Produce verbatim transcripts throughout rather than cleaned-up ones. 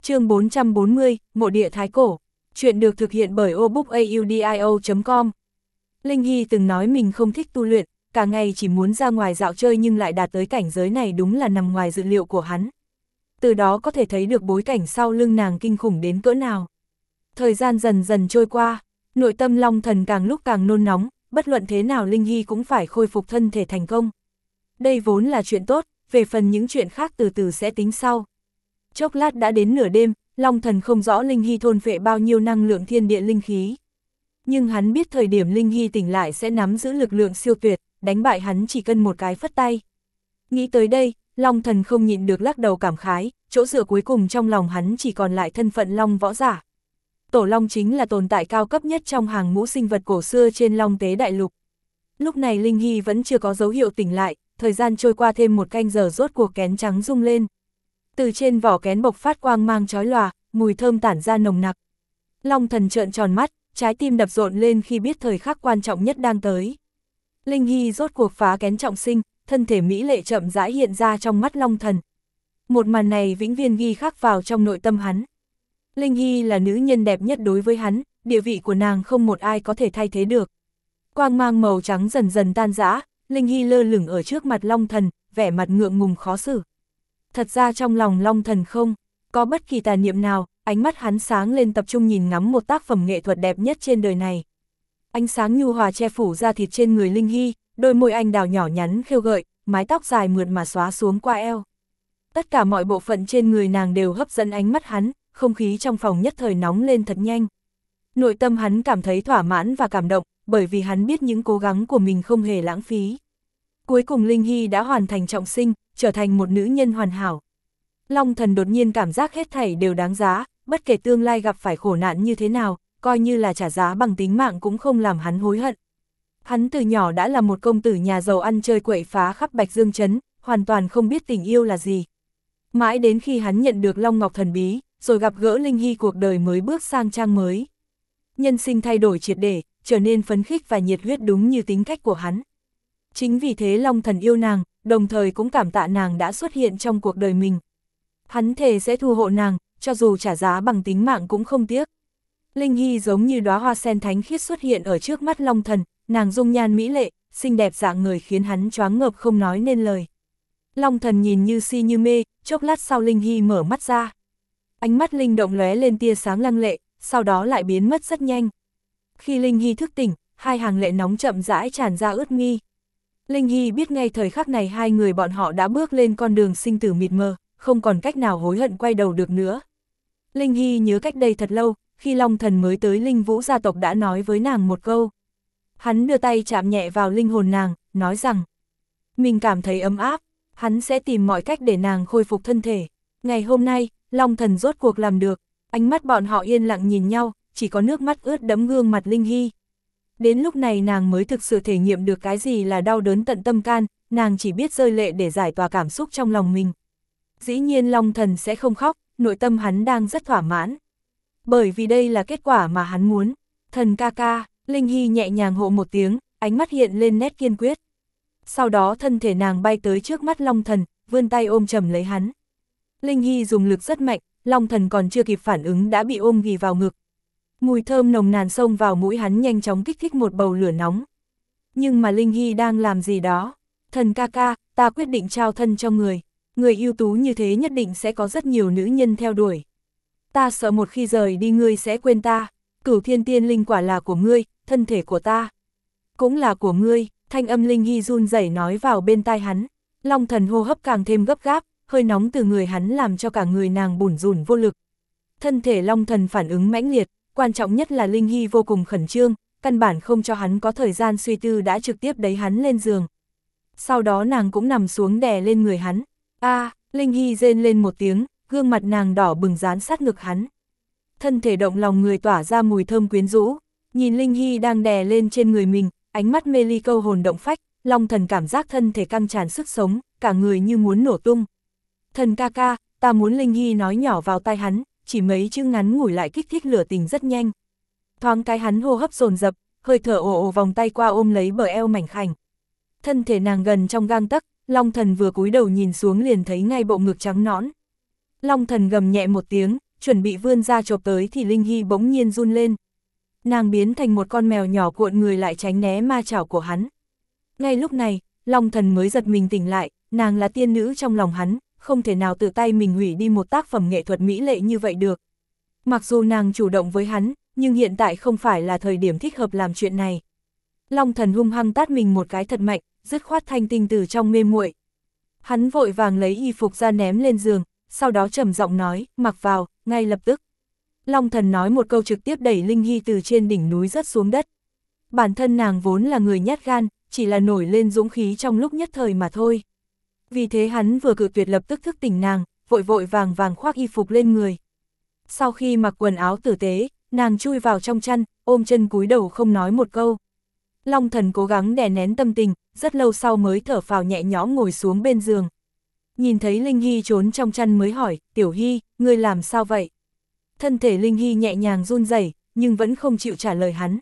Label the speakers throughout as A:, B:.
A: Chương bốn trăm bốn mươi, Mộ địa Thái Cổ. Chuyện được thực hiện bởi obookaudio chấm com. Linh Hy từng nói mình không thích tu luyện, cả ngày chỉ muốn ra ngoài dạo chơi, nhưng lại đạt tới cảnh giới này đúng là nằm ngoài dự liệu của hắn. Từ đó có thể thấy được bối cảnh sau lưng nàng kinh khủng đến cỡ nào. Thời gian dần dần trôi qua, nội tâm Long Thần càng lúc càng nôn nóng, bất luận thế nào Linh Hy cũng phải khôi phục thân thể thành công. Đây vốn là chuyện tốt, về phần những chuyện khác từ từ sẽ tính sau. Chốc lát đã đến nửa đêm, Long Thần không rõ Linh Hy thôn phệ bao nhiêu năng lượng thiên địa linh khí. Nhưng hắn biết thời điểm Linh Hy tỉnh lại sẽ nắm giữ lực lượng siêu tuyệt, đánh bại hắn chỉ cần một cái phất tay. Nghĩ tới đây, Long Thần không nhịn được lắc đầu cảm khái, chỗ dựa cuối cùng trong lòng hắn chỉ còn lại thân phận Long võ giả. Tổ Long chính là tồn tại cao cấp nhất trong hàng ngũ sinh vật cổ xưa trên Long Tế Đại Lục. Lúc này Linh Hy vẫn chưa có dấu hiệu tỉnh lại, thời gian trôi qua thêm một canh giờ rốt cuộc kén trắng rung lên. Từ trên vỏ kén bộc phát quang mang chói lòa, mùi thơm tản ra nồng nặc. Long Thần trợn tròn mắt, trái tim đập rộn lên khi biết thời khắc quan trọng nhất đang tới. Linh Hy rốt cuộc phá kén trọng sinh, thân thể mỹ lệ chậm rãi hiện ra trong mắt Long Thần. Một màn này vĩnh viễn ghi khắc vào trong nội tâm hắn. Linh Hy là nữ nhân đẹp nhất đối với hắn, địa vị của nàng không một ai có thể thay thế được. Quang mang màu trắng dần dần tan rã, Linh Hy lơ lửng ở trước mặt Long Thần, vẻ mặt ngượng ngùng khó xử. Thật ra trong lòng Long Thần không có bất kỳ tà niệm nào, ánh mắt hắn sáng lên tập trung nhìn ngắm một tác phẩm nghệ thuật đẹp nhất trên đời này. Ánh sáng nhu hòa che phủ da thịt trên người Linh Hy, đôi môi anh đào nhỏ nhắn khêu gợi, mái tóc dài mượt mà xóa xuống qua eo. Tất cả mọi bộ phận trên người nàng đều hấp dẫn ánh mắt hắn, không khí trong phòng nhất thời nóng lên thật nhanh. Nội tâm hắn cảm thấy thỏa mãn và cảm động, bởi vì hắn biết những cố gắng của mình không hề lãng phí. Cuối cùng Linh Hy đã hoàn thành trọng sinh, trở thành một nữ nhân hoàn hảo. Long Thần đột nhiên cảm giác hết thảy đều đáng giá, bất kể tương lai gặp phải khổ nạn như thế nào, coi như là trả giá bằng tính mạng cũng không làm hắn hối hận. Hắn từ nhỏ đã là một công tử nhà giàu ăn chơi quậy phá khắp Bạch Dương Trấn, hoàn toàn không biết tình yêu là gì. Mãi đến khi hắn nhận được Long Ngọc thần bí, rồi gặp gỡ Linh Hy, cuộc đời mới bước sang trang mới. Nhân sinh thay đổi triệt để, trở nên phấn khích và nhiệt huyết đúng như tính cách của hắn. Chính vì thế Long Thần yêu nàng, đồng thời cũng cảm tạ nàng đã xuất hiện trong cuộc đời mình. Hắn thề sẽ thu hộ nàng, cho dù trả giá bằng tính mạng cũng không tiếc. Linh Hy giống như đóa hoa sen thánh khiết xuất hiện ở trước mắt Long Thần, nàng dung nhan mỹ lệ, xinh đẹp dạng người khiến hắn choáng ngợp không nói nên lời. Long Thần nhìn như si như mê, chốc lát sau Linh Hy mở mắt ra. Ánh mắt linh động lóe lên tia sáng lăng lệ, sau đó lại biến mất rất nhanh. Khi Linh Hy thức tỉnh, hai hàng lệ nóng chậm rãi tràn ra ướt mi. Linh Hy biết ngay thời khắc này hai người bọn họ đã bước lên con đường sinh tử mịt mờ, không còn cách nào hối hận quay đầu được nữa. Linh Hy nhớ cách đây thật lâu, khi Long Thần mới tới Linh Vũ gia tộc đã nói với nàng một câu. Hắn đưa tay chạm nhẹ vào linh hồn nàng, nói rằng mình cảm thấy ấm áp, hắn sẽ tìm mọi cách để nàng khôi phục thân thể. Ngày hôm nay, Long Thần rốt cuộc làm được, ánh mắt bọn họ yên lặng nhìn nhau, chỉ có nước mắt ướt đẫm gương mặt Linh Hy. Đến lúc này nàng mới thực sự thể nghiệm được cái gì là đau đớn tận tâm can, nàng chỉ biết rơi lệ để giải tỏa cảm xúc trong lòng mình. Dĩ nhiên Long Thần sẽ không khóc, nội tâm hắn đang rất thỏa mãn. Bởi vì đây là kết quả mà hắn muốn. Thần ca ca, Linh Hy nhẹ nhàng hộ một tiếng, ánh mắt hiện lên nét kiên quyết. Sau đó thân thể nàng bay tới trước mắt Long Thần, vươn tay ôm chầm lấy hắn. Linh Hy dùng lực rất mạnh, Long Thần còn chưa kịp phản ứng đã bị ôm ghì vào ngực. Mùi thơm nồng nàn xông vào mũi hắn nhanh chóng kích thích một bầu lửa nóng. Nhưng mà Linh Hy đang làm gì đó? Thần ca ca, ta quyết định trao thân cho người. Người ưu tú như thế nhất định sẽ có rất nhiều nữ nhân theo đuổi. Ta sợ một khi rời đi ngươi sẽ quên ta. Cửu thiên tiên linh quả là của ngươi, thân thể của ta cũng là của ngươi. Thanh âm Linh Hy run rẩy nói vào bên tai hắn. Long Thần hô hấp càng thêm gấp gáp, hơi nóng từ người hắn làm cho cả người nàng bủn rủn vô lực. Thân thể Long Thần phản ứng mãnh liệt, quan trọng nhất là Linh Hy vô cùng khẩn trương, căn bản không cho hắn có thời gian suy tư đã trực tiếp đẩy hắn lên giường. Sau đó nàng cũng nằm xuống đè lên người hắn. A, à, Linh Hy rên lên một tiếng, gương mặt nàng đỏ bừng dán sát ngực hắn. Thân thể động lòng người tỏa ra mùi thơm quyến rũ, nhìn Linh Hy đang đè lên trên người mình, ánh mắt mê ly câu hồn động phách, Long Thần cảm giác thân thể căng tràn sức sống, cả người như muốn nổ tung. Thần ca ca, ta muốn. Linh Hy nói nhỏ vào tai hắn, chỉ mấy chữ ngắn ngủi lại kích thích lửa tình rất nhanh. Thoáng cái hắn hô hấp dồn dập, hơi thở ồ ồ vòng tay qua ôm lấy bờ eo mảnh khảnh. Thân thể nàng gần trong gang tấc, Long Thần vừa cúi đầu nhìn xuống liền thấy ngay bộ ngực trắng nõn. Long Thần gầm nhẹ một tiếng, chuẩn bị vươn ra chộp tới thì Linh Hy bỗng nhiên run lên. Nàng biến thành một con mèo nhỏ cuộn người lại tránh né ma chảo của hắn. Ngay lúc này, Long Thần mới giật mình tỉnh lại, nàng là tiên nữ trong lòng hắn, không thể nào tự tay mình hủy đi một tác phẩm nghệ thuật mỹ lệ như vậy được. Mặc dù nàng chủ động với hắn, nhưng hiện tại không phải là thời điểm thích hợp làm chuyện này. Long Thần hung hăng tát mình một cái thật mạnh, dứt khoát thanh tinh từ trong mê muội. Hắn vội vàng lấy y phục ra ném lên giường, sau đó trầm giọng nói, mặc vào, ngay lập tức. Long Thần nói một câu trực tiếp đẩy Linh Hy từ trên đỉnh núi rớt xuống đất. Bản thân nàng vốn là người nhát gan, chỉ là nổi lên dũng khí trong lúc nhất thời mà thôi. Vì thế hắn vừa cự tuyệt lập tức thức tỉnh nàng, vội vội vàng vàng khoác y phục lên người. Sau khi mặc quần áo tử tế, nàng chui vào trong chăn, ôm chân cúi đầu không nói một câu. Long Thần cố gắng đè nén tâm tình, rất lâu sau mới thở phào nhẹ nhõm ngồi xuống bên giường. Nhìn thấy Linh Hy trốn trong chăn mới hỏi, Tiểu Hy, ngươi làm sao vậy? Thân thể Linh Hy nhẹ nhàng run rẩy, nhưng vẫn không chịu trả lời hắn.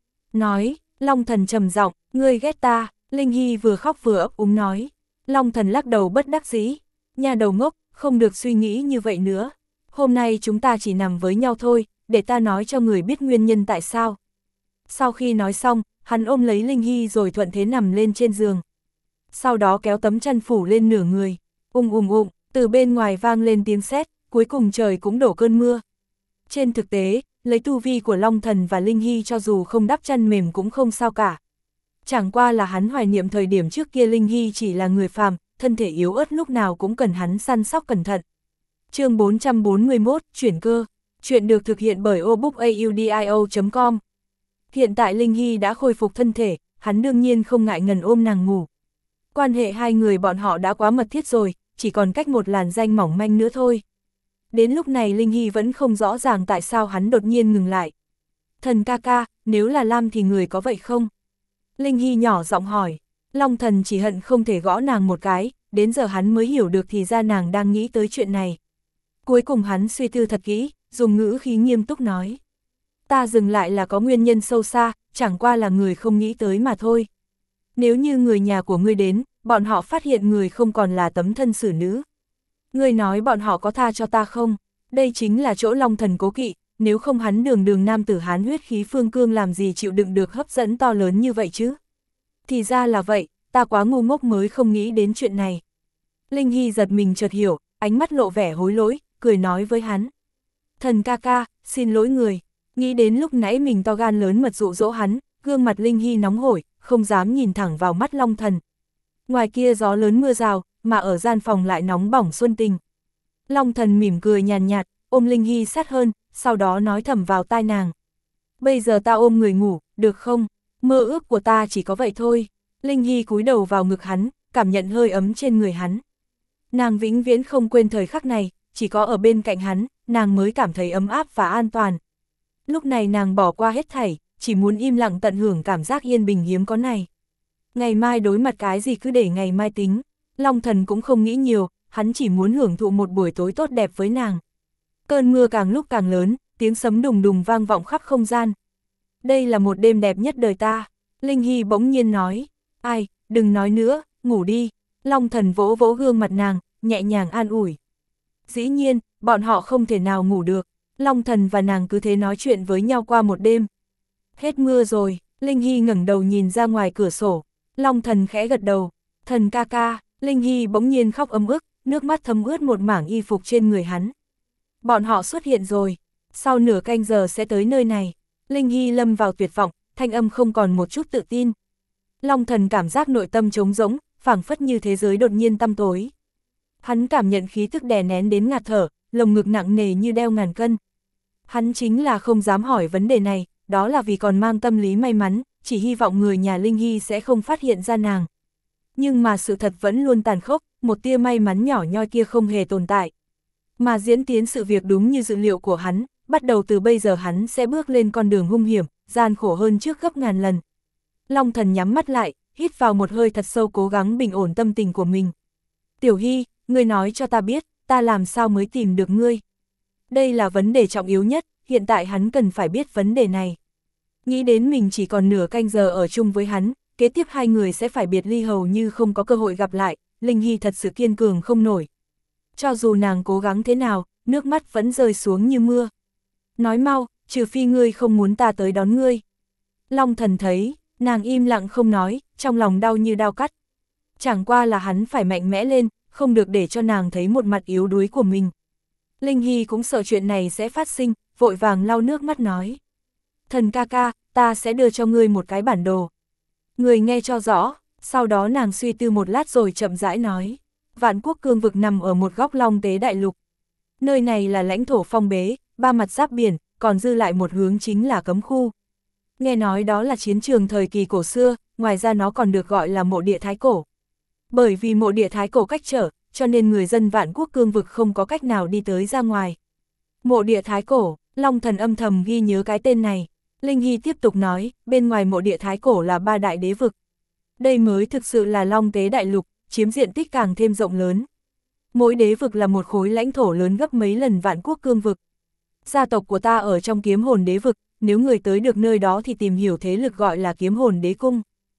A: Nói, Long Thần trầm giọng, ngươi ghét ta, Linh Hy vừa khóc vừa ấp úng nói. Long Thần lắc đầu bất đắc dĩ, nhà đầu ngốc, không được suy nghĩ như vậy nữa. Hôm nay chúng ta chỉ nằm với nhau thôi, để ta nói cho người biết nguyên nhân tại sao. Sau khi nói xong, hắn ôm lấy Linh Hy rồi thuận thế nằm lên trên giường. Sau đó kéo tấm chăn phủ lên nửa người, ung ung ung, từ bên ngoài vang lên tiếng sét, cuối cùng trời cũng đổ cơn mưa. Trên thực tế, lấy tu vi của Long Thần và Linh Hy cho dù không đắp chăn mềm cũng không sao cả. Chẳng qua là hắn hoài niệm thời điểm trước kia Linh Hy chỉ là người phàm, thân thể yếu ớt lúc nào cũng cần hắn săn sóc cẩn thận. Chương bốn trăm bốn mươi mốt, chuyển cơ. Chuyện được thực hiện bởi obookaudio chấm com. Hiện tại Linh Hy đã khôi phục thân thể, hắn đương nhiên không ngại ngần ôm nàng ngủ. Quan hệ hai người bọn họ đã quá mật thiết rồi, chỉ còn cách một làn danh mỏng manh nữa thôi. Đến lúc này Linh Hy vẫn không rõ ràng tại sao hắn đột nhiên ngừng lại. Thần ca ca, nếu là Lam thì người có vậy không? Linh Hy nhỏ giọng hỏi. Long Thần chỉ hận không thể gõ nàng một cái, đến giờ hắn mới hiểu được thì ra nàng đang nghĩ tới chuyện này. Cuối cùng hắn suy tư thật kỹ, dùng ngữ khí nghiêm túc nói. Ta dừng lại là có nguyên nhân sâu xa, chẳng qua là người không nghĩ tới mà thôi. Nếu như người nhà của ngươi đến, bọn họ phát hiện người không còn là tấm thân xử nữ. Ngươi nói bọn họ có tha cho ta không? Đây chính là chỗ Long Thần cố kỵ, nếu không hắn đường đường nam tử hán huyết khí phương cương làm gì chịu đựng được hấp dẫn to lớn như vậy chứ? Thì ra là vậy, ta quá ngu ngốc mới không nghĩ đến chuyện này. Linh Hy giật mình chợt hiểu, ánh mắt lộ vẻ hối lỗi, cười nói với hắn. Thần ca ca, xin lỗi người. Nghĩ đến lúc nãy mình to gan lớn mật dụ dỗ hắn, gương mặt Linh Hy nóng hổi, không dám nhìn thẳng vào mắt Long Thần. Ngoài kia gió lớn mưa rào, mà ở gian phòng lại nóng bỏng xuân tình. Long Thần mỉm cười nhàn nhạt, ôm Linh Hy sát hơn, sau đó nói thầm vào tai nàng. Bây giờ ta ôm người ngủ, được không? Mơ ước của ta chỉ có vậy thôi. Linh Hy cúi đầu vào ngực hắn, cảm nhận hơi ấm trên người hắn. Nàng vĩnh viễn không quên thời khắc này, chỉ có ở bên cạnh hắn, nàng mới cảm thấy ấm áp và an toàn. Lúc này nàng bỏ qua hết thảy, chỉ muốn im lặng tận hưởng cảm giác yên bình hiếm có này. Ngày mai đối mặt cái gì cứ để ngày mai tính. Long Thần cũng không nghĩ nhiều, hắn chỉ muốn hưởng thụ một buổi tối tốt đẹp với nàng. Cơn mưa càng lúc càng lớn, tiếng sấm đùng đùng vang vọng khắp không gian. Đây là một đêm đẹp nhất đời ta. Linh Hy bỗng nhiên nói. Ai, đừng nói nữa, ngủ đi. Long Thần vỗ vỗ gương mặt nàng, nhẹ nhàng an ủi. Dĩ nhiên, bọn họ không thể nào ngủ được. Long Thần và nàng cứ thế nói chuyện với nhau qua một đêm. Hết mưa rồi, Linh Hy ngẩng đầu nhìn ra ngoài cửa sổ. Long Thần khẽ gật đầu. Thần ca ca, Linh Hy bỗng nhiên khóc ấm ức, nước mắt thấm ướt một mảng y phục trên người hắn. Bọn họ xuất hiện rồi, sau nửa canh giờ sẽ tới nơi này. Linh Hy lâm vào tuyệt vọng, thanh âm không còn một chút tự tin. Long Thần cảm giác nội tâm trống rỗng, phảng phất như thế giới đột nhiên tăm tối. Hắn cảm nhận khí thức đè nén đến ngạt thở, lồng ngực nặng nề như đeo ngàn cân. Hắn chính là không dám hỏi vấn đề này, đó là vì còn mang tâm lý may mắn, chỉ hy vọng người nhà Linh Hy sẽ không phát hiện ra nàng. Nhưng mà sự thật vẫn luôn tàn khốc, một tia may mắn nhỏ nhoi kia không hề tồn tại. Mà diễn tiến sự việc đúng như dự liệu của hắn, bắt đầu từ bây giờ hắn sẽ bước lên con đường hung hiểm, gian khổ hơn trước gấp ngàn lần. Long Thần nhắm mắt lại, hít vào một hơi thật sâu cố gắng bình ổn tâm tình của mình. Tiểu Hy, ngươi nói cho ta biết, ta làm sao mới tìm được ngươi? Đây là vấn đề trọng yếu nhất, hiện tại hắn cần phải biết vấn đề này. Nghĩ đến mình chỉ còn nửa canh giờ ở chung với hắn, kế tiếp hai người sẽ phải biệt ly hầu như không có cơ hội gặp lại, Linh Hy thật sự kiên cường không nổi. Cho dù nàng cố gắng thế nào, nước mắt vẫn rơi xuống như mưa. Nói mau, trừ phi ngươi không muốn ta tới đón ngươi. Long Thần thấy, nàng im lặng không nói, trong lòng đau như đau cắt. Chẳng qua là hắn phải mạnh mẽ lên, không được để cho nàng thấy một mặt yếu đuối của mình. Linh Hy cũng sợ chuyện này sẽ phát sinh, vội vàng lau nước mắt nói. Thần ca ca, ta sẽ đưa cho ngươi một cái bản đồ. Người nghe cho rõ, sau đó nàng suy tư một lát rồi chậm rãi nói. Vạn Quốc cương vực nằm ở một góc Long Tế Đại Lục. Nơi này là lãnh thổ phong bế, ba mặt giáp biển, còn dư lại một hướng chính là cấm khu. Nghe nói đó là chiến trường thời kỳ cổ xưa, ngoài ra nó còn được gọi là mộ địa Thái Cổ. Bởi vì mộ địa Thái Cổ cách trở, cho nên người dân Vạn Quốc cương vực không có cách nào đi tới ra ngoài. Mộ địa Thái Cổ, Long Thần âm thầm ghi nhớ cái tên này. Linh Hy tiếp tục nói, bên ngoài mộ địa Thái Cổ là ba đại đế vực. Đây mới thực sự là Long Tế Đại Lục, chiếm diện tích càng thêm rộng lớn. Mỗi đế vực là một khối lãnh thổ lớn gấp mấy lần Vạn Quốc cương vực. Gia tộc của ta ở trong Kiếm Hồn Đế vực, nếu người tới được nơi đó thì tìm hiểu thế lực gọi là Kiếm Hồn Đế cung.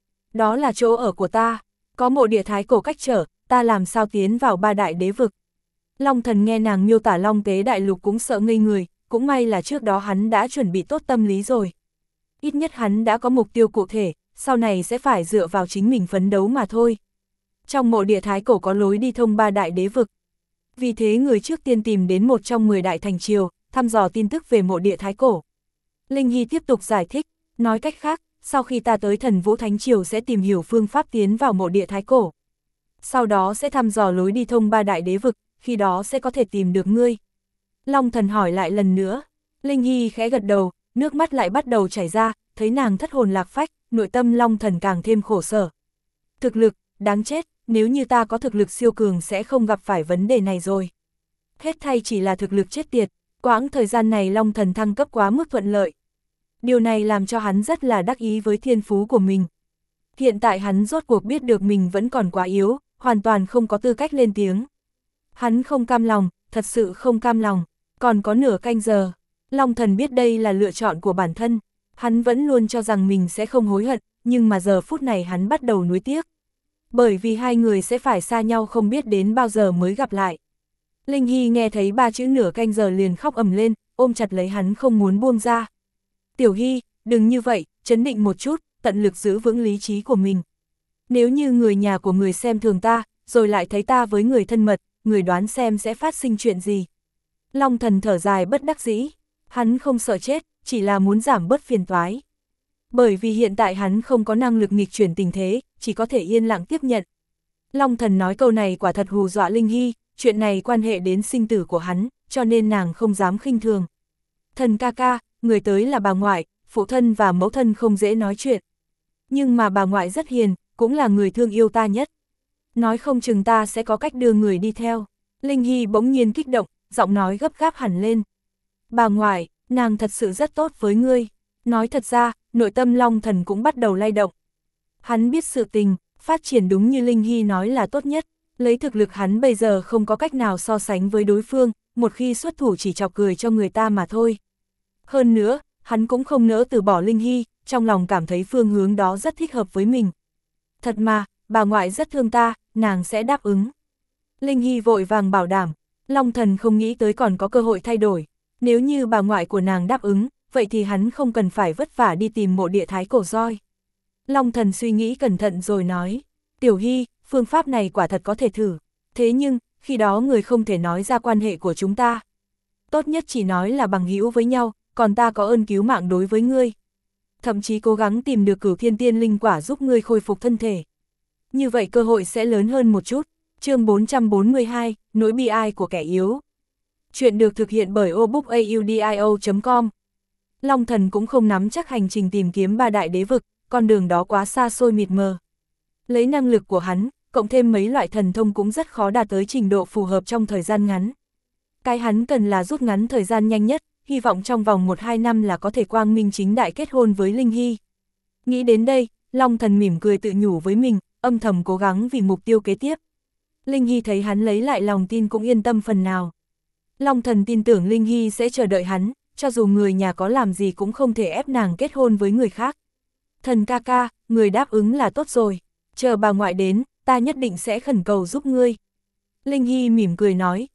A: Đó là chỗ ở của ta, có mộ địa Thái Cổ cách trở, ta làm sao tiến vào ba đại đế vực. Long Thần nghe nàng miêu tả Long Tế Đại Lục cũng sợ ngây người, cũng may là trước đó hắn đã chuẩn bị tốt tâm lý rồi. Ít nhất hắn đã có mục tiêu cụ thể, sau này sẽ phải dựa vào chính mình phấn đấu mà thôi. Trong mộ địa Thái Cổ có lối đi thông ba đại đế vực. Vì thế người trước tiên tìm đến một trong mười đại thành triều, thăm dò tin tức về mộ địa Thái Cổ. Linh Hy tiếp tục giải thích, nói cách khác, sau khi ta tới Thần Vũ Thánh Triều sẽ tìm hiểu phương pháp tiến vào mộ địa Thái Cổ. Sau đó sẽ thăm dò lối đi thông ba đại đế vực, khi đó sẽ có thể tìm được ngươi. Long Thần hỏi lại lần nữa, Linh Hy khẽ gật đầu, nước mắt lại bắt đầu chảy ra, thấy nàng thất hồn lạc phách, nội tâm Long Thần càng thêm khổ sở. Thực lực, đáng chết, nếu như ta có thực lực siêu cường sẽ không gặp phải vấn đề này rồi. Hết thay chỉ là thực lực chết tiệt, quãng thời gian này Long Thần thăng cấp quá mức thuận lợi. Điều này làm cho hắn rất là đắc ý với thiên phú của mình. Hiện tại hắn rốt cuộc biết được mình vẫn còn quá yếu, hoàn toàn không có tư cách lên tiếng. Hắn không cam lòng, thật sự không cam lòng, còn có nửa canh giờ. Long Thần biết đây là lựa chọn của bản thân, hắn vẫn luôn cho rằng mình sẽ không hối hận, nhưng mà giờ phút này hắn bắt đầu nuối tiếc. Bởi vì hai người sẽ phải xa nhau không biết đến bao giờ mới gặp lại. Linh Hy nghe thấy ba chữ nửa canh giờ liền khóc ầm lên, ôm chặt lấy hắn không muốn buông ra. Tiểu Hy, đừng như vậy, trấn định một chút, tận lực giữ vững lý trí của mình. Nếu như người nhà của người xem thường ta, rồi lại thấy ta với người thân mật, người đoán xem sẽ phát sinh chuyện gì. Long Thần thở dài bất đắc dĩ, hắn không sợ chết, chỉ là muốn giảm bớt phiền toái. Bởi vì hiện tại hắn không có năng lực nghịch chuyển tình thế, chỉ có thể yên lặng tiếp nhận. Long Thần nói câu này quả thật hù dọa Linh Hy, chuyện này quan hệ đến sinh tử của hắn, cho nên nàng không dám khinh thường. Thần ca ca, người tới là bà ngoại, phụ thân và mẫu thân không dễ nói chuyện. Nhưng mà bà ngoại rất hiền, cũng là người thương yêu ta nhất. Nói không chừng ta sẽ có cách đưa người đi theo. Linh Hy bỗng nhiên kích động, giọng nói gấp gáp hẳn lên. Bà ngoại, nàng thật sự rất tốt với ngươi. Nói thật ra, nội tâm Long Thần cũng bắt đầu lay động. Hắn biết sự tình, phát triển đúng như Linh Hy nói là tốt nhất. Lấy thực lực hắn bây giờ không có cách nào so sánh với đối phương, một khi xuất thủ chỉ chọc cười cho người ta mà thôi. Hơn nữa, hắn cũng không nỡ từ bỏ Linh Hy, trong lòng cảm thấy phương hướng đó rất thích hợp với mình. Thật mà, bà ngoại rất thương ta, nàng sẽ đáp ứng. Linh Hy vội vàng bảo đảm, Long Thần không nghĩ tới còn có cơ hội thay đổi. Nếu như bà ngoại của nàng đáp ứng, vậy thì hắn không cần phải vất vả đi tìm mộ địa Thái Cổ roi. Long Thần suy nghĩ cẩn thận rồi nói, Tiểu Hy, phương pháp này quả thật có thể thử. Thế nhưng, khi đó người không thể nói ra quan hệ của chúng ta. Tốt nhất chỉ nói là bằng hữu với nhau, còn ta có ơn cứu mạng đối với ngươi. Thậm chí cố gắng tìm được Cửu Thiên Tiên Linh Quả giúp ngươi khôi phục thân thể. Như vậy cơ hội sẽ lớn hơn một chút. Chương bốn trăm bốn mươi hai, nỗi bi ai của kẻ yếu. Chuyện được thực hiện bởi obookaudio chấm com. Long Thần cũng không nắm chắc hành trình tìm kiếm ba đại đế vực, con đường đó quá xa xôi mịt mờ. Lấy năng lực của hắn, cộng thêm mấy loại thần thông cũng rất khó đạt tới trình độ phù hợp trong thời gian ngắn. Cái hắn cần là rút ngắn thời gian nhanh nhất, hy vọng trong vòng một hai năm là có thể quang minh chính đại kết hôn với Linh Hy. Nghĩ đến đây, Long Thần mỉm cười tự nhủ với mình, âm thầm cố gắng vì mục tiêu kế tiếp. Linh Hy thấy hắn lấy lại lòng tin cũng yên tâm phần nào. Long Thần tin tưởng Linh Hy sẽ chờ đợi hắn, cho dù người nhà có làm gì cũng không thể ép nàng kết hôn với người khác. Thần ca ca, người đáp ứng là tốt rồi, chờ bà ngoại đến, ta nhất định sẽ khẩn cầu giúp ngươi. Linh Hy mỉm cười nói,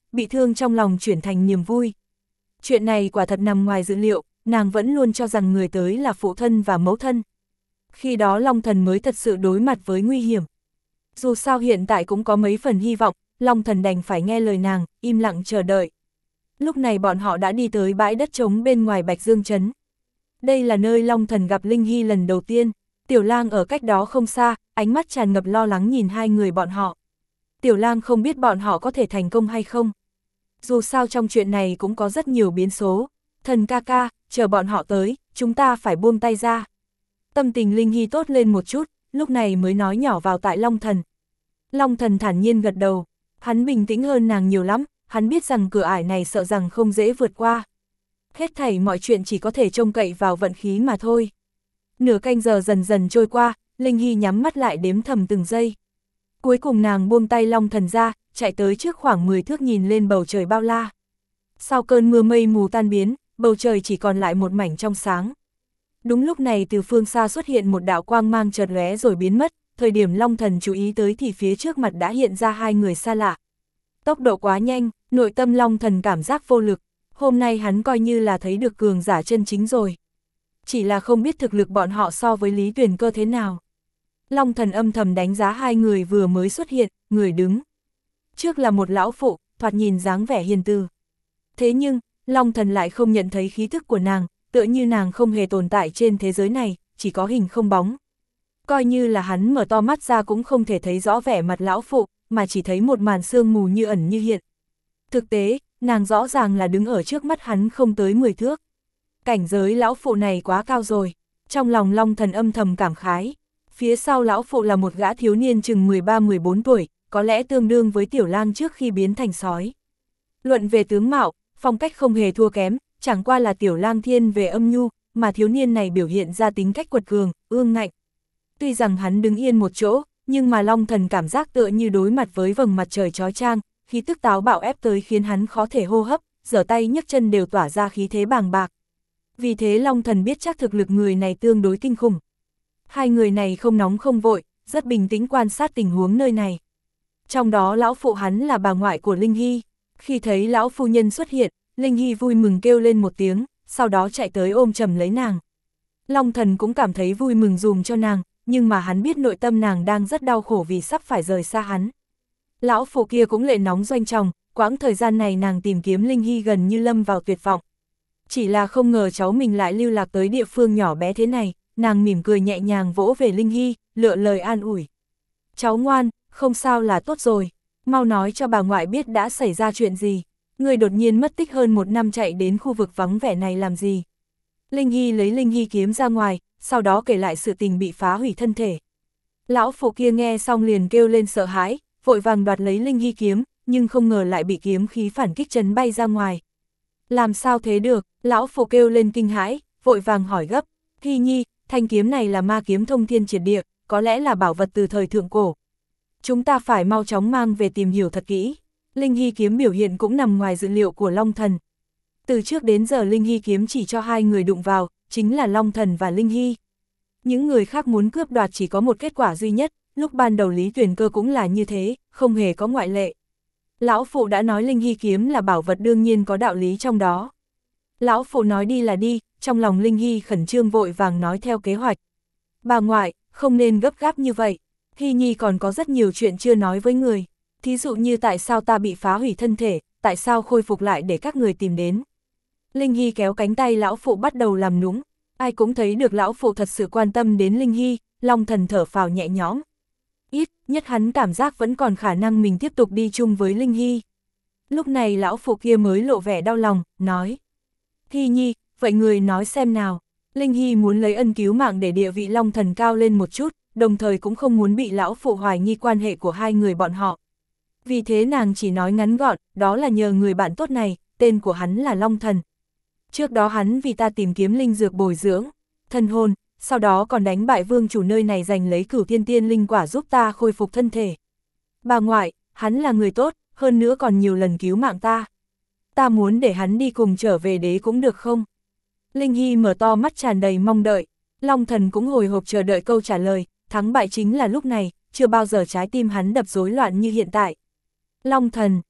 A: bị thương trong lòng chuyển thành niềm vui. Chuyện này quả thật nằm ngoài dự liệu, nàng vẫn luôn cho rằng người tới là phụ thân và mẫu thân. Khi đó Long Thần mới thật sự đối mặt với nguy hiểm. Dù sao hiện tại cũng có mấy phần hy vọng, Long Thần đành phải nghe lời nàng, im lặng chờ đợi. Lúc này bọn họ đã đi tới bãi đất trống bên ngoài Bạch Dương Trấn. Đây là nơi Long Thần gặp Linh Hy lần đầu tiên. Tiểu Lang ở cách đó không xa, ánh mắt tràn ngập lo lắng nhìn hai người bọn họ. Tiểu Lang không biết bọn họ có thể thành công hay không. Dù sao trong chuyện này cũng có rất nhiều biến số. Thần ca ca, chờ bọn họ tới, chúng ta phải buông tay ra. Tâm tình Linh Hy tốt lên một chút, lúc này mới nói nhỏ vào tại Long Thần. Long Thần thản nhiên gật đầu, hắn bình tĩnh hơn nàng nhiều lắm, hắn biết rằng cửa ải này sợ rằng không dễ vượt qua. Hết thảy mọi chuyện chỉ có thể trông cậy vào vận khí mà thôi. Nửa canh giờ dần dần trôi qua, Linh Hy nhắm mắt lại đếm thầm từng giây. Cuối cùng nàng buông tay Long Thần ra, chạy tới trước khoảng mười thước nhìn lên bầu trời bao la. Sau cơn mưa mây mù tan biến, bầu trời chỉ còn lại một mảnh trong sáng. Đúng lúc này từ phương xa xuất hiện một đạo quang mang chợt lóe rồi biến mất, thời điểm Long Thần chú ý tới thì phía trước mặt đã hiện ra hai người xa lạ. Tốc độ quá nhanh, nội tâm Long Thần cảm giác vô lực, hôm nay hắn coi như là thấy được cường giả chân chính rồi. Chỉ là không biết thực lực bọn họ so với Lý Tuyền Cơ thế nào. Long Thần âm thầm đánh giá hai người vừa mới xuất hiện, người đứng trước là một lão phụ, thoạt nhìn dáng vẻ hiền từ. Thế nhưng, Long Thần lại không nhận thấy khí thức của nàng, tựa như nàng không hề tồn tại trên thế giới này, chỉ có hình không bóng. Coi như là hắn mở to mắt ra cũng không thể thấy rõ vẻ mặt lão phụ, mà chỉ thấy một màn sương mù như ẩn như hiện. Thực tế, nàng rõ ràng là đứng ở trước mắt hắn không tới mười thước. Cảnh giới lão phụ này quá cao rồi, trong lòng Long Thần âm thầm cảm khái. Phía sau lão phụ là một gã thiếu niên chừng mười ba mười bốn tuổi, có lẽ tương đương với Tiểu Lang trước khi biến thành sói. Luận về tướng mạo, phong cách không hề thua kém, chẳng qua là Tiểu Lang thiên về âm nhu, mà thiếu niên này biểu hiện ra tính cách quật cường, ương ngạnh. Tuy rằng hắn đứng yên một chỗ, nhưng mà Long Thần cảm giác tựa như đối mặt với vầng mặt trời chói chang, khí tức táo bạo ép tới khiến hắn khó thể hô hấp, giở tay nhấc chân đều tỏa ra khí thế bàng bạc. Vì thế Long Thần biết chắc thực lực người này tương đối kinh khủng. Hai người này không nóng không vội, rất bình tĩnh quan sát tình huống nơi này. Trong đó lão phụ hắn là bà ngoại của Linh Hy. Khi thấy lão phu nhân xuất hiện, Linh Hy vui mừng kêu lên một tiếng, sau đó chạy tới ôm chầm lấy nàng. Long Thần cũng cảm thấy vui mừng dùm cho nàng, nhưng mà hắn biết nội tâm nàng đang rất đau khổ vì sắp phải rời xa hắn. Lão phụ kia cũng lệ nóng doanh trọng, quãng thời gian này nàng tìm kiếm Linh Hy gần như lâm vào tuyệt vọng. Chỉ là không ngờ cháu mình lại lưu lạc tới địa phương nhỏ bé thế này, nàng mỉm cười nhẹ nhàng vỗ về Linh Hy, lựa lời an ủi. Cháu ngoan, không sao là tốt rồi, mau nói cho bà ngoại biết đã xảy ra chuyện gì, người đột nhiên mất tích hơn một năm chạy đến khu vực vắng vẻ này làm gì. Linh Hy lấy Linh Hy kiếm ra ngoài, sau đó kể lại sự tình bị phá hủy thân thể. Lão phụ kia nghe xong liền kêu lên sợ hãi, vội vàng đoạt lấy Linh Hy kiếm, nhưng không ngờ lại bị kiếm khí phản kích chấn bay ra ngoài. Làm sao thế được, lão phụ kêu lên kinh hãi, vội vàng hỏi gấp, Hy Nhi, thanh kiếm này là ma kiếm thông thiên triệt địa, có lẽ là bảo vật từ thời thượng cổ. Chúng ta phải mau chóng mang về tìm hiểu thật kỹ. Linh Hy kiếm biểu hiện cũng nằm ngoài dự liệu của Long Thần. Từ trước đến giờ Linh Hy kiếm chỉ cho hai người đụng vào, chính là Long Thần và Linh Hy. Những người khác muốn cướp đoạt chỉ có một kết quả duy nhất, lúc ban đầu Lý Tuyền Cơ cũng là như thế, không hề có ngoại lệ. Lão phụ đã nói Linh Hy kiếm là bảo vật đương nhiên có đạo lý trong đó. Lão phụ nói đi là đi, trong lòng Linh Hy khẩn trương vội vàng nói theo kế hoạch. Bà ngoại, không nên gấp gáp như vậy, Hy Nhi còn có rất nhiều chuyện chưa nói với người. Thí dụ như tại sao ta bị phá hủy thân thể, tại sao khôi phục lại để các người tìm đến. Linh Hy kéo cánh tay lão phụ bắt đầu làm nũng, ai cũng thấy được lão phụ thật sự quan tâm đến Linh Hy, Long Thần thở phào nhẹ nhõm. Ít nhất hắn cảm giác vẫn còn khả năng mình tiếp tục đi chung với Linh Hy. Lúc này lão phụ kia mới lộ vẻ đau lòng, nói. Hy Nhi, vậy người nói xem nào. Linh Hy muốn lấy ân cứu mạng để địa vị Long Thần cao lên một chút, đồng thời cũng không muốn bị lão phụ hoài nghi quan hệ của hai người bọn họ. Vì thế nàng chỉ nói ngắn gọn, đó là nhờ người bạn tốt này, tên của hắn là Long Thần. Trước đó hắn vì ta tìm kiếm linh dược bồi dưỡng, thân hồn, sau đó còn đánh bại vương chủ nơi này giành lấy cửu thiên tiên linh quả giúp ta khôi phục thân thể. Bà ngoại, hắn là người tốt, hơn nữa còn nhiều lần cứu mạng ta. Ta muốn để hắn đi cùng trở về đế cũng được không? Linh Hy mở to mắt tràn đầy mong đợi, Long Thần cũng hồi hộp chờ đợi câu trả lời, thắng bại chính là lúc này, chưa bao giờ trái tim hắn đập rối loạn như hiện tại. Long Thần,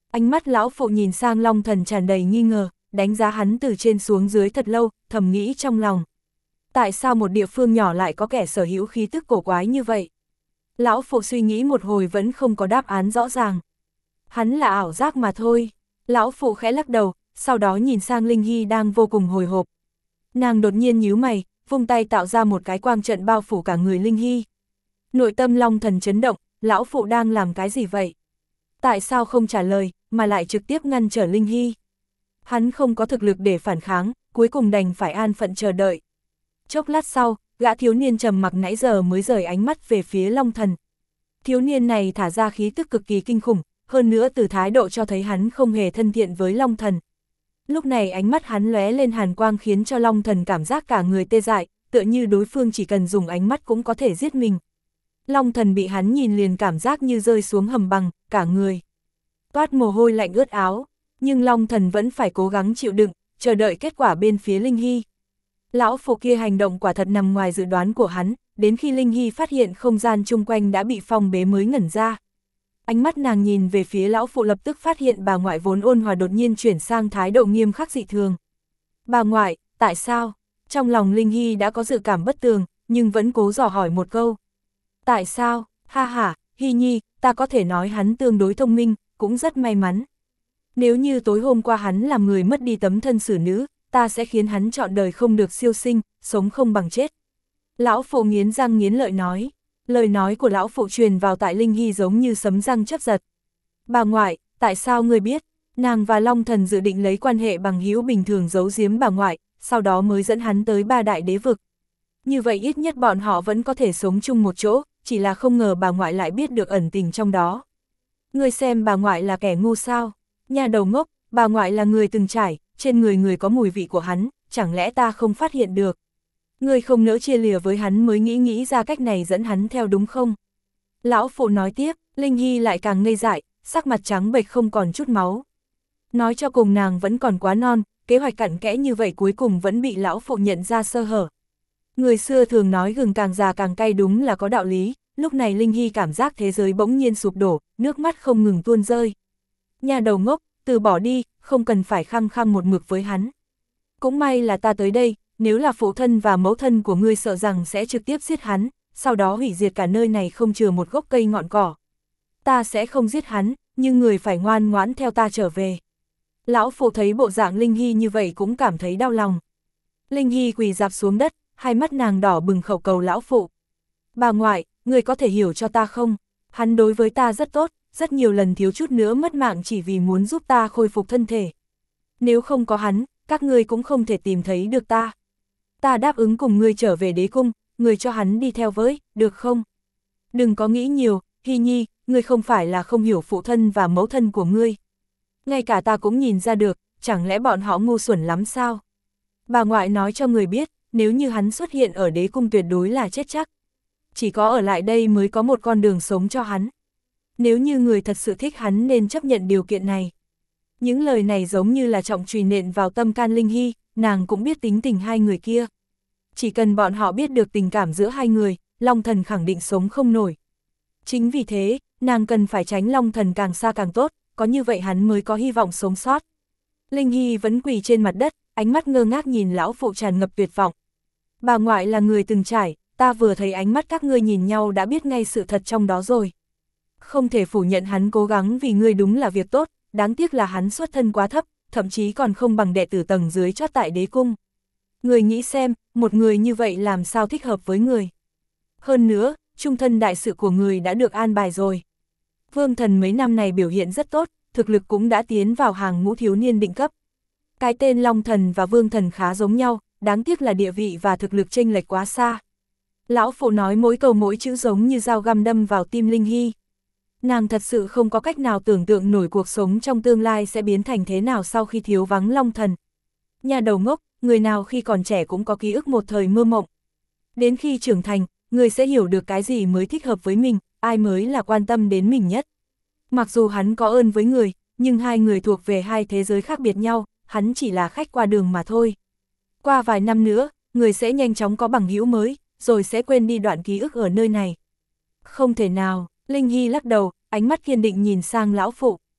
A: Ánh mắt lão phụ nhìn sang Long Thần tràn đầy nghi ngờ, đánh giá hắn từ trên xuống dưới thật lâu, thầm nghĩ trong lòng. Tại sao một địa phương nhỏ lại có kẻ sở hữu khí tức cổ quái như vậy? Lão phụ suy nghĩ một hồi vẫn không có đáp án rõ ràng. Hắn là ảo giác mà thôi. Lão phụ khẽ lắc đầu, sau đó nhìn sang Linh Hy đang vô cùng hồi hộp. Nàng đột nhiên nhíu mày, vung tay tạo ra một cái quang trận bao phủ cả người Linh Hy. Nội tâm Long Thần chấn động, lão phụ đang làm cái gì vậy? Tại sao không trả lời, mà lại trực tiếp ngăn trở Linh Hy? Hắn không có thực lực để phản kháng, cuối cùng đành phải an phận chờ đợi. Chốc lát sau, gã thiếu niên trầm mặc nãy giờ mới rời ánh mắt về phía Long Thần. Thiếu niên này thả ra khí tức cực kỳ kinh khủng, hơn nữa từ thái độ cho thấy hắn không hề thân thiện với Long Thần. Lúc này ánh mắt hắn lóe lên hàn quang khiến cho Long Thần cảm giác cả người tê dại, tựa như đối phương chỉ cần dùng ánh mắt cũng có thể giết mình. Long Thần bị hắn nhìn liền cảm giác như rơi xuống hầm băng, cả người toát mồ hôi lạnh ướt áo, nhưng Long Thần vẫn phải cố gắng chịu đựng, chờ đợi kết quả bên phía Linh Hy. Lão phụ kia hành động quả thật nằm ngoài dự đoán của hắn, đến khi Linh Hy phát hiện không gian chung quanh đã bị phong bế mới ngẩn ra. Ánh mắt nàng nhìn về phía lão phụ lập tức phát hiện bà ngoại vốn ôn hòa đột nhiên chuyển sang thái độ nghiêm khắc dị thường. Bà ngoại, tại sao? Trong lòng Linh Hy đã có dự cảm bất tường, nhưng vẫn cố dò hỏi một câu. Tại sao? Ha ha, Hy Nhi, ta có thể nói hắn tương đối thông minh, cũng rất may mắn. Nếu như tối hôm qua hắn làm người mất đi tấm thân xử nữ, ta sẽ khiến hắn trọn đời không được siêu sinh, sống không bằng chết. Lão phụ nghiến răng nghiến lợi nói. Lời nói của lão phụ truyền vào tại Linh Hy giống như sấm răng chớp giật. Bà ngoại, tại sao ngươi biết? Nàng và Long Thần dự định lấy quan hệ bằng hữu bình thường giấu giếm bà ngoại, sau đó mới dẫn hắn tới ba đại đế vực. Như vậy ít nhất bọn họ vẫn có thể sống chung một chỗ, chỉ là không ngờ bà ngoại lại biết được ẩn tình trong đó. Ngươi xem bà ngoại là kẻ ngu sao? Nhà đầu ngốc, bà ngoại là người từng trải, trên người người có mùi vị của hắn, chẳng lẽ ta không phát hiện được? Ngươi không nỡ chia lìa với hắn mới nghĩ nghĩ ra cách này dẫn hắn theo đúng không? Lão phụ nói tiếp, Linh Hy lại càng ngây dại, sắc mặt trắng bệch không còn chút máu. Nói cho cùng nàng vẫn còn quá non, kế hoạch cặn kẽ như vậy cuối cùng vẫn bị lão phụ nhận ra sơ hở. Người xưa thường nói gừng càng già càng cay đúng là có đạo lý, lúc này Linh Hy cảm giác thế giới bỗng nhiên sụp đổ, nước mắt không ngừng tuôn rơi. Nhà đầu ngốc, từ bỏ đi, không cần phải khăng khăng một mực với hắn. Cũng may là ta tới đây, nếu là phụ thân và mẫu thân của ngươi sợ rằng sẽ trực tiếp giết hắn, sau đó hủy diệt cả nơi này không chừa một gốc cây ngọn cỏ. Ta sẽ không giết hắn, nhưng người phải ngoan ngoãn theo ta trở về. Lão phụ thấy bộ dạng Linh Hy như vậy cũng cảm thấy đau lòng. Linh Hy quỳ rạp xuống đất, hai mắt nàng đỏ bừng khẩu cầu lão phụ. Bà ngoại, người có thể hiểu cho ta không? Hắn đối với ta rất tốt, rất nhiều lần thiếu chút nữa mất mạng chỉ vì muốn giúp ta khôi phục thân thể. Nếu không có hắn, các ngươi cũng không thể tìm thấy được ta. Ta đáp ứng cùng ngươi trở về đế cung, ngươi cho hắn đi theo với, được không? Đừng có nghĩ nhiều, Hy Nhi, ngươi không phải là không hiểu phụ thân và mẫu thân của ngươi. Ngay cả ta cũng nhìn ra được, chẳng lẽ bọn họ ngu xuẩn lắm sao? Bà ngoại nói cho người biết, nếu như hắn xuất hiện ở đế cung tuyệt đối là chết chắc. Chỉ có ở lại đây mới có một con đường sống cho hắn. Nếu như người thật sự thích hắn nên chấp nhận điều kiện này. Những lời này giống như là trọng chùy nện vào tâm can Linh Hy, nàng cũng biết tính tình hai người kia. Chỉ cần bọn họ biết được tình cảm giữa hai người, Long Thần khẳng định sống không nổi. Chính vì thế, nàng cần phải tránh Long Thần càng xa càng tốt, có như vậy hắn mới có hy vọng sống sót. Linh Hy vẫn quỳ trên mặt đất, ánh mắt ngơ ngác nhìn lão phụ tràn ngập tuyệt vọng. Bà ngoại là người từng trải, ta vừa thấy ánh mắt các ngươi nhìn nhau đã biết ngay sự thật trong đó rồi. Không thể phủ nhận hắn cố gắng vì ngươi đúng là việc tốt, đáng tiếc là hắn xuất thân quá thấp, thậm chí còn không bằng đệ tử tầng dưới chót tại đế cung. Người nghĩ xem, một người như vậy làm sao thích hợp với người. Hơn nữa, trung thân đại sự của người đã được an bài rồi. Vương Thần mấy năm này biểu hiện rất tốt, thực lực cũng đã tiến vào hàng ngũ thiếu niên định cấp. Cái tên Long Thần và Vương Thần khá giống nhau, đáng tiếc là địa vị và thực lực chênh lệch quá xa. Lão phụ nói mỗi câu mỗi chữ giống như dao găm đâm vào tim Linh Hy. Nàng thật sự không có cách nào tưởng tượng nổi cuộc sống trong tương lai sẽ biến thành thế nào sau khi thiếu vắng Long Thần. Nhà đầu ngốc, người nào khi còn trẻ cũng có ký ức một thời mơ mộng. Đến khi trưởng thành, người sẽ hiểu được cái gì mới thích hợp với mình, ai mới là quan tâm đến mình nhất. Mặc dù hắn có ơn với người, nhưng hai người thuộc về hai thế giới khác biệt nhau, hắn chỉ là khách qua đường mà thôi. Qua vài năm nữa, người sẽ nhanh chóng có bằng hữu mới, rồi sẽ quên đi đoạn ký ức ở nơi này. Không thể nào, Linh Hy lắc đầu, ánh mắt kiên định nhìn sang lão phụ.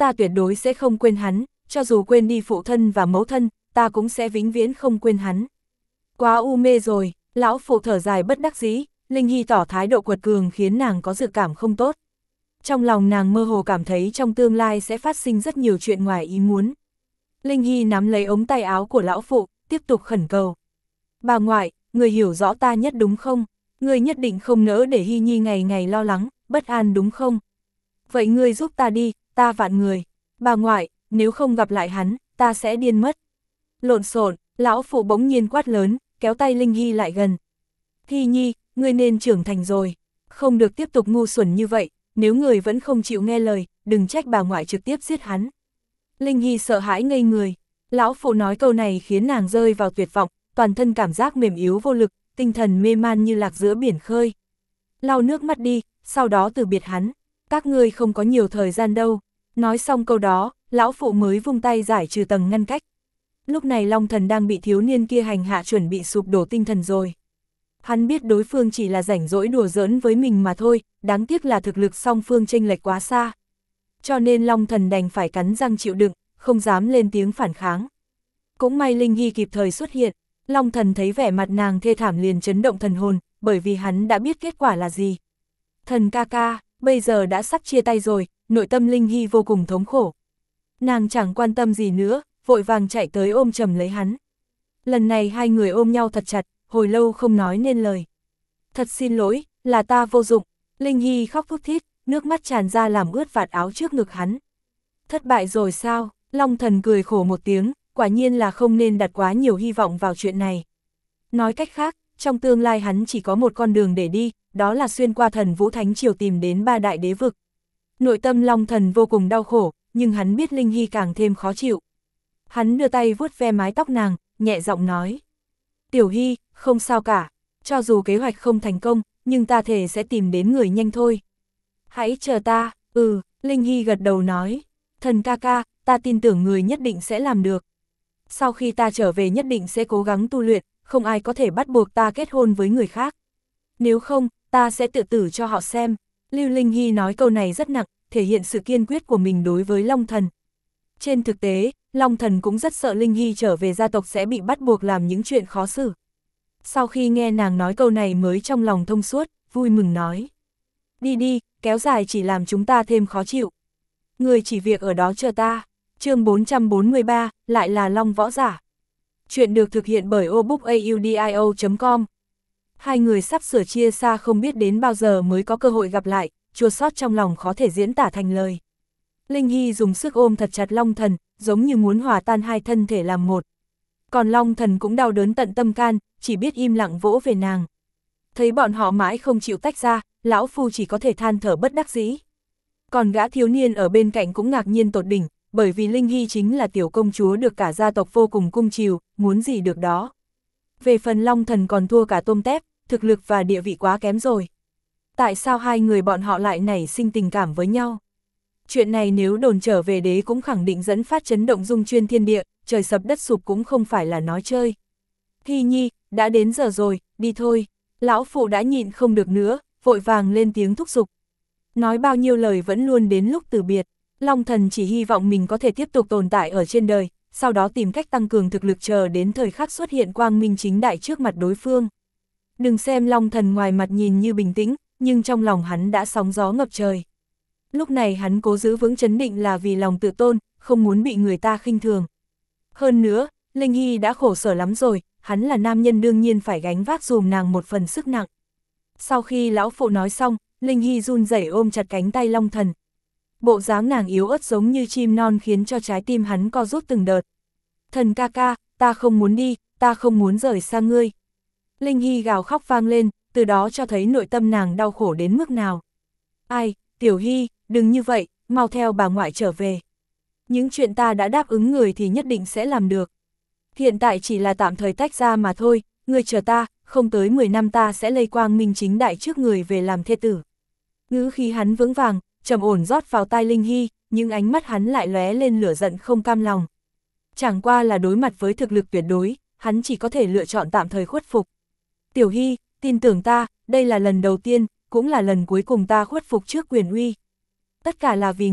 A: ta tuyệt đối sẽ không quên hắn, cho dù quên đi phụ thân và mẫu thân, ta cũng sẽ vĩnh viễn không quên hắn. Quá u mê rồi, lão phụ thở dài bất đắc dĩ, Linh Hy tỏ thái độ quật cường khiến nàng có dự cảm không tốt. Trong lòng nàng mơ hồ cảm thấy trong tương lai sẽ phát sinh rất nhiều chuyện ngoài ý muốn. Linh Hy nắm lấy ống tay áo của lão phụ, tiếp tục khẩn cầu. Bà ngoại, người hiểu rõ ta nhất đúng không? Người nhất định không nỡ để Hy Nhi ngày ngày lo lắng, bất an đúng không? Vậy ngươi giúp ta đi, ta vạn người. Bà ngoại, nếu không gặp lại hắn, ta sẽ điên mất. Lộn xộn, lão phụ bỗng nhiên quát lớn, kéo tay Linh Hy lại gần. Hy Nhi, ngươi nên trưởng thành rồi. Không được tiếp tục ngu xuẩn như vậy, nếu người vẫn không chịu nghe lời, đừng trách bà ngoại trực tiếp giết hắn. Linh Hy sợ hãi ngây người. Lão phụ nói câu này khiến nàng rơi vào tuyệt vọng, toàn thân cảm giác mềm yếu vô lực, tinh thần mê man như lạc giữa biển khơi. Lau nước mắt đi, sau đó từ biệt hắn. Các ngươi không có nhiều thời gian đâu. Nói xong câu đó, lão phụ mới vung tay giải trừ tầng ngăn cách. Lúc này Long Thần đang bị thiếu niên kia hành hạ chuẩn bị sụp đổ tinh thần rồi. Hắn biết đối phương chỉ là rảnh rỗi đùa giỡn với mình mà thôi, đáng tiếc là thực lực song phương chênh lệch quá xa. Cho nên Long Thần đành phải cắn răng chịu đựng, không dám lên tiếng phản kháng. Cũng may Linh Hy kịp thời xuất hiện, Long Thần thấy vẻ mặt nàng thê thảm liền chấn động thần hồn, bởi vì hắn đã biết kết quả là gì. Thần ca ca, bây giờ đã sắp chia tay rồi, nội tâm Linh Hy vô cùng thống khổ. Nàng chẳng quan tâm gì nữa, vội vàng chạy tới ôm chầm lấy hắn. Lần này hai người ôm nhau thật chặt, hồi lâu không nói nên lời. Thật xin lỗi, là ta vô dụng. Linh Hy khóc thút thít, nước mắt tràn ra làm ướt vạt áo trước ngực hắn. Thất bại rồi sao? Long Thần cười khổ một tiếng, quả nhiên là không nên đặt quá nhiều hy vọng vào chuyện này. Nói cách khác, trong tương lai hắn chỉ có một con đường để đi, đó là xuyên qua Thần Vũ Thánh Triều tìm đến ba đại đế vực. Nội tâm Long Thần vô cùng đau khổ, nhưng hắn biết Linh Hy càng thêm khó chịu. Hắn đưa tay vuốt ve mái tóc nàng, nhẹ giọng nói. Tiểu Hy, không sao cả, cho dù kế hoạch không thành công, nhưng ta thề sẽ tìm đến người nhanh thôi. Hãy chờ ta, ừ, Linh Hy gật đầu nói. Thần ca ca, ta tin tưởng người nhất định sẽ làm được. Sau khi ta trở về nhất định sẽ cố gắng tu luyện, không ai có thể bắt buộc ta kết hôn với người khác. Nếu không, ta sẽ tự tử cho họ xem. Lưu Linh Hy nói câu này rất nặng, thể hiện sự kiên quyết của mình đối với Long Thần. Trên thực tế, Long Thần cũng rất sợ Linh Hy trở về gia tộc sẽ bị bắt buộc làm những chuyện khó xử. Sau khi nghe nàng nói câu này mới trong lòng thông suốt, vui mừng nói. Đi đi, kéo dài chỉ làm chúng ta thêm khó chịu. Người chỉ việc ở đó chờ ta. Chương bốn trăm bốn mươi ba, lại là Long Võ Giả. Chuyện được thực hiện bởi obookaudio chấm com. Hai người sắp sửa chia xa không biết đến bao giờ mới có cơ hội gặp lại, chua xót trong lòng khó thể diễn tả thành lời. Linh Hy dùng sức ôm thật chặt Long Thần, giống như muốn hòa tan hai thân thể làm một. Còn Long Thần cũng đau đớn tận tâm can, chỉ biết im lặng vỗ về nàng. Thấy bọn họ mãi không chịu tách ra, lão phu chỉ có thể than thở bất đắc dĩ. Còn gã thiếu niên ở bên cạnh cũng ngạc nhiên tột đỉnh, bởi vì Linh Hy chính là tiểu công chúa được cả gia tộc vô cùng cung chiều, muốn gì được đó. Về phần Long Thần còn thua cả tôm tép, thực lực và địa vị quá kém rồi. Tại sao hai người bọn họ lại nảy sinh tình cảm với nhau? Chuyện này nếu đồn trở về đế cũng khẳng định dẫn phát chấn động dung chuyên thiên địa, trời sập đất sụp cũng không phải là nói chơi. Hy Nhi, đã đến giờ rồi, đi thôi. Lão phụ đã nhịn không được nữa, vội vàng lên tiếng thúc giục. Nói bao nhiêu lời vẫn luôn đến lúc từ biệt. Long Thần chỉ hy vọng mình có thể tiếp tục tồn tại ở trên đời, sau đó tìm cách tăng cường thực lực chờ đến thời khắc xuất hiện quang minh chính đại trước mặt đối phương. Đừng xem Long Thần ngoài mặt nhìn như bình tĩnh, nhưng trong lòng hắn đã sóng gió ngập trời. Lúc này hắn cố giữ vững chấn định là vì lòng tự tôn, không muốn bị người ta khinh thường. Hơn nữa, Linh Hy đã khổ sở lắm rồi, hắn là nam nhân đương nhiên phải gánh vác dùm nàng một phần sức nặng. Sau khi lão phụ nói xong, Linh Hy run rẩy ôm chặt cánh tay Long Thần. Bộ dáng nàng yếu ớt giống như chim non khiến cho trái tim hắn co rút từng đợt. Thần ca ca, ta không muốn đi, ta không muốn rời xa ngươi. Linh Hy gào khóc vang lên, từ đó cho thấy nội tâm nàng đau khổ đến mức nào. Ai, Tiểu Hy, đừng như vậy, mau theo bà ngoại trở về. Những chuyện ta đã đáp ứng người thì nhất định sẽ làm được. Hiện tại chỉ là tạm thời tách ra mà thôi, ngươi chờ ta, không tới mười năm ta sẽ lây quang minh chính đại trước người về làm thê tử. Ngữ khí hắn vững vàng, trầm ổn rót vào tai Linh Hy, nhưng ánh mắt hắn lại lóe lên lửa giận không cam lòng. Chẳng qua là đối mặt với thực lực tuyệt đối, hắn chỉ có thể lựa chọn tạm thời khuất phục. Tiểu Hy, tin tưởng ta, đây là lần đầu tiên, cũng là lần cuối cùng ta khuất phục trước quyền uy. Tất cả là vì người,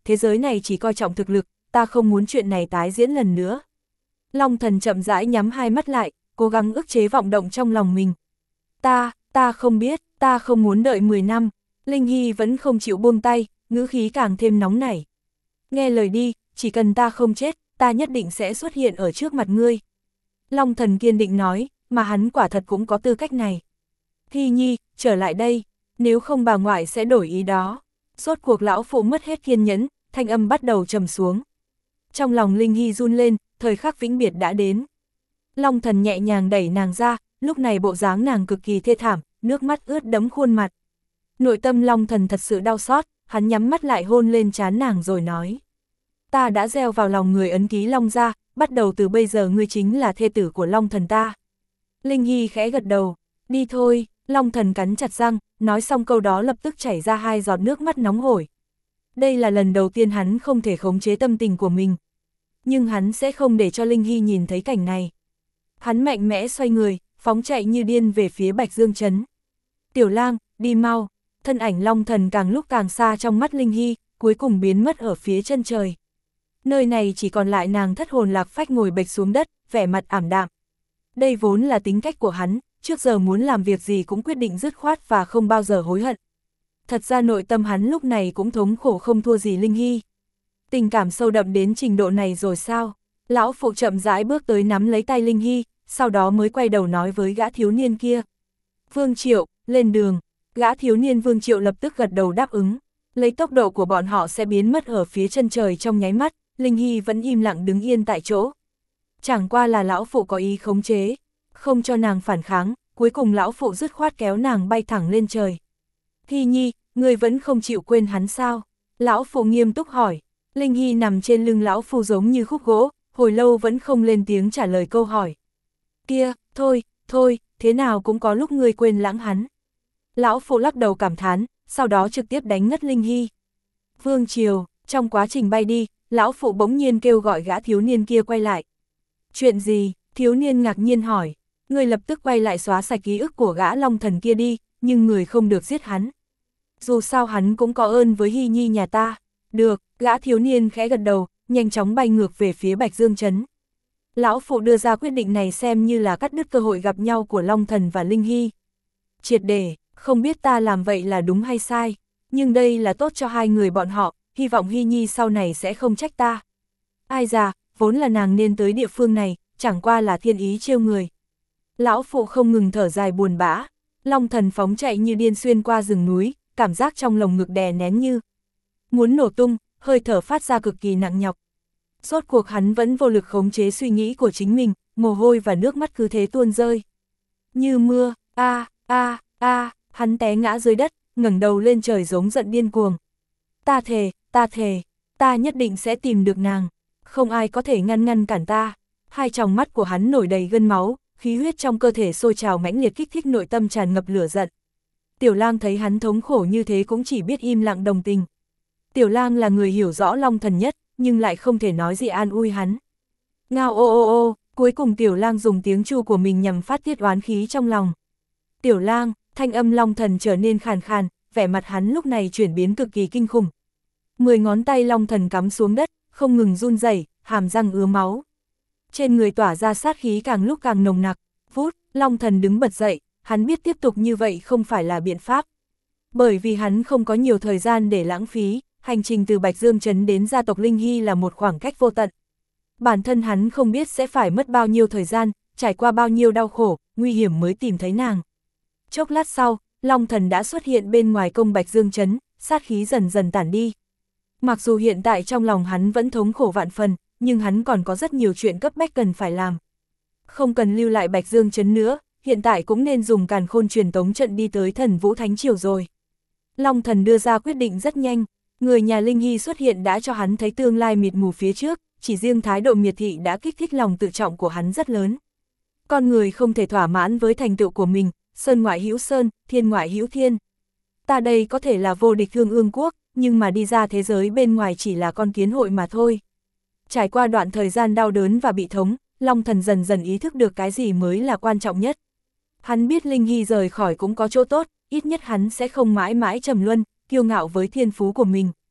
A: thế giới này chỉ coi trọng thực lực, ta không muốn chuyện này tái diễn lần nữa. Long Thần chậm rãi nhắm hai mắt lại, cố gắng ức chế vọng động trong lòng mình. Ta, ta không biết, ta không muốn đợi mười năm. Linh Hy vẫn không chịu buông tay, ngữ khí càng thêm nóng nảy. Nghe lời đi, chỉ cần ta không chết, ta nhất định sẽ xuất hiện ở trước mặt ngươi. Long Thần kiên định nói, mà hắn quả thật cũng có tư cách này. Hy Nhi, trở lại đây, nếu không bà ngoại sẽ đổi ý đó. Rốt cuộc lão phụ mất hết kiên nhẫn, thanh âm bắt đầu trầm xuống. Trong lòng Linh Hy run lên, thời khắc vĩnh biệt đã đến. Long Thần nhẹ nhàng đẩy nàng ra, lúc này bộ dáng nàng cực kỳ thê thảm, nước mắt ướt đẫm khuôn mặt. Nội tâm Long Thần thật sự đau xót, hắn nhắm mắt lại hôn lên trán nàng rồi nói. Ta đã gieo vào lòng người ấn ký Long gia, bắt đầu từ bây giờ ngươi chính là thê tử của Long Thần ta. Linh Hy khẽ gật đầu, đi thôi. Long Thần cắn chặt răng, nói xong câu đó lập tức chảy ra hai giọt nước mắt nóng hổi. Đây là lần đầu tiên hắn không thể khống chế tâm tình của mình. Nhưng hắn sẽ không để cho Linh Hy nhìn thấy cảnh này. Hắn mạnh mẽ xoay người, phóng chạy như điên về phía Bạch Dương Trấn. Tiểu Lang, đi mau. Thân ảnh Long Thần càng lúc càng xa trong mắt Linh Hy, cuối cùng biến mất ở phía chân trời. Nơi này chỉ còn lại nàng thất hồn lạc phách ngồi bệt xuống đất, vẻ mặt ảm đạm. Đây vốn là tính cách của hắn, trước giờ muốn làm việc gì cũng quyết định dứt khoát và không bao giờ hối hận. Thật ra nội tâm hắn lúc này cũng thống khổ không thua gì Linh Hy. Tình cảm sâu đậm đến trình độ này rồi sao? Lão phụ chậm rãi bước tới nắm lấy tay Linh Hy, sau đó mới quay đầu nói với gã thiếu niên kia. Vương Triệu, lên đường. Gã thiếu niên Vương Triệu lập tức gật đầu đáp ứng. Lấy tốc độ của bọn họ sẽ biến mất ở phía chân trời trong nháy mắt, Linh Hy vẫn im lặng đứng yên tại chỗ. Chẳng qua là lão phụ có ý khống chế, không cho nàng phản kháng, cuối cùng lão phụ dứt khoát kéo nàng bay thẳng lên trời. Hy Nhi, ngươi vẫn không chịu quên hắn sao? Lão phụ nghiêm túc hỏi. Linh Hy nằm trên lưng lão phụ giống như khúc gỗ, hồi lâu vẫn không lên tiếng trả lời câu hỏi. Kia, thôi, thôi, thế nào cũng có lúc ngươi quên lãng hắn. Lão phụ lắc đầu cảm thán, sau đó trực tiếp đánh ngất Linh Hy. Vương Triều, trong quá trình bay đi, lão phụ bỗng nhiên kêu gọi gã thiếu niên kia quay lại. Chuyện gì? Thiếu niên ngạc nhiên hỏi. Người lập tức quay lại xóa sạch ký ức của gã Long Thần kia đi, nhưng người không được giết hắn. Dù sao hắn cũng có ơn với Hy Nhi nhà ta. Được, gã thiếu niên khẽ gật đầu, nhanh chóng bay ngược về phía Bạch Dương Trấn. Lão phụ đưa ra quyết định này xem như là cắt đứt cơ hội gặp nhau của Long Thần và Linh Hy. Triệt để, không biết ta làm vậy là đúng hay sai, nhưng đây là tốt cho hai người bọn họ, hy vọng Hy Nhi sau này sẽ không trách ta. Ai già, vốn là nàng nên tới địa phương này, chẳng qua là thiên ý trêu người. Lão phụ không ngừng thở dài buồn bã, Long Thần phóng chạy như điên xuyên qua rừng núi, cảm giác trong lồng ngực đè nén như muốn nổ tung, hơi thở phát ra cực kỳ nặng nhọc. Rốt cuộc hắn vẫn vô lực khống chế suy nghĩ của chính mình, mồ hôi và nước mắt cứ thế tuôn rơi. Như mưa, a a a, hắn té ngã dưới đất, ngẩng đầu lên trời giống giận điên cuồng. Ta thề, ta thề, ta nhất định sẽ tìm được nàng, không ai có thể ngăn ngăn cản ta. Hai tròng mắt của hắn nổi đầy gân máu, khí huyết trong cơ thể sôi trào mãnh liệt kích thích nội tâm tràn ngập lửa giận. Tiểu Lang thấy hắn thống khổ như thế cũng chỉ biết im lặng đồng tình. Tiểu Lang là người hiểu rõ Long Thần nhất, nhưng lại không thể nói gì an ui hắn. Ngao ô ô ô, cuối cùng Tiểu Lang dùng tiếng chu của mình nhằm phát tiết oán khí trong lòng. Tiểu Lang, thanh âm Long Thần trở nên khàn khàn, vẻ mặt hắn lúc này chuyển biến cực kỳ kinh khủng. Mười ngón tay Long Thần cắm xuống đất, không ngừng run rẩy, hàm răng ứa máu. Trên người tỏa ra sát khí càng lúc càng nồng nặc. Vút, Long Thần đứng bật dậy, hắn biết tiếp tục như vậy không phải là biện pháp. Bởi vì hắn không có nhiều thời gian để lãng phí, hành trình từ Bạch Dương Trấn đến gia tộc Linh Hy là một khoảng cách vô tận. Bản thân hắn không biết sẽ phải mất bao nhiêu thời gian, trải qua bao nhiêu đau khổ, nguy hiểm mới tìm thấy nàng. Chốc lát sau, Long Thần đã xuất hiện bên ngoài công Bạch Dương Trấn, sát khí dần dần tản đi. Mặc dù hiện tại trong lòng hắn vẫn thống khổ vạn phần, nhưng hắn còn có rất nhiều chuyện cấp bách cần phải làm. Không cần lưu lại Bạch Dương Trấn nữa, hiện tại cũng nên dùng Càn Khôn truyền tống trận đi tới Thần Vũ Thánh Triều rồi. Long Thần đưa ra quyết định rất nhanh, người nhà Linh Hy xuất hiện đã cho hắn thấy tương lai mịt mù phía trước, chỉ riêng thái độ miệt thị đã kích thích lòng tự trọng của hắn rất lớn. Con người không thể thỏa mãn với thành tựu của mình, sơn ngoại hữu sơn, thiên ngoại hữu thiên. Ta đây có thể là vô địch Thương Ương Quốc, nhưng mà đi ra thế giới bên ngoài chỉ là con kiến hội mà thôi. Trải qua đoạn thời gian đau đớn và bị thống, Long Thần dần dần ý thức được cái gì mới là quan trọng nhất. Hắn biết Linh Hy rời khỏi cũng có chỗ tốt, ít nhất hắn sẽ không mãi mãi trầm luân, kiêu ngạo với thiên phú của mình.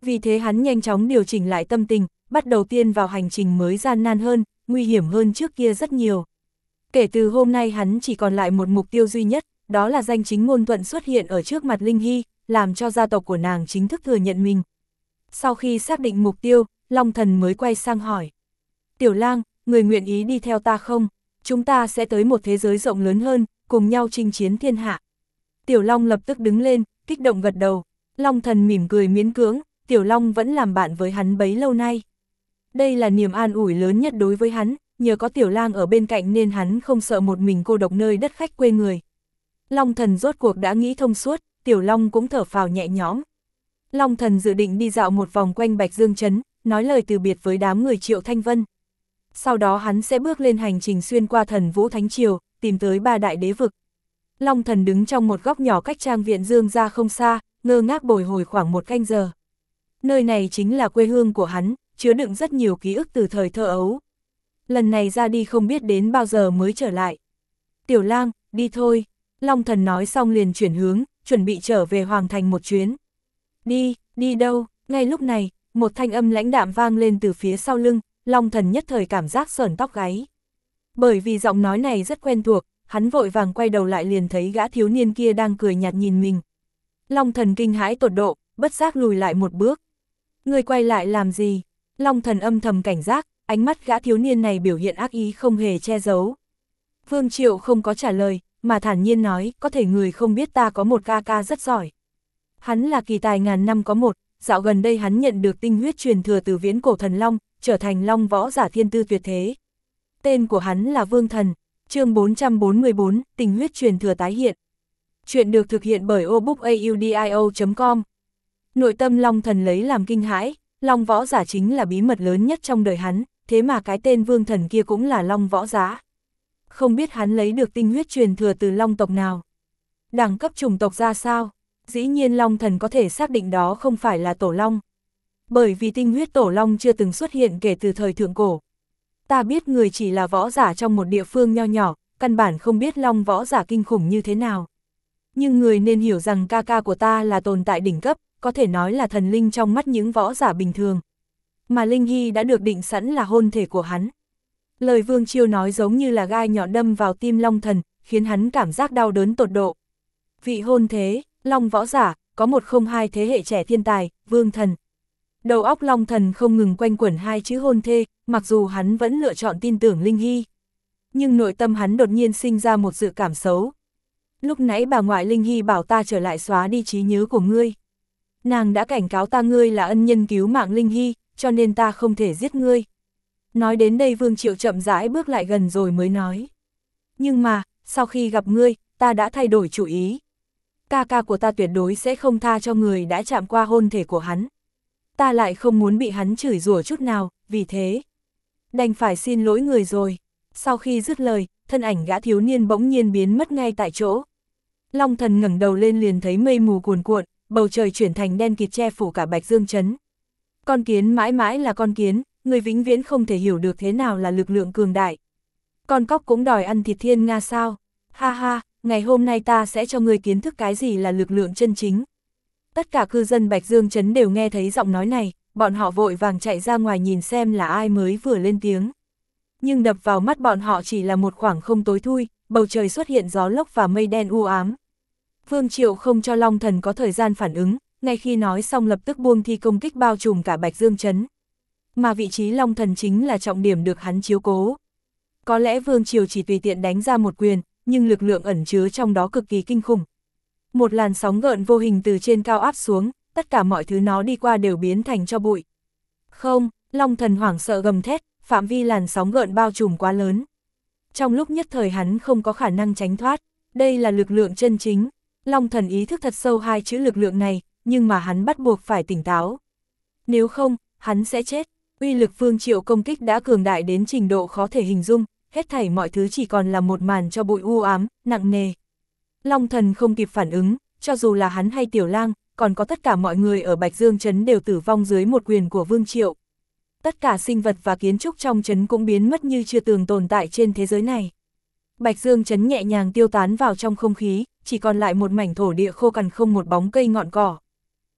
A: Vì thế hắn nhanh chóng điều chỉnh lại tâm tình, bắt đầu tiên vào hành trình mới gian nan hơn, nguy hiểm hơn trước kia rất nhiều. Kể từ hôm nay hắn chỉ còn lại một mục tiêu duy nhất, đó là danh chính ngôn thuận xuất hiện ở trước mặt Linh Hy, làm cho gia tộc của nàng chính thức thừa nhận mình. Sau khi xác định mục tiêu, Long Thần mới quay sang hỏi. Tiểu lang, người nguyện ý đi theo ta không? Chúng ta sẽ tới một thế giới rộng lớn hơn, cùng nhau chinh chiến thiên hạ. Tiểu Long lập tức đứng lên, kích động gật đầu. Long Thần mỉm cười miễn cưỡng, Tiểu Long vẫn làm bạn với hắn bấy lâu nay. Đây là niềm an ủi lớn nhất đối với hắn, nhờ có Tiểu Lang ở bên cạnh nên hắn không sợ một mình cô độc nơi đất khách quê người. Long Thần rốt cuộc đã nghĩ thông suốt, Tiểu Long cũng thở phào nhẹ nhõm. Long Thần dự định đi dạo một vòng quanh Bạch Dương Trấn, nói lời từ biệt với đám người Triệu Thanh Vân. Sau đó hắn sẽ bước lên hành trình xuyên qua Thần Vũ Thánh Triều, tìm tới ba đại đế vực. Long Thần đứng trong một góc nhỏ cách trang viện Dương ra không xa, ngơ ngác bồi hồi khoảng một canh giờ. Nơi này chính là quê hương của hắn, chứa đựng rất nhiều ký ức từ thời thơ ấu. Lần này ra đi không biết đến bao giờ mới trở lại. Tiểu Lang, đi thôi. Long Thần nói xong liền chuyển hướng, chuẩn bị trở về Hoàng Thành một chuyến. Đi, đi đâu? Ngay lúc này, một thanh âm lãnh đạm vang lên từ phía sau lưng, Long Thần nhất thời cảm giác sởn tóc gáy. Bởi vì giọng nói này rất quen thuộc, hắn vội vàng quay đầu lại liền thấy gã thiếu niên kia đang cười nhạt nhìn mình. Long Thần kinh hãi tột độ, bất giác lùi lại một bước. Người quay lại làm gì? Long Thần âm thầm cảnh giác, ánh mắt gã thiếu niên này biểu hiện ác ý không hề che giấu. Vương Triệu không có trả lời, mà thản nhiên nói, có thể người không biết ta có một ca ca rất giỏi. Hắn là kỳ tài ngàn năm có một, dạo gần đây hắn nhận được tinh huyết truyền thừa từ viễn cổ thần long, trở thành long võ giả thiên tư tuyệt thế. Tên của hắn là Vương Thần, chương bốn trăm bốn mươi bốn, tinh huyết truyền thừa tái hiện. Chuyện được thực hiện bởi obookaudio chấm com. Nội tâm Long Thần lấy làm kinh hãi, long võ giả chính là bí mật lớn nhất trong đời hắn, thế mà cái tên Vương Thần kia cũng là long võ giả. Không biết hắn lấy được tinh huyết truyền thừa từ long tộc nào. Đẳng cấp chủng tộc ra sao? Dĩ nhiên Long Thần có thể xác định đó không phải là tổ long. Bởi vì tinh huyết tổ long chưa từng xuất hiện kể từ thời thượng cổ. Ta biết người chỉ là võ giả trong một địa phương nho nhỏ, căn bản không biết long võ giả kinh khủng như thế nào. Nhưng người nên hiểu rằng ca ca của ta là tồn tại đỉnh cấp, có thể nói là thần linh trong mắt những võ giả bình thường. Mà Linh Hy đã được định sẵn là hôn thể của hắn. Lời Vương Chiêu nói giống như là gai nhọn đâm vào tim Long Thần, khiến hắn cảm giác đau đớn tột độ. Vị hôn thế, long võ giả, có một không hai thế hệ trẻ thiên tài, Vương Thần. Đầu óc Long Thần không ngừng quanh quẩn hai chữ hôn thê, mặc dù hắn vẫn lựa chọn tin tưởng Linh Hy. Nhưng nội tâm hắn đột nhiên sinh ra một dự cảm xấu. Lúc nãy bà ngoại Linh Hy bảo ta trở lại xóa đi trí nhớ của ngươi. Nàng đã cảnh cáo ta ngươi là ân nhân cứu mạng Linh Hy, cho nên ta không thể giết ngươi. Nói đến đây Vương Triệu chậm rãi bước lại gần rồi mới nói. Nhưng mà, sau khi gặp ngươi, ta đã thay đổi chủ ý. Ca ca của ta tuyệt đối sẽ không tha cho người đã chạm qua hôn thể của hắn. Ta lại không muốn bị hắn chửi rủa chút nào, vì thế đành phải xin lỗi người rồi. Sau khi dứt lời, thân ảnh gã thiếu niên bỗng nhiên biến mất ngay tại chỗ. Long Thần ngẩng đầu lên liền thấy mây mù cuồn cuộn, bầu trời chuyển thành đen kịt che phủ cả Bạch Dương Trấn. Con kiến mãi mãi là con kiến, người vĩnh viễn không thể hiểu được thế nào là lực lượng cường đại. Con cóc cũng đòi ăn thịt thiên nga sao? Ha ha, ngày hôm nay ta sẽ cho người kiến thức cái gì là lực lượng chân chính. Tất cả cư dân Bạch Dương Trấn đều nghe thấy giọng nói này, bọn họ vội vàng chạy ra ngoài nhìn xem là ai mới vừa lên tiếng. Nhưng đập vào mắt bọn họ chỉ là một khoảng không tối thui, bầu trời xuất hiện gió lốc và mây đen u ám. Vương Triệu không cho Long Thần có thời gian phản ứng, ngay khi nói xong lập tức buông thi công kích bao trùm cả Bạch Dương Trấn. Mà vị trí Long Thần chính là trọng điểm được hắn chiếu cố. Có lẽ Vương Triều chỉ tùy tiện đánh ra một quyền, nhưng lực lượng ẩn chứa trong đó cực kỳ kinh khủng. Một làn sóng gợn vô hình từ trên cao áp xuống, tất cả mọi thứ nó đi qua đều biến thành tro bụi. Không, Long Thần hoảng sợ gầm thét, phạm vi làn sóng gợn bao trùm quá lớn. Trong lúc nhất thời hắn không có khả năng tránh thoát, đây là lực lượng chân chính. Long Thần ý thức thật sâu hai chữ lực lượng này, nhưng mà hắn bắt buộc phải tỉnh táo. Nếu không, hắn sẽ chết. Uy lực Vương Triệu công kích đã cường đại đến trình độ khó thể hình dung, hết thảy mọi thứ chỉ còn là một màn cho bụi u ám, nặng nề. Long Thần không kịp phản ứng, cho dù là hắn hay Tiểu Lang, còn có tất cả mọi người ở Bạch Dương Trấn đều tử vong dưới một quyền của Vương Triệu. Tất cả sinh vật và kiến trúc trong trấn cũng biến mất như chưa từng tồn tại trên thế giới này. Bạch Dương Trấn nhẹ nhàng tiêu tán vào trong không khí, chỉ còn lại một mảnh thổ địa khô cằn không một bóng cây ngọn cỏ.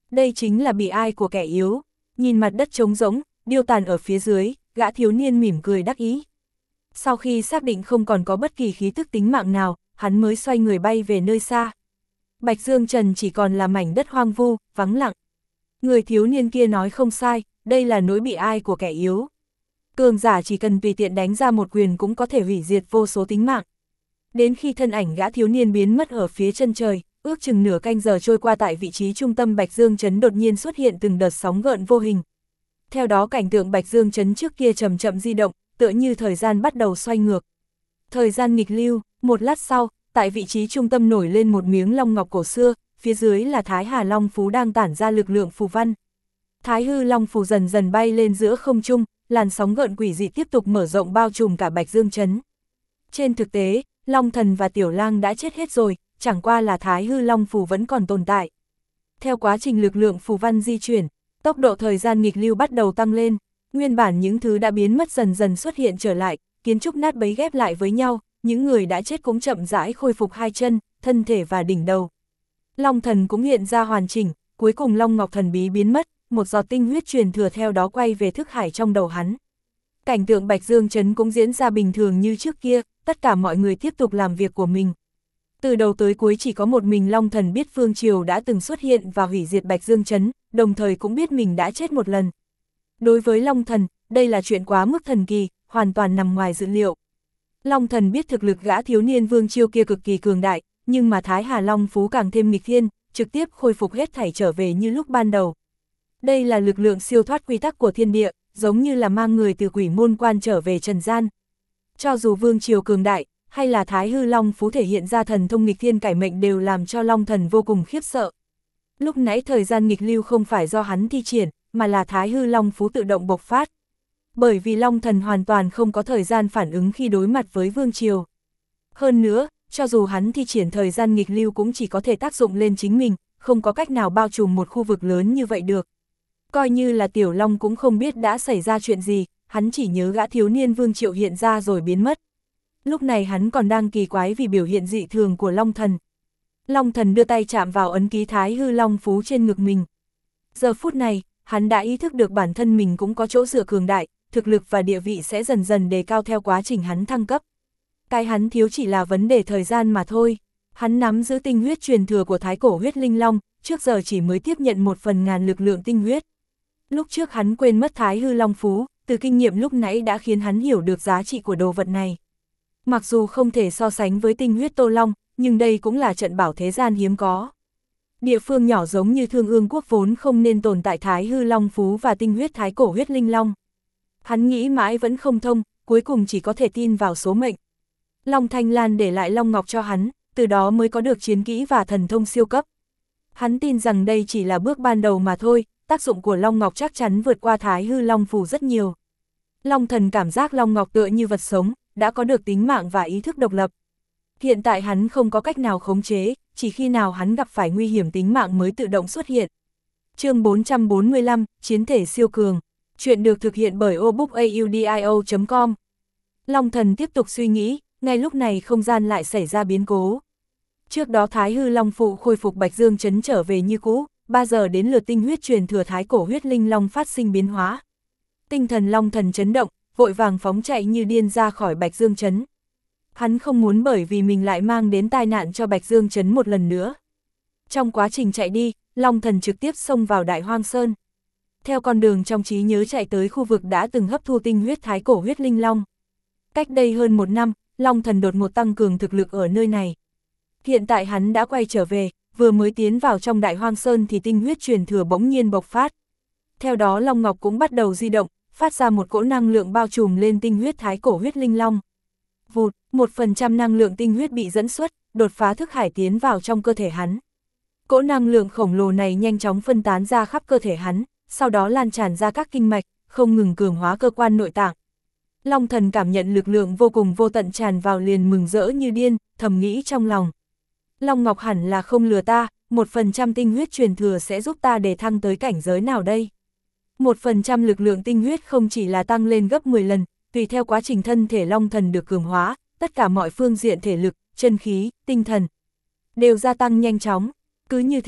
A: Đây chính là bị ai của kẻ yếu. Nhìn mặt đất trống rỗng, điêu tàn ở phía dưới, gã thiếu niên mỉm cười đắc ý. Sau khi xác định không còn có bất kỳ khí tức tính mạng nào, hắn mới xoay người bay về nơi xa. Bạch Dương Trần chỉ còn là mảnh đất hoang vu, vắng lặng. Người thiếu niên kia nói không sai, đây là nỗi bị ai của kẻ yếu. Cường giả chỉ cần tùy tiện đánh ra một quyền cũng có thể hủy diệt vô số tính mạng. Đến khi thân ảnh gã thiếu niên biến mất ở phía chân trời, ước chừng nửa canh giờ trôi qua, tại vị trí trung tâm Bạch Dương Trấn đột nhiên xuất hiện từng đợt sóng gợn vô hình. Theo đó cảnh tượng Bạch Dương Trấn trước kia chậm chậm di động, tựa như thời gian bắt đầu xoay ngược. Thời gian nghịch lưu, một lát sau, tại vị trí trung tâm nổi lên một miếng long ngọc cổ xưa, phía dưới là Thái Hà Long Phú đang tản ra lực lượng phù văn. Thái Hư Long Phù dần dần bay lên giữa không trung, làn sóng gợn quỷ dị tiếp tục mở rộng bao trùm cả Bạch Dương Trấn. Trên thực tế, Long Thần và Tiểu Lang đã chết hết rồi, chẳng qua là Thái Hư Long Phù vẫn còn tồn tại. Theo quá trình lực lượng phù văn di chuyển, tốc độ thời gian nghịch lưu bắt đầu tăng lên, nguyên bản những thứ đã biến mất dần dần xuất hiện trở lại, kiến trúc nát bấy ghép lại với nhau, những người đã chết cũng chậm rãi khôi phục hai chân, thân thể và đỉnh đầu. Long Thần cũng hiện ra hoàn chỉnh, cuối cùng Long Ngọc thần bí biến mất, một giọt tinh huyết truyền thừa theo đó quay về thức hải trong đầu hắn. Cảnh tượng Bạch Dương Trấn cũng diễn ra bình thường như trước kia, tất cả mọi người tiếp tục làm việc của mình. Từ đầu tới cuối chỉ có một mình Long Thần biết Vương Triều đã từng xuất hiện và hủy diệt Bạch Dương Trấn, đồng thời cũng biết mình đã chết một lần. Đối với Long Thần, đây là chuyện quá mức thần kỳ, hoàn toàn nằm ngoài dự liệu. Long Thần biết thực lực gã thiếu niên Vương Triều kia cực kỳ cường đại, nhưng mà Thái Hà Long Phú càng thêm nghịch thiên, trực tiếp khôi phục hết thảy trở về như lúc ban đầu. Đây là lực lượng siêu thoát quy tắc của thiên địa, giống như là mang người từ quỷ môn quan trở về trần gian. Cho dù Vương Triều cường đại, hay là Thái Hư Long Phú thể hiện ra thần thông nghịch thiên cải mệnh đều làm cho Long Thần vô cùng khiếp sợ. Lúc nãy thời gian nghịch lưu không phải do hắn thi triển, mà là Thái Hư Long Phú tự động bộc phát. Bởi vì Long Thần hoàn toàn không có thời gian phản ứng khi đối mặt với Vương Triều. Hơn nữa, cho dù hắn thi triển thời gian nghịch lưu cũng chỉ có thể tác dụng lên chính mình, không có cách nào bao trùm một khu vực lớn như vậy được. Coi như là Tiểu Long cũng không biết đã xảy ra chuyện gì, hắn chỉ nhớ gã thiếu niên Vương Triệu hiện ra rồi biến mất. Lúc này hắn còn đang kỳ quái vì biểu hiện dị thường của Long Thần. Long Thần đưa tay chạm vào ấn ký Thái Hư Long Phú trên ngực mình. Giờ phút này, hắn đã ý thức được bản thân mình cũng có chỗ dựa cường đại, thực lực và địa vị sẽ dần dần đề cao theo quá trình hắn thăng cấp. Cái hắn thiếu chỉ là vấn đề thời gian mà thôi. Hắn nắm giữ tinh huyết truyền thừa của Thái Cổ Huyết Linh Long, trước giờ chỉ mới tiếp nhận một phần ngàn lực lượng tinh huyết. Lúc trước hắn quên mất Thái Hư Long Phú, từ kinh nghiệm lúc nãy đã khiến hắn hiểu được giá trị của đồ vật này. Mặc dù không thể so sánh với tinh huyết Tô Long, nhưng đây cũng là trận bảo thế gian hiếm có. Địa phương nhỏ giống như Thương Ương Quốc vốn không nên tồn tại Thái Hư Long Phú và tinh huyết Thái Cổ Huyết Linh Long. Hắn nghĩ mãi vẫn không thông, cuối cùng chỉ có thể tin vào số mệnh. Long Thanh Lan để lại Long Ngọc cho hắn, từ đó mới có được chiến kỹ và thần thông siêu cấp. Hắn tin rằng đây chỉ là bước ban đầu mà thôi, tác dụng của Long Ngọc chắc chắn vượt qua Thái Hư Long Phù rất nhiều. Long Thần cảm giác Long Ngọc tựa như vật sống, đã có được tính mạng và ý thức độc lập. Hiện tại hắn không có cách nào khống chế, chỉ khi nào hắn gặp phải nguy hiểm tính mạng mới tự động xuất hiện. Chương bốn trăm bốn mươi lăm, Chiến thể siêu cường. Chuyện được thực hiện bởi obookaudio chấm com. Long Thần tiếp tục suy nghĩ, ngay lúc này không gian lại xảy ra biến cố. Trước đó Thái Hư Long Phụ khôi phục Bạch Dương Trấn trở về như cũ, ba giờ đến lượt tinh huyết truyền thừa Thái Cổ Huyết Linh Long phát sinh biến hóa. Tinh thần Long Thần chấn động, vội vàng phóng chạy như điên ra khỏi Bạch Dương Trấn. Hắn không muốn bởi vì mình lại mang đến tai nạn cho Bạch Dương Trấn một lần nữa. Trong quá trình chạy đi, Long Thần trực tiếp xông vào Đại Hoang Sơn. Theo con đường trong trí nhớ chạy tới khu vực đã từng hấp thu tinh huyết Thái Cổ Huyết Linh Long. Cách đây hơn một năm, Long Thần đột ngột tăng cường thực lực ở nơi này. Hiện tại hắn đã quay trở về, vừa mới tiến vào trong Đại Hoang Sơn thì tinh huyết truyền thừa bỗng nhiên bộc phát. Theo đó Long Ngọc cũng bắt đầu di động, phát ra một cỗ năng lượng bao trùm lên tinh huyết Thái Cổ Huyết Linh Long. Vụt, một phần trăm năng lượng tinh huyết bị dẫn xuất, đột phá thức hải tiến vào trong cơ thể hắn. Cỗ năng lượng khổng lồ này nhanh chóng phân tán ra khắp cơ thể hắn, sau đó lan tràn ra các kinh mạch, không ngừng cường hóa cơ quan nội tạng. Long Thần cảm nhận lực lượng vô cùng vô tận tràn vào liền mừng rỡ như điên, thầm nghĩ trong lòng. Long Ngọc hẳn là không lừa ta, một phần trăm tinh huyết truyền thừa sẽ giúp ta đề thăng tới cảnh giới nào đây? Một phần trăm lực lượng tinh huyết không chỉ là tăng lên gấp mười lần, tùy theo quá trình thân thể Long Thần được cường hóa, tất cả mọi phương diện thể lực, chân khí, tinh thần đều gia tăng nhanh chóng. Cứ như thế,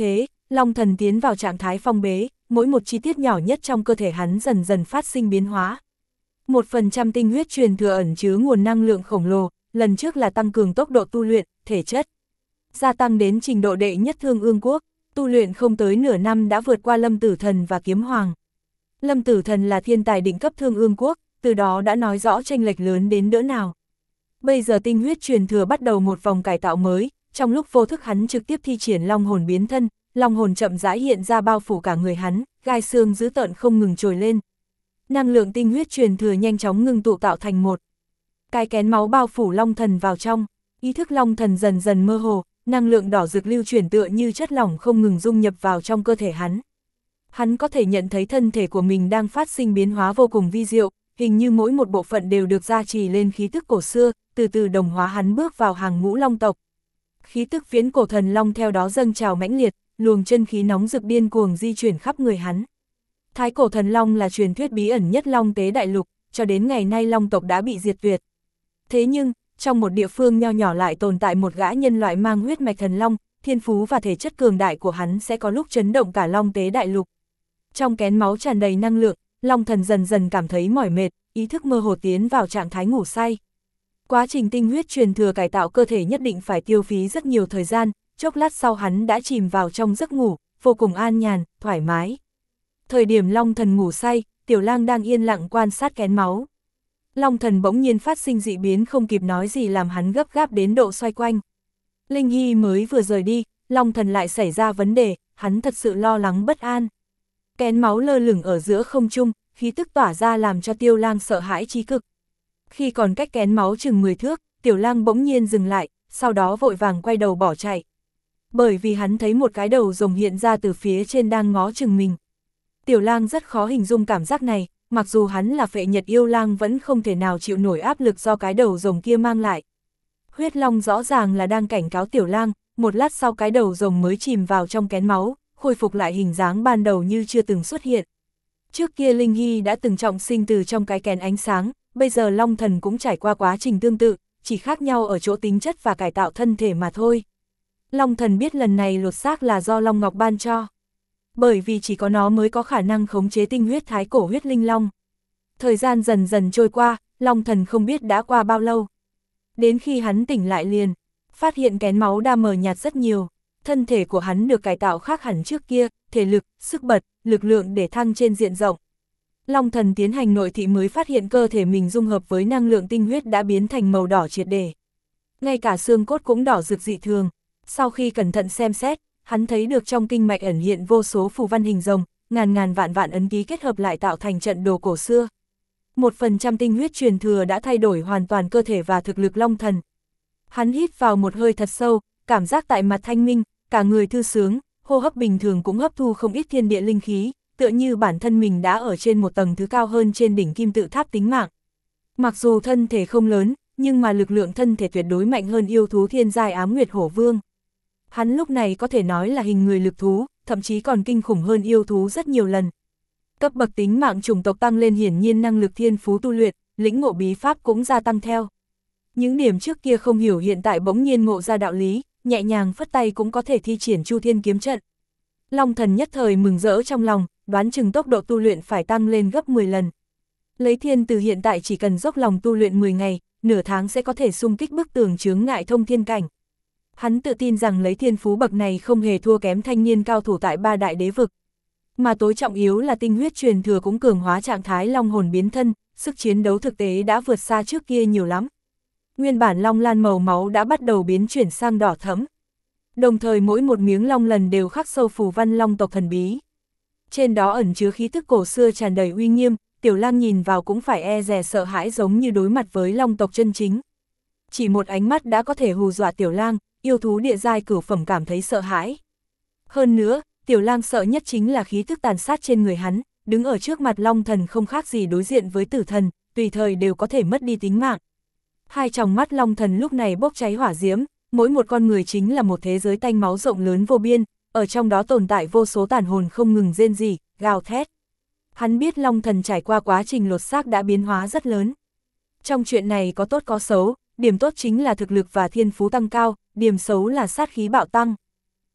A: Long thần tiến vào trạng thái phong bế, mỗi một chi tiết nhỏ nhất trong cơ thể hắn dần dần phát sinh biến hóa. Một phần trăm tinh huyết truyền thừa ẩn chứa nguồn năng lượng khổng lồ, lần trước là tăng cường tốc độ tu luyện, thể chất. Gia tăng đến trình độ đệ nhất Thương Ương Quốc, tu luyện không tới nửa năm đã vượt qua Lâm Tử Thần và Kiếm Hoàng. Lâm Tử Thần là thiên tài đỉnh cấp Thương Ương Quốc, từ đó đã nói rõ chênh lệch lớn đến cỡ nào. Bây giờ tinh huyết truyền thừa bắt đầu một vòng cải tạo mới, trong lúc vô thức hắn trực tiếp thi triển long hồn biến thân, long hồn chậm rãi hiện ra bao phủ cả người hắn, gai xương dữ tợn không ngừng trồi lên. Năng lượng tinh huyết truyền thừa nhanh chóng ngưng tụ tạo thành một cái kén máu bao phủ long thần vào trong, ý thức long thần dần dần mơ hồ, năng lượng đỏ rực lưu chuyển tựa như chất lỏng không ngừng dung nhập vào trong cơ thể hắn. Hắn có thể nhận thấy thân thể của mình đang phát sinh biến hóa vô cùng vi diệu, hình như mỗi một bộ phận đều được gia trì lên khí tức cổ xưa, từ từ đồng hóa hắn bước vào hàng ngũ long tộc. Khí tức viễn cổ thần long theo đó dâng trào mãnh liệt, luồng chân khí nóng rực điên cuồng di chuyển khắp người hắn. Thái cổ thần long là truyền thuyết bí ẩn nhất Long Tế Đại Lục, cho đến ngày nay long tộc đã bị diệt tuyệt. Thế nhưng, trong một địa phương nho nhỏ lại tồn tại một gã nhân loại mang huyết mạch thần long, thiên phú và thể chất cường đại của hắn sẽ có lúc chấn động cả Long Tế Đại Lục. Trong kén máu tràn đầy năng lượng, long thần dần dần cảm thấy mỏi mệt, ý thức mơ hồ tiến vào trạng thái ngủ say. Quá trình tinh huyết truyền thừa cải tạo cơ thể nhất định phải tiêu phí rất nhiều thời gian, chốc lát sau hắn đã chìm vào trong giấc ngủ, vô cùng an nhàn, thoải mái. Thời điểm long thần ngủ say, Tiểu Lang đang yên lặng quan sát kén máu. Long thần bỗng nhiên phát sinh dị biến không kịp nói gì làm hắn gấp gáp đến độ xoay quanh. Linh Hy mới vừa rời đi, long thần lại xảy ra vấn đề, hắn thật sự lo lắng bất an. Kén máu lơ lửng ở giữa không trung, khí tức tỏa ra làm cho Tiêu Lang sợ hãi chí cực. Khi còn cách kén máu chừng mười thước, Tiểu Lang bỗng nhiên dừng lại, sau đó vội vàng quay đầu bỏ chạy. Bởi vì hắn thấy một cái đầu rồng hiện ra từ phía trên đang ngó chừng mình. Tiểu Lang rất khó hình dung cảm giác này, mặc dù hắn là phệ nhật yêu lang vẫn không thể nào chịu nổi áp lực do cái đầu rồng kia mang lại. Huyết Long rõ ràng là đang cảnh cáo Tiểu Lang, một lát sau cái đầu rồng mới chìm vào trong kén máu, khôi phục lại hình dáng ban đầu như chưa từng xuất hiện. Trước kia Linh Hy đã từng trọng sinh từ trong cái kén ánh sáng, bây giờ Long thần cũng trải qua quá trình tương tự, chỉ khác nhau ở chỗ tính chất và cải tạo thân thể mà thôi. Long thần biết lần này lột xác là do Long Ngọc ban cho. Bởi vì chỉ có nó mới có khả năng khống chế tinh huyết thái cổ huyết linh long. Thời gian dần dần trôi qua, Long thần không biết đã qua bao lâu. Đến khi hắn tỉnh lại liền, phát hiện kén máu đã mờ nhạt rất nhiều. Thân thể của hắn được cải tạo khác hẳn trước kia, thể lực, sức bật, lực lượng để thăng trên diện rộng. Long thần tiến hành nội thị mới phát hiện cơ thể mình dung hợp với năng lượng tinh huyết đã biến thành màu đỏ triệt để. Ngay cả xương cốt cũng đỏ rực dị thường. Sau khi cẩn thận xem xét, hắn thấy được trong kinh mạch ẩn hiện vô số phù văn hình rồng, ngàn ngàn vạn vạn ấn ký kết hợp lại tạo thành trận đồ cổ xưa. Một phần trăm tinh huyết truyền thừa đã thay đổi hoàn toàn cơ thể và thực lực Long thần. Hắn hít vào một hơi thật sâu, cảm giác tại mặt thanh minh, cả người thư sướng, hô hấp bình thường cũng hấp thu không ít thiên địa linh khí, tựa như bản thân mình đã ở trên một tầng thứ cao hơn trên đỉnh kim tự tháp tính mạng. Mặc dù thân thể không lớn, nhưng mà lực lượng thân thể tuyệt đối mạnh hơn yêu thú thiên giai Ám Nguyệt Hổ Vương. Hắn lúc này có thể nói là hình người lực thú, thậm chí còn kinh khủng hơn yêu thú rất nhiều lần. Cấp bậc tính mạng chủng tộc tăng lên hiển nhiên năng lực thiên phú tu luyện, lĩnh ngộ bí pháp cũng gia tăng theo. Những điểm trước kia không hiểu hiện tại bỗng nhiên ngộ ra đạo lý, nhẹ nhàng phất tay cũng có thể thi triển Chu Thiên kiếm trận. Long thần nhất thời mừng rỡ trong lòng, đoán chừng tốc độ tu luyện phải tăng lên gấp mười lần. Lấy thiên từ hiện tại chỉ cần dốc lòng tu luyện mười ngày, nửa tháng sẽ có thể xung kích bức tường chướng ngại thông thiên cảnh. Hắn tự tin rằng lấy thiên phú bậc này không hề thua kém thanh niên cao thủ tại ba đại đế vực. Mà tối trọng yếu là tinh huyết truyền thừa cũng cường hóa trạng thái long hồn biến thân, sức chiến đấu thực tế đã vượt xa trước kia nhiều lắm. Nguyên bản long lan màu máu đã bắt đầu biến chuyển sang đỏ thẫm. Đồng thời mỗi một miếng long lần đều khắc sâu phù văn long tộc thần bí. Trên đó ẩn chứa khí tức cổ xưa tràn đầy uy nghiêm, Tiểu Lang nhìn vào cũng phải e dè sợ hãi giống như đối mặt với long tộc chân chính. Chỉ một ánh mắt đã có thể hù dọa Tiểu Lang, yêu thú địa giai cửu phẩm cảm thấy sợ hãi. Hơn nữa, Tiểu Lang sợ nhất chính là khí tức tàn sát trên người hắn, đứng ở trước mặt long thần không khác gì đối diện với tử thần, tùy thời đều có thể mất đi tính mạng. Hai tròng mắt long thần lúc này bốc cháy hỏa diễm, mỗi một con người chính là một thế giới tanh máu rộng lớn vô biên, ở trong đó tồn tại vô số tàn hồn không ngừng rên rỉ, gào thét. Hắn biết long thần trải qua quá trình lột xác đã biến hóa rất lớn. Trong chuyện này có tốt có xấu, điểm tốt chính là thực lực và thiên phú tăng cao, điểm xấu là sát khí bạo tăng.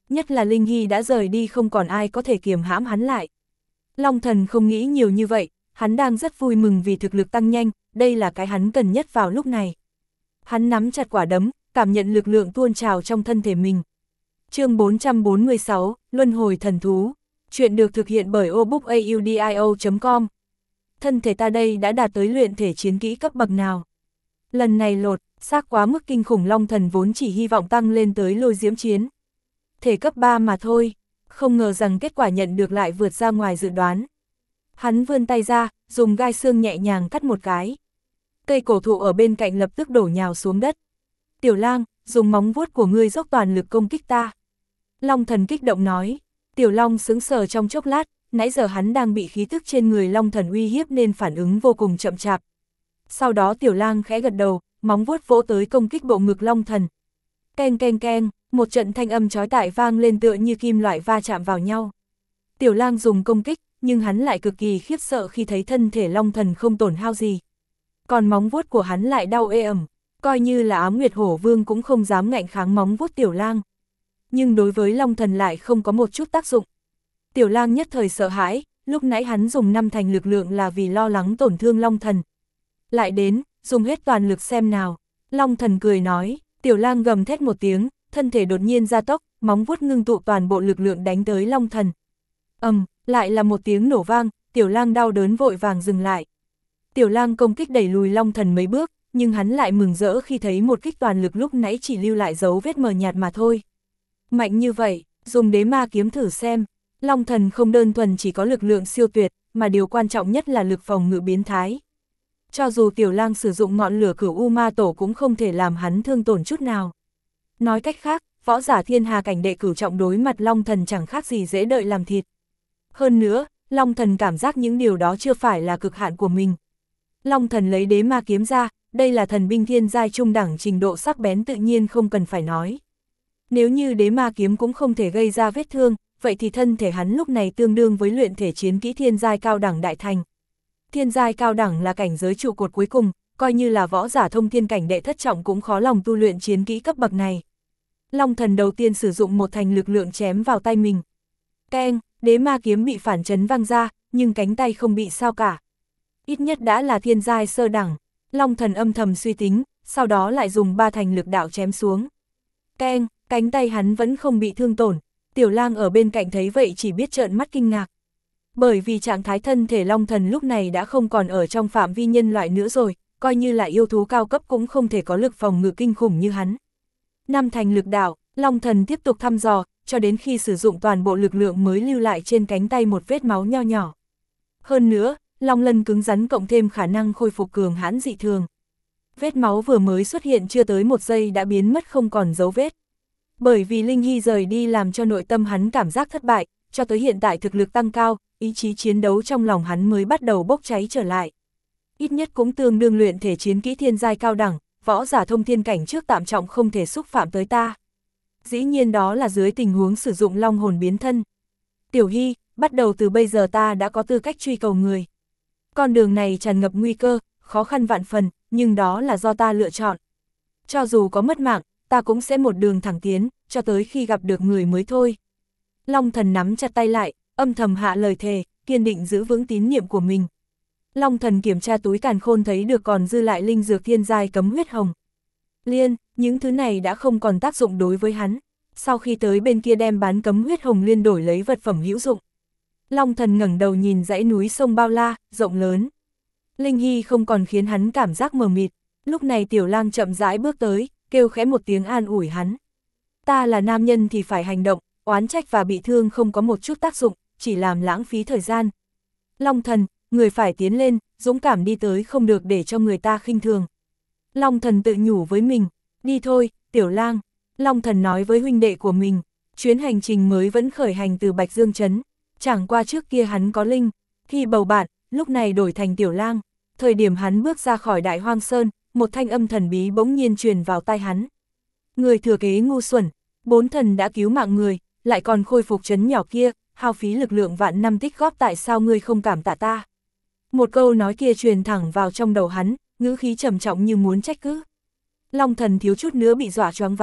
A: Nhất là Linh Hy đã rời đi không còn ai có thể kiềm hãm hắn lại. Long Thần không nghĩ nhiều như vậy, hắn đang rất vui mừng vì thực lực tăng nhanh, đây là cái hắn cần nhất vào lúc này. Hắn nắm chặt quả đấm, cảm nhận lực lượng tuôn trào trong thân thể mình. Chương bốn trăm bốn mươi sáu, Luân hồi thần thú. Chuyện được thực hiện bởi obookaudio chấm com. Thân thể ta đây đã đạt tới luyện thể chiến kỹ cấp bậc nào? Lần này lột xác quá mức kinh khủng. Long Thần vốn chỉ hy vọng tăng lên tới lôi diễm chiến thể cấp ba mà thôi, không ngờ rằng kết quả nhận được lại vượt ra ngoài dự đoán. Hắn vươn tay ra, dùng gai xương nhẹ nhàng cắt một cái. Cây cổ thụ ở bên cạnh lập tức đổ nhào xuống đất. Tiểu Lang, dùng móng vuốt của ngươi dốc toàn lực công kích ta. Long Thần kích động nói. Tiểu Long sững sờ trong chốc lát, nãy giờ hắn đang bị khí tức trên người Long Thần uy hiếp nên phản ứng vô cùng chậm chạp. Sau đó Tiểu Lang khẽ gật đầu, móng vuốt vỗ tới công kích bộ ngực Long Thần. Keng keng keng, một trận thanh âm chói tai vang lên tựa như kim loại va chạm vào nhau. Tiểu Lang dùng công kích, nhưng hắn lại cực kỳ khiếp sợ khi thấy thân thể Long Thần không tổn hao gì. Còn móng vuốt của hắn lại đau ê ẩm, coi như là Ám Nguyệt Hổ Vương cũng không dám ngạnh kháng móng vuốt Tiểu Lang. Nhưng đối với Long Thần lại không có một chút tác dụng. Tiểu Lang nhất thời sợ hãi, lúc nãy hắn dùng năm thành lực lượng là vì lo lắng tổn thương Long Thần. Lại đến, dùng hết toàn lực xem nào. Long Thần cười nói. Tiểu Lang gầm thét một tiếng, thân thể đột nhiên gia tốc, móng vuốt ngưng tụ toàn bộ lực lượng đánh tới Long Thần. Ầm, um, lại là một tiếng nổ vang, Tiểu Lang đau đớn vội vàng dừng lại. Tiểu Lang công kích đẩy lùi Long Thần mấy bước, nhưng hắn lại mừng rỡ khi thấy một kích toàn lực lúc nãy chỉ lưu lại dấu vết mờ nhạt mà thôi. Mạnh như vậy, dùng đế ma kiếm thử xem. Long Thần không đơn thuần chỉ có lực lượng siêu tuyệt, mà điều quan trọng nhất là lực phòng ngự biến thái. Cho dù Tiểu Lang sử dụng ngọn lửa Cửu U Ma Tổ cũng không thể làm hắn thương tổn chút nào. Nói cách khác, võ giả thiên hà cảnh đệ cửu trọng đối mặt Long Thần chẳng khác gì dễ đợi làm thịt. Hơn nữa, Long Thần cảm giác những điều đó chưa phải là cực hạn của mình. Long Thần lấy đế ma kiếm ra, đây là thần binh thiên giai trung đẳng, trình độ sắc bén tự nhiên không cần phải nói. Nếu như đế ma kiếm cũng không thể gây ra vết thương, vậy thì thân thể hắn lúc này tương đương với luyện thể chiến kỹ thiên giai cao đẳng đại thành. Thiên giai cao đẳng là cảnh giới trụ cột cuối cùng, coi như là võ giả thông thiên cảnh đệ thất trọng cũng khó lòng tu luyện chiến kỹ cấp bậc này. Long Thần đầu tiên sử dụng một thành lực lượng chém vào tay mình. Keng, đế ma kiếm bị phản chấn văng ra, nhưng cánh tay không bị sao cả. Ít nhất đã là thiên giai sơ đẳng. Long Thần âm thầm suy tính, sau đó lại dùng ba thành lực đạo chém xuống. Keng, cánh tay hắn vẫn không bị thương tổn. Tiểu Lang ở bên cạnh thấy vậy chỉ biết trợn mắt kinh ngạc. Bởi vì trạng thái thân thể Long Thần lúc này đã không còn ở trong phạm vi nhân loại nữa rồi, coi như là yêu thú cao cấp cũng không thể có lực phòng ngự kinh khủng như hắn. Năm thành lực đạo, Long Thần tiếp tục thăm dò, cho đến khi sử dụng toàn bộ lực lượng mới lưu lại trên cánh tay một vết máu nho nhỏ. Hơn nữa, Long Lân cứng rắn cộng thêm khả năng khôi phục cường hãn dị thường. Vết máu vừa mới xuất hiện chưa tới một giây đã biến mất không còn dấu vết. Bởi vì Linh Hy rời đi làm cho nội tâm hắn cảm giác thất bại, cho tới hiện tại thực lực tăng cao, ý chí chiến đấu trong lòng hắn mới bắt đầu bốc cháy trở lại. Ít nhất cũng tương đương luyện thể chiến kỹ thiên giai cao đẳng, võ giả thông thiên cảnh trước tạm trọng không thể xúc phạm tới ta. Dĩ nhiên đó là dưới tình huống sử dụng long hồn biến thân. Tiểu Hy, bắt đầu từ bây giờ ta đã có tư cách truy cầu người. Con đường này tràn ngập nguy cơ, khó khăn vạn phần, nhưng đó là do ta lựa chọn. Cho dù có mất mạng, ta cũng sẽ một đường thẳng tiến, cho tới khi gặp được người mới thôi. Long Thần nắm chặt tay lại, âm thầm hạ lời thề, kiên định giữ vững tín nhiệm của mình. Long Thần kiểm tra túi càn khôn thấy được còn dư lại linh dược thiên giai cấm huyết hồng. Liên, những thứ này đã không còn tác dụng đối với hắn. Sau khi tới bên kia đem bán cấm huyết hồng liên đổi lấy vật phẩm hữu dụng. Long Thần ngẩng đầu nhìn dãy núi sông bao la, rộng lớn. Linh Hy không còn khiến hắn cảm giác mờ mịt. Lúc này Tiểu Lang chậm rãi bước tới, kêu khẽ một tiếng an ủi hắn. Ta là nam nhân thì phải hành động, oán trách và bị thương không có một chút tác dụng, chỉ làm lãng phí thời gian. Long Thần, người phải tiến lên, dũng cảm đi tới, không được để cho người ta khinh thường. Long Thần tự nhủ với mình, đi thôi, Tiểu Lang. Long Thần nói với huynh đệ của mình, chuyến hành trình mới vẫn khởi hành từ Bạch Dương Trấn. Chẳng qua trước kia hắn có linh, khi bầu bạn, lúc này đổi thành Tiểu Lang. Thời điểm hắn bước ra khỏi Đại Hoang Sơn, một thanh âm thần bí bỗng nhiên truyền vào tai hắn. Người thừa kế ngu xuẩn, bốn thần đã cứu mạng người, lại còn khôi phục trấn nhỏ kia, hao phí lực lượng vạn năm tích góp, tại sao ngươi không cảm tạ ta? Một câu nói kia truyền thẳng vào trong đầu hắn, ngữ khí trầm trọng như muốn trách cứ. Long Thần thiếu chút nữa bị dọa choáng váng,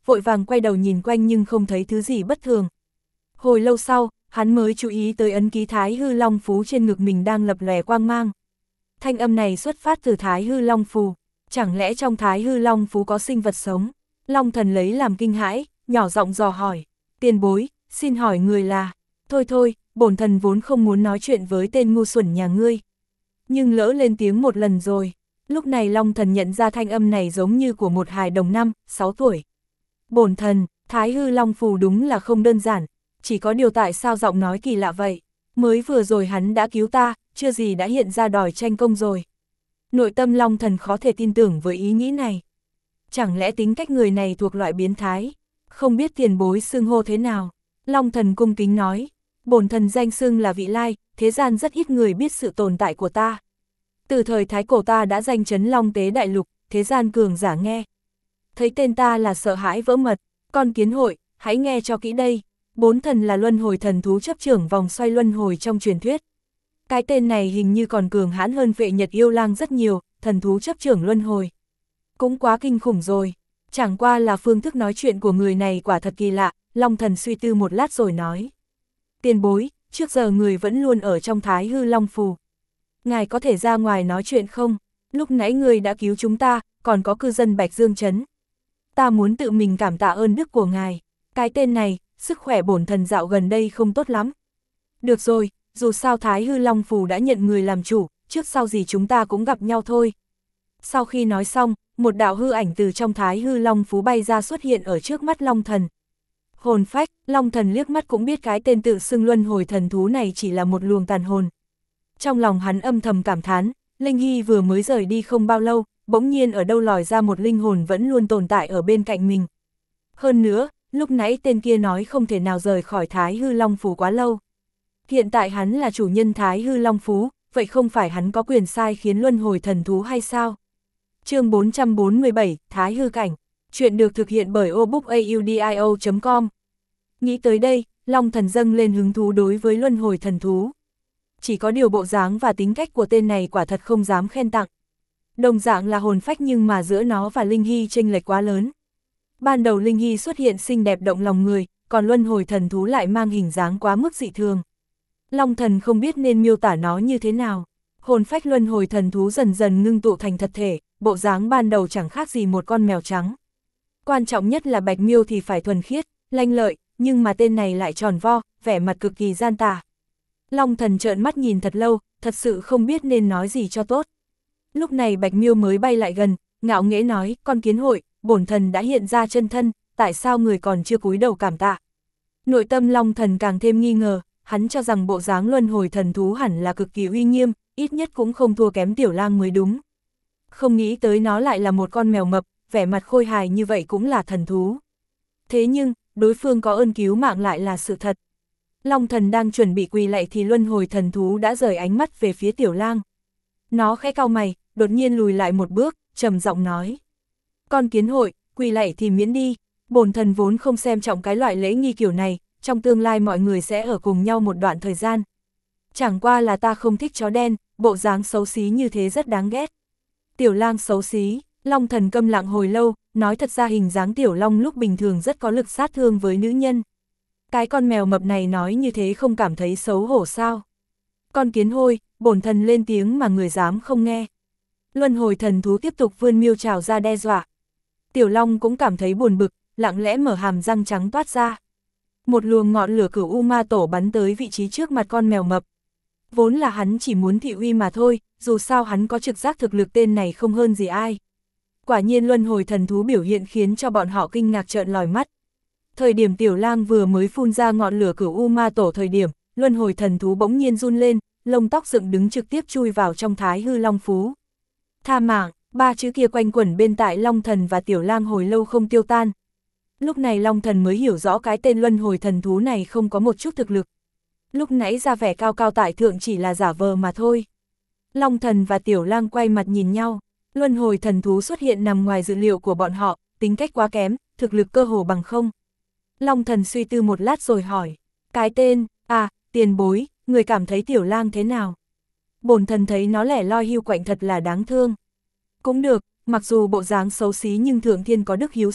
A: vội vàng quay đầu nhìn quanh nhưng không thấy thứ gì bất thường. Hồi lâu sau, hắn mới chú ý tới ấn ký Thái Hư Long Phú trên ngực mình đang lập lòe quang mang. Thanh âm này xuất phát từ Thái Hư Long Phù, chẳng lẽ trong Thái Hư Long Phú có sinh vật sống? Long Thần lấy làm kinh hãi, nhỏ giọng dò hỏi, tiền bối, xin hỏi người là, thôi thôi, bổn thần vốn không muốn nói chuyện với tên ngu xuẩn nhà ngươi. Nhưng lỡ lên tiếng một lần rồi, lúc này Long Thần nhận ra thanh âm này giống như của một hài đồng năm, sáu tuổi. Bổn thần, Thái Hư Long Phù đúng là không đơn giản, chỉ có điều tại sao giọng nói kỳ lạ vậy, mới vừa rồi hắn đã cứu ta, chưa gì đã hiện ra đòi tranh công rồi. Nội tâm Long Thần khó thể tin tưởng với ý nghĩ này. Chẳng lẽ tính cách người này thuộc loại biến thái? Không biết tiền bối xưng hô thế nào? Long Thần cung kính nói, bổn thần danh xưng là Vị Lai, thế gian rất ít người biết sự tồn tại của ta. Từ thời Thái Cổ ta đã danh chấn Long Tế Đại Lục, thế gian cường giả nghe. Thấy tên ta là sợ hãi vỡ mật, con kiến hội, hãy nghe cho kỹ đây. Bốn thần là luân hồi thần thú chấp trưởng vòng xoay luân hồi trong truyền thuyết. Cái tên này hình như còn cường hãn hơn Vệ Nhật Yêu Lang rất nhiều, thần thú chấp trưởng luân hồi. Cũng quá kinh khủng rồi, chẳng qua là phương thức nói chuyện của người này quả thật kỳ lạ, Long Thần suy tư một lát rồi nói. Tiền bối, trước giờ người vẫn luôn ở trong Thái Hư Long Phù. Ngài có thể ra ngoài nói chuyện không? Lúc nãy người đã cứu chúng ta, còn có cư dân Bạch Dương Trấn. Ta muốn tự mình cảm tạ ơn đức của ngài. Cái tên này, sức khỏe bổn thần dạo gần đây không tốt lắm. Được rồi, dù sao Thái Hư Long Phù đã nhận người làm chủ, trước sau gì chúng ta cũng gặp nhau thôi. Sau khi nói xong, một đạo hư ảnh từ trong Thái Hư Long Phú bay ra xuất hiện ở trước mắt Long Thần. Hồn phách, Long Thần liếc mắt cũng biết cái tên tự xưng luân hồi thần thú này chỉ là một luồng tàn hồn. Trong lòng hắn âm thầm cảm thán, Linh Hy vừa mới rời đi không bao lâu, bỗng nhiên ở đâu lòi ra một linh hồn vẫn luôn tồn tại ở bên cạnh mình. Hơn nữa, lúc nãy tên kia nói không thể nào rời khỏi Thái Hư Long Phú quá lâu. Hiện tại hắn là chủ nhân Thái Hư Long Phú, vậy không phải hắn có quyền sai khiến luân hồi thần thú hay sao? Chương bốn trăm bốn mươi bảy, Thái Hư Cảnh. Chuyện được thực hiện bởi obookaudio chấm com. Nghĩ tới đây, Long Thần dâng lên hứng thú đối với luân hồi thần thú. Chỉ có điều bộ dáng và tính cách của tên này quả thật không dám khen tặng. Đồng dạng là hồn phách nhưng mà giữa nó và Linh Hy chênh lệch quá lớn. Ban đầu Linh Hy xuất hiện xinh đẹp động lòng người, còn luân hồi thần thú lại mang hình dáng quá mức dị thường. Long Thần không biết nên miêu tả nó như thế nào. Hồn phách luân hồi thần thú dần dần ngưng tụ thành thật thể, bộ dáng ban đầu chẳng khác gì một con mèo trắng. Quan trọng nhất là bạch miêu thì phải thuần khiết, lanh lợi, nhưng mà tên này lại tròn vo, vẻ mặt cực kỳ gian tà. Long Thần trợn mắt nhìn thật lâu, thật sự không biết nên nói gì cho tốt. Lúc này bạch miêu mới bay lại gần, ngạo nghễ nói, con kiến hội, bổn thần đã hiện ra chân thân, tại sao người còn chưa cúi đầu cảm tạ? Nội tâm Long Thần càng thêm nghi ngờ, hắn cho rằng bộ dáng luân hồi thần thú hẳn là cực kỳ uy nghiêm, ít nhất cũng không thua kém tiểu lang mới đúng. Không nghĩ tới nó lại là một con mèo mập, vẻ mặt khôi hài như vậy cũng là thần thú. Thế nhưng, đối phương có ơn cứu mạng lại là sự thật. Long Thần đang chuẩn bị quỳ lạy thì luân hồi thần thú đã rời ánh mắt về phía tiểu lang. Nó khẽ cau mày, đột nhiên lùi lại một bước, trầm giọng nói. Con kiến hội, quỳ lạy thì miễn đi, bổn thần vốn không xem trọng cái loại lễ nghi kiểu này, trong tương lai mọi người sẽ ở cùng nhau một đoạn thời gian. Chẳng qua là ta không thích chó đen, bộ dáng xấu xí như thế rất đáng ghét. Tiểu lang xấu xí, Long Thần câm lặng hồi lâu, nói thật ra hình dáng tiểu long lúc bình thường rất có lực sát thương với nữ nhân. Cái con mèo mập này nói như thế không cảm thấy xấu hổ sao? Con kiến hôi, bổn thần lên tiếng mà người dám không nghe. Luân hồi thần thú tiếp tục vươn miêu trào ra đe dọa. Tiểu long cũng cảm thấy buồn bực, lặng lẽ mở hàm răng trắng toát ra. Một luồng ngọn lửa cửu u ma tổ bắn tới vị trí trước mặt con mèo mập. Vốn là hắn chỉ muốn thị uy mà thôi, dù sao hắn có trực giác thực lực tên này không hơn gì ai. Quả nhiên luân hồi thần thú biểu hiện khiến cho bọn họ kinh ngạc trợn lòi mắt. Thời điểm tiểu lang vừa mới phun ra ngọn lửa cửu u ma tổ thời điểm, luân hồi thần thú bỗng nhiên run lên, lông tóc dựng đứng trực tiếp chui vào trong Thái Hư Long Phú. Tha mạng, ba chữ kia quanh quẩn bên tại Long Thần và tiểu lang hồi lâu không tiêu tan. Lúc này Long Thần mới hiểu rõ cái tên luân hồi thần thú này không có một chút thực lực. Lúc nãy ra vẻ cao cao tại thượng chỉ là giả vờ mà thôi. Long Thần và tiểu lang quay mặt nhìn nhau, luân hồi thần thú xuất hiện nằm ngoài dự liệu của bọn họ, tính cách quá kém, thực lực cơ hồ bằng không. Long Thần suy tư một lát rồi hỏi, cái tên, à, tiền bối, người cảm thấy tiểu lang thế nào? Bổn thần thấy nó lẻ loi hiu quạnh thật là đáng thương. Cũng được, mặc dù bộ dáng xấu xí nhưng thượng thiên có đức hiếu sinh,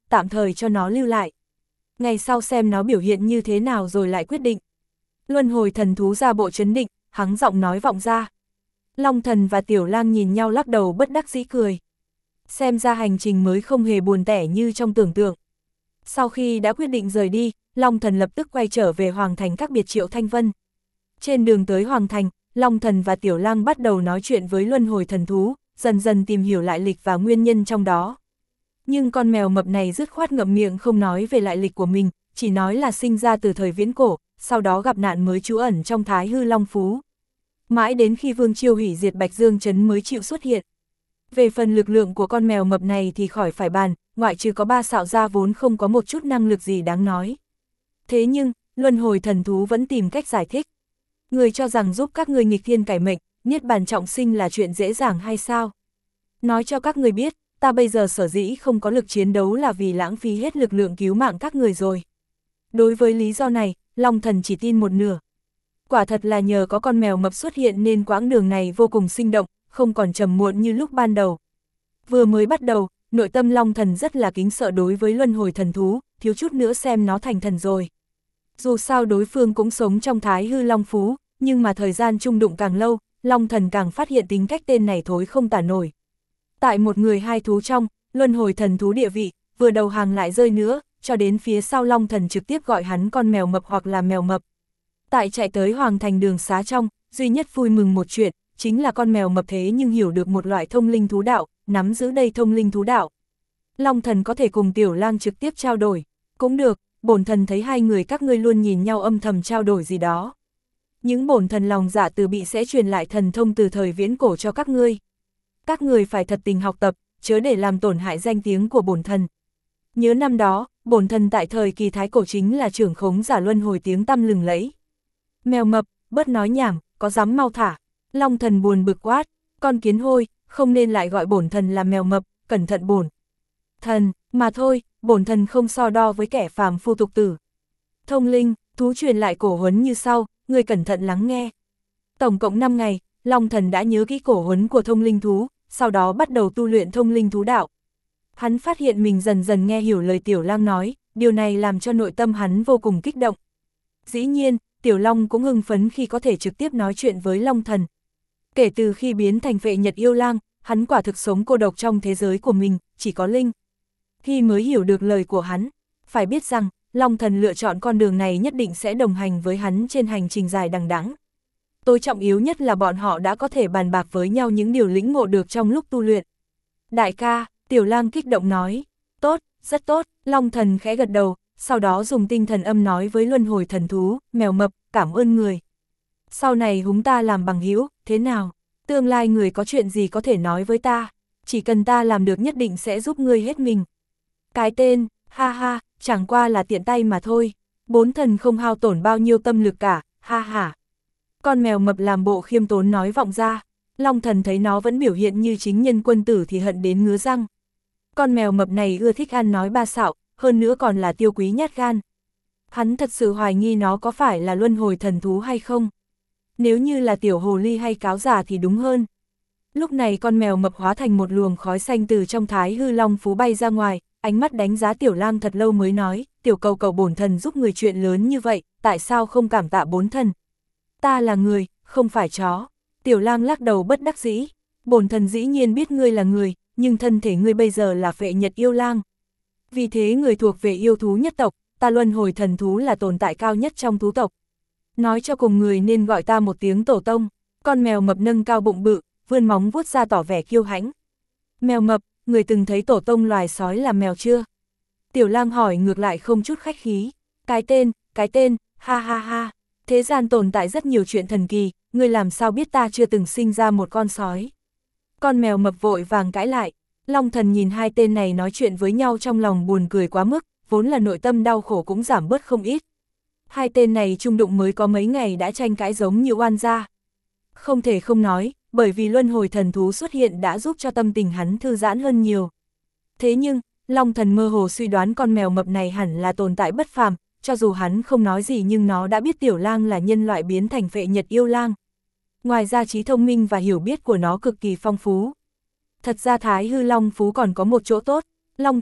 A: tạm thời cho nó lưu lại. Ngày sau xem nó biểu hiện như thế nào rồi lại quyết định. Luân hồi thần thú ra bộ trấn định, hắng giọng nói vọng ra. Long Thần và Tiểu Lang nhìn nhau lắc đầu bất đắc dĩ cười. Xem ra hành trình mới không hề buồn tẻ như trong tưởng tượng. Sau khi đã quyết định rời đi, Long Thần lập tức quay trở về Hoàng Thành các biệt Triệu Thanh Vân. Trên đường tới Hoàng Thành, Long Thần và Tiểu Lang bắt đầu nói chuyện với luân hồi thần thú, dần dần tìm hiểu lại lịch và nguyên nhân trong đó. Nhưng con mèo mập này dứt khoát ngậm miệng không nói về lại lịch của mình, chỉ nói là sinh ra từ thời viễn cổ, sau đó gặp nạn mới trú ẩn trong Thái Hư Long Phú. Mãi đến khi Vương Chiêu hủy diệt Bạch Dương Trấn mới chịu xuất hiện. Về phần lực lượng của con mèo mập này thì khỏi phải bàn, ngoại trừ có ba xạo gia vốn không có một chút năng lực gì đáng nói. Thế nhưng, luân hồi thần thú vẫn tìm cách giải thích. Người cho rằng giúp các ngươi nghịch thiên cải mệnh, niết bàn trọng sinh là chuyện dễ dàng hay sao? Nói cho các người biết, ta bây giờ sở dĩ không có lực chiến đấu là vì lãng phí hết lực lượng cứu mạng các người rồi. Đối với lý do này, Long Thần chỉ tin một nửa. Quả thật là nhờ có con mèo mập xuất hiện nên quãng đường này vô cùng sinh động, không còn trầm muộn như lúc ban đầu. Vừa mới bắt đầu, nội tâm Long Thần rất là kính sợ đối với luân hồi thần thú, thiếu chút nữa xem nó thành thần rồi. Dù sao đối phương cũng sống trong Thái Hư Long Phú, nhưng mà thời gian chung đụng càng lâu, Long Thần càng phát hiện tính cách tên này thối không tả nổi. Tại một người hai thú trong, luân hồi thần thú địa vị, vừa đầu hàng lại rơi nữa, cho đến phía sau Long Thần trực tiếp gọi hắn con mèo mập hoặc là mèo mập. Tại chạy tới Hoàng Thành đường xá trong, duy nhất vui mừng một chuyện, chính là con mèo mập thế nhưng hiểu được một loại thông linh thú đạo, nắm giữ đây thông linh thú đạo. Long Thần có thể cùng Tiểu Lang trực tiếp trao đổi, cũng được, bổn thần thấy hai người các ngươi luôn nhìn nhau âm thầm trao đổi gì đó. Những bổn thần lòng dạ từ bị sẽ truyền lại thần thông từ thời viễn cổ cho các ngươi. Các người phải thật tình học tập, chớ để làm tổn hại danh tiếng của bổn thần. Nhớ năm đó, bổn thần tại thời kỳ thái cổ chính là trưởng khống giả luân hồi tiếng tăm lừng lẫy. Mèo mập, bớt nói nhảm, có dám mau thả. Long Thần buồn bực quát, con kiến hôi, không nên lại gọi bổn thần là mèo mập, cẩn thận bổn thần, mà thôi, bổn thần không so đo với kẻ phàm phu tục tử. Thông linh, thú truyền lại cổ huấn như sau, người cẩn thận lắng nghe. Tổng cộng năm ngày, Long Thần đã nhớ kỹ cổ huấn của thông linh thú, sau đó bắt đầu tu luyện thông linh thú đạo. Hắn phát hiện mình dần dần nghe hiểu lời Tiểu Lang nói, điều này làm cho nội tâm hắn vô cùng kích động. Dĩ nhiên, Tiểu Long cũng hưng phấn khi có thể trực tiếp nói chuyện với Long Thần. Kể từ khi biến thành Vệ Nhật Yêu Lang, hắn quả thực sống cô độc trong thế giới của mình, chỉ có Linh Hy mới hiểu được lời của hắn. Phải biết rằng, Long Thần lựa chọn con đường này nhất định sẽ đồng hành với hắn trên hành trình dài đằng đẵng. Tối trọng yếu nhất là bọn họ đã có thể bàn bạc với nhau những điều lĩnh ngộ được trong lúc tu luyện. Đại ca, Tiểu Lang kích động nói, tốt, rất tốt, Long Thần khẽ gật đầu, sau đó dùng tinh thần âm nói với luân hồi thần thú, mèo mập, cảm ơn người. Sau này chúng ta làm bằng hữu, thế nào? Tương lai người có chuyện gì có thể nói với ta, chỉ cần ta làm được nhất định sẽ giúp ngươi hết mình. Cái tên, ha ha, chẳng qua là tiện tay mà thôi, bốn thần không hao tổn bao nhiêu tâm lực cả, ha ha. Con mèo mập làm bộ khiêm tốn nói vọng ra, Long Thần thấy nó vẫn biểu hiện như chính nhân quân tử thì hận đến ngứa răng. Con mèo mập này ưa thích ăn nói ba xạo, hơn nữa còn là tiêu quý nhát gan. Hắn thật sự hoài nghi nó có phải là luân hồi thần thú hay không. Nếu như là tiểu hồ ly hay cáo giả thì đúng hơn. Lúc này con mèo mập hóa thành một luồng khói xanh từ trong Thái Hư Long Phú bay ra ngoài, ánh mắt đánh giá Tiểu Lang thật lâu mới nói, tiểu cầu cầu bổn thần giúp người chuyện lớn như vậy, tại sao không cảm tạ bốn thần? Ta là người, không phải chó. Tiểu Lang lắc đầu bất đắc dĩ, bổn thần dĩ nhiên biết ngươi là người, nhưng thân thể ngươi bây giờ là Vệ Nhật Yêu Lang. Vì thế người thuộc về yêu thú nhất tộc, ta luân hồi thần thú là tồn tại cao nhất trong thú tộc. Nói cho cùng người nên gọi ta một tiếng tổ tông. Con mèo mập nâng cao bụng bự, vươn móng vuốt ra tỏ vẻ kiêu hãnh. Mèo mập, người từng thấy tổ tông loài sói là mèo chưa? Tiểu Lang hỏi ngược lại không chút khách khí. Cái tên, cái tên, ha ha ha. Thế gian tồn tại rất nhiều chuyện thần kỳ, ngươi làm sao biết ta chưa từng sinh ra một con sói? Con mèo mập vội vàng cãi lại. Long Thần nhìn hai tên này nói chuyện với nhau trong lòng buồn cười quá mức, vốn là nội tâm đau khổ cũng giảm bớt không ít. Hai tên này chung đụng mới có mấy ngày đã tranh cãi giống như oan gia. Không thể không nói, bởi vì luân hồi thần thú xuất hiện đã giúp cho tâm tình hắn thư giãn hơn nhiều. Thế nhưng, Long Thần mơ hồ suy đoán con mèo mập này hẳn là tồn tại bất phàm, cho dù hắn không nói gì nhưng nó đã biết Tiểu Lang là nhân loại biến thành Vệ Nhật Yêu Lang. Ngoài ra trí thông minh và hiểu biết của nó cực kỳ phong phú. Thật ra Thái Hư Long Phú còn có một chỗ tốt, Long Thần,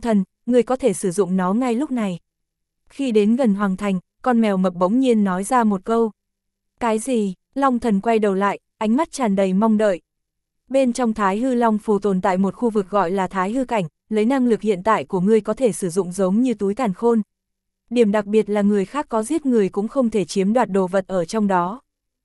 A: ngươi có thể sử dụng nó ngay lúc này. Khi đến gần Hoàng Thành, con mèo mập bỗng nhiên nói ra một câu. Cái gì? Long Thần quay đầu lại, ánh mắt tràn đầy mong đợi. Bên trong Thái Hư Long Phù tồn tại một khu vực gọi là Thái Hư Cảnh, lấy năng lực hiện tại của ngươi có thể sử dụng giống như túi càn khôn. Điểm đặc biệt là người khác có giết người cũng không thể chiếm đoạt đồ vật ở trong đó.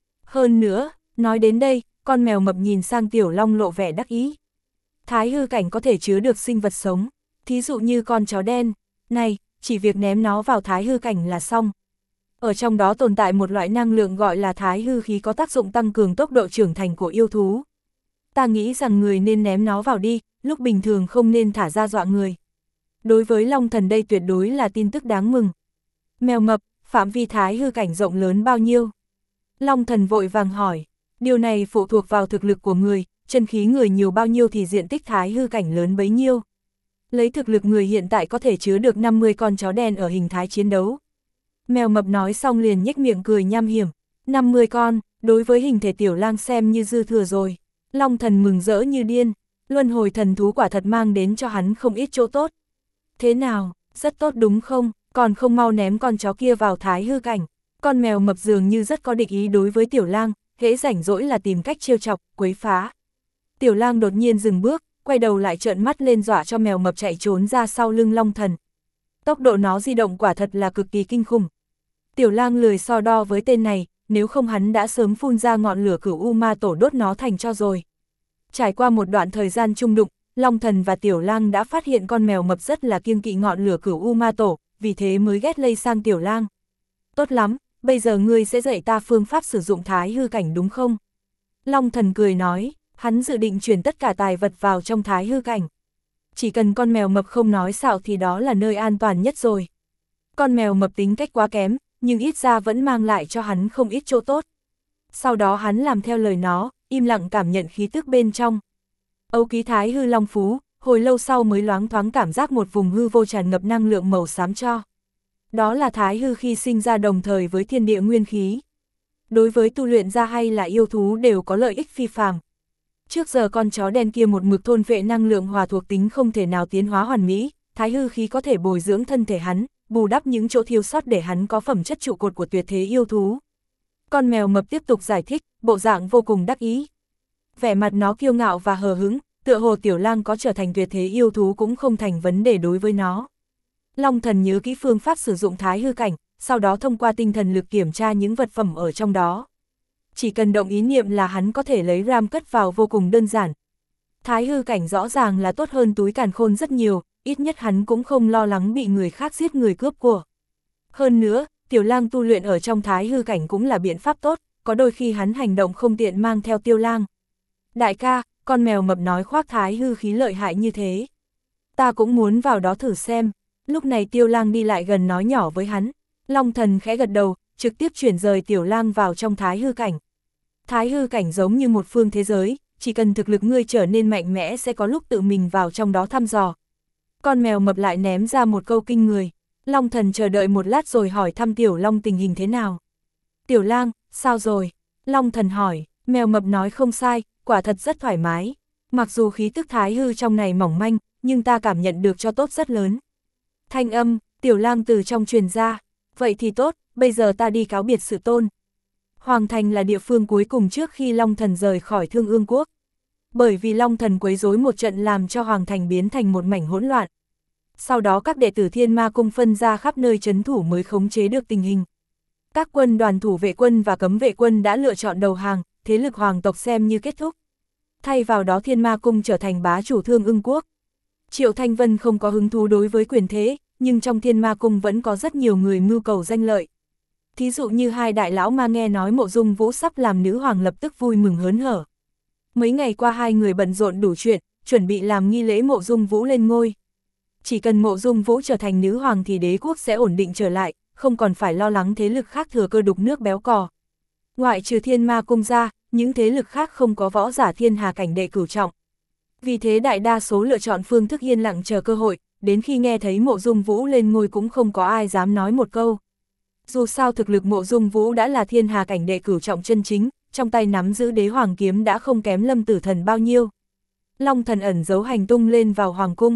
A: Hơn nữa, nói đến đây, con mèo mập nhìn sang Tiểu Long lộ vẻ đắc ý. Thái Hư Cảnh có thể chứa được sinh vật sống, thí dụ như con chó đen. Này, chỉ việc ném nó vào Thái Hư Cảnh là xong. Ở trong đó tồn tại một loại năng lượng gọi là Thái Hư khí có tác dụng tăng cường tốc độ trưởng thành của yêu thú. Ta nghĩ rằng người nên ném nó vào đi, lúc bình thường không nên thả ra dọa người. Đối với Long Thần đây tuyệt đối là tin tức đáng mừng. Mèo mập, phạm vi Thái Hư Cảnh rộng lớn bao nhiêu? Long Thần vội vàng hỏi, điều này phụ thuộc vào thực lực của người, chân khí người nhiều bao nhiêu thì diện tích Thái Hư Cảnh lớn bấy nhiêu. Lấy thực lực người hiện tại có thể chứa được năm mươi con chó đen ở hình thái chiến đấu. Mèo mập nói xong liền nhếch miệng cười nham hiểm, năm mươi con, đối với hình thể Tiểu Lang xem như dư thừa rồi. Long Thần mừng rỡ như điên, luân hồi thần thú quả thật mang đến cho hắn không ít chỗ tốt. Thế nào, rất tốt đúng không, còn không mau ném con chó kia vào Thái Hư Cảnh. Con mèo mập dường như rất có địch ý đối với Tiểu Lang, hễ rảnh rỗi là tìm cách trêu chọc, quấy phá. Tiểu Lang đột nhiên dừng bước, quay đầu lại trợn mắt lên dọa cho mèo mập chạy trốn ra sau lưng Long Thần. Tốc độ nó di động quả thật là cực kỳ kinh khủng. Tiểu Lang lười so đo với tên này, nếu không hắn đã sớm phun ra ngọn lửa Cửu U Ma Tổ đốt nó thành cho rồi. Trải qua một đoạn thời gian chung đụng, Long Thần và Tiểu Lang đã phát hiện con mèo mập rất là kiêng kỵ ngọn lửa Cửu U Ma Tổ, vì thế mới ghét lây sang Tiểu Lang. Tốt lắm, bây giờ ngươi sẽ dạy ta phương pháp sử dụng Thái Hư Cảnh đúng không? Long Thần cười nói, hắn dự định chuyển tất cả tài vật vào trong Thái Hư Cảnh. Chỉ cần con mèo mập không nói xạo thì đó là nơi an toàn nhất rồi. Con mèo mập tính cách quá kém, nhưng ít ra vẫn mang lại cho hắn không ít chỗ tốt. Sau đó hắn làm theo lời nó, im lặng cảm nhận khí tức bên trong. Âu ký Thái Hư Long Phú, hồi lâu sau mới loáng thoáng cảm giác một vùng hư vô tràn ngập năng lượng màu xám cho. Đó là Thái Hư khi sinh ra đồng thời với thiên địa nguyên khí. Đối với tu luyện ra hay là yêu thú đều có lợi ích phi phàm. Trước giờ con chó đen kia một mực thôn vệ năng lượng hòa thuộc tính không thể nào tiến hóa hoàn mỹ, Thái Hư khí có thể bồi dưỡng thân thể hắn, bù đắp những chỗ thiếu sót để hắn có phẩm chất trụ cột của tuyệt thế yêu thú. Con mèo mập tiếp tục giải thích, bộ dạng vô cùng đắc ý. Vẻ mặt nó kiêu ngạo và hờ hững, tựa hồ Tiểu Lang có trở thành tuyệt thế yêu thú cũng không thành vấn đề đối với nó. Long Thần nhớ kỹ phương pháp sử dụng Thái Hư Cảnh, sau đó thông qua tinh thần lực kiểm tra những vật phẩm ở trong đó. Chỉ cần động ý niệm là hắn có thể lấy ram cất vào vô cùng đơn giản. Thái Hư Cảnh rõ ràng là tốt hơn túi càn khôn rất nhiều, ít nhất hắn cũng không lo lắng bị người khác giết người cướp của. Hơn nữa, Tiểu Lang tu luyện ở trong Thái Hư Cảnh cũng là biện pháp tốt, có đôi khi hắn hành động không tiện mang theo Tiêu Lang. Đại ca, con mèo mập nói khoác Thái Hư khí lợi hại như thế. Ta cũng muốn vào đó thử xem. Lúc này Tiêu Lang đi lại gần nói nhỏ với hắn. Long Thần khẽ gật đầu, trực tiếp chuyển rời Tiểu Lang vào trong Thái Hư Cảnh. Thái Hư Cảnh giống như một phương thế giới, chỉ cần thực lực ngươi trở nên mạnh mẽ sẽ có lúc tự mình vào trong đó thăm dò. Con mèo mập lại ném ra một câu kinh người. Long Thần chờ đợi một lát rồi hỏi thăm Tiểu Long tình hình thế nào. Tiểu Lang, sao rồi? Long Thần hỏi, mèo mập nói không sai, quả thật rất thoải mái. Mặc dù khí tức Thái Hư trong này mỏng manh, nhưng ta cảm nhận được cho tốt rất lớn. Thanh âm, Tiểu Lang từ trong truyền ra. Vậy thì tốt, bây giờ ta đi cáo biệt Sự Tôn. Hoàng Thành là địa phương cuối cùng trước khi Long Thần rời khỏi Thương Ương Quốc. Bởi vì Long Thần quấy rối một trận làm cho Hoàng Thành biến thành một mảnh hỗn loạn. Sau đó các đệ tử Thiên Ma Cung phân ra khắp nơi trấn thủ mới khống chế được tình hình. Các quân đoàn thủ vệ quân và cấm vệ quân đã lựa chọn đầu hàng, thế lực hoàng tộc xem như kết thúc. Thay vào đó Thiên Ma Cung trở thành bá chủ Thương Ưng Quốc. Triệu Thanh Vân không có hứng thú đối với quyền thế, nhưng trong Thiên Ma Cung vẫn có rất nhiều người mưu cầu danh lợi. Thí dụ như hai đại lão ma nghe nói Mộ Dung Vũ sắp làm nữ hoàng lập tức vui mừng hớn hở. Mấy ngày qua hai người bận rộn đủ chuyện, chuẩn bị làm nghi lễ Mộ Dung Vũ lên ngôi. Chỉ cần Mộ Dung Vũ trở thành nữ hoàng thì đế quốc sẽ ổn định trở lại, không còn phải lo lắng thế lực khác thừa cơ đục nước béo cò. Ngoại trừ Thiên Ma Cung ra, những thế lực khác không có võ giả thiên hà cảnh đệ cửu trọng. Vì thế đại đa số lựa chọn phương thức yên lặng chờ cơ hội, đến khi nghe thấy Mộ Dung Vũ lên ngôi cũng không có ai dám nói một câu. Dù sao thực lực Mộ Dung Vũ đã là thiên hà cảnh đệ cửu trọng chân chính, trong tay nắm giữ đế hoàng kiếm đã không kém Lâm Tử Thần bao nhiêu. Long Thần ẩn giấu hành tung lên vào hoàng cung,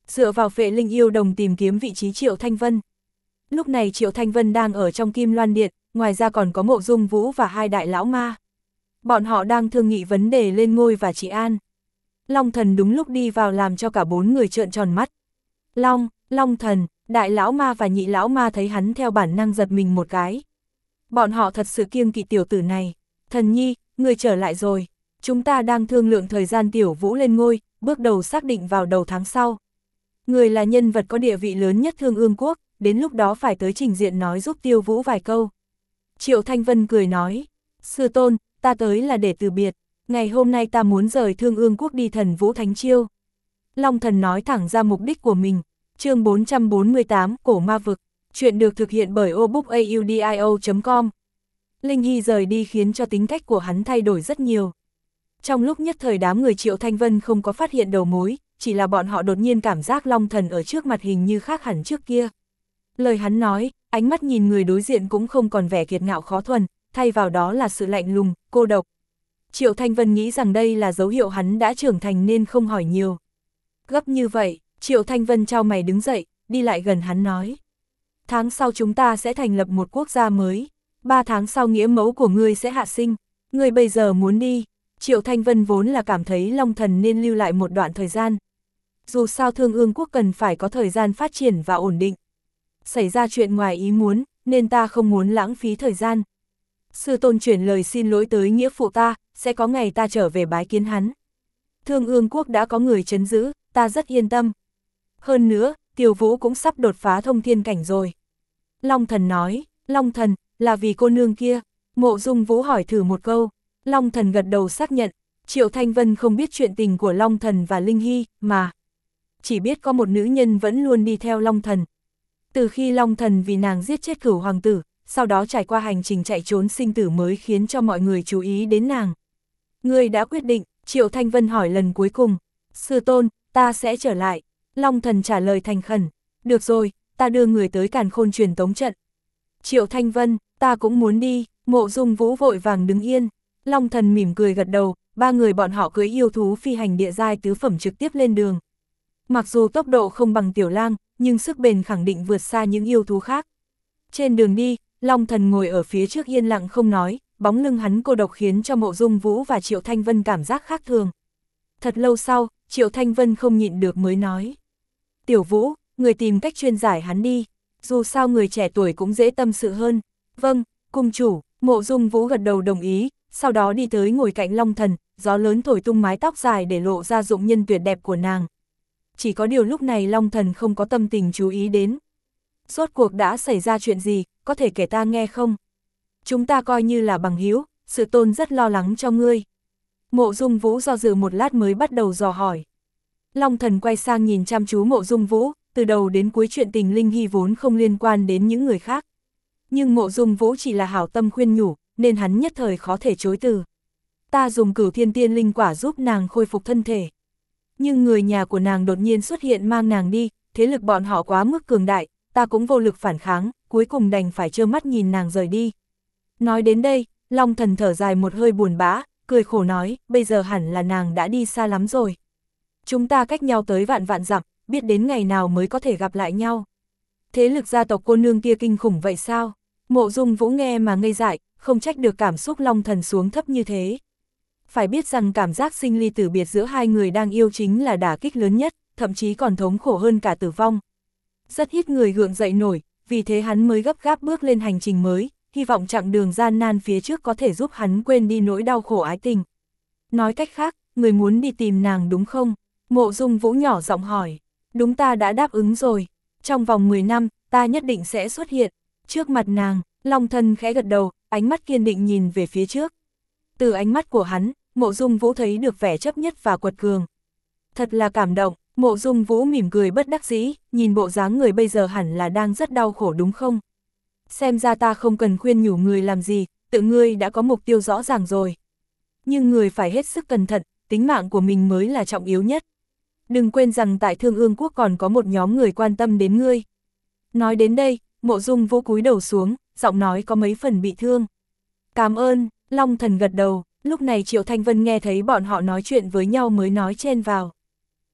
A: dựa vào Phệ Linh yêu đồng tìm kiếm vị trí Triệu Thanh Vân. Lúc này Triệu Thanh Vân đang ở trong Kim Loan Điện, ngoài ra còn có Mộ Dung Vũ và hai đại lão ma. Bọn họ đang thương nghị vấn đề lên ngôi và trị an. Long Thần đúng lúc đi vào làm cho cả bốn người trợn tròn mắt. Long, Long Thần, đại lão ma và nhị lão ma thấy hắn theo bản năng giật mình một cái. Bọn họ thật sự kiêng kỵ tiểu tử này. Thần nhi, người trở lại rồi. Chúng ta đang thương lượng thời gian tiểu vũ lên ngôi, bước đầu xác định vào đầu tháng sau. Người là nhân vật có địa vị lớn nhất Thương Ương Quốc, đến lúc đó phải tới trình diện nói giúp Tiêu Vũ vài câu. Triệu Thanh Vân cười nói, sư tôn, ta tới là để từ biệt, ngày hôm nay ta muốn rời Thương Ương Quốc đi Thần Vũ Thánh Chiêu. Long Thần nói thẳng ra mục đích của mình. Chương bốn trăm bốn mươi tám, Cổ Ma Vực. Chuyện được thực hiện bởi obookaudio chấm com. Linh Hy rời đi khiến cho tính cách của hắn thay đổi rất nhiều. Trong lúc nhất thời đám người Triệu Thanh Vân không có phát hiện đầu mối, chỉ là bọn họ đột nhiên cảm giác Long Thần ở trước mặt hình như khác hẳn trước kia. Lời hắn nói, ánh mắt nhìn người đối diện cũng không còn vẻ kiệt ngạo khó thuần, thay vào đó là sự lạnh lùng, cô độc. Triệu Thanh Vân nghĩ rằng đây là dấu hiệu hắn đã trưởng thành nên không hỏi nhiều. Gấp như vậy, Triệu Thanh Vân chau mày đứng dậy, đi lại gần hắn nói. Tháng sau chúng ta sẽ thành lập một quốc gia mới, ba tháng sau nghĩa mẫu của ngươi sẽ hạ sinh, ngươi bây giờ muốn đi. Triệu Thanh Vân vốn là cảm thấy Long Thần nên lưu lại một đoạn thời gian. Dù sao Thương Ương Quốc cần phải có thời gian phát triển và ổn định. Xảy ra chuyện ngoài ý muốn, nên ta không muốn lãng phí thời gian. Sư tôn chuyển lời xin lỗi tới nghĩa phụ ta, sẽ có ngày ta trở về bái kiến hắn. Thương Ương Quốc đã có người trấn giữ, ta rất yên tâm. Hơn nữa, Tiêu Vũ cũng sắp đột phá thông thiên cảnh rồi. Long Thần nói, Long Thần, là vì cô nương kia. Mộ Dung Vũ hỏi thử một câu. Long Thần gật đầu xác nhận. Triệu Thanh Vân không biết chuyện tình của Long Thần và Linh Hy, mà chỉ biết có một nữ nhân vẫn luôn đi theo Long Thần. Từ khi Long Thần vì nàng giết chết Cửu hoàng tử, sau đó trải qua hành trình chạy trốn sinh tử mới khiến cho mọi người chú ý đến nàng. Ngươi đã quyết định, Triệu Thanh Vân hỏi lần cuối cùng. Sư tôn, ta sẽ trở lại. Long Thần trả lời thành khẩn. Được rồi, ta đưa người tới Càn Khôn truyền tống trận. Triệu Thanh Vân, ta cũng muốn đi. Mộ Dung Vũ vội vàng đứng yên. Long Thần mỉm cười gật đầu, ba người bọn họ cưỡi yêu thú phi hành địa giai tứ phẩm trực tiếp lên đường. Mặc dù tốc độ không bằng Tiểu Lang, nhưng sức bền khẳng định vượt xa những yêu thú khác. Trên đường đi, Long Thần ngồi ở phía trước yên lặng không nói, bóng lưng hắn cô độc khiến cho Mộ Dung Vũ và Triệu Thanh Vân cảm giác khác thường. Thật lâu sau, Triệu Thanh Vân không nhịn được mới nói. Tiểu Vũ, người tìm cách chuyên giải hắn đi, dù sao người trẻ tuổi cũng dễ tâm sự hơn. Vâng, cung chủ. Mộ Dung Vũ gật đầu đồng ý, sau đó đi tới ngồi cạnh Long Thần, gió lớn thổi tung mái tóc dài để lộ ra dụng nhân tuyệt đẹp của nàng. Chỉ có điều lúc này Long Thần không có tâm tình chú ý đến. Rốt cuộc đã xảy ra chuyện gì, có thể kể ta nghe không? Chúng ta coi như là bằng hữu, sự tôn rất lo lắng cho ngươi. Mộ Dung Vũ do dự một lát mới bắt đầu dò hỏi. Long Thần quay sang nhìn chăm chú Mộ Dung Vũ, từ đầu đến cuối chuyện tình Linh Hy vốn không liên quan đến những người khác. Nhưng Mộ Dung Vũ chỉ là hảo tâm khuyên nhủ, nên hắn nhất thời khó thể chối từ. Ta dùng Cửu Thiên Tiên linh quả giúp nàng khôi phục thân thể. Nhưng người nhà của nàng đột nhiên xuất hiện mang nàng đi, thế lực bọn họ quá mức cường đại, ta cũng vô lực phản kháng, cuối cùng đành phải trơ mắt nhìn nàng rời đi. Nói đến đây, Long Thần thở dài một hơi buồn bã, cười khổ nói, bây giờ hẳn là nàng đã đi xa lắm rồi. Chúng ta cách nhau tới vạn vạn dặm, biết đến ngày nào mới có thể gặp lại nhau. Thế lực gia tộc cô nương kia kinh khủng vậy sao? Mộ Dung Vũ nghe mà ngây dại, không trách được cảm xúc Long Thần xuống thấp như thế. Phải biết rằng cảm giác sinh ly tử biệt giữa hai người đang yêu chính là đả kích lớn nhất, thậm chí còn thống khổ hơn cả tử vong. Rất ít người gượng dậy nổi, vì thế hắn mới gấp gáp bước lên hành trình mới, hy vọng chặng đường gian nan phía trước có thể giúp hắn quên đi nỗi đau khổ ái tình. Nói cách khác, người muốn đi tìm nàng đúng không? Mộ Dung Vũ nhỏ giọng hỏi. Đúng, ta đã đáp ứng rồi. Trong vòng mười năm, ta nhất định sẽ xuất hiện. Trước mặt nàng, Long Thần khẽ gật đầu, ánh mắt kiên định nhìn về phía trước. Từ ánh mắt của hắn, Mộ Dung Vũ thấy được vẻ chấp nhất và quật cường. Thật là cảm động, Mộ Dung Vũ mỉm cười bất đắc dĩ, nhìn bộ dáng người bây giờ hẳn là đang rất đau khổ đúng không? Xem ra ta không cần khuyên nhủ người làm gì, tự ngươi đã có mục tiêu rõ ràng rồi. Nhưng người phải hết sức cẩn thận, tính mạng của mình mới là trọng yếu nhất. Đừng quên rằng tại Thương Ương Quốc còn có một nhóm người quan tâm đến ngươi. Nói đến đây, Mộ Dung Vũ cúi đầu xuống, giọng nói có mấy phần bị thương. Cảm ơn, Long Thần gật đầu, lúc này Triệu Thanh Vân nghe thấy bọn họ nói chuyện với nhau mới nói chen vào.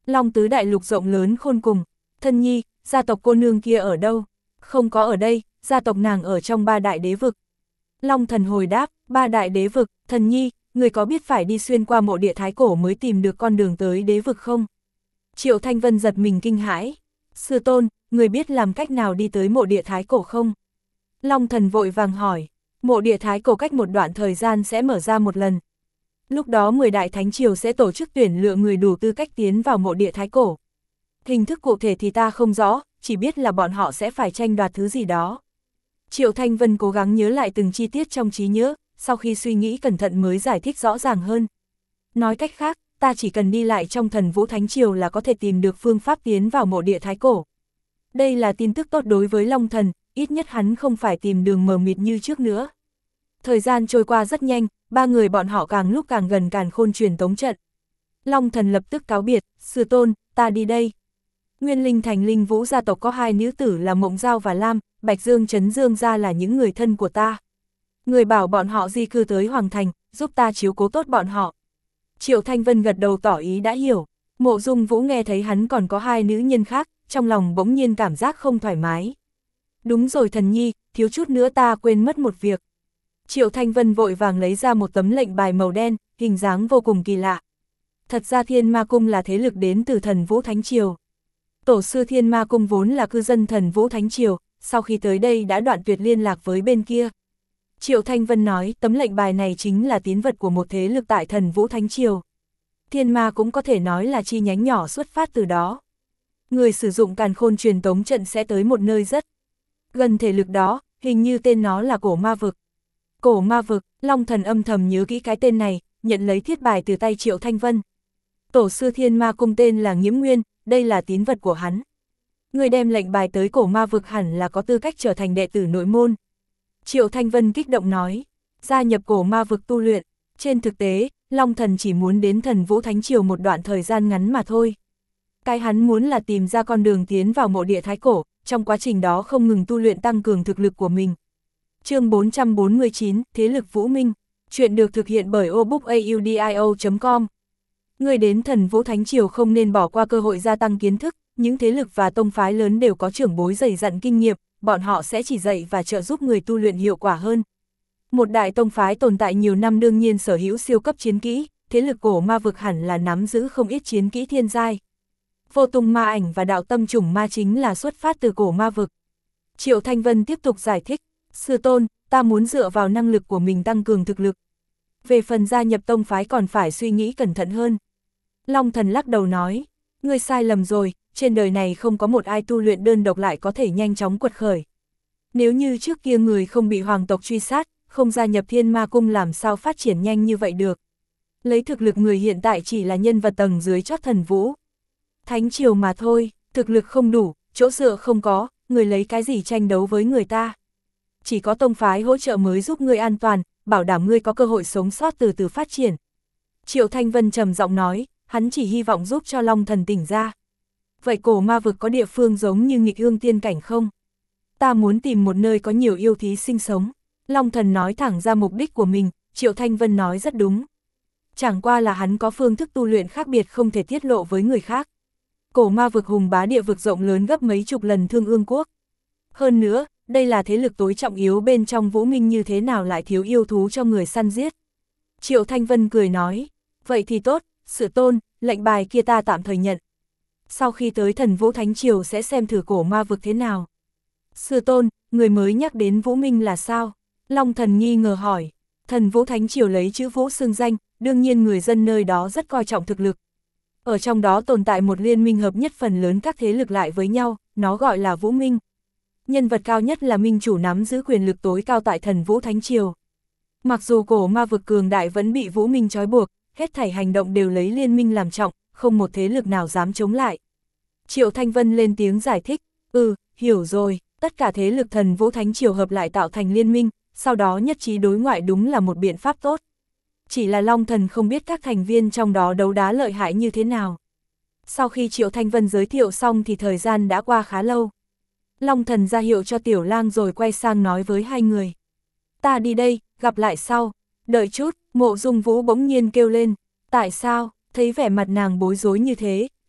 A: Long tứ đại lục rộng lớn khôn cùng, thân nhi, gia tộc cô nương kia ở đâu? Không có ở đây, gia tộc nàng ở trong ba đại đế vực. Long thần hồi đáp, ba đại đế vực, thần nhi, người có biết phải đi xuyên qua mộ địa thái cổ mới tìm được con đường tới đế vực không? Triệu Thanh Vân giật mình kinh hãi. Sư tôn, người biết làm cách nào đi tới mộ địa thái cổ không? Long thần vội vàng hỏi, mộ địa thái cổ cách một đoạn thời gian sẽ mở ra một lần. Lúc đó mười đại thánh triều sẽ tổ chức tuyển lựa người đủ tư cách tiến vào mộ địa thái cổ. Hình thức cụ thể thì ta không rõ, chỉ biết là bọn họ sẽ phải tranh đoạt thứ gì đó. Triệu Thanh Vân cố gắng nhớ lại từng chi tiết trong trí nhớ, sau khi suy nghĩ cẩn thận mới giải thích rõ ràng hơn. Nói cách khác, ta chỉ cần đi lại trong Thần Vũ Thánh Triều là có thể tìm được phương pháp tiến vào mộ địa thái cổ. Đây là tin tức tốt đối với Long Thần, ít nhất hắn không phải tìm đường mờ mịt như trước nữa. Thời gian trôi qua rất nhanh, ba người bọn họ càng lúc càng gần Càn Khôn truyền tống trận. Long Thần lập tức cáo biệt, sư tôn, ta đi đây. Nguyên Linh Thành Linh Vũ gia tộc có hai nữ tử là Mộng Giao và Lam, Bạch Dương Trấn Dương gia là những người thân của ta. Người bảo bọn họ di cư tới Hoàng Thành, giúp ta chiếu cố tốt bọn họ. Triệu Thanh Vân gật đầu tỏ ý đã hiểu. Mộ Dung Vũ nghe thấy hắn còn có hai nữ nhân khác, trong lòng bỗng nhiên cảm giác không thoải mái. Đúng rồi thần nhi, thiếu chút nữa ta quên mất một việc. Triệu Thanh Vân vội vàng lấy ra một tấm lệnh bài màu đen, hình dáng vô cùng kỳ lạ. Thật ra Thiên Ma Cung là thế lực đến từ Thần Vũ Thánh Triều. Tổ sư Thiên Ma Cung vốn là cư dân Thần Vũ Thánh Triều, sau khi tới đây đã đoạn tuyệt liên lạc với bên kia. Triệu Thanh Vân nói tấm lệnh bài này chính là tín vật của một thế lực tại Thần Vũ Thánh Triều. Thiên Ma cũng có thể nói là chi nhánh nhỏ xuất phát từ đó. Người sử dụng Càn Khôn truyền tống trận sẽ tới một nơi rất gần thể lực đó, hình như tên nó là Cổ Ma Vực. Cổ Ma Vực, Long Thần âm thầm nhớ kỹ cái tên này, nhận lấy thiết bài từ tay Triệu Thanh Vân. Tổ sư Thiên Ma Cung tên là Nghiễm Nguyên, đây là tín vật của hắn. Người đem lệnh bài tới Cổ Ma Vực hẳn là có tư cách trở thành đệ tử nội môn. Triệu Thanh Vân kích động nói, gia nhập Cổ Ma Vực tu luyện. Trên thực tế, Long Thần chỉ muốn đến Thần Vũ Thánh Triều một đoạn thời gian ngắn mà thôi. Cái hắn muốn là tìm ra con đường tiến vào mộ địa thái cổ, trong quá trình đó không ngừng tu luyện tăng cường thực lực của mình. Chương bốn trăm bốn mươi chín, Thế lực Vũ Minh. Chuyện được thực hiện bởi obookaudio chấm com. Người đến Thần Vũ Thánh Triều không nên bỏ qua cơ hội gia tăng kiến thức, những thế lực và tông phái lớn đều có trưởng bối dày dặn kinh nghiệm, bọn họ sẽ chỉ dạy và trợ giúp người tu luyện hiệu quả hơn. Một đại tông phái tồn tại nhiều năm đương nhiên sở hữu siêu cấp chiến kỹ, thế lực Cổ Ma Vực hẳn là nắm giữ không ít chiến kỹ thiên giai. Vô Tung Ma Ảnh và Đạo Tâm Chủng Ma chính là xuất phát từ Cổ Ma Vực. Triệu Thanh Vân tiếp tục giải thích, sư tôn, ta muốn dựa vào năng lực của mình tăng cường thực lực. Về phần gia nhập tông phái còn phải suy nghĩ cẩn thận hơn. Long Thần lắc đầu nói, ngươi sai lầm rồi, trên đời này không có một ai tu luyện đơn độc lại có thể nhanh chóng quật khởi. Nếu như trước kia người không bị hoàng tộc truy sát, không gia nhập Thiên Ma Cung làm sao phát triển nhanh như vậy được. Lấy thực lực người hiện tại chỉ là nhân vật tầng dưới chót Thần Vũ Thánh Triều mà thôi, thực lực không đủ, chỗ dựa không có, người lấy cái gì tranh đấu với người ta. Chỉ có tông phái hỗ trợ mới giúp ngươi an toàn, bảo đảm ngươi có cơ hội sống sót từ từ phát triển. Triệu Thanh Vân trầm giọng nói, hắn chỉ hy vọng giúp cho Long Thần tỉnh ra. Vậy Cổ Ma Vực có địa phương giống như Nghịch Ương Tiên Cảnh không? Ta muốn tìm một nơi có nhiều yêu thí sinh sống. Long Thần nói thẳng ra mục đích của mình, Triệu Thanh Vân nói rất đúng. Chẳng qua là hắn có phương thức tu luyện khác biệt không thể tiết lộ với người khác. Cổ Ma Vực hùng bá địa vực rộng lớn gấp mấy chục lần Thương Ương Quốc. Hơn nữa, đây là thế lực tối trọng yếu bên trong Vũ Minh, như thế nào lại thiếu yêu thú cho người săn giết. Triệu Thanh Vân cười nói, vậy thì tốt, sư tôn, lệnh bài kia ta tạm thời nhận. Sau khi tới Thần Vũ Thánh Triều sẽ xem thử Cổ Ma Vực thế nào. Sư tôn, người mới nhắc đến Vũ Minh là sao? Long Thần nghi ngờ hỏi. Thần Vũ Thánh Triều lấy chữ Vũ xưng danh, đương nhiên người dân nơi đó rất coi trọng thực lực. Ở trong đó tồn tại một liên minh hợp nhất phần lớn các thế lực lại với nhau, nó gọi là Vũ Minh. Nhân vật cao nhất là minh chủ nắm giữ quyền lực tối cao tại Thần Vũ Thánh Triều. Mặc dù Cổ Ma Vực cường đại vẫn bị Vũ Minh trói buộc, hết thảy hành động đều lấy liên minh làm trọng, không một thế lực nào dám chống lại. Triệu Thanh Vân lên tiếng giải thích, ừ, hiểu rồi, tất cả thế lực Thần Vũ Thánh Triều hợp lại tạo thành liên minh, sau đó nhất trí đối ngoại đúng là một biện pháp tốt. Chỉ là Long Thần không biết các thành viên trong đó đấu đá lợi hại như thế nào. Sau khi Triệu Thanh Vân giới thiệu xong thì thời gian đã qua khá lâu. Long Thần ra hiệu cho Tiểu Lang rồi quay sang nói với hai người. Ta đi đây, gặp lại sau. Đợi chút, Mộ Dung Vũ bỗng nhiên kêu lên. Tại sao? Thấy vẻ mặt nàng bối rối như thế,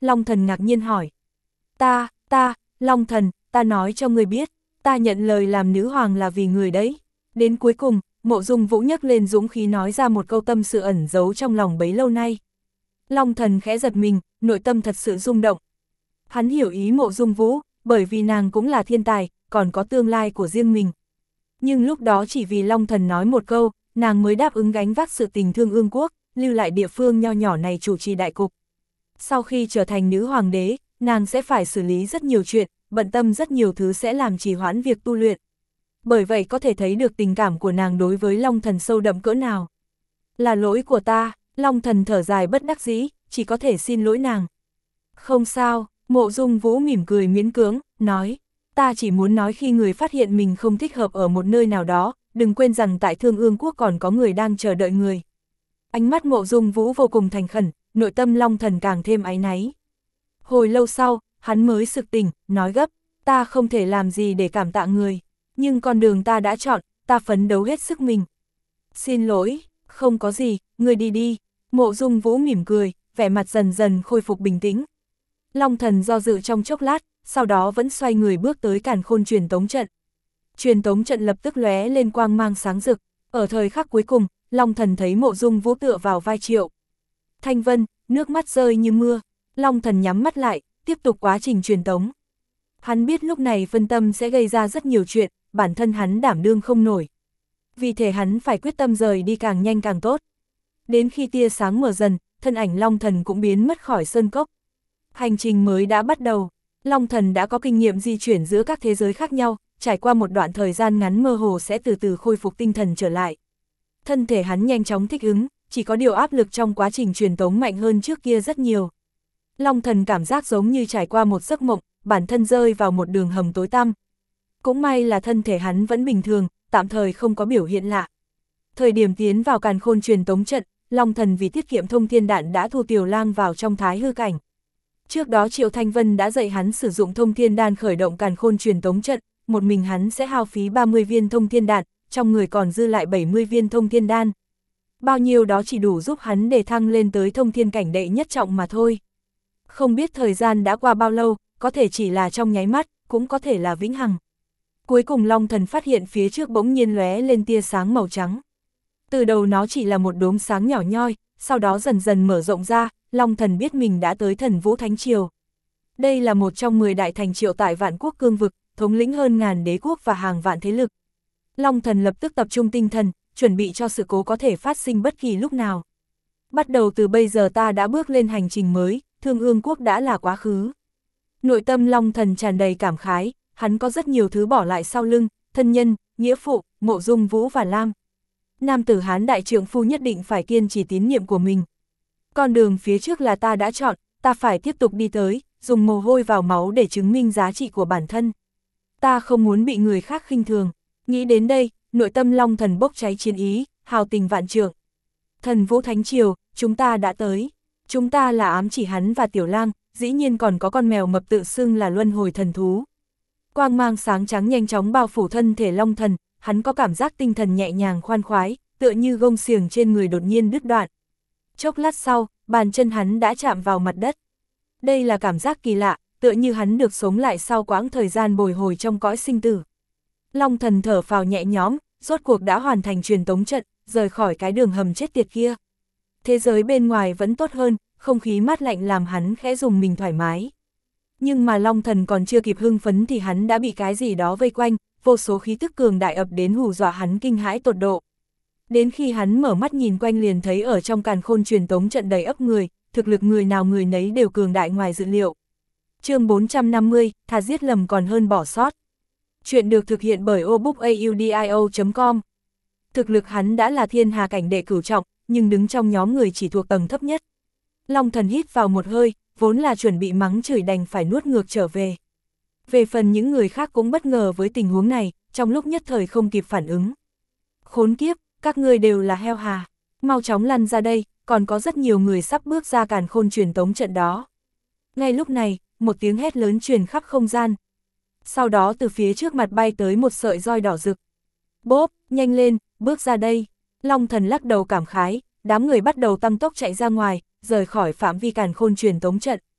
A: Long Thần ngạc nhiên hỏi. Ta, ta, Long Thần, ta nói cho người biết, ta nhận lời làm nữ hoàng là vì người đấy. Đến cuối cùng, Mộ Dung Vũ nhấc lên dũng khí nói ra một câu tâm sự ẩn giấu trong lòng bấy lâu nay. Long Thần khẽ giật mình, nội tâm thật sự rung động. Hắn hiểu ý Mộ Dung Vũ, bởi vì nàng cũng là thiên tài, còn có tương lai của riêng mình. Nhưng lúc đó chỉ vì Long Thần nói một câu, nàng mới đáp ứng gánh vác sự tình Thương Ương Quốc, lưu lại địa phương nho nhỏ này chủ trì đại cục. Sau khi trở thành nữ hoàng đế, nàng sẽ phải xử lý rất nhiều chuyện, bận tâm rất nhiều thứ sẽ làm trì hoãn việc tu luyện. Bởi vậy có thể thấy được tình cảm của nàng đối với Long Thần sâu đậm cỡ nào. Là lỗi của ta, Long Thần thở dài bất đắc dĩ, chỉ có thể xin lỗi nàng. Không sao, Mộ Dung Vũ mỉm cười miễn cưỡng, nói, ta chỉ muốn nói khi người phát hiện mình không thích hợp ở một nơi nào đó, đừng quên rằng tại Thương Ương Quốc còn có người đang chờ đợi người. Ánh mắt Mộ Dung Vũ vô cùng thành khẩn, nội tâm Long Thần càng thêm áy náy. Hồi lâu sau, hắn mới sực tỉnh, nói gấp, ta không thể làm gì để cảm tạ người, nhưng con đường ta đã chọn, ta phấn đấu hết sức mình. Xin lỗi, không có gì, người đi đi. Mộ Dung Vũ mỉm cười, vẻ mặt dần dần khôi phục bình tĩnh. Long Thần do dự trong chốc lát, sau đó vẫn xoay người bước tới Càn Khôn truyền tống trận. Truyền tống trận lập tức lóe lên quang mang sáng rực, ở thời khắc cuối cùng, Long Thần thấy Mộ Dung Vũ tựa vào vai Triệu Thanh Vân, nước mắt rơi như mưa. Long Thần nhắm mắt lại, tiếp tục quá trình truyền tống. Hắn biết lúc này phân tâm sẽ gây ra rất nhiều chuyện, bản thân hắn đảm đương không nổi. Vì thế hắn phải quyết tâm rời đi càng nhanh càng tốt. Đến khi tia sáng mở dần, thân ảnh Long Thần cũng biến mất khỏi sơn cốc. Hành trình mới đã bắt đầu, Long Thần đã có kinh nghiệm di chuyển giữa các thế giới khác nhau, trải qua một đoạn thời gian ngắn mơ hồ sẽ từ từ khôi phục tinh thần trở lại. Thân thể hắn nhanh chóng thích ứng, chỉ có điều áp lực trong quá trình truyền tống mạnh hơn trước kia rất nhiều. Long Thần cảm giác giống như trải qua một giấc mộng, bản thân rơi vào một đường hầm tối tăm. Cũng may là thân thể hắn vẫn bình thường, tạm thời không có biểu hiện lạ. Thời điểm tiến vào Càn Khôn truyền tống trận, Long Thần vì tiết kiệm thông thiên đạn đã thu Tiểu Lang vào trong thái hư cảnh. Trước đó Triệu Thanh Vân đã dạy hắn sử dụng thông thiên đan khởi động Càn Khôn truyền tống trận, một mình hắn sẽ hao phí ba mươi viên thông thiên đạn, trong người còn dư lại bảy mươi viên thông thiên đan. Bao nhiêu đó chỉ đủ giúp hắn để thăng lên tới thông thiên cảnh đệ nhất trọng mà thôi. Không biết thời gian đã qua bao lâu, có thể chỉ là trong nháy mắt, cũng có thể là vĩnh hằng. Cuối cùng Long Thần phát hiện phía trước bỗng nhiên lóe lên tia sáng màu trắng. Từ đầu nó chỉ là một đốm sáng nhỏ nhoi, sau đó dần dần mở rộng ra, Long Thần biết mình đã tới Thần Vũ Thánh Triều. Đây là một trong mười đại thành triệu tại Vạn Quốc cương vực, thống lĩnh hơn ngàn đế quốc và hàng vạn thế lực. Long Thần lập tức tập trung tinh thần, chuẩn bị cho sự cố có thể phát sinh bất kỳ lúc nào. Bắt đầu từ bây giờ ta đã bước lên hành trình mới, Thương Ương Quốc đã là quá khứ. Nội tâm Long Thần tràn đầy cảm khái, hắn có rất nhiều thứ bỏ lại sau lưng, thân nhân, nghĩa phụ, Mộ Dung Vũ và Lam. Nam tử Hán đại trượng phu nhất định phải kiên trì tín nhiệm của mình. Con đường phía trước là ta đã chọn, ta phải tiếp tục đi tới, dùng mồ hôi vào máu để chứng minh giá trị của bản thân. Ta không muốn bị người khác khinh thường. Nghĩ đến đây, nội tâm Long Thần bốc cháy chiến ý, hào tình vạn trượng. Thần Vũ Thánh Triều, chúng ta đã tới. Chúng ta là ám chỉ hắn và Tiểu Lang, dĩ nhiên còn có con mèo mập tự xưng là luân hồi thần thú. Quang mang sáng trắng nhanh chóng bao phủ thân thể Long Thần, hắn có cảm giác tinh thần nhẹ nhàng khoan khoái, tựa như gông xiềng trên người đột nhiên đứt đoạn. Chốc lát sau, bàn chân hắn đã chạm vào mặt đất. Đây là cảm giác kỳ lạ, tựa như hắn được sống lại sau quãng thời gian bồi hồi trong cõi sinh tử. Long Thần thở phào nhẹ nhõm, rốt cuộc đã hoàn thành truyền tống trận, rời khỏi cái đường hầm chết tiệt kia. Thế giới bên ngoài vẫn tốt hơn, không khí mát lạnh làm hắn khẽ dùng mình thoải mái. Nhưng mà Long Thần còn chưa kịp hưng phấn thì hắn đã bị cái gì đó vây quanh, vô số khí tức cường đại ập đến hù dọa hắn kinh hãi tột độ. Đến khi hắn mở mắt nhìn quanh liền thấy ở trong Càn Khôn truyền tống trận đầy ấp người, thực lực người nào người nấy đều cường đại ngoài dự liệu. Chương bốn trăm năm mươi, thà giết lầm còn hơn bỏ sót. Chuyện được thực hiện bởi obookaudio chấm com. Thực lực hắn đã là thiên hà cảnh đệ cửu trọng, nhưng đứng trong nhóm người chỉ thuộc tầng thấp nhất. Long Thần hít vào một hơi, vốn là chuẩn bị mắng chửi đành phải nuốt ngược trở về. Về phần những người khác cũng bất ngờ với tình huống này, trong lúc nhất thời không kịp phản ứng. Khốn kiếp, các ngươi đều là heo hà, mau chóng lăn ra đây, còn có rất nhiều người sắp bước ra Càn Khôn truyền tống trận đó. Ngay lúc này, một tiếng hét lớn truyền khắp không gian. Sau đó từ phía trước mặt bay tới một sợi roi đỏ rực. Bốp, nhanh lên, bước ra đây. Long Thần lắc đầu cảm khái, đám người bắt đầu tăng tốc chạy ra ngoài, rời khỏi phạm vi Càn Khôn truyền tống trận.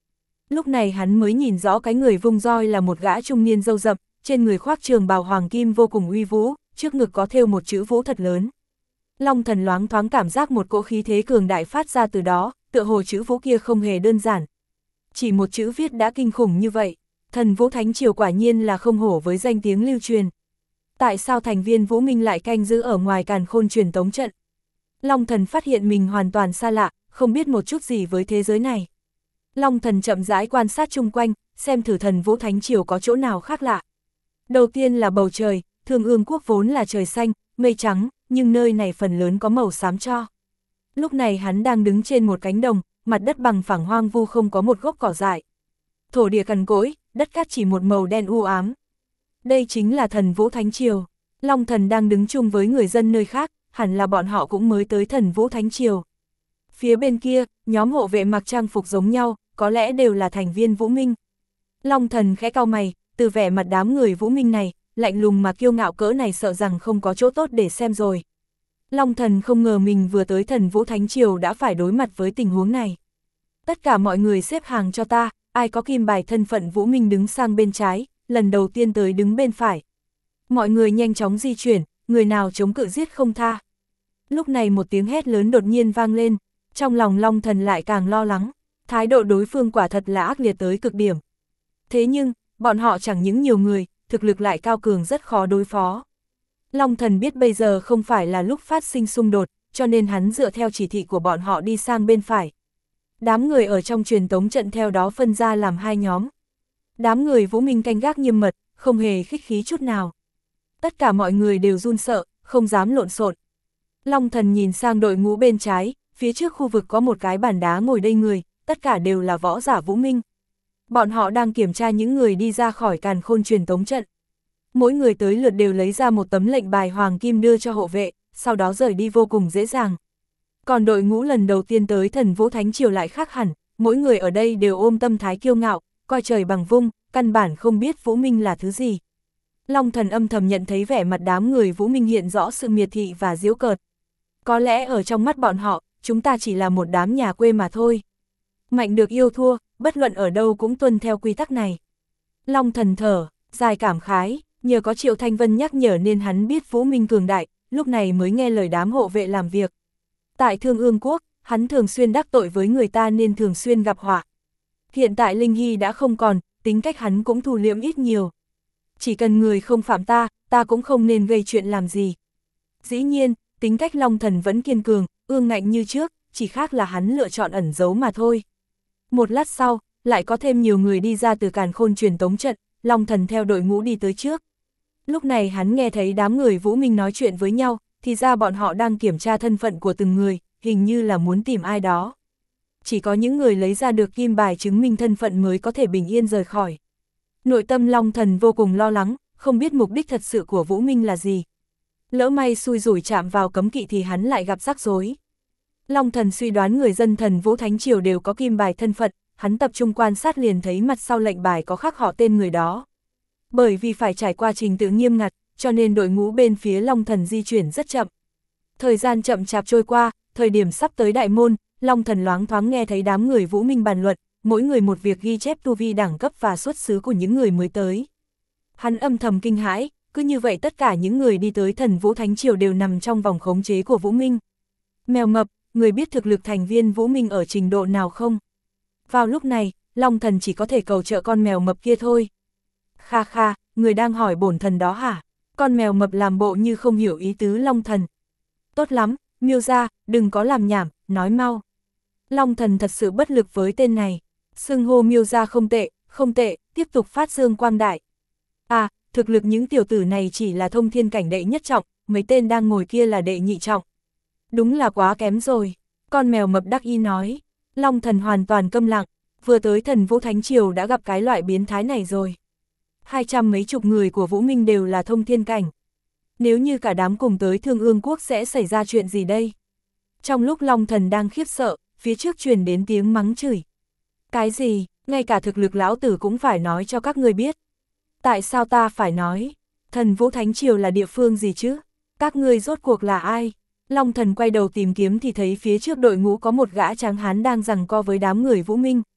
A: Lúc này hắn mới nhìn rõ cái người vung roi là một gã trung niên râu rậm, trên người khoác trường bào hoàng kim vô cùng uy vũ, trước ngực có thêu một chữ Vũ thật lớn. Long Thần loáng thoáng cảm giác một cỗ khí thế cường đại phát ra từ đó, tựa hồ chữ Vũ kia không hề đơn giản. Chỉ một chữ viết đã kinh khủng như vậy, Thần Vũ Thánh Triều quả nhiên là không hổ với danh tiếng lưu truyền. Tại sao thành viên Vũ Minh lại canh giữ ở ngoài Càn Khôn truyền tống trận? Long Thần phát hiện mình hoàn toàn xa lạ, không biết một chút gì với thế giới này. Long Thần chậm rãi quan sát chung quanh, xem thử Thần Vũ Thánh Triều có chỗ nào khác lạ. Đầu tiên là bầu trời, Thương Ương Quốc vốn là trời xanh, mây trắng, nhưng nơi này phần lớn có màu xám cho. Lúc này hắn đang đứng trên một cánh đồng, mặt đất bằng phẳng hoang vu không có một gốc cỏ dại. Thổ địa cằn cỗi, đất cát chỉ một màu đen u ám. Đây chính là Thần Vũ Thánh Triều. Long Thần đang đứng chung với người dân nơi khác, hẳn là bọn họ cũng mới tới Thần Vũ Thánh Triều. Phía bên kia, nhóm hộ vệ mặc trang phục giống nhau, có lẽ đều là thành viên Vũ Minh. Long Thần khẽ cau mày, từ vẻ mặt đám người Vũ Minh này, lạnh lùng mà kiêu ngạo cỡ này sợ rằng không có chỗ tốt để xem rồi. Long Thần không ngờ mình vừa tới Thần Vũ Thánh Triều đã phải đối mặt với tình huống này. Tất cả mọi người xếp hàng cho ta, ai có kim bài thân phận Vũ Minh đứng sang bên trái, lần đầu tiên tới đứng bên phải. Mọi người nhanh chóng di chuyển, người nào chống cự giết không tha. Lúc này một tiếng hét lớn đột nhiên vang lên, trong lòng Long Thần lại càng lo lắng, thái độ đối phương quả thật là ác liệt tới cực điểm. Thế nhưng, bọn họ chẳng những nhiều người, thực lực lại cao cường rất khó đối phó. Long Thần biết bây giờ không phải là lúc phát sinh xung đột, cho nên hắn dựa theo chỉ thị của bọn họ đi sang bên phải. Đám người ở trong truyền tống trận theo đó phân ra làm hai nhóm. Đám người Vũ Minh canh gác nghiêm mật, không hề khích khí chút nào. Tất cả mọi người đều run sợ, không dám lộn xộn. Long Thần nhìn sang đội ngũ bên trái, phía trước khu vực có một cái bàn đá ngồi đây người, tất cả đều là võ giả Vũ Minh. Bọn họ đang kiểm tra những người đi ra khỏi Càn Khôn truyền tống trận. Mỗi người tới lượt đều lấy ra một tấm lệnh bài hoàng kim đưa cho hộ vệ, sau đó rời đi vô cùng dễ dàng. Còn đội ngũ lần đầu tiên tới Thần Vũ Thánh Triều lại khác hẳn, mỗi người ở đây đều ôm tâm thái kiêu ngạo, coi trời bằng vung, căn bản không biết Vũ Minh là thứ gì. Long Thần âm thầm nhận thấy vẻ mặt đám người Vũ Minh hiện rõ sự miệt thị và giễu cợt. Có lẽ ở trong mắt bọn họ, chúng ta chỉ là một đám nhà quê mà thôi. Mạnh được yêu thua, bất luận ở đâu cũng tuân theo quy tắc này. Long Thần thở, dài cảm khái, nhờ có Triệu Thanh Vân nhắc nhở nên hắn biết Vũ Minh cường đại, lúc này mới nghe lời đám hộ vệ làm việc. Tại Thương Ương Quốc, hắn thường xuyên đắc tội với người ta nên thường xuyên gặp họa. Hiện tại Linh Hy đã không còn, tính cách hắn cũng thu liễm ít nhiều. Chỉ cần người không phạm ta, ta cũng không nên gây chuyện làm gì. Dĩ nhiên, tính cách Long Thần vẫn kiên cường, ương ngạnh như trước, chỉ khác là hắn lựa chọn ẩn giấu mà thôi. Một lát sau, lại có thêm nhiều người đi ra từ Càn Khôn truyền tống trận, Long Thần theo đội ngũ đi tới trước. Lúc này hắn nghe thấy đám người Vũ Minh nói chuyện với nhau, thì ra bọn họ đang kiểm tra thân phận của từng người, hình như là muốn tìm ai đó. Chỉ có những người lấy ra được kim bài chứng minh thân phận mới có thể bình yên rời khỏi. Nội tâm Long Thần vô cùng lo lắng, không biết mục đích thật sự của Vũ Minh là gì. Lỡ may xui rủi chạm vào cấm kỵ thì hắn lại gặp rắc rối. Long Thần suy đoán người dân Thần Vũ Thánh Triều đều có kim bài thân phận, hắn tập trung quan sát liền thấy mặt sau lệnh bài có khắc họ tên người đó. Bởi vì phải trải qua trình tự nghiêm ngặt, cho nên đội ngũ bên phía Long Thần di chuyển rất chậm. Thời gian chậm chạp trôi qua, thời điểm sắp tới đại môn, Long Thần loáng thoáng nghe thấy đám người Vũ Minh bàn luận, mỗi người một việc ghi chép tu vi đẳng cấp và xuất xứ của những người mới tới. Hắn âm thầm kinh hãi, cứ như vậy tất cả những người đi tới Thần Vũ Thánh Triều đều nằm trong vòng khống chế của Vũ Minh. Mèo mập, người biết thực lực thành viên Vũ Minh ở trình độ nào không? Vào lúc này, Long Thần chỉ có thể cầu trợ con mèo mập kia thôi. Kha kha, người đang hỏi bổn thần đó hả? Con mèo mập làm bộ như không hiểu ý tứ Long Thần. Tốt lắm, Miêu gia, đừng có làm nhảm, nói mau. Long Thần thật sự bất lực với tên này. Xưng hô Miêu gia không tệ, không tệ, tiếp tục phát dương quang đại. À, thực lực những tiểu tử này chỉ là thông thiên cảnh đệ nhất trọng, mấy tên đang ngồi kia là đệ nhị trọng. Đúng là quá kém rồi. Con mèo mập đắc ý nói. Long Thần hoàn toàn câm lặng, vừa tới Thần Vũ Thánh Triều đã gặp cái loại biến thái này rồi. Hai trăm mấy chục người của Vũ Minh đều là thông thiên cảnh. Nếu như cả đám cùng tới Thương Ương Quốc sẽ xảy ra chuyện gì đây? Trong lúc Long Thần đang khiếp sợ, phía trước truyền đến tiếng mắng chửi. Cái gì, ngay cả thực lực lão tử cũng phải nói cho các ngươi biết. Tại sao ta phải nói? Thần Vũ Thánh Triều là địa phương gì chứ? Các ngươi rốt cuộc là ai? Long Thần quay đầu tìm kiếm thì thấy phía trước đội ngũ có một gã tráng hán đang giằng co với đám người Vũ Minh.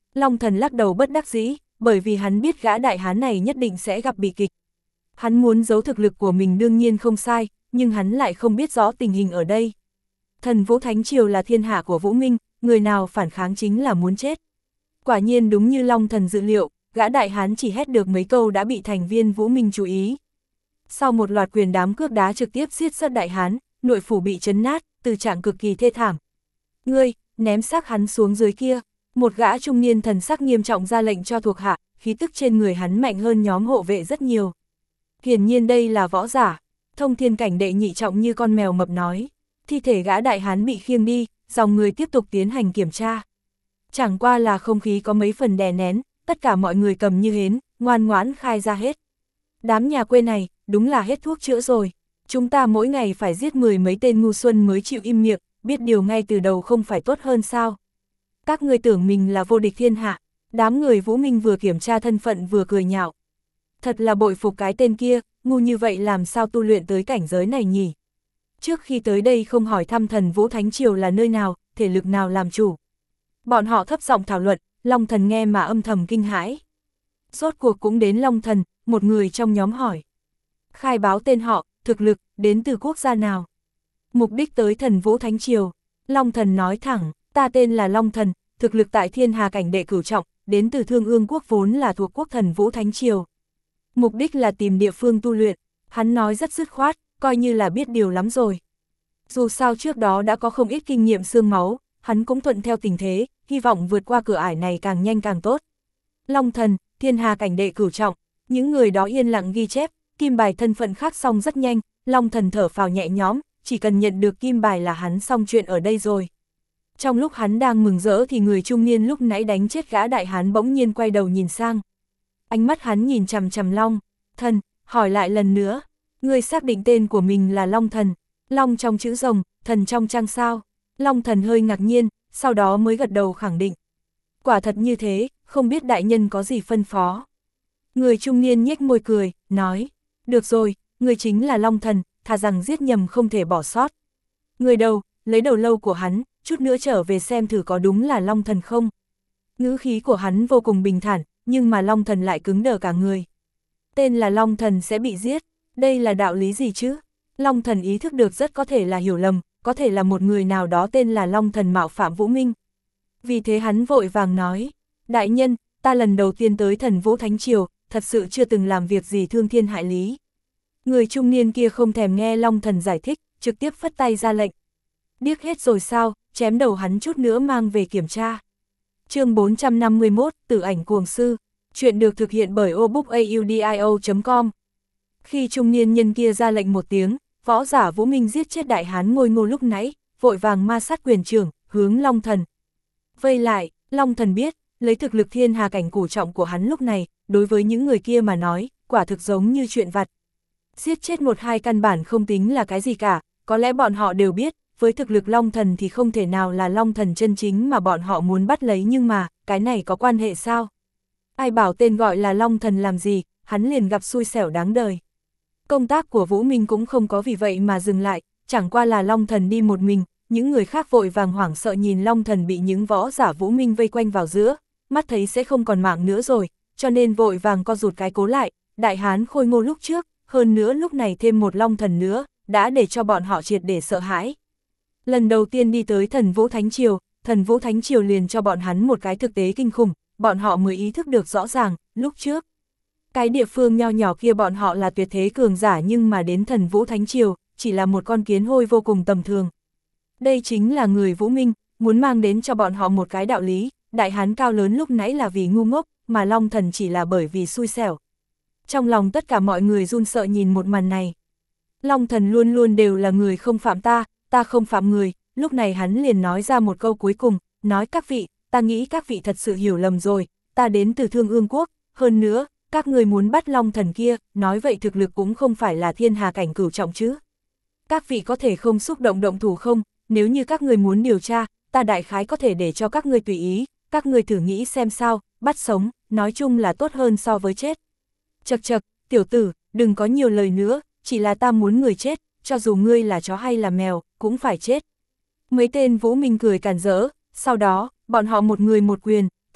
A: Long Thần lắc đầu bất đắc dĩ, bởi vì hắn biết gã đại hán này nhất định sẽ gặp bi kịch. Hắn muốn giấu thực lực của mình đương nhiên không sai, nhưng hắn lại không biết rõ tình hình ở đây. Thần Vũ Thánh Triều là thiên hạ của Vũ Minh, người nào phản kháng chính là muốn chết. Quả nhiên đúng như Long Thần dự liệu, gã đại hán chỉ hét được mấy câu đã bị thành viên Vũ Minh chú ý. Sau một loạt quyền đám cước đá trực tiếp giết sất đại hán, nội phủ bị chấn nát, từ trạng cực kỳ thê thảm. Ngươi, ném xác hắn xuống dưới kia. Một gã trung niên thần sắc nghiêm trọng ra lệnh cho thuộc hạ, khí tức trên người hắn mạnh hơn nhóm hộ vệ rất nhiều. Hiển nhiên đây là võ giả. Thông Thiên cảnh đệ nhị trọng như con mèo mập nói. Thi thể gã đại hán bị khiêng đi, dòng người tiếp tục tiến hành kiểm tra. Chẳng qua là không khí có mấy phần đè nén, tất cả mọi người cầm như hến, ngoan ngoãn khai ra hết. Đám nhà quê này, đúng là hết thuốc chữa rồi. Chúng ta mỗi ngày phải giết mười mấy tên ngu xuân mới chịu im miệng, biết điều ngay từ đầu không phải tốt hơn sao. Các người tưởng mình là vô địch thiên hạ. Đám người Vũ Minh vừa kiểm tra thân phận vừa cười nhạo. Thật là bội phục cái tên kia, ngu như vậy làm sao tu luyện tới cảnh giới này nhỉ? Trước khi tới đây không hỏi thăm Thần Vũ Thánh Triều là nơi nào, thể lực nào làm chủ. Bọn họ thấp giọng thảo luận, Long Thần nghe mà âm thầm kinh hãi. Rốt cuộc cũng đến Long Thần, một người trong nhóm hỏi. Khai báo tên họ, thực lực, đến từ quốc gia nào? Mục đích tới Thần Vũ Thánh Triều. Long Thần nói thẳng, ta tên là Long Thần, thực lực tại Thiên Hà cảnh đệ cửu trọng, đến từ Thương Ương quốc vốn là thuộc quốc Thần Vũ Thánh Triều. Mục đích là tìm địa phương tu luyện, hắn nói rất dứt khoát, coi như là biết điều lắm rồi. Dù sao trước đó đã có không ít kinh nghiệm xương máu, hắn cũng thuận theo tình thế, hy vọng vượt qua cửa ải này càng nhanh càng tốt. Long Thần, Thiên Hà cảnh đệ cửu trọng, những người đó yên lặng ghi chép, kim bài thân phận khác xong rất nhanh, Long Thần thở phào nhẹ nhõm, chỉ cần nhận được kim bài là hắn xong chuyện ở đây rồi. Trong lúc hắn đang mừng rỡ thì người trung niên lúc nãy đánh chết gã đại hán bỗng nhiên quay đầu nhìn sang. Ánh mắt hắn nhìn chằm chằm Long Thần, hỏi lại lần nữa, ngươi xác định tên của mình là Long Thần, Long trong chữ rồng, thần trong trăng sao. Long Thần hơi ngạc nhiên, sau đó mới gật đầu khẳng định. Quả thật như thế, không biết đại nhân có gì phân phó. Người trung niên nhếch môi cười, nói, được rồi, người chính là Long Thần, thà rằng giết nhầm không thể bỏ sót. Người đầu, lấy đầu lâu của hắn, chút nữa trở về xem thử có đúng là Long Thần không. Ngữ khí của hắn vô cùng bình thản, nhưng mà Long Thần lại cứng đờ cả người. Tên là Long Thần sẽ bị giết, đây là đạo lý gì chứ? Long Thần ý thức được rất có thể là hiểu lầm, có thể là một người nào đó tên là Long Thần mạo phạm Vũ Minh. Vì thế hắn vội vàng nói, đại nhân, ta lần đầu tiên tới Thần Vũ Thánh Triều, thật sự chưa từng làm việc gì thương thiên hại lý. Người trung niên kia không thèm nghe Long Thần giải thích, trực tiếp phất tay ra lệnh. Điếc hết rồi sao, chém đầu hắn chút nữa mang về kiểm tra. Chương bốn trăm năm mươi mốt, Tử ảnh cuồng sư. Chuyện được thực hiện bởi obookaudio chấm com. Khi trung niên nhân kia ra lệnh một tiếng, võ giả Vũ Minh giết chết đại hán ngôi ngô lúc nãy, vội vàng ma sát quyền trưởng, hướng Long Thần. Vây lại, Long Thần biết, lấy thực lực Thiên Hà cảnh cửu trọng của hắn lúc này, đối với những người kia mà nói, quả thực giống như chuyện vặt. Giết chết một hai căn bản không tính là cái gì cả, có lẽ bọn họ đều biết, với thực lực Long Thần thì không thể nào là Long Thần chân chính mà bọn họ muốn bắt lấy, nhưng mà, cái này có quan hệ sao? Ai bảo tên gọi là Long Thần làm gì, hắn liền gặp xui xẻo đáng đời. Công tác của Vũ Minh cũng không có vì vậy mà dừng lại, chẳng qua là Long Thần đi một mình, những người khác vội vàng hoảng sợ nhìn Long Thần bị những võ giả Vũ Minh vây quanh vào giữa, mắt thấy sẽ không còn mạng nữa rồi, cho nên vội vàng co rụt cái cố lại, đại hán khôi ngô lúc trước, hơn nữa lúc này thêm một Long Thần nữa, đã để cho bọn họ triệt để sợ hãi. Lần đầu tiên đi tới Thần Vũ Thánh Triều, Thần Vũ Thánh Triều liền cho bọn hắn một cái thực tế kinh khủng, bọn họ mới ý thức được rõ ràng, lúc trước. Cái địa phương nho nhỏ kia bọn họ là tuyệt thế cường giả, nhưng mà đến Thần Vũ Thánh Triều, chỉ là một con kiến hôi vô cùng tầm thường. Đây chính là người Vũ Minh, muốn mang đến cho bọn họ một cái đạo lý, đại hán cao lớn lúc nãy là vì ngu ngốc, mà Long Thần chỉ là bởi vì xui xẻo. Trong lòng tất cả mọi người run sợ nhìn một màn này. Long Thần luôn luôn đều là người không phạm ta, ta không phạm người, lúc này hắn liền nói ra một câu cuối cùng, nói các vị, ta nghĩ các vị thật sự hiểu lầm rồi, ta đến từ Thương Ương quốc, hơn nữa, các người muốn bắt Long Thần kia, nói vậy thực lực cũng không phải là Thiên Hà cảnh cửu trọng chứ. Các vị có thể không xúc động động thủ không, nếu như các người muốn điều tra, ta đại khái có thể để cho các người tùy ý, các người thử nghĩ xem sao, bắt sống, nói chung là tốt hơn so với chết. Chật chật, tiểu tử, đừng có nhiều lời nữa, chỉ là ta muốn người chết, cho dù ngươi là chó hay là mèo, cũng phải chết. Mấy tên Vũ Minh cười càn rỡ, sau đó, bọn họ một người một quyền, từ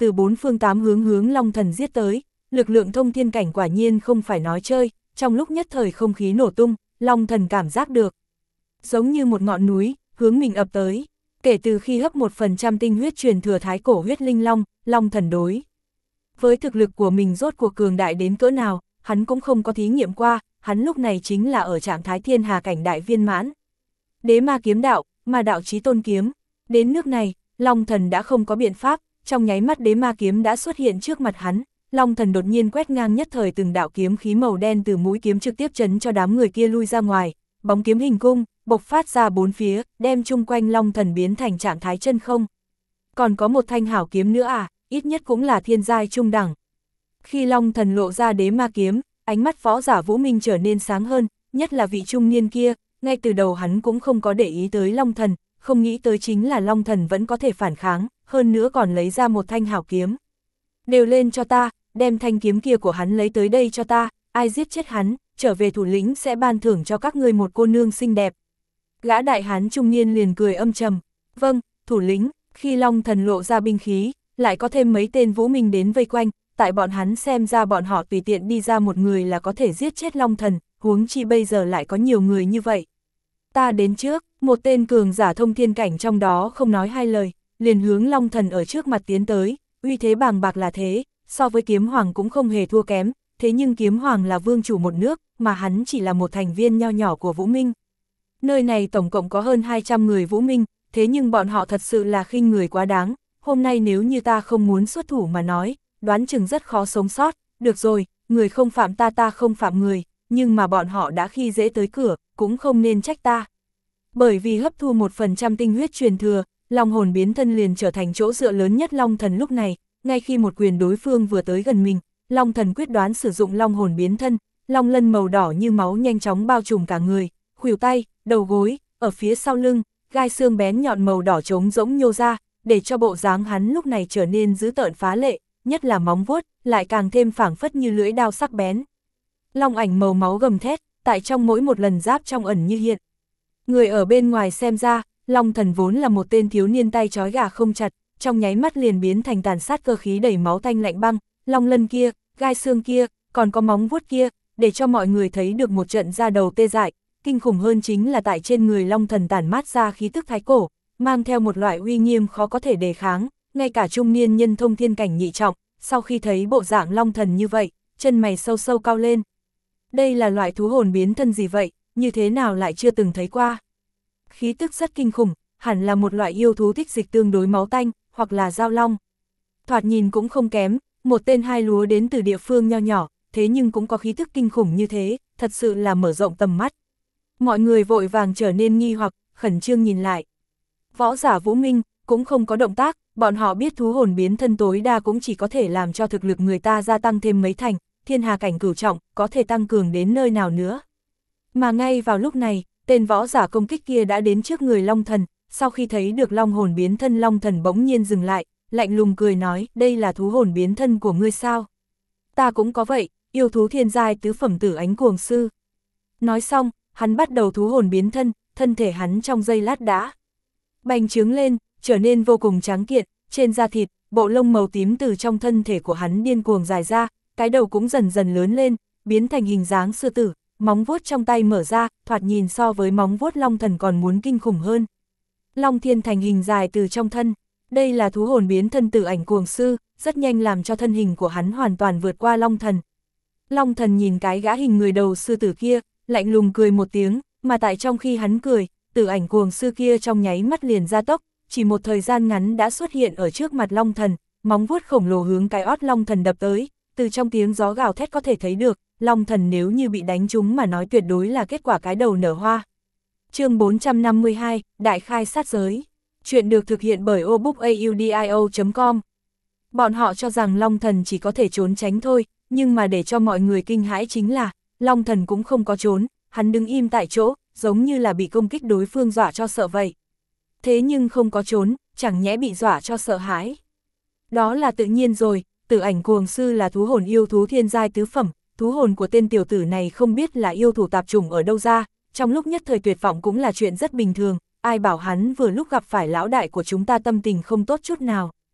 A: từ bốn phương tám hướng hướng Long Thần giết tới, lực lượng thông thiên cảnh quả nhiên không phải nói chơi, trong lúc nhất thời không khí nổ tung, Long Thần cảm giác được. Giống như một ngọn núi, hướng mình ập tới, kể từ khi hấp một phần trăm tinh huyết truyền thừa thái cổ huyết linh long, Long Thần đối với thực lực của mình rốt cuộc cường đại đến cỡ nào, hắn cũng không có thí nghiệm qua, hắn lúc này chính là ở trạng thái thiên hà cảnh đại viên mãn. Đế ma kiếm đạo, ma đạo chí tôn kiếm, đến nước này, Long Thần đã không có biện pháp, trong nháy mắt đế ma kiếm đã xuất hiện trước mặt hắn, Long Thần đột nhiên quét ngang nhất thời từng đạo kiếm khí màu đen từ mũi kiếm trực tiếp chấn cho đám người kia lui ra ngoài, bóng kiếm hình cung, bộc phát ra bốn phía, đem chung quanh Long Thần biến thành trạng thái chân không. Còn có một thanh hảo kiếm nữa à, ít nhất cũng là thiên giai trung đẳng. Khi Long Thần lộ ra đế ma kiếm, ánh mắt võ giả Vũ Minh trở nên sáng hơn, nhất là vị trung niên kia, ngay từ đầu hắn cũng không có để ý tới Long Thần, không nghĩ tới chính là Long Thần vẫn có thể phản kháng, hơn nữa còn lấy ra một thanh hảo kiếm. Đều lên cho ta, đem thanh kiếm kia của hắn lấy tới đây cho ta, ai giết chết hắn, trở về thủ lĩnh sẽ ban thưởng cho các ngươi một cô nương xinh đẹp. Gã đại hán trung niên liền cười âm trầm, vâng, thủ lĩnh. Khi Long Thần lộ ra binh khí, lại có thêm mấy tên Vũ Minh đến vây quanh, tại bọn hắn xem ra bọn họ tùy tiện đi ra một người là có thể giết chết Long Thần, huống chi bây giờ lại có nhiều người như vậy. Ta đến trước, một tên cường giả thông thiên cảnh trong đó không nói hai lời, liền hướng Long Thần ở trước mặt tiến tới, uy thế bàng bạc là thế, so với Kiếm Hoàng cũng không hề thua kém, thế nhưng Kiếm Hoàng là vương chủ một nước, mà hắn chỉ là một thành viên nho nhỏ của Vũ Minh. Nơi này tổng cộng có hơn hai trăm người Vũ Minh, thế nhưng bọn họ thật sự là khinh người quá đáng, hôm nay nếu như ta không muốn xuất thủ mà nói, đoán chừng rất khó sống sót, được rồi, người không phạm ta ta không phạm người, nhưng mà bọn họ đã khi dễ tới cửa, cũng không nên trách ta. Bởi vì hấp thu một phần trăm tinh huyết truyền thừa, Long hồn biến thân liền trở thành chỗ dựa lớn nhất Long Thần lúc này, ngay khi một quyền đối phương vừa tới gần mình, Long Thần quyết đoán sử dụng Long hồn biến thân, long lân màu đỏ như máu nhanh chóng bao trùm cả người, khuỷu tay, đầu gối, ở phía sau lưng, gai xương bén nhọn màu đỏ trống rỗng nhô ra, để cho bộ dáng hắn lúc này trở nên dữ tợn phá lệ, nhất là móng vuốt, lại càng thêm phảng phất như lưỡi đao sắc bén. Long ảnh màu máu gầm thét, tại trong mỗi một lần giáp trong ẩn như hiện. Người ở bên ngoài xem ra, Long Thần vốn là một tên thiếu niên tay trói gà không chặt, trong nháy mắt liền biến thành tàn sát cơ khí đầy máu tanh lạnh băng, long lân kia, gai xương kia, còn có móng vuốt kia, để cho mọi người thấy được một trận da đầu tê dại. Kinh khủng hơn chính là tại trên người Long Thần tản mát ra khí tức thái cổ, mang theo một loại uy nghiêm khó có thể đề kháng, ngay cả trung niên nhân thông thiên cảnh nhị trọng, sau khi thấy bộ dạng Long Thần như vậy, chân mày sâu sâu cao lên. Đây là loại thú hồn biến thân gì vậy, như thế nào lại chưa từng thấy qua? Khí tức rất kinh khủng, hẳn là một loại yêu thú thích dịch tương đối máu tanh, hoặc là giao long. Thoạt nhìn cũng không kém, một tên hai lúa đến từ địa phương nho nhỏ, thế nhưng cũng có khí tức kinh khủng như thế, thật sự là mở rộng tầm mắt. Mọi người vội vàng trở nên nghi hoặc, khẩn trương nhìn lại. Võ giả Vũ Minh cũng không có động tác, bọn họ biết thú hồn biến thân tối đa cũng chỉ có thể làm cho thực lực người ta gia tăng thêm mấy thành, thiên hà cảnh cửu trọng, có thể tăng cường đến nơi nào nữa. Mà ngay vào lúc này, tên võ giả công kích kia đã đến trước người Long Thần, sau khi thấy được long hồn biến thân Long Thần bỗng nhiên dừng lại, lạnh lùng cười nói, đây là thú hồn biến thân của ngươi sao? Ta cũng có vậy, yêu thú thiên giai tứ phẩm tử ánh cuồng sư. Nói xong, hắn bắt đầu thú hồn biến thân, thân thể hắn trong giây lát đã bành trướng lên, trở nên vô cùng tráng kiện, trên da thịt, bộ lông màu tím từ trong thân thể của hắn điên cuồng dài ra, cái đầu cũng dần dần lớn lên, biến thành hình dáng sư tử, móng vuốt trong tay mở ra, thoạt nhìn so với móng vuốt Long Thần còn muốn kinh khủng hơn. Long thiên thành hình dài từ trong thân, đây là thú hồn biến thân tử ảnh cuồng sư, rất nhanh làm cho thân hình của hắn hoàn toàn vượt qua Long Thần. Long Thần nhìn cái gã hình người đầu sư tử kia, lạnh lùng cười một tiếng, mà tại trong khi hắn cười, tử ảnh cuồng sư kia trong nháy mắt liền ra tốc, chỉ một thời gian ngắn đã xuất hiện ở trước mặt Long Thần, móng vuốt khổng lồ hướng cái ót Long Thần đập tới, từ trong tiếng gió gào thét có thể thấy được, Long Thần nếu như bị đánh trúng mà nói tuyệt đối là kết quả cái đầu nở hoa. Chương bốn trăm năm mươi hai, Đại khai sát giới. Chuyện được thực hiện bởi obookaudio chấm com. Bọn họ cho rằng Long Thần chỉ có thể trốn tránh thôi, nhưng mà để cho mọi người kinh hãi chính là, Long Thần cũng không có trốn, hắn đứng im tại chỗ, giống như là bị công kích đối phương dọa cho sợ vậy. Thế nhưng không có trốn, chẳng nhẽ bị dọa cho sợ hãi. Đó là tự nhiên rồi, tử ảnh cuồng sư là thú hồn yêu thú thiên giai tứ phẩm, thú hồn của tên tiểu tử này không biết là yêu thủ tạp chủng ở đâu ra, trong lúc nhất thời tuyệt vọng cũng là chuyện rất bình thường, ai bảo hắn vừa lúc gặp phải lão đại của chúng ta tâm tình không tốt chút nào.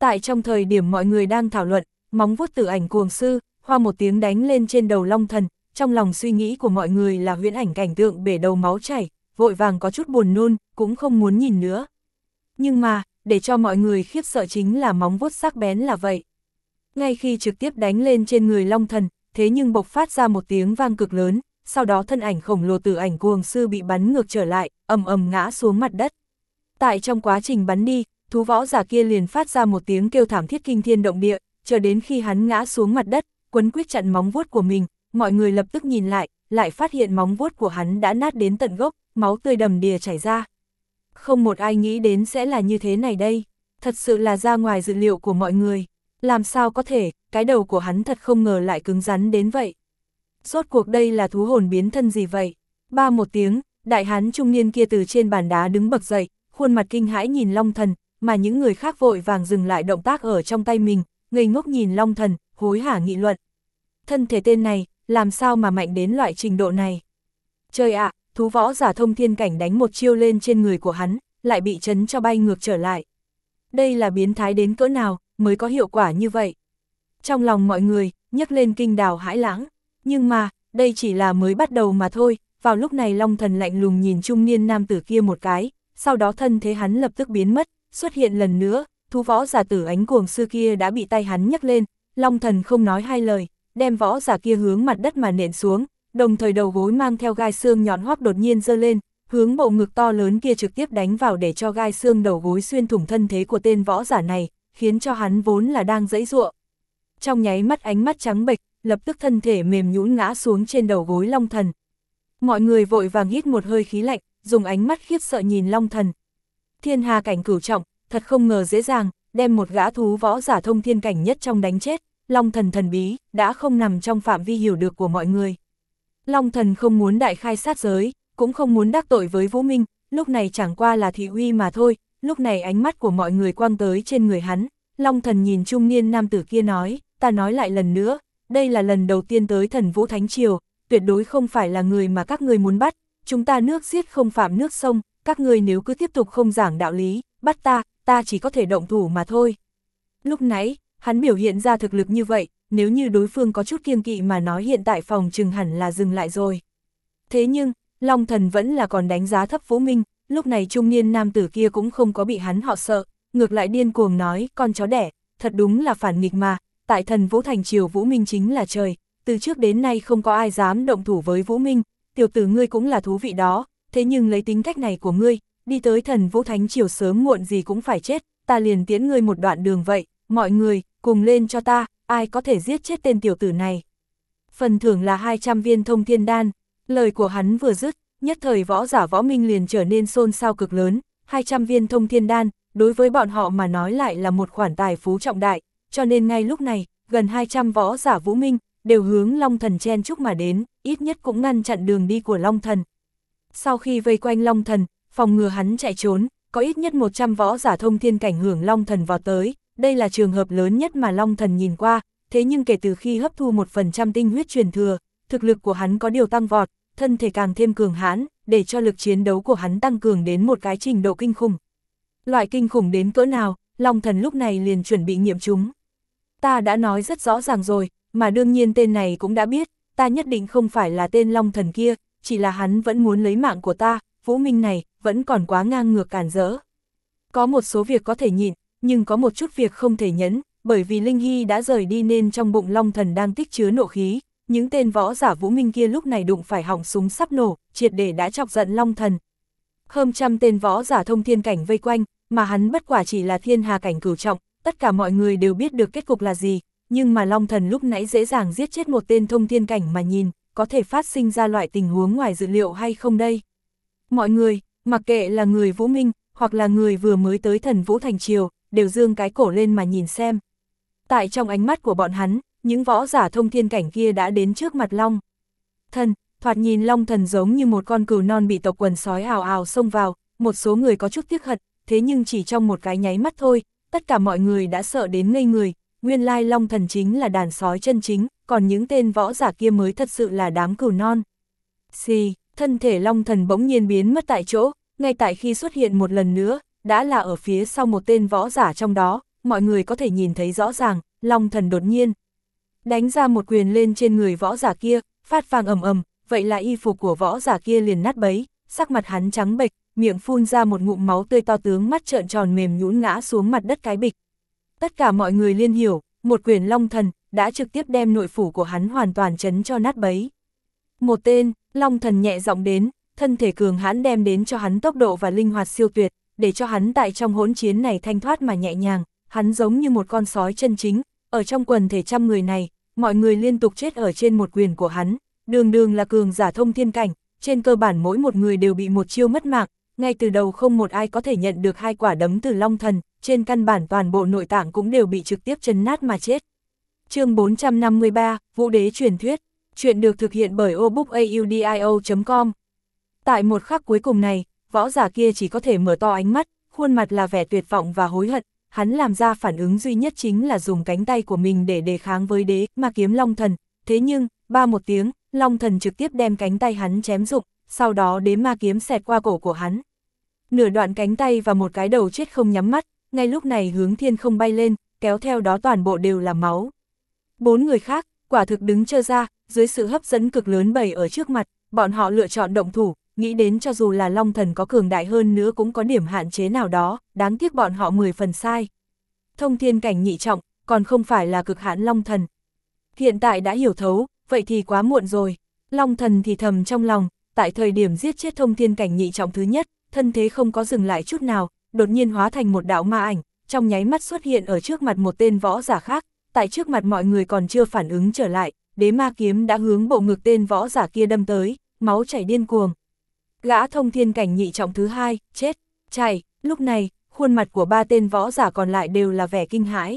A: Tại trong thời điểm mọi người đang thảo luận, móng vuốt tử ảnh cuồng sư, hoa một tiếng đánh lên trên đầu Long Thần, trong lòng suy nghĩ của mọi người là huyễn ảnh cảnh tượng bể đầu máu chảy, vội vàng có chút buồn nôn, cũng không muốn nhìn nữa. Nhưng mà, để cho mọi người khiếp sợ chính là móng vuốt sắc bén là vậy. Ngay khi trực tiếp đánh lên trên người Long Thần, thế nhưng bộc phát ra một tiếng vang cực lớn, sau đó thân ảnh khổng lồ tử ảnh cuồng sư bị bắn ngược trở lại, ầm ầm ngã xuống mặt đất. Tại trong quá trình bắn đi, thú võ giả kia liền phát ra một tiếng kêu thảm thiết kinh thiên động địa, chờ đến khi hắn ngã xuống mặt đất, quấn quýt chặn móng vuốt của mình, mọi người lập tức nhìn lại, lại phát hiện móng vuốt của hắn đã nát đến tận gốc, máu tươi đầm đìa chảy ra. Không một ai nghĩ đến sẽ là như thế này đây, thật sự là ra ngoài dự liệu của mọi người. Làm sao có thể, cái đầu của hắn thật không ngờ lại cứng rắn đến vậy. Rốt cuộc đây là thú hồn biến thân gì vậy? Ba một tiếng, đại hán trung niên kia từ trên bàn đá đứng bật dậy, khuôn mặt kinh hãi nhìn Long Thần, mà những người khác vội vàng dừng lại động tác ở trong tay mình, ngây ngốc nhìn Long Thần, hối hả nghị luận. Thân thể tên này, làm sao mà mạnh đến loại trình độ này? Trời ạ, thú võ giả thông thiên cảnh đánh một chiêu lên trên người của hắn, lại bị chấn cho bay ngược trở lại. Đây là biến thái đến cỡ nào, mới có hiệu quả như vậy? Trong lòng mọi người, nhấc lên kinh đào hãi lãng. Nhưng mà, đây chỉ là mới bắt đầu mà thôi. Vào lúc này Long Thần lạnh lùng nhìn trung niên nam tử kia một cái, sau đó thân thế hắn lập tức biến mất, xuất hiện lần nữa, thú võ giả tử ánh cuồng sư kia đã bị tay hắn nhấc lên. Long Thần không nói hai lời, đem võ giả kia hướng mặt đất mà nện xuống, đồng thời đầu gối mang theo gai xương nhọn hoắt đột nhiên giơ lên, hướng bộ ngực to lớn kia trực tiếp đánh vào để cho gai xương đầu gối xuyên thủng thân thế của tên võ giả này, khiến cho hắn vốn là đang giãy giụa. Trong nháy mắt ánh mắt trắng bệch, lập tức thân thể mềm nhũn ngã xuống trên đầu gối Long Thần. Mọi người vội vàng hít một hơi khí lạnh, dùng ánh mắt khiếp sợ nhìn Long Thần. Thiên hà cảnh cửu trọng, thật không ngờ dễ dàng, đem một gã thú võ giả thông thiên cảnh nhất trong đánh chết. Long Thần thần bí, đã không nằm trong phạm vi hiểu được của mọi người. Long Thần không muốn đại khai sát giới, cũng không muốn đắc tội với Vũ Minh, lúc này chẳng qua là thị uy mà thôi. Lúc này ánh mắt của mọi người quang tới trên người hắn, Long Thần nhìn trung niên nam tử kia nói, ta nói lại lần nữa, đây là lần đầu tiên tới Thần Vũ Thánh Triều, tuyệt đối không phải là người mà các người muốn bắt, chúng ta nước giết không phạm nước sông, các người nếu cứ tiếp tục không giảng đạo lý, bắt ta, ta chỉ có thể động thủ mà thôi. Lúc nãy, hắn biểu hiện ra thực lực như vậy, nếu như đối phương có chút kiêng kỵ mà nói hiện tại phòng trừng hẳn là dừng lại rồi. Thế nhưng, Long Thần vẫn là còn đánh giá thấp Vũ Minh, lúc này trung niên nam tử kia cũng không có bị hắn họ sợ, ngược lại điên cuồng nói, con chó đẻ, thật đúng là phản nghịch mà, tại Thần Vũ Thành Triều Vũ Minh chính là trời, từ trước đến nay không có ai dám động thủ với Vũ Minh, tiểu tử ngươi cũng là thú vị đó, thế nhưng lấy tính cách này của ngươi, đi tới Thần Vũ Thánh Triều sớm muộn gì cũng phải chết, ta liền tiễn ngươi một đoạn đường vậy, mọi người, cùng lên cho ta, ai có thể giết chết tên tiểu tử này. Phần thưởng là hai trăm viên thông thiên đan, lời của hắn vừa dứt, nhất thời võ giả Võ Minh liền trở nên xôn xao cực lớn, hai trăm viên thông thiên đan, đối với bọn họ mà nói lại là một khoản tài phú trọng đại, cho nên ngay lúc này, gần hai trăm võ giả Vũ Minh, đều hướng Long Thần chen chúc mà đến, ít nhất cũng ngăn chặn đường đi của Long Thần. Sau khi vây quanh Long Thần, phòng ngừa hắn chạy trốn, có ít nhất một trăm võ giả thông thiên cảnh hưởng Long Thần vào tới, đây là trường hợp lớn nhất mà Long Thần nhìn qua, thế nhưng kể từ khi hấp thu một phần trăm tinh huyết truyền thừa, thực lực của hắn có điều tăng vọt, thân thể càng thêm cường hãn, để cho lực chiến đấu của hắn tăng cường đến một cái trình độ kinh khủng. Loại kinh khủng đến cỡ nào, Long Thần lúc này liền chuẩn bị nghiệm chúng. Ta đã nói rất rõ ràng rồi, mà đương nhiên tên này cũng đã biết, ta nhất định không phải là tên Long Thần kia, chỉ là hắn vẫn muốn lấy mạng của ta, Vũ Minh này, vẫn còn quá ngang ngược cản rỡ. Có một số việc có thể nhịn, nhưng có một chút việc không thể nhẫn, bởi vì Linh Hy đã rời đi nên trong bụng Long Thần đang tích chứa nộ khí, những tên võ giả Vũ Minh kia lúc này đụng phải họng súng sắp nổ, triệt để đã chọc giận Long Thần. Hơn trăm tên võ giả thông thiên cảnh vây quanh, mà hắn bất quả chỉ là thiên hà cảnh cửu trọng, tất cả mọi người đều biết được kết cục là gì, nhưng mà Long Thần lúc nãy dễ dàng giết chết một tên thông thiên cảnh mà nhìn, có thể phát sinh ra loại tình huống ngoài dự liệu hay không đây? Mọi người, mặc kệ là người Vũ Minh, hoặc là người vừa mới tới Thần Vũ Thành Triều, đều dương cái cổ lên mà nhìn xem. Tại trong ánh mắt của bọn hắn, những võ giả thông thiên cảnh kia đã đến trước mặt Long Thần, thoạt nhìn Long Thần giống như một con cừu non bị tộc quần sói ào ào xông vào, một số người có chút tiếc hận, thế nhưng chỉ trong một cái nháy mắt thôi, tất cả mọi người đã sợ đến ngây người, nguyên lai Long Thần chính là đàn sói chân chính, còn những tên võ giả kia mới thật sự là đám cừu non. Xì, thân thể Long Thần bỗng nhiên biến mất tại chỗ, ngay tại khi xuất hiện một lần nữa, đã là ở phía sau một tên võ giả trong đó, mọi người có thể nhìn thấy rõ ràng, Long Thần đột nhiên đánh ra một quyền lên trên người võ giả kia, phát vang ầm ầm, vậy là y phục của võ giả kia liền nát bấy, sắc mặt hắn trắng bệch, miệng phun ra một ngụm máu tươi to tướng, mắt trợn tròn mềm nhũn ngã xuống mặt đất cái bịch. Tất cả mọi người liên hiểu, một quyền Long Thần đã trực tiếp đem nội phủ của hắn hoàn toàn chấn cho nát bấy. Một tên, Long Thần nhẹ giọng đến, thân thể cường hãn đem đến cho hắn tốc độ và linh hoạt siêu tuyệt, để cho hắn tại trong hỗn chiến này thanh thoát mà nhẹ nhàng, hắn giống như một con sói chân chính, ở trong quần thể trăm người này, mọi người liên tục chết ở trên một quyền của hắn, đường đường là cường giả thông thiên cảnh, trên cơ bản mỗi một người đều bị một chiêu mất mạng, ngay từ đầu không một ai có thể nhận được hai quả đấm từ Long Thần, trên căn bản toàn bộ nội tạng cũng đều bị trực tiếp chấn nát mà chết. Chương bốn trăm năm mươi ba, Vũ Đế truyền thuyết, chuyện được thực hiện bởi obookaudio chấm com. Tại một khắc cuối cùng này, võ giả kia chỉ có thể mở to ánh mắt, khuôn mặt là vẻ tuyệt vọng và hối hận, hắn làm ra phản ứng duy nhất chính là dùng cánh tay của mình để đề kháng với đế ma kiếm Long Thần, thế nhưng, ba một tiếng, Long Thần trực tiếp đem cánh tay hắn chém rụng, sau đó đế ma kiếm xẹt qua cổ của hắn. Nửa đoạn cánh tay và một cái đầu chết không nhắm mắt, ngay lúc này hướng thiên không bay lên, kéo theo đó toàn bộ đều là máu. Bốn người khác, quả thực đứng trơ ra, dưới sự hấp dẫn cực lớn bày ở trước mặt, bọn họ lựa chọn động thủ, nghĩ đến cho dù là Long Thần có cường đại hơn nữa cũng có điểm hạn chế nào đó, đáng tiếc bọn họ mười phần sai. Thông thiên cảnh nhị trọng, còn không phải là cực hạn Long Thần. Hiện tại đã hiểu thấu, vậy thì quá muộn rồi. Long Thần thì thầm trong lòng, tại thời điểm giết chết thông thiên cảnh nhị trọng thứ nhất, thân thế không có dừng lại chút nào, đột nhiên hóa thành một đạo ma ảnh, trong nháy mắt xuất hiện ở trước mặt một tên võ giả khác, tại trước mặt mọi người còn chưa phản ứng trở lại, đế ma kiếm đã hướng bộ ngực tên võ giả kia đâm tới, máu chảy điên cuồng. Gã thông thiên cảnh nhị trọng thứ hai, chết, chảy, lúc này, khuôn mặt của ba tên võ giả còn lại đều là vẻ kinh hãi.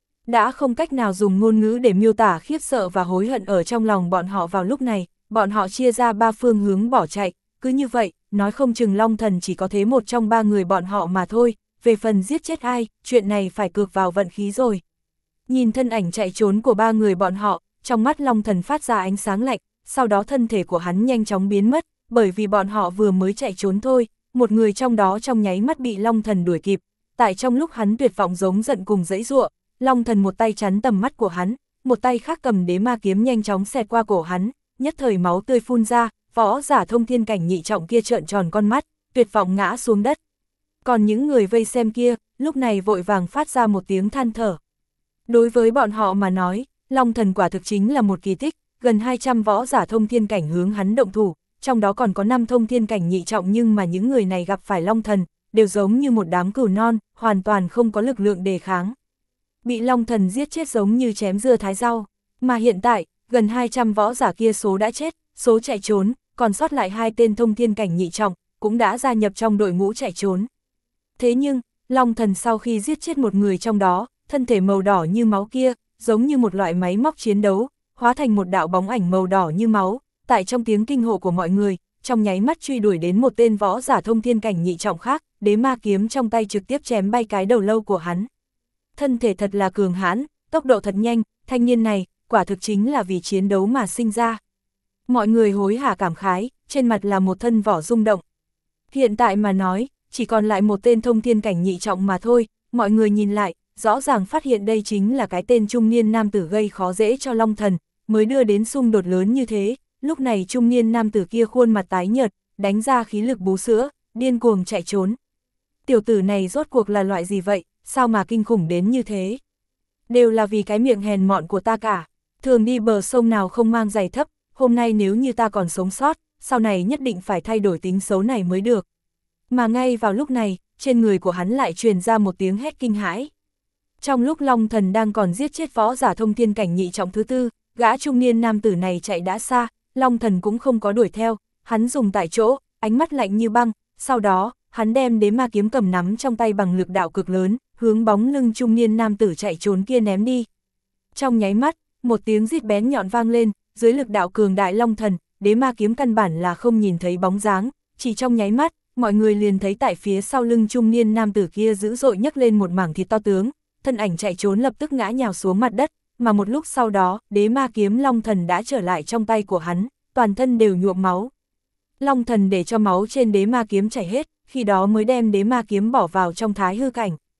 A: Đã không cách nào dùng ngôn ngữ để miêu tả khiếp sợ và hối hận ở trong lòng bọn họ vào lúc này, bọn họ chia ra ba phương hướng bỏ chạy, cứ như vậy, nói không chừng Long Thần chỉ có thế một trong ba người bọn họ mà thôi, về phần giết chết ai, chuyện này phải cược vào vận khí rồi. Nhìn thân ảnh chạy trốn của ba người bọn họ, trong mắt Long Thần phát ra ánh sáng lạnh, sau đó thân thể của hắn nhanh chóng biến mất, bởi vì bọn họ vừa mới chạy trốn thôi, một người trong đó trong nháy mắt bị Long Thần đuổi kịp, tại trong lúc hắn tuyệt vọng giống giận cùng giãy giụa, Long Thần một tay chắn tầm mắt của hắn, một tay khác cầm đế ma kiếm nhanh chóng xẹt qua cổ hắn, nhất thời máu tươi phun ra, võ giả thông thiên cảnh nhị trọng kia trợn tròn con mắt, tuyệt vọng ngã xuống đất. Còn những người vây xem kia, lúc này vội vàng phát ra một tiếng than thở. Đối với bọn họ mà nói, Long Thần quả thực chính là một kỳ tích, gần hai trăm võ giả thông thiên cảnh hướng hắn động thủ, trong đó còn có năm thông thiên cảnh nhị trọng, nhưng mà những người này gặp phải Long Thần, đều giống như một đám cừu non, hoàn toàn không có lực lượng đề kháng. Bị Long Thần giết chết giống như chém dưa thái rau, mà hiện tại, gần hai trăm võ giả kia số đã chết, số chạy trốn, còn sót lại hai tên thông thiên cảnh nhị trọng, cũng đã gia nhập trong đội ngũ chạy trốn. Thế nhưng, Long Thần sau khi giết chết một người trong đó, thân thể màu đỏ như máu kia, giống như một loại máy móc chiến đấu, hóa thành một đạo bóng ảnh màu đỏ như máu, tại trong tiếng kinh hô của mọi người, trong nháy mắt truy đuổi đến một tên võ giả thông thiên cảnh nhị trọng khác, đế ma kiếm trong tay trực tiếp chém bay cái đầu lâu của hắn. Thân thể thật là cường hãn, tốc độ thật nhanh, thanh niên này, quả thực chính là vì chiến đấu mà sinh ra. Mọi người hối hả cảm khái, trên mặt là một thân vỏ rung động. Hiện tại mà nói, chỉ còn lại một tên thông thiên cảnh nhị trọng mà thôi, mọi người nhìn lại, rõ ràng phát hiện đây chính là cái tên trung niên nam tử gây khó dễ cho Long Thần, mới đưa đến xung đột lớn như thế. Lúc này trung niên nam tử kia khuôn mặt tái nhợt, đánh ra khí lực bú sữa, điên cuồng chạy trốn. Tiểu tử này rốt cuộc là loại gì vậy, sao mà kinh khủng đến như thế? Đều là vì cái miệng hèn mọn của ta cả, thường đi bờ sông nào không mang giày thấp, hôm nay nếu như ta còn sống sót, sau này nhất định phải thay đổi tính xấu này mới được. Mà ngay vào lúc này, trên người của hắn lại truyền ra một tiếng hét kinh hãi. Trong lúc Long Thần đang còn giết chết võ giả thông thiên cảnh nhị trọng thứ tư, gã trung niên nam tử này chạy đã xa, Long Thần cũng không có đuổi theo, hắn dùng tại chỗ, ánh mắt lạnh như băng, sau đó, hắn đem đế ma kiếm cầm nắm trong tay bằng lực đạo cực lớn, hướng bóng lưng trung niên nam tử chạy trốn kia ném đi. Trong nháy mắt, một tiếng rít bén nhọn vang lên, dưới lực đạo cường đại Long Thần, đế ma kiếm căn bản là không nhìn thấy bóng dáng, chỉ trong nháy mắt, mọi người liền thấy tại phía sau lưng trung niên nam tử kia dữ dội nhấc lên một mảng thịt to tướng, thân ảnh chạy trốn lập tức ngã nhào xuống mặt đất, mà một lúc sau đó, đế ma kiếm Long Thần đã trở lại trong tay của hắn, toàn thân đều nhuộm máu. Long Thần để cho máu trên đế ma kiếm chảy hết, khi đó mới đem đế ma kiếm bỏ vào trong thái hư cảnh.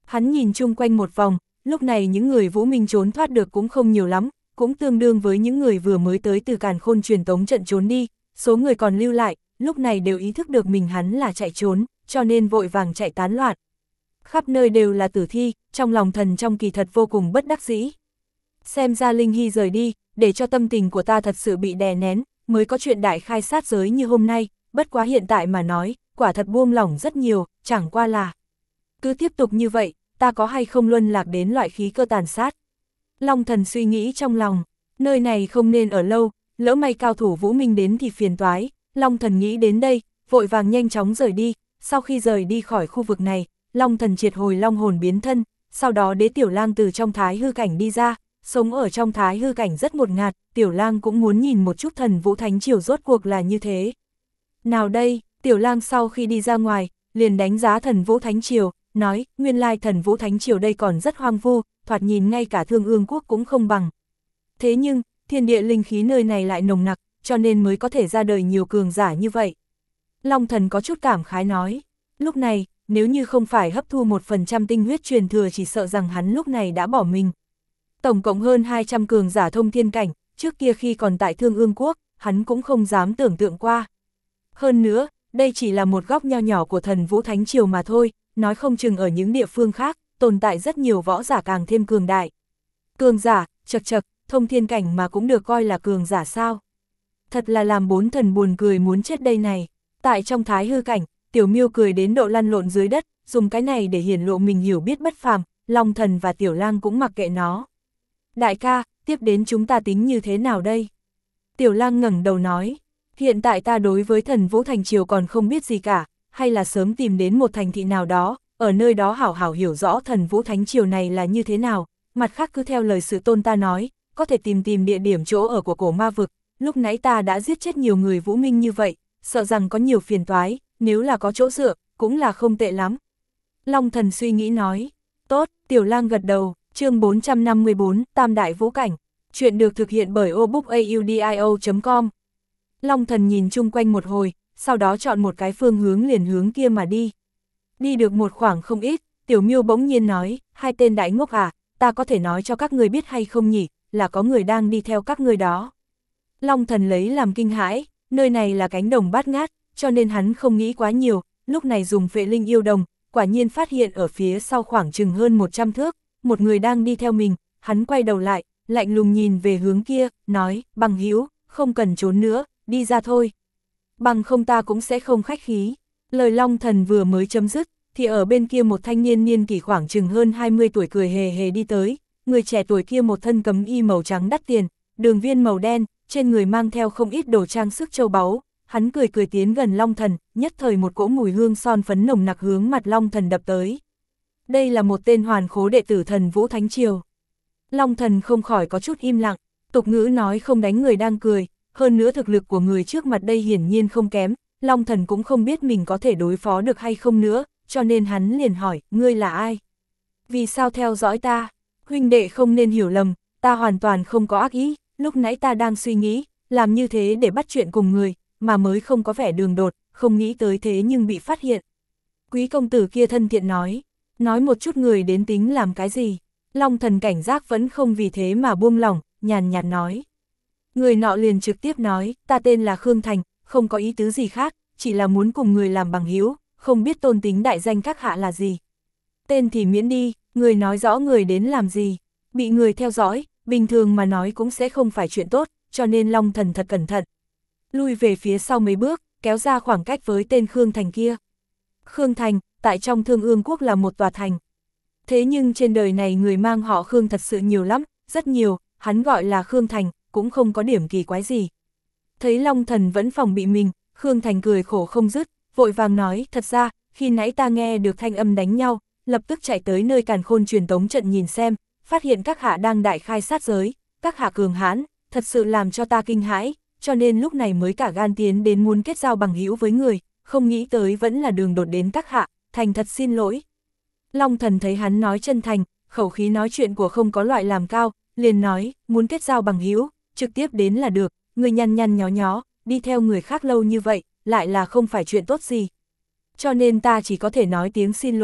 A: Hắn nhìn chung quanh một vòng, lúc này những người Vũ Minh trốn thoát được cũng không nhiều lắm, cũng tương đương với những người vừa mới tới từ Càn Khôn truyền tống trận trốn đi, số người còn lưu lại, lúc này đều ý thức được mình hắn là chạy trốn, cho nên vội vàng chạy tán loạn. Khắp nơi đều là tử thi, trong lòng thần trong kỳ thật vô cùng bất đắc dĩ. Xem ra Linh Hy rời đi, để cho tâm tình của ta thật sự bị đè nén, mới có chuyện đại khai sát giới như hôm nay, bất quá hiện tại mà nói, quả thật buông lỏng rất nhiều, chẳng qua là. Cứ tiếp tục như vậy, ta có hay không luân lạc đến loại khí cơ tàn sát. Long thần suy nghĩ trong lòng, nơi này không nên ở lâu, lỡ may cao thủ Vũ Minh đến thì phiền toái. Long thần nghĩ đến đây, vội vàng nhanh chóng rời đi, sau khi rời đi khỏi khu vực này, Long thần triệt hồi long hồn biến thân, sau đó Đế Tiểu Lang từ trong thái hư cảnh đi ra, sống ở trong thái hư cảnh rất ngột ngạt, Tiểu Lang cũng muốn nhìn một chút thần Vũ Thánh Triều rốt cuộc là như thế. Nào đây, Tiểu Lang sau khi đi ra ngoài, liền đánh giá thần Vũ Thánh Triều, nói, nguyên lai thần Vũ Thánh Triều đây còn rất hoang vu, thoạt nhìn ngay cả Thương Ương Quốc cũng không bằng. Thế nhưng, thiên địa linh khí nơi này lại nồng nặc, cho nên mới có thể ra đời nhiều cường giả như vậy. Long thần có chút cảm khái nói, lúc này, nếu như không phải hấp thu một phần trăm tinh huyết truyền thừa chỉ sợ rằng hắn lúc này đã bỏ mình. Tổng cộng hơn hai trăm cường giả thông thiên cảnh, trước kia khi còn tại Thương Ương Quốc, hắn cũng không dám tưởng tượng qua. Hơn nữa, đây chỉ là một góc nho nhỏ của thần Vũ Thánh Triều mà thôi, nói không chừng ở những địa phương khác, tồn tại rất nhiều võ giả càng thêm cường đại. Cường giả, chật chật, thông thiên cảnh mà cũng được coi là cường giả sao? Thật là làm bốn thần buồn cười muốn chết đây này. Tại trong thái hư cảnh, Tiểu Miêu cười đến độ lăn lộn dưới đất, dùng cái này để hiển lộ mình hiểu biết bất phàm, Long thần và Tiểu Lang cũng mặc kệ nó. Đại ca, tiếp đến chúng ta tính như thế nào đây? Tiểu Lang ngẩng đầu nói, hiện tại ta đối với thần Vũ Thành Triều còn không biết gì cả, hay là sớm tìm đến một thành thị nào đó, ở nơi đó hảo hảo hiểu rõ thần Vũ Thánh Triều này là như thế nào, mặt khác cứ theo lời sự tôn ta nói, có thể tìm tìm địa điểm chỗ ở của cổ ma vực, lúc nãy ta đã giết chết nhiều người Vũ Minh như vậy, sợ rằng có nhiều phiền toái, nếu là có chỗ dựa, cũng là không tệ lắm. Long thần suy nghĩ nói, tốt, Tiểu Lang gật đầu, chương bốn trăm năm mươi bốn, Tam Đại Vũ Cảnh, chuyện được thực hiện bởi obookaudio chấm com. Long thần nhìn chung quanh một hồi, sau đó chọn một cái phương hướng liền hướng kia mà đi. Đi được một khoảng không ít, Tiểu Miêu bỗng nhiên nói, hai tên đại ngốc à, ta có thể nói cho các người biết hay không nhỉ, là có người đang đi theo các người đó. Long thần lấy làm kinh hãi, nơi này là cánh đồng bát ngát, cho nên hắn không nghĩ quá nhiều, lúc này dùng Phệ Linh Yêu Đồng, quả nhiên phát hiện ở phía sau khoảng chừng hơn một trăm thước, một người đang đi theo mình, hắn quay đầu lại, lạnh lùng nhìn về hướng kia, nói, Bằng hữu, không cần trốn nữa, đi ra thôi. Bằng không ta cũng sẽ không khách khí. Lời Long thần vừa mới chấm dứt, thì ở bên kia một thanh niên niên kỷ khoảng chừng hơn hai mươi tuổi cười hề hề đi tới, người trẻ tuổi kia một thân cấm y màu trắng đắt tiền, đường viên màu đen, trên người mang theo không ít đồ trang sức châu báu, hắn cười cười tiến gần Long thần, nhất thời một cỗ mùi hương son phấn nồng nặc hướng mặt Long thần đập tới. Đây là một tên hoàn khố đệ tử thần Vũ Thánh Triều. Long thần không khỏi có chút im lặng, tục ngữ nói không đánh người đang cười, hơn nữa thực lực của người trước mặt đây hiển nhiên không kém, Long thần cũng không biết mình có thể đối phó được hay không nữa, cho nên hắn liền hỏi, ngươi là ai? Vì sao theo dõi ta? Huynh đệ không nên hiểu lầm, ta hoàn toàn không có ác ý, lúc nãy ta đang suy nghĩ, làm như thế để bắt chuyện cùng người, mà mới không có vẻ đường đột, không nghĩ tới thế nhưng bị phát hiện. Quý công tử kia thân thiện nói, nói một chút người đến tính làm cái gì? Long thần cảnh giác vẫn không vì thế mà buông lỏng, nhàn nhạt nói. Người nọ liền trực tiếp nói, ta tên là Khương Thành, không có ý tứ gì khác, chỉ là muốn cùng người làm bằng hữu, không biết tôn tính đại danh các hạ là gì. Tên thì miễn đi, người nói rõ người đến làm gì, bị người theo dõi, bình thường mà nói cũng sẽ không phải chuyện tốt, cho nên Long thần thật cẩn thận. Lui về phía sau mấy bước, kéo ra khoảng cách với tên Khương Thành kia. Khương Thành, tại trong Thương Ương Quốc là một tòa thành. Thế nhưng trên đời này người mang họ Khương thật sự nhiều lắm, rất nhiều, hắn gọi là Khương Thành, cũng không có điểm kỳ quái gì. Thấy Long thần vẫn phòng bị mình, Khương Thành cười khổ không dứt, vội vàng nói, thật ra, khi nãy ta nghe được thanh âm đánh nhau, lập tức chạy tới nơi Càn Khôn truyền tống trận nhìn xem, phát hiện các hạ đang đại khai sát giới, các hạ cường hãn, thật sự làm cho ta kinh hãi, cho nên lúc này mới cả gan tiến đến muốn kết giao bằng hữu với người, không nghĩ tới vẫn là đường đột đến các hạ, thành thật xin lỗi. Long thần thấy hắn nói chân thành, khẩu khí nói chuyện của không có loại làm cao, liền nói, muốn kết giao bằng hữu, trực tiếp đến là được, người nhăn nhăn nhó nhó, đi theo người khác lâu như vậy, lại là không phải chuyện tốt gì. Cho nên ta chỉ có thể nói tiếng xin lỗi,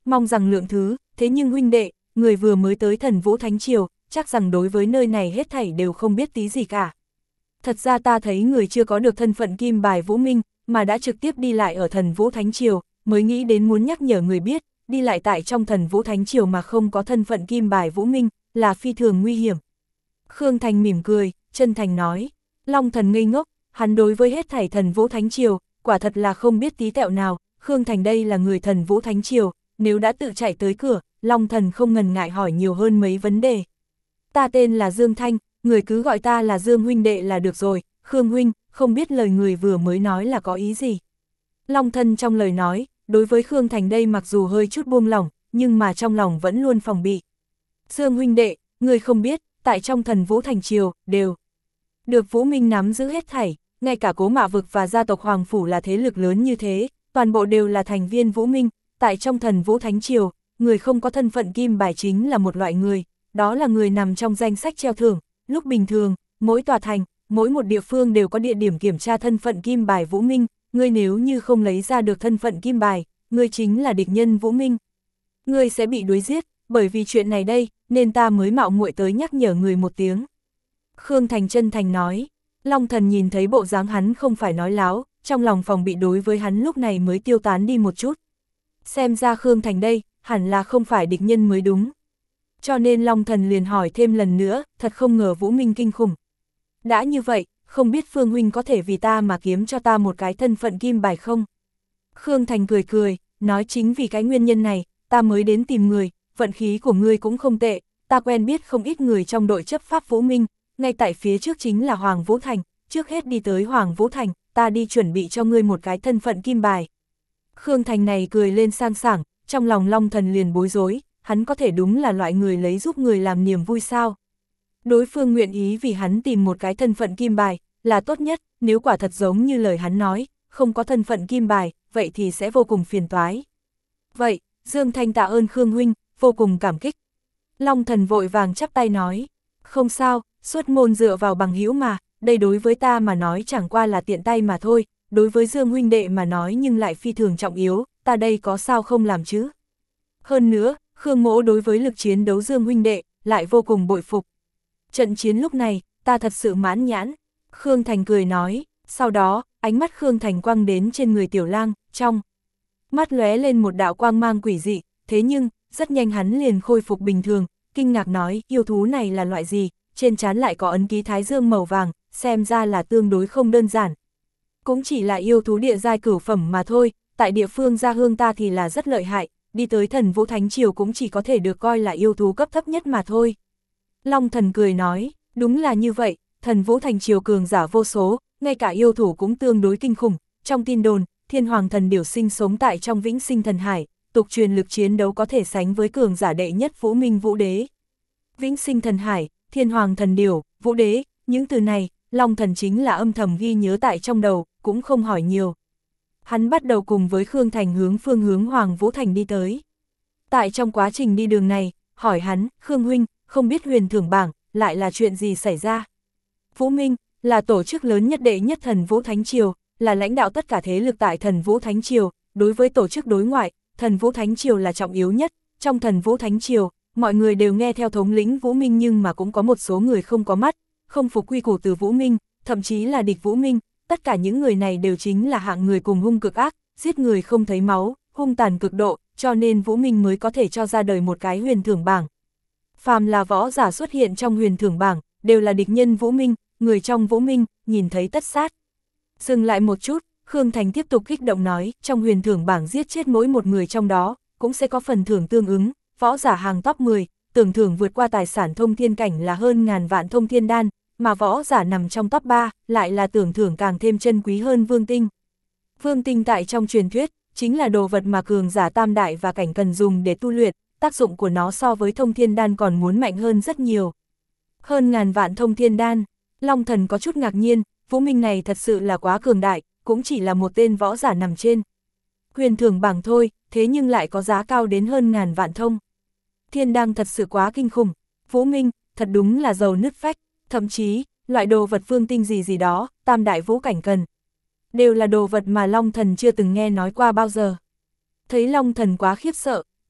A: mong rằng lượng thứ, thế nhưng huynh đệ, người vừa mới tới Thần Vũ Thánh Triều, chắc rằng đối với nơi này hết thảy đều không biết tí gì cả. Thật ra ta thấy người chưa có được thân phận kim bài Vũ Minh, mà đã trực tiếp đi lại ở Thần Vũ Thánh Triều, mới nghĩ đến muốn nhắc nhở người biết, đi lại tại trong Thần Vũ Thánh Triều mà không có thân phận kim bài Vũ Minh, là phi thường nguy hiểm. Khương Thành mỉm cười, chân thành nói, Long Thần ngây ngốc, hắn đối với hết thảy Thần Vũ Thánh Triều, quả thật là không biết tí tẹo nào, Khương Thành đây là người Thần Vũ Thánh Triều, nếu đã tự chạy tới cửa, Long Thần không ngần ngại hỏi nhiều hơn mấy vấn đề. Ta tên là Dương Thanh, người cứ gọi ta là Dương huynh đệ là được rồi, Khương huynh, không biết lời người vừa mới nói là có ý gì. Long Thần trong lời nói, đối với Khương Thành đây mặc dù hơi chút buông lỏng, nhưng mà trong lòng vẫn luôn phòng bị. Dương huynh đệ, người không biết, tại trong Thần Vũ Thành Triều, đều được Vũ Minh nắm giữ hết thảy, ngay cả Cố Mạ Vực và gia tộc Hoàng Phủ là thế lực lớn như thế, toàn bộ đều là thành viên Vũ Minh, tại trong Thần Vũ Thánh Triều, người không có thân phận kim bài chính là một loại người, đó là người nằm trong danh sách treo thưởng, lúc bình thường, mỗi tòa thành, mỗi một địa phương đều có địa điểm kiểm tra thân phận kim bài Vũ Minh, ngươi nếu như không lấy ra được thân phận kim bài, ngươi chính là địch nhân Vũ Minh. Ngươi sẽ bị đuổi giết, bởi vì chuyện này đây, nên ta mới mạo muội tới nhắc nhở người một tiếng. Khương Thành chân thành nói, Long Thần nhìn thấy bộ dáng hắn không phải nói láo, trong lòng phòng bị đối với hắn lúc này mới tiêu tán đi một chút. Xem ra Khương Thành đây, hẳn là không phải địch nhân mới đúng. Cho nên Long Thần liền hỏi thêm lần nữa, thật không ngờ Vũ Minh kinh khủng. Đã như vậy, không biết Phương huynh có thể vì ta mà kiếm cho ta một cái thân phận kim bài không? Khương Thành cười cười, nói chính vì cái nguyên nhân này, ta mới đến tìm người, vận khí của ngươi cũng không tệ, ta quen biết không ít người trong đội chấp pháp Vũ Minh, ngay tại phía trước chính là Hoàng Vũ Thành, trước hết đi tới Hoàng Vũ Thành, ta đi chuẩn bị cho ngươi một cái thân phận kim bài. Khương Thành này cười lên sang sảng, trong lòng Long Thần liền bối rối, hắn có thể đúng là loại người lấy giúp người làm niềm vui sao? Đối phương nguyện ý vì hắn tìm một cái thân phận kim bài, là tốt nhất, nếu quả thật giống như lời hắn nói, không có thân phận kim bài, vậy thì sẽ vô cùng phiền toái. Vậy, Dương Thanh tạ ơn Khương huynh, vô cùng cảm kích. Long Thần vội vàng chắp tay nói, không sao, xuất môn dựa vào bằng hữu mà, đây đối với ta mà nói chẳng qua là tiện tay mà thôi, đối với Dương huynh đệ mà nói nhưng lại phi thường trọng yếu, ta đây có sao không làm chứ. Hơn nữa, Khương mỗ đối với lực chiến đấu Dương huynh đệ, lại vô cùng bội phục. Trận chiến lúc này, ta thật sự mãn nhãn. Khương Thành cười nói, sau đó, ánh mắt Khương Thành quăng đến trên người Tiểu Lang, trong mắt lóe lên một đạo quang mang quỷ dị, thế nhưng, rất nhanh hắn liền khôi phục bình thường, kinh ngạc nói, yêu thú này là loại gì, trên trán lại có ấn ký thái dương màu vàng, xem ra là tương đối không đơn giản. Cũng chỉ là yêu thú địa giai cửu phẩm mà thôi, tại địa phương Gia Hương ta thì là rất lợi hại, đi tới Thần Vũ Thánh Triều cũng chỉ có thể được coi là yêu thú cấp thấp nhất mà thôi. Long Thần cười nói, đúng là như vậy, Thần Vũ Thành Triều cường giả vô số, ngay cả yêu thủ cũng tương đối kinh khủng, trong tin đồn, Thiên Hoàng Thần Điểu sinh sống tại trong Vĩnh Sinh Thần Hải, tục truyền lực chiến đấu có thể sánh với cường giả đệ nhất Vũ Minh Vũ Đế. Vĩnh Sinh Thần Hải, Thiên Hoàng Thần Điểu, Vũ Đế, những từ này, Long Thần chính là âm thầm ghi nhớ tại trong đầu, cũng không hỏi nhiều. Hắn bắt đầu cùng với Khương Thành hướng phương hướng Hoàng Vũ Thành đi tới. Tại trong quá trình đi đường này, hỏi hắn, Khương huynh, không biết huyền thưởng bảng, lại là chuyện gì xảy ra? Vũ Minh, là tổ chức lớn nhất đệ nhất Thần Vũ Thánh Triều, là lãnh đạo tất cả thế lực tại Thần Vũ Thánh Triều, đối với tổ chức đối ngoại, Thần Vũ Thánh Triều là trọng yếu nhất, trong Thần Vũ Thánh Triều, mọi người đều nghe theo thống lĩnh Vũ Minh nhưng mà cũng có một số người không có mắt, không phục quy củ từ Vũ Minh, thậm chí là địch Vũ Minh, tất cả những người này đều chính là hạng người cùng hung cực ác, giết người không thấy máu, hung tàn cực độ, cho nên Vũ Minh mới có thể cho ra đời một cái huyền thưởng bảng. Phàm là võ giả xuất hiện trong huyền thưởng bảng, đều là địch nhân Vũ Minh, người trong Vũ Minh, nhìn thấy tất sát. Dừng lại một chút, Khương Thành tiếp tục kích động nói, trong huyền thưởng bảng giết chết mỗi một người trong đó, cũng sẽ có phần thưởng tương ứng, võ giả hàng top mười, tưởng thưởng vượt qua tài sản thông thiên cảnh là hơn ngàn vạn thông thiên đan, mà võ giả nằm trong top ba, lại là tưởng thưởng càng thêm chân quý hơn vương tinh. Vương tinh tại trong truyền thuyết, chính là đồ vật mà cường giả tam đại và cảnh cần dùng để tu luyện, tác dụng của nó so với thông thiên đan còn muốn mạnh hơn rất nhiều. Hơn ngàn vạn thông thiên đan, Long Thần có chút ngạc nhiên, Vũ Minh này thật sự là quá cường đại, cũng chỉ là một tên võ giả nằm trên huyền thưởng bảng thôi, thế nhưng lại có giá cao đến hơn ngàn vạn thông thiên đan, thật sự quá kinh khủng. Vũ Minh, thật đúng là giàu nứt phách, thậm chí, loại đồ vật vương tinh gì gì đó, tam đại vũ cảnh cần, đều là đồ vật mà Long Thần chưa từng nghe nói qua bao giờ. Thấy Long Thần quá khiếp sợ,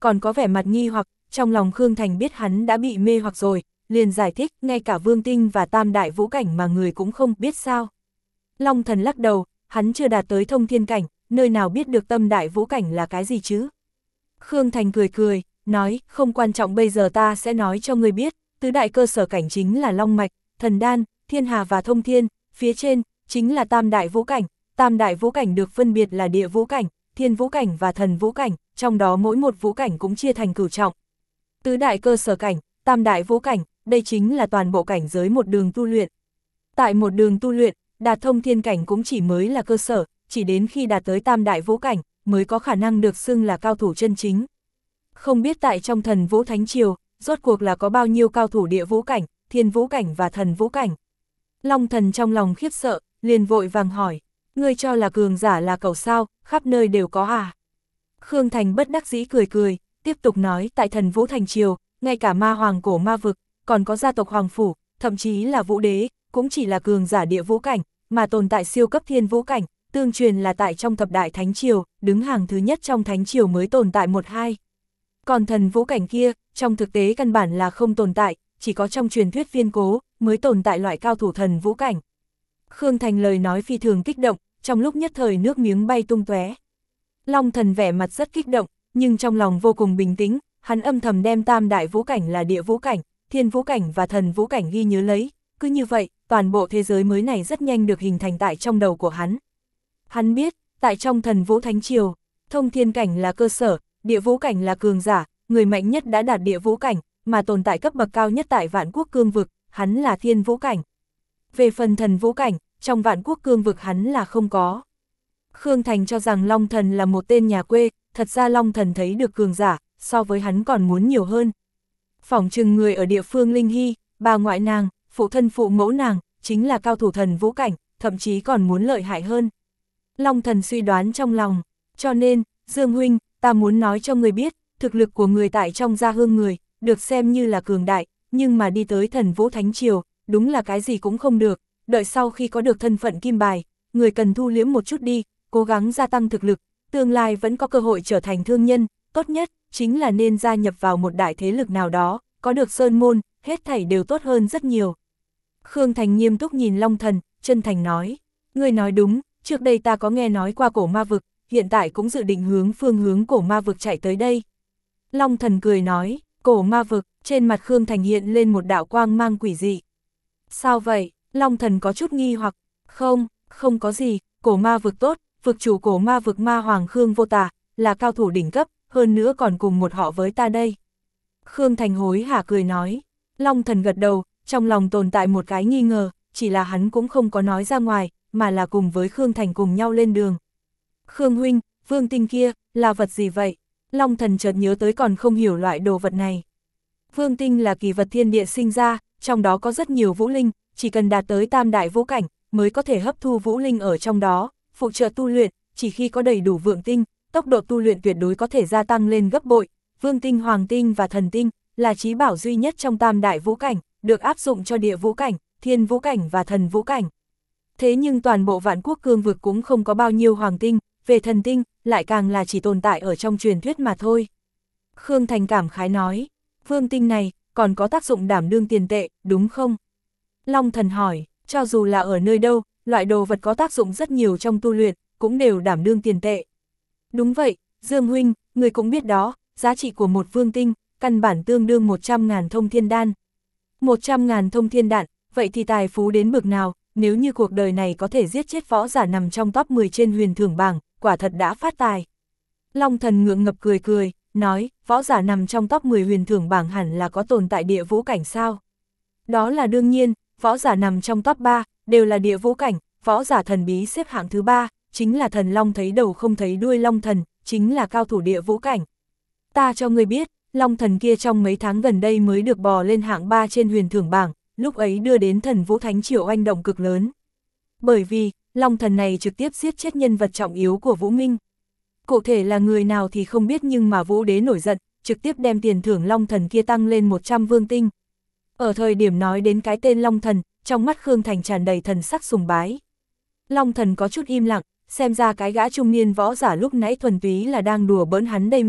A: còn có vẻ mặt nghi hoặc, trong lòng Khương Thành biết hắn đã bị mê hoặc rồi, liền giải thích, ngay cả Vương Tinh và Tam Đại Vũ Cảnh mà người cũng không biết sao. Long Thần lắc đầu, hắn chưa đạt tới thông thiên cảnh, nơi nào biết được Tam Đại Vũ Cảnh là cái gì chứ. Khương Thành cười cười, nói, không quan trọng, bây giờ ta sẽ nói cho người biết, tứ đại cơ sở cảnh chính là Long Mạch, Thần Đan, Thiên Hà và Thông Thiên, phía trên, chính là Tam Đại Vũ Cảnh, Tam Đại Vũ Cảnh được phân biệt là Địa Vũ Cảnh, Thiên Vũ Cảnh và Thần Vũ Cảnh, trong đó mỗi một vũ cảnh cũng chia thành cửu trọng. Tứ đại cơ sở cảnh, Tam Đại Vũ Cảnh, đây chính là toàn bộ cảnh giới một đường tu luyện. Tại một đường tu luyện, đạt thông thiên cảnh cũng chỉ mới là cơ sở, chỉ đến khi đạt tới Tam Đại Vũ Cảnh, mới có khả năng được xưng là cao thủ chân chính. Không biết tại trong Thần Vũ Thánh Triều, rốt cuộc là có bao nhiêu cao thủ Địa Vũ Cảnh, Thiên Vũ Cảnh và Thần Vũ Cảnh. Long Thần trong lòng khiếp sợ, liền vội vàng hỏi, ngươi cho là cường giả là cẩu sao, khắp nơi đều có à? Khương Thành bất đắc dĩ cười cười, tiếp tục nói, tại Thần Vũ Thành Triều, ngay cả ma hoàng cổ ma vực, còn có gia tộc Hoàng Phủ, thậm chí là Vũ Đế, cũng chỉ là cường giả Địa Vũ Cảnh, mà tồn tại siêu cấp Thiên Vũ Cảnh, tương truyền là tại trong thập đại Thánh Triều, đứng hàng thứ nhất trong Thánh Triều mới tồn tại một hai. Còn Thần Vũ Cảnh kia, trong thực tế căn bản là không tồn tại, chỉ có trong truyền thuyết viên cố, mới tồn tại loại cao thủ Thần Vũ Cảnh. Khương Thành lời nói phi thường kích động, trong lúc nhất thời nước miếng bay tung tóe. Long Thần vẻ mặt rất kích động, nhưng trong lòng vô cùng bình tĩnh, hắn âm thầm đem Tam Đại Vũ Cảnh là Địa Vũ Cảnh, Thiên Vũ Cảnh và Thần Vũ Cảnh ghi nhớ lấy, cứ như vậy, toàn bộ thế giới mới này rất nhanh được hình thành tại trong đầu của hắn. Hắn biết, tại trong Thần Vũ Thánh Triều, thông thiên cảnh là cơ sở, Địa Vũ Cảnh là cường giả, người mạnh nhất đã đạt Địa Vũ Cảnh, mà tồn tại cấp bậc cao nhất tại Vạn Quốc Cương Vực, hắn là Thiên Vũ Cảnh. Về phần Thần Vũ Cảnh, trong Vạn Quốc Cương Vực hắn là không có. Khương Thành cho rằng Long Thần là một tên nhà quê, thật ra Long Thần thấy được cường giả, so với hắn còn muốn nhiều hơn. Phỏng chừng người ở địa phương Linh Hy, bà ngoại nàng, phụ thân phụ mẫu nàng, chính là cao thủ Thần Vũ Cảnh, thậm chí còn muốn lợi hại hơn. Long Thần suy đoán trong lòng, cho nên, Dương Huynh, ta muốn nói cho người biết, thực lực của người tại trong gia hương người, được xem như là cường đại, nhưng mà đi tới Thần Vũ Thánh Triều, đúng là cái gì cũng không được, đợi sau khi có được thân phận kim bài, người cần thu liễm một chút đi, cố gắng gia tăng thực lực, tương lai vẫn có cơ hội trở thành thương nhân, tốt nhất, chính là nên gia nhập vào một đại thế lực nào đó, có được sơn môn, hết thảy đều tốt hơn rất nhiều. Khương Thành nghiêm túc nhìn Long Thần, chân thành nói, ngươi nói đúng, trước đây ta có nghe nói qua cổ ma vực, hiện tại cũng dự định hướng phương hướng cổ ma vực chạy tới đây. Long Thần cười nói, cổ ma vực, trên mặt Khương Thành hiện lên một đạo quang mang quỷ dị. Sao vậy? Long Thần có chút nghi hoặc, không, không có gì, cổ ma vực tốt, vực chủ cổ ma vực ma hoàng Khương Vô Tà, là cao thủ đỉnh cấp, hơn nữa còn cùng một họ với ta đây. Khương Thành hối hả cười nói, Long Thần gật đầu, trong lòng tồn tại một cái nghi ngờ, chỉ là hắn cũng không có nói ra ngoài, mà là cùng với Khương Thành cùng nhau lên đường. Khương Huynh, Vương Tinh kia, là vật gì vậy? Long Thần chợt nhớ tới còn không hiểu loại đồ vật này. Vương Tinh là kỳ vật thiên địa sinh ra, trong đó có rất nhiều vũ linh, chỉ cần đạt tới Tam Đại Vũ Cảnh, mới có thể hấp thu vũ linh ở trong đó, phụ trợ tu luyện, chỉ khi có đầy đủ vượng tinh, tốc độ tu luyện tuyệt đối có thể gia tăng lên gấp bội. Vương Tinh, Hoàng Tinh và Thần Tinh là chí bảo duy nhất trong Tam Đại Vũ Cảnh, được áp dụng cho Địa Vũ Cảnh, Thiên Vũ Cảnh và Thần Vũ Cảnh. Thế nhưng toàn bộ Vạn Quốc Cương Vực cũng không có bao nhiêu Hoàng Tinh, về Thần Tinh, lại càng là chỉ tồn tại ở trong truyền thuyết mà thôi. Khương Thành cảm khái nói, Vương Tinh này, còn có tác dụng đảm đương tiền tệ, đúng không? Long Thần hỏi, cho dù là ở nơi đâu, loại đồ vật có tác dụng rất nhiều trong tu luyện, cũng đều đảm đương tiền tệ. Đúng vậy, Dương Huynh, người cũng biết đó, giá trị của một vương tinh, căn bản tương đương một trăm ngàn thông thiên đan. một trăm ngàn thông thiên đạn, vậy thì tài phú đến bực nào, nếu như cuộc đời này có thể giết chết võ giả nằm trong top mười trên huyền thưởng bảng, quả thật đã phát tài. Long Thần ngượng ngập cười cười, nói, võ giả nằm trong top mười huyền thưởng bảng hẳn là có tồn tại Địa Vũ Cảnh sao? Đó là đương nhiên, võ giả nằm trong top ba, đều là Địa Vũ Cảnh, võ giả thần bí xếp hạng thứ ba, chính là thần long thấy đầu không thấy đuôi Long Thần, chính là cao thủ Địa Vũ Cảnh. Ta cho ngươi biết, Long Thần kia trong mấy tháng gần đây mới được bò lên hạng ba trên huyền thưởng bảng, lúc ấy đưa đến Thần Vũ Thánh Triều oanh động cực lớn. Bởi vì, Long Thần này trực tiếp giết chết nhân vật trọng yếu của Vũ Minh. Cụ thể là người nào thì không biết, nhưng mà Vũ Đế nổi giận, trực tiếp đem tiền thưởng Long Thần kia tăng lên một trăm vương tinh. Ở thời điểm nói đến cái tên Long Thần, trong mắt Khương Thành tràn đầy thần sắc sùng bái. Long Thần có chút im lặng, xem ra cái gã trung niên võ giả lúc nãy thuần túy là đang đùa bỡn hắn đây mà,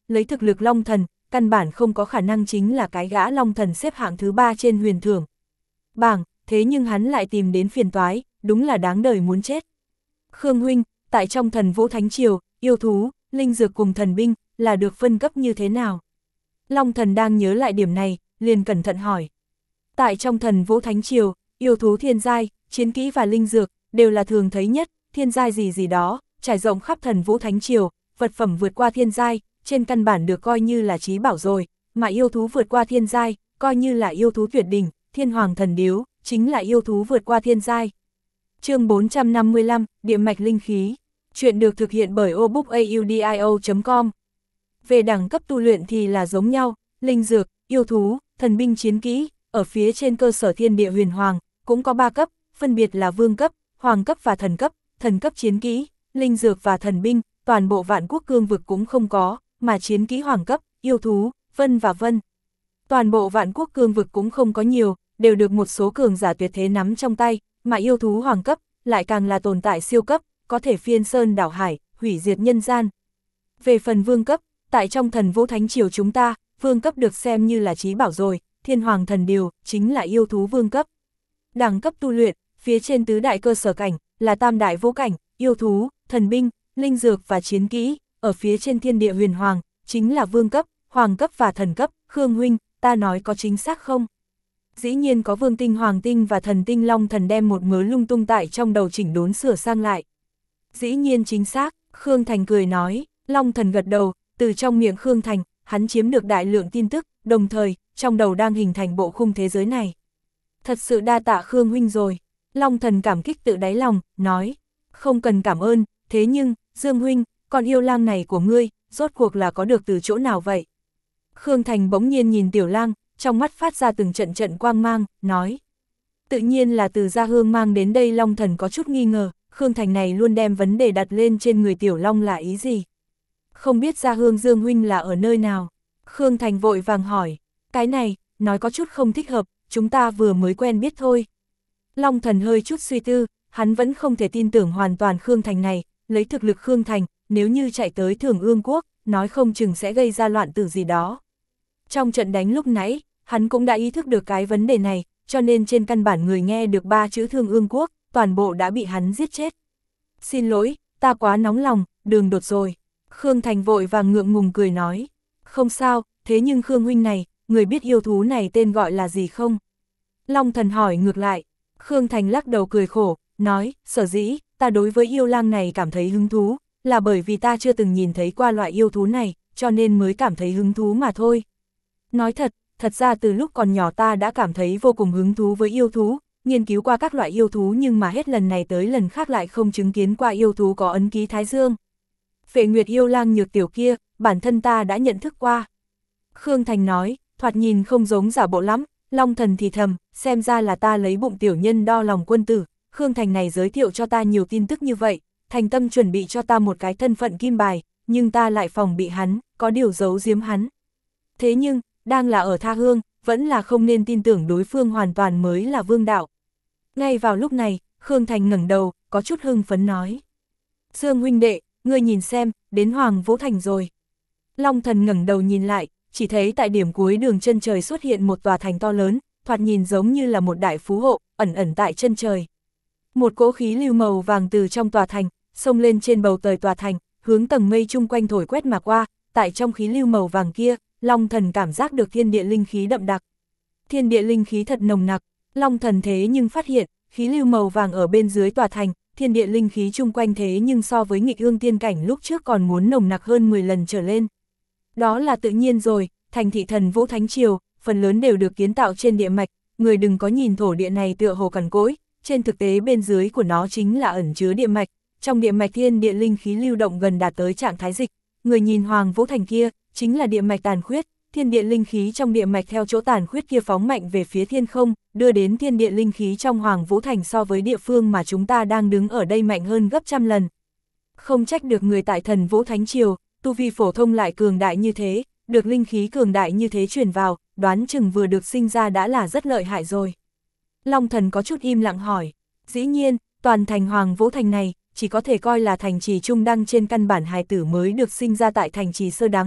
A: lấy thực lực Long Thần, căn bản không có khả năng chính là cái gã Long Thần xếp hạng thứ ba trên huyền thưởng bảng, thế nhưng hắn lại tìm đến phiền toái, đúng là đáng đời muốn chết. Khương huynh, tại trong Thần Vũ Thánh Triều, yêu thú, linh dược cùng thần binh, là được phân cấp như thế nào? Long Thần đang nhớ lại điểm này, liền cẩn thận hỏi. Tại trong Thần Vũ Thánh Triều, yêu thú thiên giai, chiến kỹ và linh dược, đều là thường thấy nhất, thiên giai gì gì đó, trải rộng khắp Thần Vũ Thánh Triều, vật phẩm vượt qua thiên giai, trên căn bản được coi như là trí bảo rồi, mà yêu thú vượt qua thiên giai, coi như là yêu thú tuyệt đỉnh, thiên hoàng thần điếu, chính là yêu thú vượt qua thiên giai. Chương bốn trăm năm mươi lăm, Địa mạch linh khí. Chuyện được thực hiện bởi obookaudio chấm com. Về đẳng cấp tu luyện thì là giống nhau, linh dược, yêu thú, thần binh chiến kỹ, ở phía trên cơ sở thiên địa huyền hoàng, cũng có ba cấp, phân biệt là vương cấp, hoàng cấp và thần cấp, thần cấp chiến kỹ, linh dược và thần binh, toàn bộ vạn quốc cương vực cũng không có, mà chiến kỹ hoàng cấp, yêu thú, vân và vân. Toàn bộ vạn quốc cương vực cũng không có nhiều, đều được một số cường giả tuyệt thế nắm trong tay, mà yêu thú hoàng cấp, lại càng là tồn tại siêu cấp, có thể phiên sơn đảo hải, hủy diệt nhân gian. Về phần vương cấp, tại trong Thần Vũ Thánh Triều chúng ta, vương cấp được xem như là trí bảo rồi, thiên hoàng thần điều, chính là yêu thú vương cấp. Đẳng cấp tu luyện, phía trên tứ đại cơ sở cảnh, là tam đại vũ cảnh, yêu thú, thần binh, linh dược và chiến kỹ, ở phía trên thiên địa huyền hoàng, chính là vương cấp, hoàng cấp và thần cấp. Khương huynh, ta nói có chính xác không? Dĩ nhiên có vương tinh, hoàng tinh và thần tinh. Long Thần đem một mớ lung tung tại trong đầu chỉnh đốn sửa sang lại. Dĩ nhiên chính xác, Khương Thành cười nói. Long Thần gật đầu, từ trong miệng Khương Thành, hắn chiếm được đại lượng tin tức, đồng thời, trong đầu đang hình thành bộ khung thế giới này. Thật sự đa tạ Khương huynh rồi. Long Thần cảm kích tự đáy lòng, nói. Không cần cảm ơn, thế nhưng, Dương huynh, con yêu lang này của ngươi, rốt cuộc là có được từ chỗ nào vậy? Khương Thành bỗng nhiên nhìn Tiểu Lang, trong mắt phát ra từng trận trận quang mang, nói. Tự nhiên là từ Gia Hương mang đến đây. Long Thần có chút nghi ngờ, Khương Thành này luôn đem vấn đề đặt lên trên người Tiểu Long là ý gì? Không biết Gia Hương Dương huynh là ở nơi nào? Khương Thành vội vàng hỏi. Cái này, nói có chút không thích hợp, chúng ta vừa mới quen biết thôi. Long Thần hơi chút suy tư, hắn vẫn không thể tin tưởng hoàn toàn Khương Thành này, lấy thực lực Khương Thành, nếu như chạy tới Thường Ương Quốc, nói không chừng sẽ gây ra loạn tử gì đó. Trong trận đánh lúc nãy, hắn cũng đã ý thức được cái vấn đề này, cho nên trên căn bản người nghe được ba chữ Thương Ương Quốc, toàn bộ đã bị hắn giết chết. Xin lỗi, ta quá nóng lòng, đường đột rồi. Khương Thành vội vàng ngượng ngùng cười nói. Không sao, thế nhưng Khương huynh này, người biết yêu thú này tên gọi là gì không? Long Thần hỏi ngược lại. Khương Thành lắc đầu cười khổ, nói, sở dĩ, ta đối với yêu lang này cảm thấy hứng thú, là bởi vì ta chưa từng nhìn thấy qua loại yêu thú này, cho nên mới cảm thấy hứng thú mà thôi. Nói thật, thật ra từ lúc còn nhỏ ta đã cảm thấy vô cùng hứng thú với yêu thú, nghiên cứu qua các loại yêu thú nhưng mà hết lần này tới lần khác lại không chứng kiến qua yêu thú có ấn ký Thái Dương. Phệ Nguyệt yêu lang nhược tiểu kia, bản thân ta đã nhận thức qua. Khương Thành nói, thoạt nhìn không giống giả bộ lắm. Long Thần thì thầm, xem ra là ta lấy bụng tiểu nhân đo lòng quân tử. Khương Thành này giới thiệu cho ta nhiều tin tức như vậy, thành tâm chuẩn bị cho ta một cái thân phận kim bài, nhưng ta lại phòng bị hắn, có điều giấu giếm hắn. Thế nhưng, đang là ở tha hương, vẫn là không nên tin tưởng đối phương hoàn toàn mới là vương đạo. Ngay vào lúc này, Khương Thành ngẩng đầu, có chút hưng phấn nói. Dương huynh đệ, ngươi nhìn xem, đến Hoàng Vũ Thành rồi. Long Thần ngẩng đầu nhìn lại, chỉ thấy tại điểm cuối đường chân trời xuất hiện một tòa thành to lớn, thoạt nhìn giống như là một đại phú hộ, ẩn ẩn tại chân trời. Một cỗ khí lưu màu vàng từ trong tòa thành, xông lên trên bầu trời tòa thành, hướng tầng mây chung quanh thổi quét mà qua, tại trong khí lưu màu vàng kia, Long Thần cảm giác được thiên địa linh khí đậm đặc. Thiên địa linh khí thật nồng nặc, Long Thần thế nhưng phát hiện, khí lưu màu vàng ở bên dưới tòa thành, thiên địa linh khí chung quanh thế nhưng so với nghịch ương tiên cảnh lúc trước còn muốn nồng nặc hơn mười lần trở lên. Đó là tự nhiên rồi, thành thị Thần Vũ Thánh Triều, phần lớn đều được kiến tạo trên địa mạch, người đừng có nhìn thổ địa này tựa hồ cằn cỗi, trên thực tế bên dưới của nó chính là ẩn chứa địa mạch, trong địa mạch thiên địa linh khí lưu động gần đạt tới trạng thái dịch, người nhìn Hoàng Vũ Thành kia, chính là địa mạch tàn khuyết, thiên địa linh khí trong địa mạch theo chỗ tàn khuyết kia phóng mạnh về phía thiên không, đưa đến thiên địa linh khí trong Hoàng Vũ Thành so với địa phương mà chúng ta đang đứng ở đây mạnh hơn gấp trăm lần. Không trách được người tại Thần Vũ Thánh Triều, tu vi phổ thông lại cường đại như thế, được linh khí cường đại như thế truyền vào, đoán chừng vừa được sinh ra đã là rất lợi hại rồi. Long Thần có chút im lặng hỏi, dĩ nhiên, toàn thành Hoàng Vũ Thành này, chỉ có thể coi là thành trì trung đăng trên căn bản hài tử mới được sinh ra tại thành trì sơ đắng,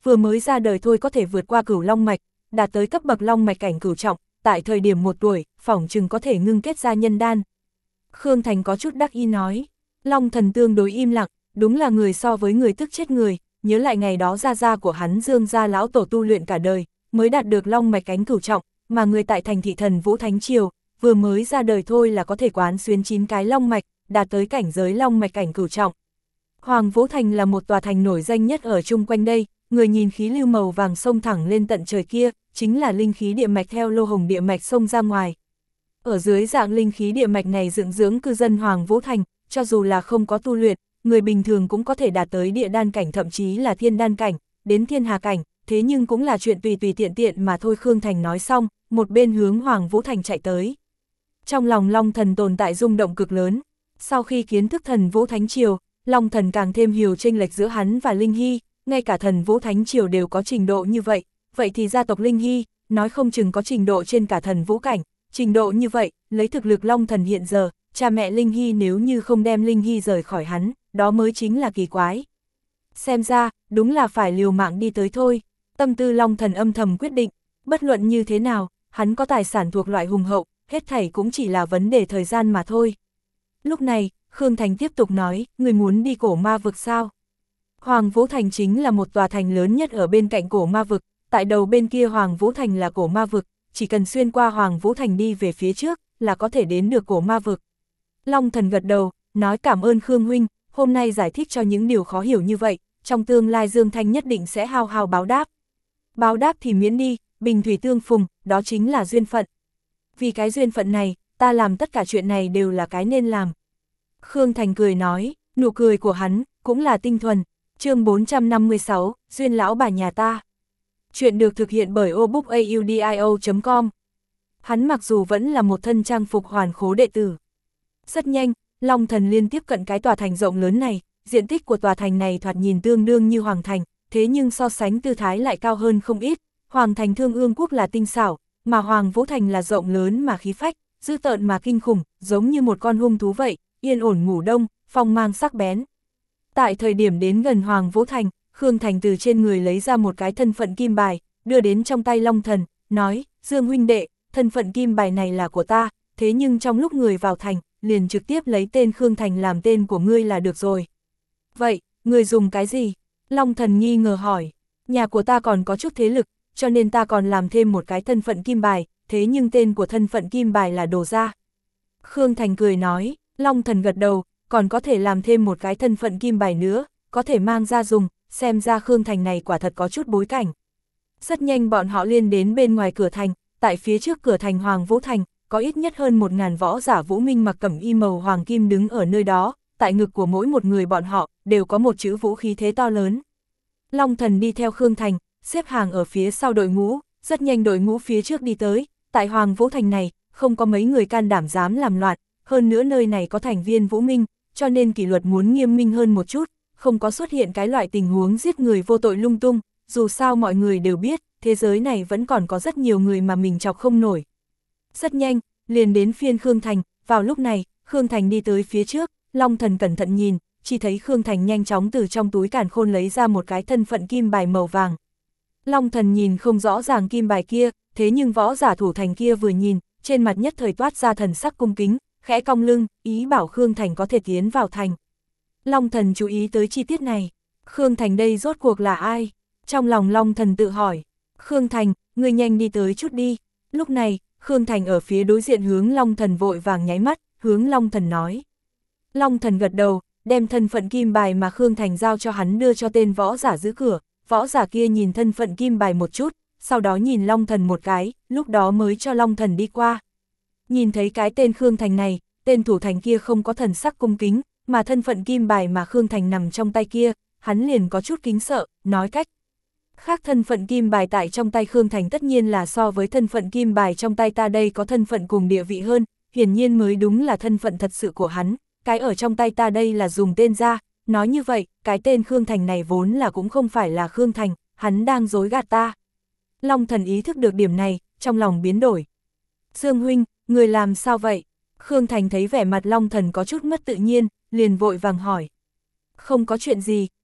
A: vừa mới ra đời thôi có thể vượt qua cửu long mạch, đạt tới cấp bậc long mạch cảnh cửu trọng, tại thời điểm một tuổi, phỏng chừng có thể ngưng kết ra nhân đan. Khương Thành có chút đắc ý nói, Long Thần tương đối im lặng, đúng là người so với người tức chết người, nhớ lại ngày đó gia gia của hắn Dương gia lão tổ tu luyện cả đời, mới đạt được long mạch cánh cửu trọng, mà người tại thành thị Thần Vũ Thánh Triều, vừa mới ra đời thôi là có thể quán xuyến chín cái long mạch, đạt tới cảnh giới long mạch cảnh cửu trọng. Hoàng Vũ Thành là một tòa thành nổi danh nhất ở chung quanh đây, người nhìn khí lưu màu vàng sông thẳng lên tận trời kia, chính là linh khí địa mạch theo lô hồng địa mạch sông ra ngoài. Ở dưới dạng linh khí địa mạch này dựng dưỡng cư dân Hoàng Vũ Thành, cho dù là không có tu luyện, người bình thường cũng có thể đạt tới địa đan cảnh thậm chí là thiên đan cảnh, đến thiên hà cảnh, thế nhưng cũng là chuyện tùy tùy tiện tiện mà thôi. Khương Thành nói xong, một bên hướng Hoàng Vũ Thành chạy tới. Trong lòng Long Thần tồn tại rung động cực lớn, sau khi kiến thức Thần Vũ Thánh Triều, Long Thần càng thêm hiểu chênh lệch giữa hắn và Linh Hy, ngay cả Thần Vũ Thánh Triều đều có trình độ như vậy, vậy thì gia tộc Linh Hy, nói không chừng có trình độ trên cả Thần Vũ cảnh, trình độ như vậy, lấy thực lực Long Thần hiện giờ, cha mẹ Linh Hy nếu như không đem Linh Hy rời khỏi hắn, đó mới chính là kỳ quái. Xem ra, đúng là phải liều mạng đi tới thôi, tâm tư Long Thần âm thầm quyết định, bất luận như thế nào, hắn có tài sản thuộc loại hùng hậu, hết thảy cũng chỉ là vấn đề thời gian mà thôi. Lúc này, Khương Thành tiếp tục nói, người muốn đi cổ ma vực sao? Hoàng Vũ Thành chính là một tòa thành lớn nhất ở bên cạnh cổ ma vực, tại đầu bên kia Hoàng Vũ Thành là cổ ma vực, chỉ cần xuyên qua Hoàng Vũ Thành đi về phía trước, là có thể đến được cổ ma vực. Long Thần gật đầu, nói cảm ơn Khương huynh, hôm nay giải thích cho những điều khó hiểu như vậy, trong tương lai Dương Thanh nhất định sẽ hao hao báo đáp. Báo đáp thì miễn đi, bình thủy tương phùng, đó chính là duyên phận. Vì cái duyên phận này, ta làm tất cả chuyện này đều là cái nên làm. Khương Thành cười nói, nụ cười của hắn, cũng là tinh thuần. Chương bốn trăm năm mươi sáu, Duyên lão bà nhà ta. Chuyện được thực hiện bởi obookaudio chấm com. Hắn mặc dù vẫn là một thân trang phục hoàn khố đệ tử. Rất nhanh, Long Thần liên tiếp cận cái tòa thành rộng lớn này, diện tích của tòa thành này thoạt nhìn tương đương như Hoàng Thành, thế nhưng so sánh tư thái lại cao hơn không ít. Hoàng Thành Thương Ương Quốc là tinh xảo, mà Hoàng Vũ Thành là rộng lớn mà khí phách, dữ tợn mà kinh khủng, giống như một con hung thú vậy, yên ổn ngủ đông, phong mang sắc bén. Tại thời điểm đến gần Hoàng Vũ Thành, Khương Thành từ trên người lấy ra một cái thân phận kim bài, đưa đến trong tay Long Thần, nói, Dương huynh đệ, thân phận kim bài này là của ta, thế nhưng trong lúc người vào thành, liền trực tiếp lấy tên Khương Thành làm tên của ngươi là được rồi. Vậy, ngươi dùng cái gì? Long Thần nghi ngờ hỏi, nhà của ta còn có chút thế lực, cho nên ta còn làm thêm một cái thân phận kim bài, thế nhưng tên của thân phận kim bài là Đồ Gia. Khương Thành cười nói, Long Thần gật đầu, còn có thể làm thêm một cái thân phận kim bài nữa, có thể mang ra dùng, xem ra Khương Thành này quả thật có chút bối cảnh. Rất nhanh bọn họ liên đến bên ngoài cửa thành, tại phía trước cửa thành Hoàng Vũ Thành, có ít nhất hơn một ngàn võ giả Vũ Minh mặc cẩm y màu hoàng kim đứng ở nơi đó, tại ngực của mỗi một người bọn họ, đều có một chữ vũ khí thế to lớn. Long Thần đi theo Khương Thành, xếp hàng ở phía sau đội ngũ, rất nhanh đội ngũ phía trước đi tới, tại Hoàng Vũ Thành này, không có mấy người can đảm dám làm loạn, hơn nữa nơi này có thành viên Vũ Minh, cho nên kỷ luật muốn nghiêm minh hơn một chút, không có xuất hiện cái loại tình huống giết người vô tội lung tung, dù sao mọi người đều biết, thế giới này vẫn còn có rất nhiều người mà mình chọc không nổi. Rất nhanh, liền đến phiên Khương Thành, vào lúc này, Khương Thành đi tới phía trước, Long Thần cẩn thận nhìn, chỉ thấy Khương Thành nhanh chóng từ trong túi càn khôn lấy ra một cái thân phận kim bài màu vàng. Long Thần nhìn không rõ ràng kim bài kia, thế nhưng võ giả thủ thành kia vừa nhìn, trên mặt nhất thời toát ra thần sắc cung kính, khẽ cong lưng, ý bảo Khương Thành có thể tiến vào thành. Long Thần chú ý tới chi tiết này, Khương Thành đây rốt cuộc là ai? Trong lòng Long Thần tự hỏi, Khương Thành, ngươi nhanh đi tới chút đi. Lúc này, Khương Thành ở phía đối diện hướng Long Thần vội vàng nháy mắt, hướng Long Thần nói. Long Thần gật đầu, đem thân phận kim bài mà Khương Thành giao cho hắn đưa cho tên võ giả giữ cửa, võ giả kia nhìn thân phận kim bài một chút, sau đó nhìn Long Thần một cái, lúc đó mới cho Long Thần đi qua. Nhìn thấy cái tên Khương Thành này, tên thủ thành kia không có thần sắc cung kính, mà thân phận kim bài mà Khương Thành nằm trong tay kia, hắn liền có chút kính sợ, nói cách. Khác thân phận kim bài tại trong tay Khương Thành tất nhiên là so với thân phận kim bài trong tay ta đây có thân phận cùng địa vị hơn, hiển nhiên mới đúng là thân phận thật sự của hắn, cái ở trong tay ta đây là dùng tên ra, nói như vậy, cái tên Khương Thành này vốn là cũng không phải là Khương Thành, hắn đang dối gạt ta. Long Thần ý thức được điểm này, trong lòng biến đổi. Dương huynh, người làm sao vậy? Khương Thành thấy vẻ mặt Long Thần có chút mất tự nhiên, liền vội vàng hỏi. Không có chuyện gì,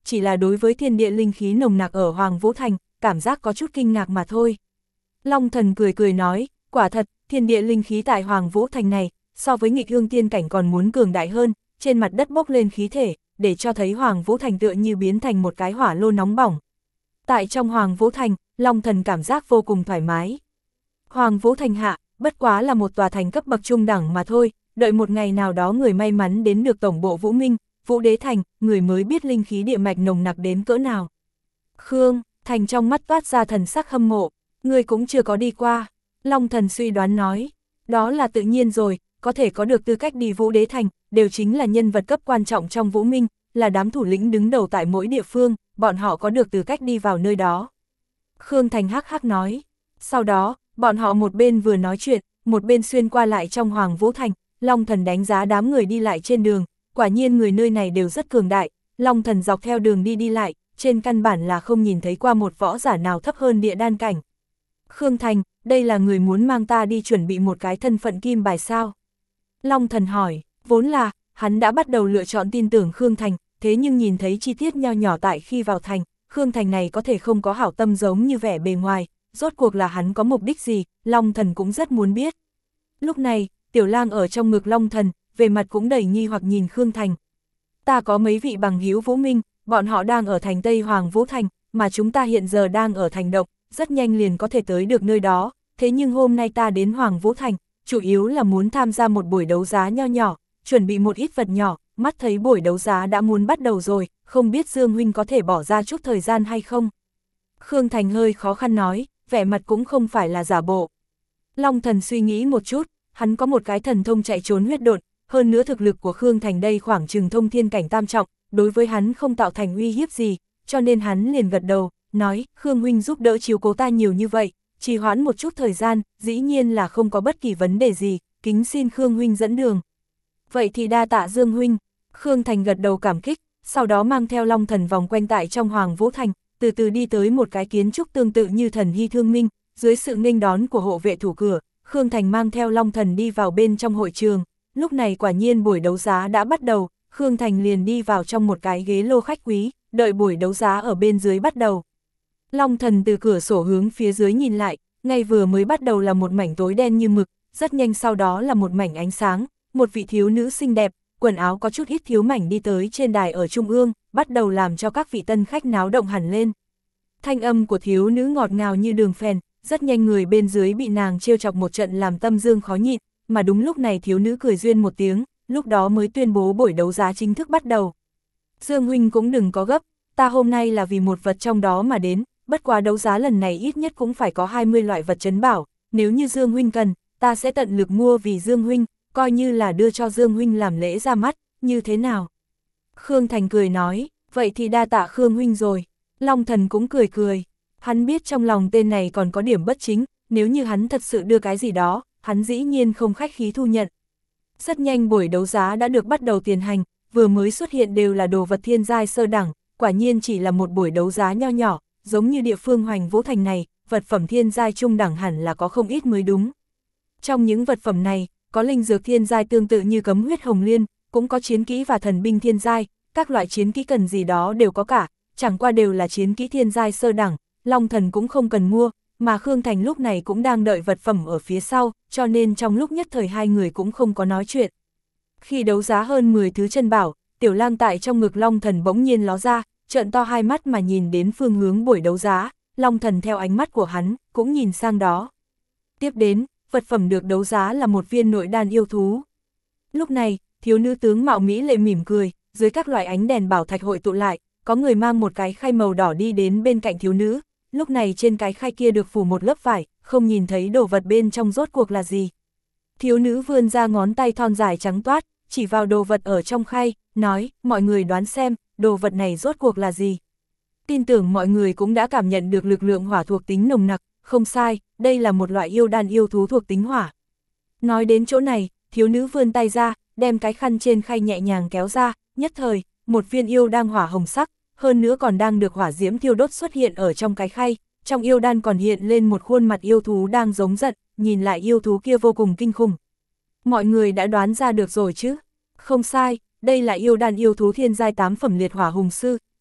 A: chỉ là đối với thiên địa linh khí nồng nặc ở Hoàng Vũ Thành, cảm giác có chút kinh ngạc mà thôi. Long Thần cười cười nói, quả thật, thiên địa linh khí tại Hoàng Vũ Thành này, so với nghịch ương tiên cảnh còn muốn cường đại hơn, trên mặt đất bốc lên khí thể, để cho thấy Hoàng Vũ Thành tựa như biến thành một cái hỏa lô nóng bỏng. Tại trong Hoàng Vũ Thành, Long Thần cảm giác vô cùng thoải mái. Hoàng Vũ Thành hạ, bất quá là một tòa thành cấp bậc trung đẳng mà thôi, đợi một ngày nào đó người may mắn đến được tổng bộ Vũ Minh, Vũ Đế Thành, người mới biết linh khí địa mạch nồng nặc đến cỡ nào. Khương Thành trong mắt toát ra thần sắc hâm mộ, người cũng chưa có đi qua. Long Thần suy đoán nói, đó là tự nhiên rồi, có thể có được tư cách đi Vũ Đế Thành, đều chính là nhân vật cấp quan trọng trong Vũ Minh, là đám thủ lĩnh đứng đầu tại mỗi địa phương, bọn họ có được tư cách đi vào nơi đó. Khương Thành hắc hắc nói, sau đó, bọn họ một bên vừa nói chuyện, một bên xuyên qua lại trong Hoàng Vũ Thành, Long Thần đánh giá đám người đi lại trên đường, quả nhiên người nơi này đều rất cường đại, Long Thần dọc theo đường đi đi lại, trên căn bản là không nhìn thấy qua một võ giả nào thấp hơn địa đan cảnh. Khương Thành, đây là người muốn mang ta đi chuẩn bị một cái thân phận kim bài sao? Long Thần hỏi, vốn là, hắn đã bắt đầu lựa chọn tin tưởng Khương Thành, thế nhưng nhìn thấy chi tiết nho nhỏ tại khi vào thành, Khương Thành này có thể không có hảo tâm giống như vẻ bề ngoài, rốt cuộc là hắn có mục đích gì, Long Thần cũng rất muốn biết. Lúc này, Tiểu Lang ở trong ngực Long Thần, về mặt cũng đầy nghi hoặc nhìn Khương Thành. Ta có mấy vị bằng hữu Vũ Minh, bọn họ đang ở thành Tây Hoàng Vũ Thành, mà chúng ta hiện giờ đang ở thành Động, rất nhanh liền có thể tới được nơi đó, thế nhưng hôm nay ta đến Hoàng Vũ Thành, chủ yếu là muốn tham gia một buổi đấu giá nho nhỏ, chuẩn bị một ít vật nhỏ, mắt thấy buổi đấu giá đã muốn bắt đầu rồi, không biết Dương Huynh có thể bỏ ra chút thời gian hay không? Khương Thành hơi khó khăn nói, vẻ mặt cũng không phải là giả bộ. Long Thần suy nghĩ một chút, hắn có một cái thần thông chạy trốn huyết độn, hơn nữa thực lực của Khương Thành đây khoảng chừng thông thiên cảnh tam trọng, đối với hắn không tạo thành uy hiếp gì, cho nên hắn liền gật đầu, nói, Khương Huynh giúp đỡ chiếu cố ta nhiều như vậy, trì hoãn một chút thời gian, dĩ nhiên là không có bất kỳ vấn đề gì, kính xin Khương Huynh dẫn đường. Vậy thì đa tạ Dương Huynh. Khương Thành gật đầu cảm kích, sau đó mang theo Long Thần vòng quanh tại trong Hoàng Vũ Thành, từ từ đi tới một cái kiến trúc tương tự như thần hy thương minh, dưới sự nghênh đón của hộ vệ thủ cửa, Khương Thành mang theo Long Thần đi vào bên trong hội trường, lúc này quả nhiên buổi đấu giá đã bắt đầu, Khương Thành liền đi vào trong một cái ghế lô khách quý, đợi buổi đấu giá ở bên dưới bắt đầu. Long Thần từ cửa sổ hướng phía dưới nhìn lại, ngay vừa mới bắt đầu là một mảnh tối đen như mực, rất nhanh sau đó là một mảnh ánh sáng, một vị thiếu nữ xinh đẹp, quần áo có chút ít thiếu mảnh đi tới trên đài ở trung ương, bắt đầu làm cho các vị tân khách náo động hẳn lên. Thanh âm của thiếu nữ ngọt ngào như đường phèn, rất nhanh người bên dưới bị nàng trêu chọc một trận làm tâm dương khó nhịn, mà đúng lúc này thiếu nữ cười duyên một tiếng, lúc đó mới tuyên bố buổi đấu giá chính thức bắt đầu. Dương Huynh cũng đừng có gấp, ta hôm nay là vì một vật trong đó mà đến, bất quá đấu giá lần này ít nhất cũng phải có hai mươi loại vật trấn bảo, nếu như Dương Huynh cần, ta sẽ tận lực mua vì Dương Huynh, coi như là đưa cho Dương Huynh làm lễ ra mắt, như thế nào? Khương Thành cười nói, vậy thì đa tạ Khương Huynh rồi. Long Thần cũng cười cười, hắn biết trong lòng tên này còn có điểm bất chính, nếu như hắn thật sự đưa cái gì đó, hắn dĩ nhiên không khách khí thu nhận. Rất nhanh buổi đấu giá đã được bắt đầu tiến hành, vừa mới xuất hiện đều là đồ vật thiên giai sơ đẳng, quả nhiên chỉ là một buổi đấu giá nho nhỏ, giống như địa phương Hoành Vũ Thành này, vật phẩm thiên giai trung đẳng hẳn là có không ít mới đúng. Trong những vật phẩm này, có linh dược thiên giai tương tự như cấm huyết hồng liên, cũng có chiến kỹ và thần binh thiên giai, các loại chiến kỹ cần gì đó đều có cả, chẳng qua đều là chiến kỹ thiên giai sơ đẳng, Long Thần cũng không cần mua, mà Khương Thành lúc này cũng đang đợi vật phẩm ở phía sau, cho nên trong lúc nhất thời hai người cũng không có nói chuyện. Khi đấu giá hơn mười thứ chân bảo, Tiểu Lang tại trong ngực Long Thần bỗng nhiên ló ra, trợn to hai mắt mà nhìn đến phương hướng buổi đấu giá, Long Thần theo ánh mắt của hắn, cũng nhìn sang đó. Tiếp đến, vật phẩm được đấu giá là một viên nội đan yêu thú. Lúc này, thiếu nữ tướng mạo mỹ lệ mỉm cười, dưới các loại ánh đèn bảo thạch hội tụ lại, có người mang một cái khay màu đỏ đi đến bên cạnh thiếu nữ, lúc này trên cái khay kia được phủ một lớp vải, không nhìn thấy đồ vật bên trong rốt cuộc là gì. Thiếu nữ vươn ra ngón tay thon dài trắng toát, chỉ vào đồ vật ở trong khay, nói, mọi người đoán xem, đồ vật này rốt cuộc là gì. Tin tưởng mọi người cũng đã cảm nhận được lực lượng hỏa thuộc tính nồng nặc, không sai, đây là một loại yêu đan yêu thú thuộc tính hỏa. Nói đến chỗ này, thiếu nữ vươn tay ra, đem cái khăn trên khay nhẹ nhàng kéo ra, nhất thời, một viên yêu đan hỏa hồng sắc, hơn nữa còn đang được hỏa diễm thiêu đốt xuất hiện ở trong cái khay, trong yêu đan còn hiện lên một khuôn mặt yêu thú đang giống giận, nhìn lại yêu thú kia vô cùng kinh khủng. Mọi người đã đoán ra được rồi chứ? Không sai, đây là yêu đan yêu thú thiên giai tám phẩm liệt hỏa hùng sư,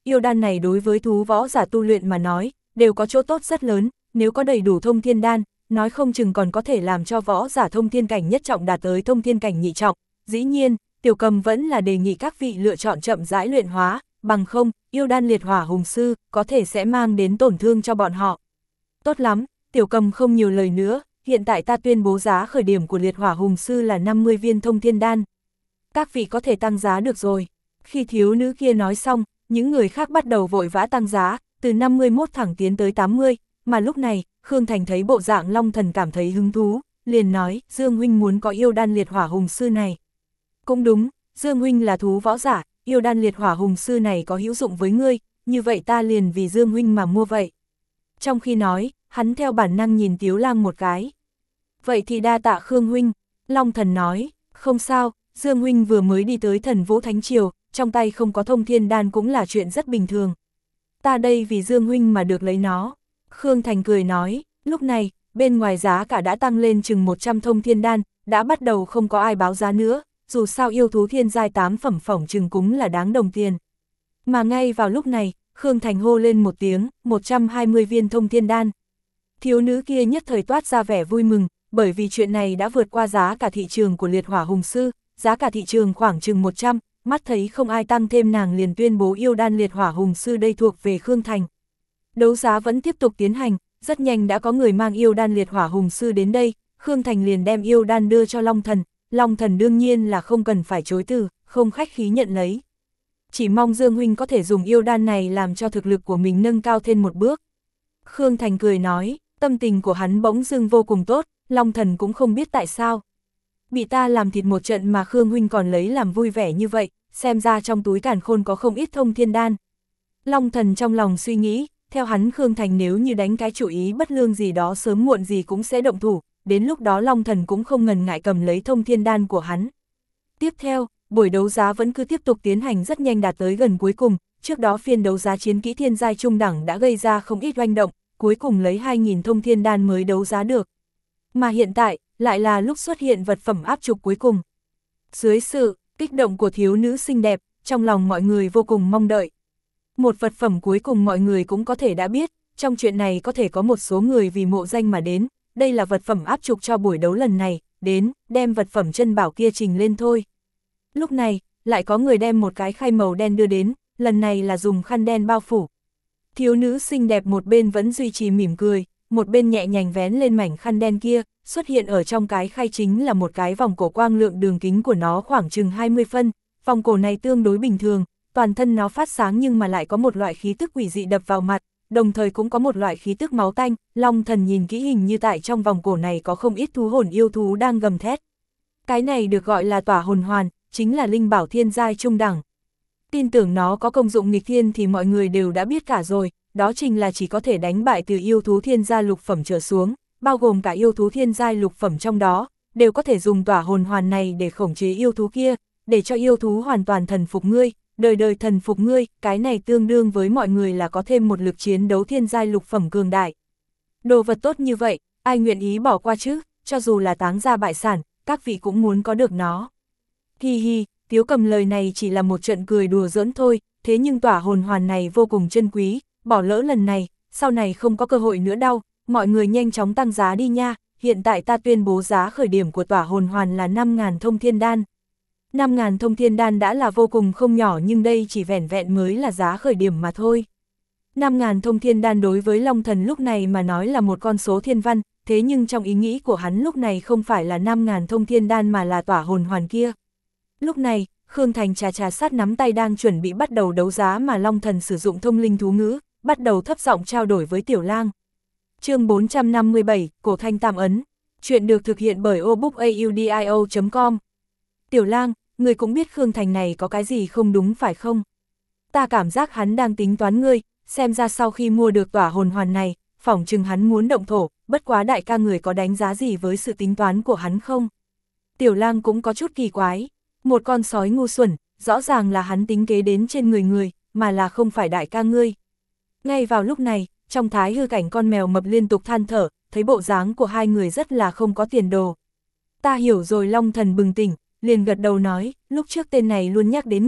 A: yêu đan này đối với thú võ giả tu luyện mà nói, đều có chỗ tốt rất lớn, nếu có đầy đủ thông thiên đan, nói không chừng còn có thể làm cho võ giả thông thiên cảnh nhất trọng đạt tới thông thiên cảnh nhị trọng. Dĩ nhiên, Tiểu Cầm vẫn là đề nghị các vị lựa chọn chậm rãi luyện hóa, bằng không, yêu đan liệt hỏa hùng sư, có thể sẽ mang đến tổn thương cho bọn họ. Tốt lắm, Tiểu Cầm không nhiều lời nữa, hiện tại ta tuyên bố giá khởi điểm của liệt hỏa hùng sư là năm mươi viên thông thiên đan. Các vị có thể tăng giá được rồi. Khi thiếu nữ kia nói xong, những người khác bắt đầu vội vã tăng giá, từ năm mươi mốt thẳng tiến tới tám mươi, mà lúc này, Khương Thành thấy bộ dạng Long Thần cảm thấy hứng thú, liền nói, Dương huynh muốn có yêu đan liệt hỏa hùng sư này. Cũng đúng, Dương huynh là thú võ giả, yêu đan liệt hỏa hùng sư này có hữu dụng với ngươi, như vậy ta liền vì Dương huynh mà mua vậy. Trong khi nói, hắn theo bản năng nhìn Tiếu Lang một cái. Vậy thì đa tạ Khương huynh, Long Thần nói, không sao, Dương huynh vừa mới đi tới Thần Vũ Thánh Triều, trong tay không có thông thiên đan cũng là chuyện rất bình thường. Ta đây vì Dương huynh mà được lấy nó. Khương Thành cười nói, lúc này, bên ngoài giá cả đã tăng lên chừng một trăm thông thiên đan, đã bắt đầu không có ai báo giá nữa, dù sao yêu thú thiên giai tám phẩm phỏng chừng cúng là đáng đồng tiền. Mà ngay vào lúc này, Khương Thành hô lên một tiếng, một trăm hai mươi viên thông thiên đan. Thiếu nữ kia nhất thời toát ra vẻ vui mừng, bởi vì chuyện này đã vượt qua giá cả thị trường của liệt hỏa hùng sư, giá cả thị trường khoảng chừng một trăm, mắt thấy không ai tăng thêm nàng liền tuyên bố yêu đan liệt hỏa hùng sư đây thuộc về Khương Thành. Đấu giá vẫn tiếp tục tiến hành, rất nhanh đã có người mang yêu đan liệt hỏa hùng sư đến đây, Khương Thành liền đem yêu đan đưa cho Long Thần, Long Thần đương nhiên là không cần phải chối từ, không khách khí nhận lấy. Chỉ mong Dương huynh có thể dùng yêu đan này làm cho thực lực của mình nâng cao thêm một bước. Khương Thành cười nói, tâm tình của hắn bỗng dưng vô cùng tốt, Long Thần cũng không biết tại sao. Bị ta làm thịt một trận mà Khương huynh còn lấy làm vui vẻ như vậy, xem ra trong túi càn khôn có không ít thông thiên đan. Long Thần trong lòng suy nghĩ, theo hắn Khương Thành nếu như đánh cái chủ ý bất lương gì đó sớm muộn gì cũng sẽ động thủ, đến lúc đó Long Thần cũng không ngần ngại cầm lấy thông thiên đan của hắn. Tiếp theo, buổi đấu giá vẫn cứ tiếp tục tiến hành rất nhanh đạt tới gần cuối cùng, trước đó phiên đấu giá chiến kỹ thiên giai trung đẳng đã gây ra không ít oanh động, cuối cùng lấy hai nghìn thông thiên đan mới đấu giá được. Mà hiện tại, lại là lúc xuất hiện vật phẩm áp trục cuối cùng. Dưới sự kích động của thiếu nữ xinh đẹp, trong lòng mọi người vô cùng mong đợi. Một vật phẩm cuối cùng mọi người cũng có thể đã biết, trong chuyện này có thể có một số người vì mộ danh mà đến, đây là vật phẩm áp trục cho buổi đấu lần này, đến, đem vật phẩm chân bảo kia trình lên thôi. Lúc này, lại có người đem một cái khay màu đen đưa đến, lần này là dùng khăn đen bao phủ. Thiếu nữ xinh đẹp một bên vẫn duy trì mỉm cười, một bên nhẹ nhàng vén lên mảnh khăn đen kia, xuất hiện ở trong cái khay chính là một cái vòng cổ quang lượng đường kính của nó khoảng chừng hai mươi phân, vòng cổ này tương đối bình thường, toàn thân nó phát sáng nhưng mà lại có một loại khí tức quỷ dị đập vào mặt, đồng thời cũng có một loại khí tức máu tanh, Long Thần nhìn kỹ hình như tại trong vòng cổ này có không ít thú hồn yêu thú đang gầm thét. Cái này được gọi là tỏa hồn hoàn, chính là linh bảo thiên giai trung đẳng. Tin tưởng nó có công dụng nghịch thiên thì mọi người đều đã biết cả rồi, đó chính là chỉ có thể đánh bại từ yêu thú thiên giai lục phẩm trở xuống, bao gồm cả yêu thú thiên giai lục phẩm trong đó, đều có thể dùng tỏa hồn hoàn này để khống chế yêu thú kia, để cho yêu thú hoàn toàn thần phục ngươi, đời đời thần phục ngươi, cái này tương đương với mọi người là có thêm một lực chiến đấu thiên giai lục phẩm cường đại. Đồ vật tốt như vậy, ai nguyện ý bỏ qua chứ, cho dù là táng gia bại sản, các vị cũng muốn có được nó. Hi hi, Tiếu Cầm lời này chỉ là một trận cười đùa giỡn thôi, thế nhưng tỏa hồn hoàn này vô cùng chân quý, bỏ lỡ lần này, sau này không có cơ hội nữa đâu, mọi người nhanh chóng tăng giá đi nha, hiện tại ta tuyên bố giá khởi điểm của tỏa hồn hoàn là năm nghìn thông thiên đan. năm nghìn thông thiên đan đã là vô cùng không nhỏ nhưng đây chỉ vẻn vẹn mới là giá khởi điểm mà thôi. năm nghìn thông thiên đan đối với Long Thần lúc này mà nói là một con số thiên văn, thế nhưng trong ý nghĩ của hắn lúc này không phải là năm nghìn thông thiên đan mà là tỏa hồn hoàn kia. Lúc này, Khương Thành trà trà sát nắm tay đang chuẩn bị bắt đầu đấu giá mà Long Thần sử dụng thông linh thú ngữ, bắt đầu thấp giọng trao đổi với Tiểu Lang. Chương bốn trăm năm mươi bảy, Cổ Thanh Tam Ấn. Chuyện được thực hiện bởi obookaudio chấm com. Tiểu Lang, người cũng biết Khương Thành này có cái gì không đúng phải không? Ta cảm giác hắn đang tính toán ngươi, xem ra sau khi mua được tỏa hồn hoàn này, phỏng chừng hắn muốn động thổ, bất quá đại ca người có đánh giá gì với sự tính toán của hắn không? Tiểu Lang cũng có chút kỳ quái, một con sói ngu xuẩn, rõ ràng là hắn tính kế đến trên người người, mà là không phải đại ca ngươi. Ngay vào lúc này, trong thái hư cảnh con mèo mập liên tục than thở, thấy bộ dáng của hai người rất là không có tiền đồ. Ta hiểu rồi, Long Thần bừng tỉnh, liền gật đầu nói, lúc trước tên này luôn nhắc đến người,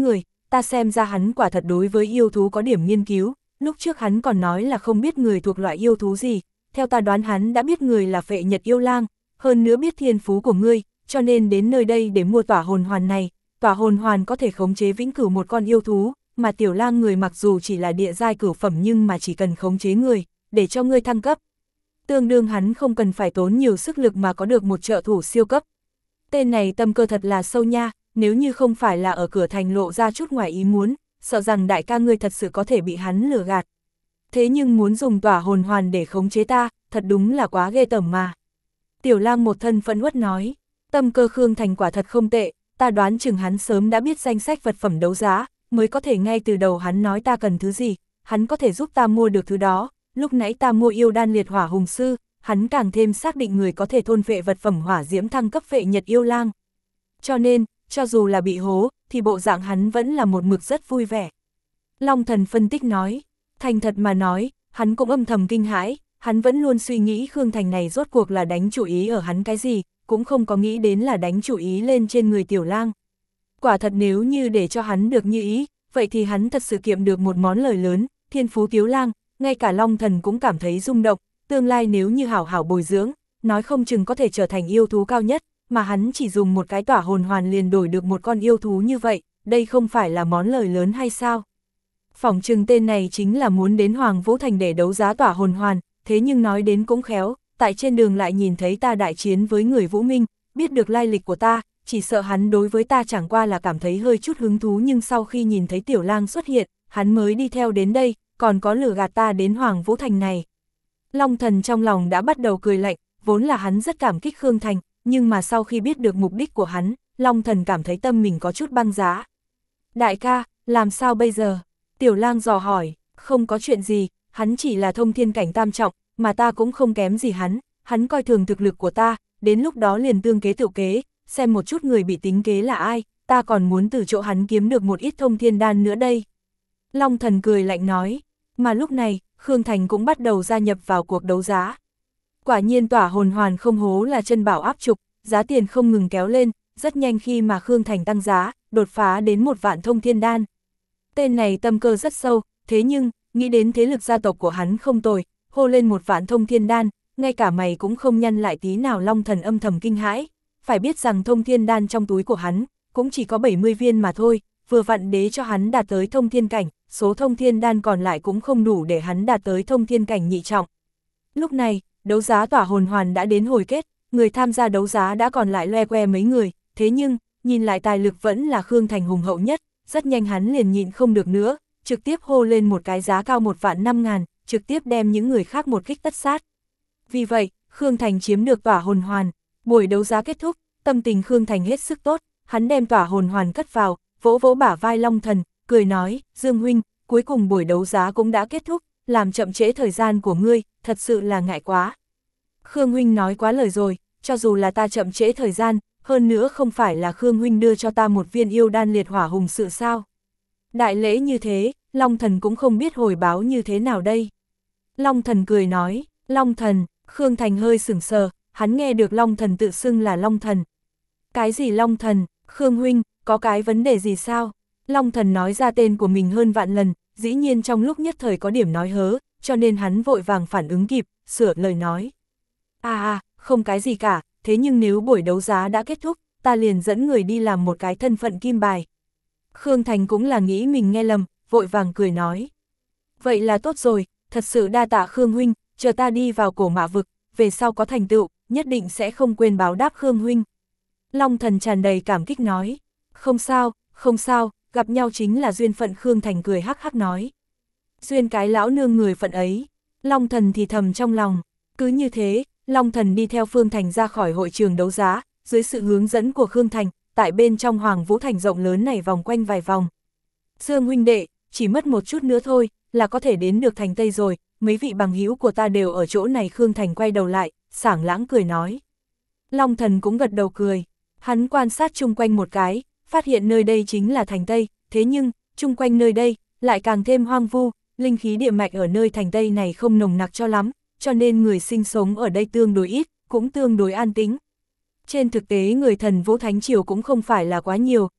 A: ta xem ra hắn quả thật đối với yêu thú có điểm nghiên cứu, lúc trước hắn còn nói là không biết người thuộc loại yêu thú gì, theo ta đoán hắn đã biết người là Phệ Nhật yêu lang, hơn nữa biết thiên phú của ngươi, cho nên đến nơi đây để mua tỏa hồn hoàn này, tỏa hồn hoàn có thể khống chế vĩnh cửu một con yêu thú, mà tiểu lang người mặc dù chỉ là địa giai cửu phẩm nhưng mà chỉ cần khống chế người, để cho ngươi thăng cấp. Tương đương hắn không cần phải tốn nhiều sức lực mà có được một trợ thủ siêu cấp. Tên này tâm cơ thật là sâu nha, nếu như không phải là ở cửa thành lộ ra chút ngoài ý muốn, sợ rằng đại ca ngươi thật sự có thể bị hắn lừa gạt. Thế nhưng muốn dùng tỏa hồn hoàn để khống chế ta, thật đúng là quá ghê tởm mà. Tiểu lang một thân phẫn uất nói, tâm cơ Khương Thành quả thật không tệ, ta đoán chừng hắn sớm đã biết danh sách vật phẩm đấu giá, mới có thể ngay từ đầu hắn nói ta cần thứ gì, hắn có thể giúp ta mua được thứ đó, lúc nãy ta mua yêu đan liệt hỏa hùng sư, hắn càng thêm xác định người có thể thôn phệ vật phẩm hỏa diễm thăng cấp Phệ Nhật yêu lang. Cho nên, cho dù là bị hố, thì bộ dạng hắn vẫn là một mực rất vui vẻ. Long Thần phân tích nói, thành thật mà nói, hắn cũng âm thầm kinh hãi, hắn vẫn luôn suy nghĩ Khương Thành này rốt cuộc là đánh chủ ý ở hắn cái gì, cũng không có nghĩ đến là đánh chủ ý lên trên người tiểu lang. Quả thật nếu như để cho hắn được như ý, vậy thì hắn thật sự kiệm được một món lời lớn, thiên phú tiểu lang, ngay cả Long Thần cũng cảm thấy rung động, tương lai nếu như hảo hảo bồi dưỡng, nói không chừng có thể trở thành yêu thú cao nhất, mà hắn chỉ dùng một cái tỏa hồn hoàn liền đổi được một con yêu thú như vậy, đây không phải là món lời lớn hay sao? Phỏng chừng tên này chính là muốn đến Hoàng Vũ Thành để đấu giá tỏa hồn hoàn, thế nhưng nói đến cũng khéo, tại trên đường lại nhìn thấy ta đại chiến với người Vũ Minh, biết được lai lịch của ta, chỉ sợ hắn đối với ta chẳng qua là cảm thấy hơi chút hứng thú nhưng sau khi nhìn thấy tiểu lang xuất hiện, hắn mới đi theo đến đây, còn có lừa gạt ta đến Hoàng Vũ Thành này. Long Thần trong lòng đã bắt đầu cười lạnh, vốn là hắn rất cảm kích Khương Thành, nhưng mà sau khi biết được mục đích của hắn, Long Thần cảm thấy tâm mình có chút băng giá. Đại ca, làm sao bây giờ? Tiểu lang dò hỏi, không có chuyện gì, hắn chỉ là thông thiên cảnh tam trọng, mà ta cũng không kém gì hắn, hắn coi thường thực lực của ta, đến lúc đó liền tương kế tự kế, xem một chút người bị tính kế là ai, ta còn muốn từ chỗ hắn kiếm được một ít thông thiên đan nữa đây. Long Thần cười lạnh nói, mà lúc này, Khương Thành cũng bắt đầu gia nhập vào cuộc đấu giá. Quả nhiên tỏa hồn hoàn không hố là chân bảo áp trục, giá tiền không ngừng kéo lên, rất nhanh khi mà Khương Thành tăng giá, đột phá đến một vạn thông thiên đan. Tên này tâm cơ rất sâu, thế nhưng, nghĩ đến thế lực gia tộc của hắn không tồi, hô lên một vạn thông thiên đan, ngay cả mày cũng không nhăn lại tí nào. Long Thần âm thầm kinh hãi, phải biết rằng thông thiên đan trong túi của hắn, cũng chỉ có bảy mươi viên mà thôi, vừa vặn đế cho hắn đạt tới thông thiên cảnh, số thông thiên đan còn lại cũng không đủ để hắn đạt tới thông thiên cảnh nhị trọng. Lúc này, đấu giá tỏa hồn hoàn đã đến hồi kết, người tham gia đấu giá đã còn lại loe que mấy người, thế nhưng, nhìn lại tài lực vẫn là Khương Thành hùng hậu nhất, rất nhanh hắn liền nhịn không được nữa, trực tiếp hô lên một cái giá cao một vạn năm ngàn, trực tiếp đem những người khác một kích tất sát. Vì vậy, Khương Thành chiếm được tỏa hồn hoàn, buổi đấu giá kết thúc, tâm tình Khương Thành hết sức tốt, hắn đem tỏa hồn hoàn cất vào, vỗ vỗ bả vai Long Thần, cười nói, Dương huynh, cuối cùng buổi đấu giá cũng đã kết thúc, làm chậm trễ thời gian của ngươi, thật sự là ngại quá. Khương huynh nói quá lời rồi, cho dù là ta chậm trễ thời gian, hơn nữa không phải là Khương huynh đưa cho ta một viên yêu đan liệt hỏa hùng sự sao. Đại lễ như thế, Long Thần cũng không biết hồi báo như thế nào đây. Long Thần cười nói, Long Thần, Khương Thành hơi sửng sờ, hắn nghe được Long Thần tự xưng là Long Thần. Cái gì Long Thần, Khương huynh, có cái vấn đề gì sao? Long Thần nói ra tên của mình hơn vạn lần, dĩ nhiên trong lúc nhất thời có điểm nói hớ, cho nên hắn vội vàng phản ứng kịp, sửa lời nói. À à, không cái gì cả, thế nhưng nếu buổi đấu giá đã kết thúc, ta liền dẫn người đi làm một cái thân phận kim bài. Khương Thành cũng là nghĩ mình nghe lầm, vội vàng cười nói. Vậy là tốt rồi, thật sự đa tạ Khương huynh, chờ ta đi vào cổ mã vực, về sau có thành tựu, nhất định sẽ không quên báo đáp Khương huynh. Long Thần tràn đầy cảm kích nói. Không sao, không sao, gặp nhau chính là duyên phận. Khương Thành cười hắc hắc nói. Duyên cái lão nương người phận ấy. Long Thần thì thầm trong lòng. Cứ như thế, Long Thần đi theo Phương Thành ra khỏi hội trường đấu giá, dưới sự hướng dẫn của Khương Thành, tại bên trong Hoàng Vũ Thành rộng lớn này vòng quanh vài vòng. Dương huynh đệ, chỉ mất một chút nữa thôi, là có thể đến được thành Tây rồi, mấy vị bằng hữu của ta đều ở chỗ này. Khương Thành quay đầu lại, sảng lãng cười nói. Long Thần cũng gật đầu cười, hắn quan sát chung quanh một cái, phát hiện nơi đây chính là thành Tây, thế nhưng, chung quanh nơi đây, lại càng thêm hoang vu, linh khí địa mạch ở nơi thành Tây này không nồng nặc cho lắm, cho nên người sinh sống ở đây tương đối ít, cũng tương đối an tĩnh. Trên thực tế người Thần Vũ Thánh Triều cũng không phải là quá nhiều,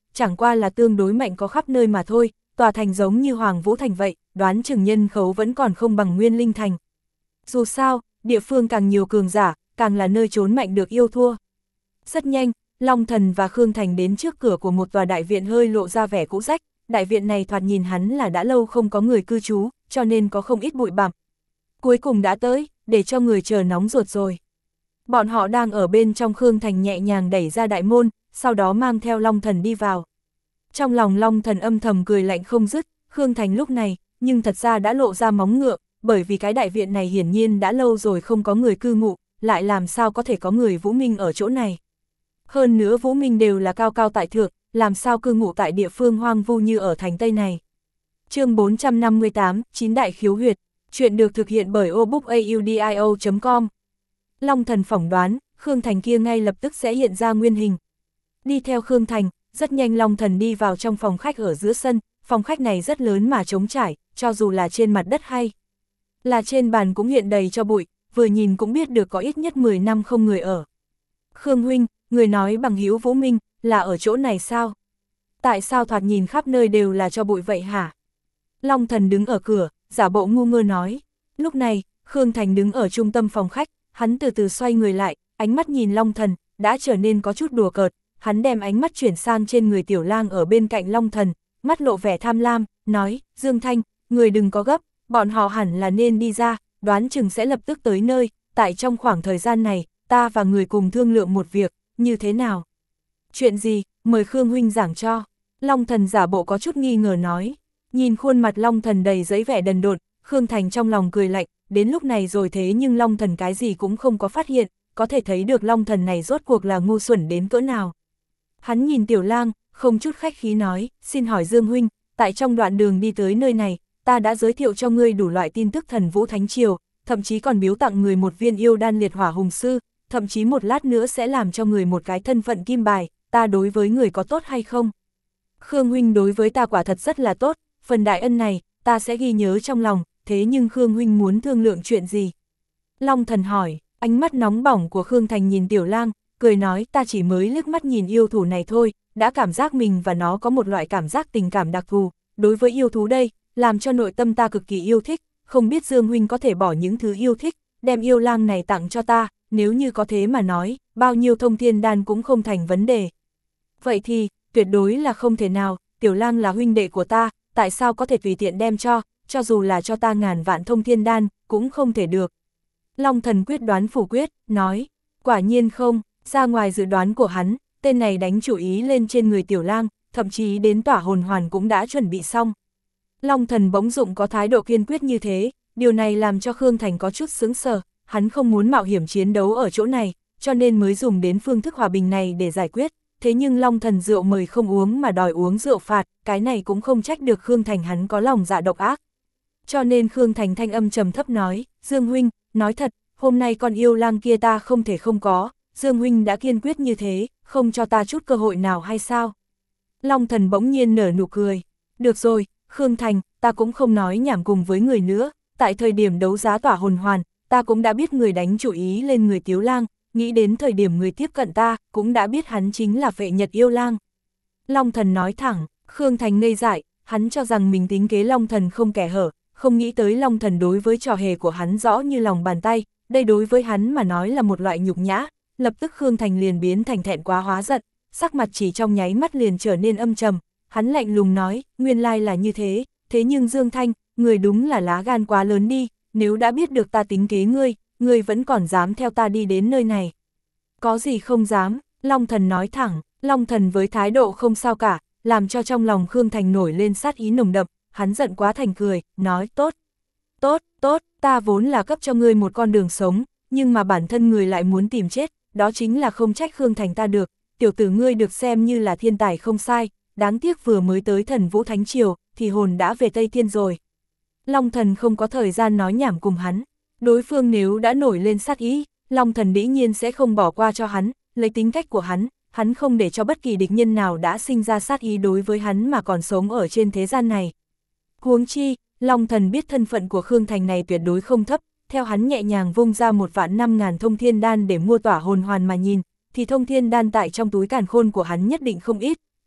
A: chẳng qua là tương đối mạnh có khắp nơi mà thôi, tòa thành giống như Hoàng Vũ Thành vậy, đoán chừng nhân khẩu vẫn còn không bằng Nguyên Linh Thành. Dù sao, địa phương càng nhiều cường giả, càng là nơi trốn mạnh được yêu thua. Rất nhanh, Long Thần và Khương Thành đến trước cửa của một tòa đại viện hơi lộ ra vẻ cũ rách, đại viện này thoạt nhìn hắn là đã lâu không có người cư trú, cho nên có không ít bụi bặm. Cuối cùng đã tới, để cho người chờ nóng ruột rồi. Bọn họ đang ở bên trong, Khương Thành nhẹ nhàng đẩy ra đại môn, sau đó mang theo Long Thần đi vào. Trong lòng Long Thần âm thầm cười lạnh không dứt, Khương Thành lúc này, nhưng thật ra đã lộ ra móng ngựa, bởi vì cái đại viện này hiển nhiên đã lâu rồi không có người cư ngụ, lại làm sao có thể có người Vũ Minh ở chỗ này. Hơn nữa Vũ Minh đều là cao cao tại thượng, làm sao cư ngụ tại địa phương hoang vu như ở thành Tây này. Chương bốn trăm năm mươi tám, chín đại khiếu huyệt, chuyện được thực hiện bởi obookaudio chấm com. Long Thần phỏng đoán, Khương Thành kia ngay lập tức sẽ hiện ra nguyên hình. Đi theo Khương Thành, rất nhanh Long Thần đi vào trong phòng khách ở giữa sân, phòng khách này rất lớn mà trống trải, cho dù là trên mặt đất hay là trên bàn cũng hiện đầy cho bụi, vừa nhìn cũng biết được có ít nhất mười năm không người ở. Khương huynh, người nói bằng hữu Vũ Minh, là ở chỗ này sao? Tại sao thoạt nhìn khắp nơi đều là cho bụi vậy hả? Long Thần đứng ở cửa, giả bộ ngu ngơ nói. Lúc này, Khương Thành đứng ở trung tâm phòng khách, hắn từ từ xoay người lại, ánh mắt nhìn Long Thần, đã trở nên có chút đùa cợt, hắn đem ánh mắt chuyển sang trên người Tiểu Lang ở bên cạnh Long Thần, mắt lộ vẻ tham lam, nói, Dương Thanh, người đừng có gấp, bọn họ hẳn là nên đi ra, đoán chừng sẽ lập tức tới nơi, tại trong khoảng thời gian này, ta và người cùng thương lượng một việc, như thế nào? Chuyện gì, mời Khương huynh giảng cho. Long Thần giả bộ có chút nghi ngờ nói, nhìn khuôn mặt Long Thần đầy giấy vẻ đần độn, Khương Thành trong lòng cười lạnh, đến lúc này rồi thế nhưng Long Thần cái gì cũng không có phát hiện, có thể thấy được Long Thần này rốt cuộc là ngu xuẩn đến cỡ nào. Hắn nhìn Tiểu Lang, không chút khách khí nói, xin hỏi Dương huynh, tại trong đoạn đường đi tới nơi này, ta đã giới thiệu cho ngươi đủ loại tin tức Thần Vũ Thánh Triều, thậm chí còn biếu tặng người một viên yêu đan liệt hỏa hùng sư, thậm chí một lát nữa sẽ làm cho người một cái thân phận kim bài, ta đối với người có tốt hay không? Khương huynh đối với ta quả thật rất là tốt, phần đại ân này, ta sẽ ghi nhớ trong lòng, thế nhưng Khương huynh muốn thương lượng chuyện gì? Long Thần hỏi, ánh mắt nóng bỏng của Khương Thành nhìn Tiểu Lang, cười nói ta chỉ mới liếc mắt nhìn yêu thú này thôi, đã cảm giác mình và nó có một loại cảm giác tình cảm đặc thù, đối với yêu thú đây, làm cho nội tâm ta cực kỳ yêu thích, không biết Dương huynh có thể bỏ những thứ yêu thích, đem yêu lang này tặng cho ta, nếu như có thế mà nói, bao nhiêu thông thiên đan cũng không thành vấn đề. Vậy thì, tuyệt đối là không thể nào, Tiểu Lang là huynh đệ của ta, tại sao có thể tùy tiện đem cho, cho dù là cho ta ngàn vạn thông thiên đan, cũng không thể được. Long Thần quyết đoán phủ quyết, nói, quả nhiên không, ra ngoài dự đoán của hắn, tên này đánh chủ ý lên trên người Tiểu Lang, thậm chí đến tỏa hồn hoàn cũng đã chuẩn bị xong. Long Thần bỗng dụng có thái độ kiên quyết như thế, điều này làm cho Khương Thành có chút sững sờ, hắn không muốn mạo hiểm chiến đấu ở chỗ này, cho nên mới dùng đến phương thức hòa bình này để giải quyết, thế nhưng Long Thần rượu mời không uống mà đòi uống rượu phạt, cái này cũng không trách được Khương Thành hắn có lòng dạ độc ác. Cho nên Khương Thành thanh âm trầm thấp nói, Dương huynh, nói thật, hôm nay con yêu lang kia ta không thể không có, Dương huynh đã kiên quyết như thế, không cho ta chút cơ hội nào hay sao? Long Thần bỗng nhiên nở nụ cười, được rồi, Khương Thành, ta cũng không nói nhảm cùng với người nữa, tại thời điểm đấu giá tỏa hồn hoàn, ta cũng đã biết người đánh chủ ý lên người Tiếu Lang, nghĩ đến thời điểm người tiếp cận ta, cũng đã biết hắn chính là Vệ Nhật Yêu Lang. Long Thần nói thẳng, Khương Thành ngây dại, hắn cho rằng mình tính kế Long Thần không kẻ hở, không nghĩ tới Long Thần đối với trò hề của hắn rõ như lòng bàn tay, đây đối với hắn mà nói là một loại nhục nhã, lập tức Khương Thành liền biến thành thẹn quá hóa giận, sắc mặt chỉ trong nháy mắt liền trở nên âm trầm, hắn lạnh lùng nói, nguyên lai là như thế, thế nhưng Dương Thanh, người đúng là lá gan quá lớn đi, nếu đã biết được ta tính kế ngươi, ngươi vẫn còn dám theo ta đi đến nơi này. Có gì không dám, Long Thần nói thẳng, Long Thần với thái độ không sao cả, làm cho trong lòng Khương Thành nổi lên sát ý nồng đậm, hắn giận quá thành cười, nói tốt, tốt, tốt, ta vốn là cấp cho ngươi một con đường sống, nhưng mà bản thân người lại muốn tìm chết, đó chính là không trách Khương Thành ta được, tiểu tử ngươi được xem như là thiên tài không sai, đáng tiếc vừa mới tới Thần Vũ Thánh Triều, thì hồn đã về Tây Thiên rồi. Long Thần không có thời gian nói nhảm cùng hắn, đối phương nếu đã nổi lên sát ý, Long Thần dĩ nhiên sẽ không bỏ qua cho hắn, lấy tính cách của hắn, hắn không để cho bất kỳ địch nhân nào đã sinh ra sát ý đối với hắn mà còn sống ở trên thế gian này. Huống chi, Long Thần biết thân phận của Khương Thành này tuyệt đối không thấp, theo hắn nhẹ nhàng vung ra một vạn năm ngàn thông thiên đan để mua tỏa hồn hoàn mà nhìn, thì thông thiên đan tại trong túi càn khôn của hắn nhất định không ít,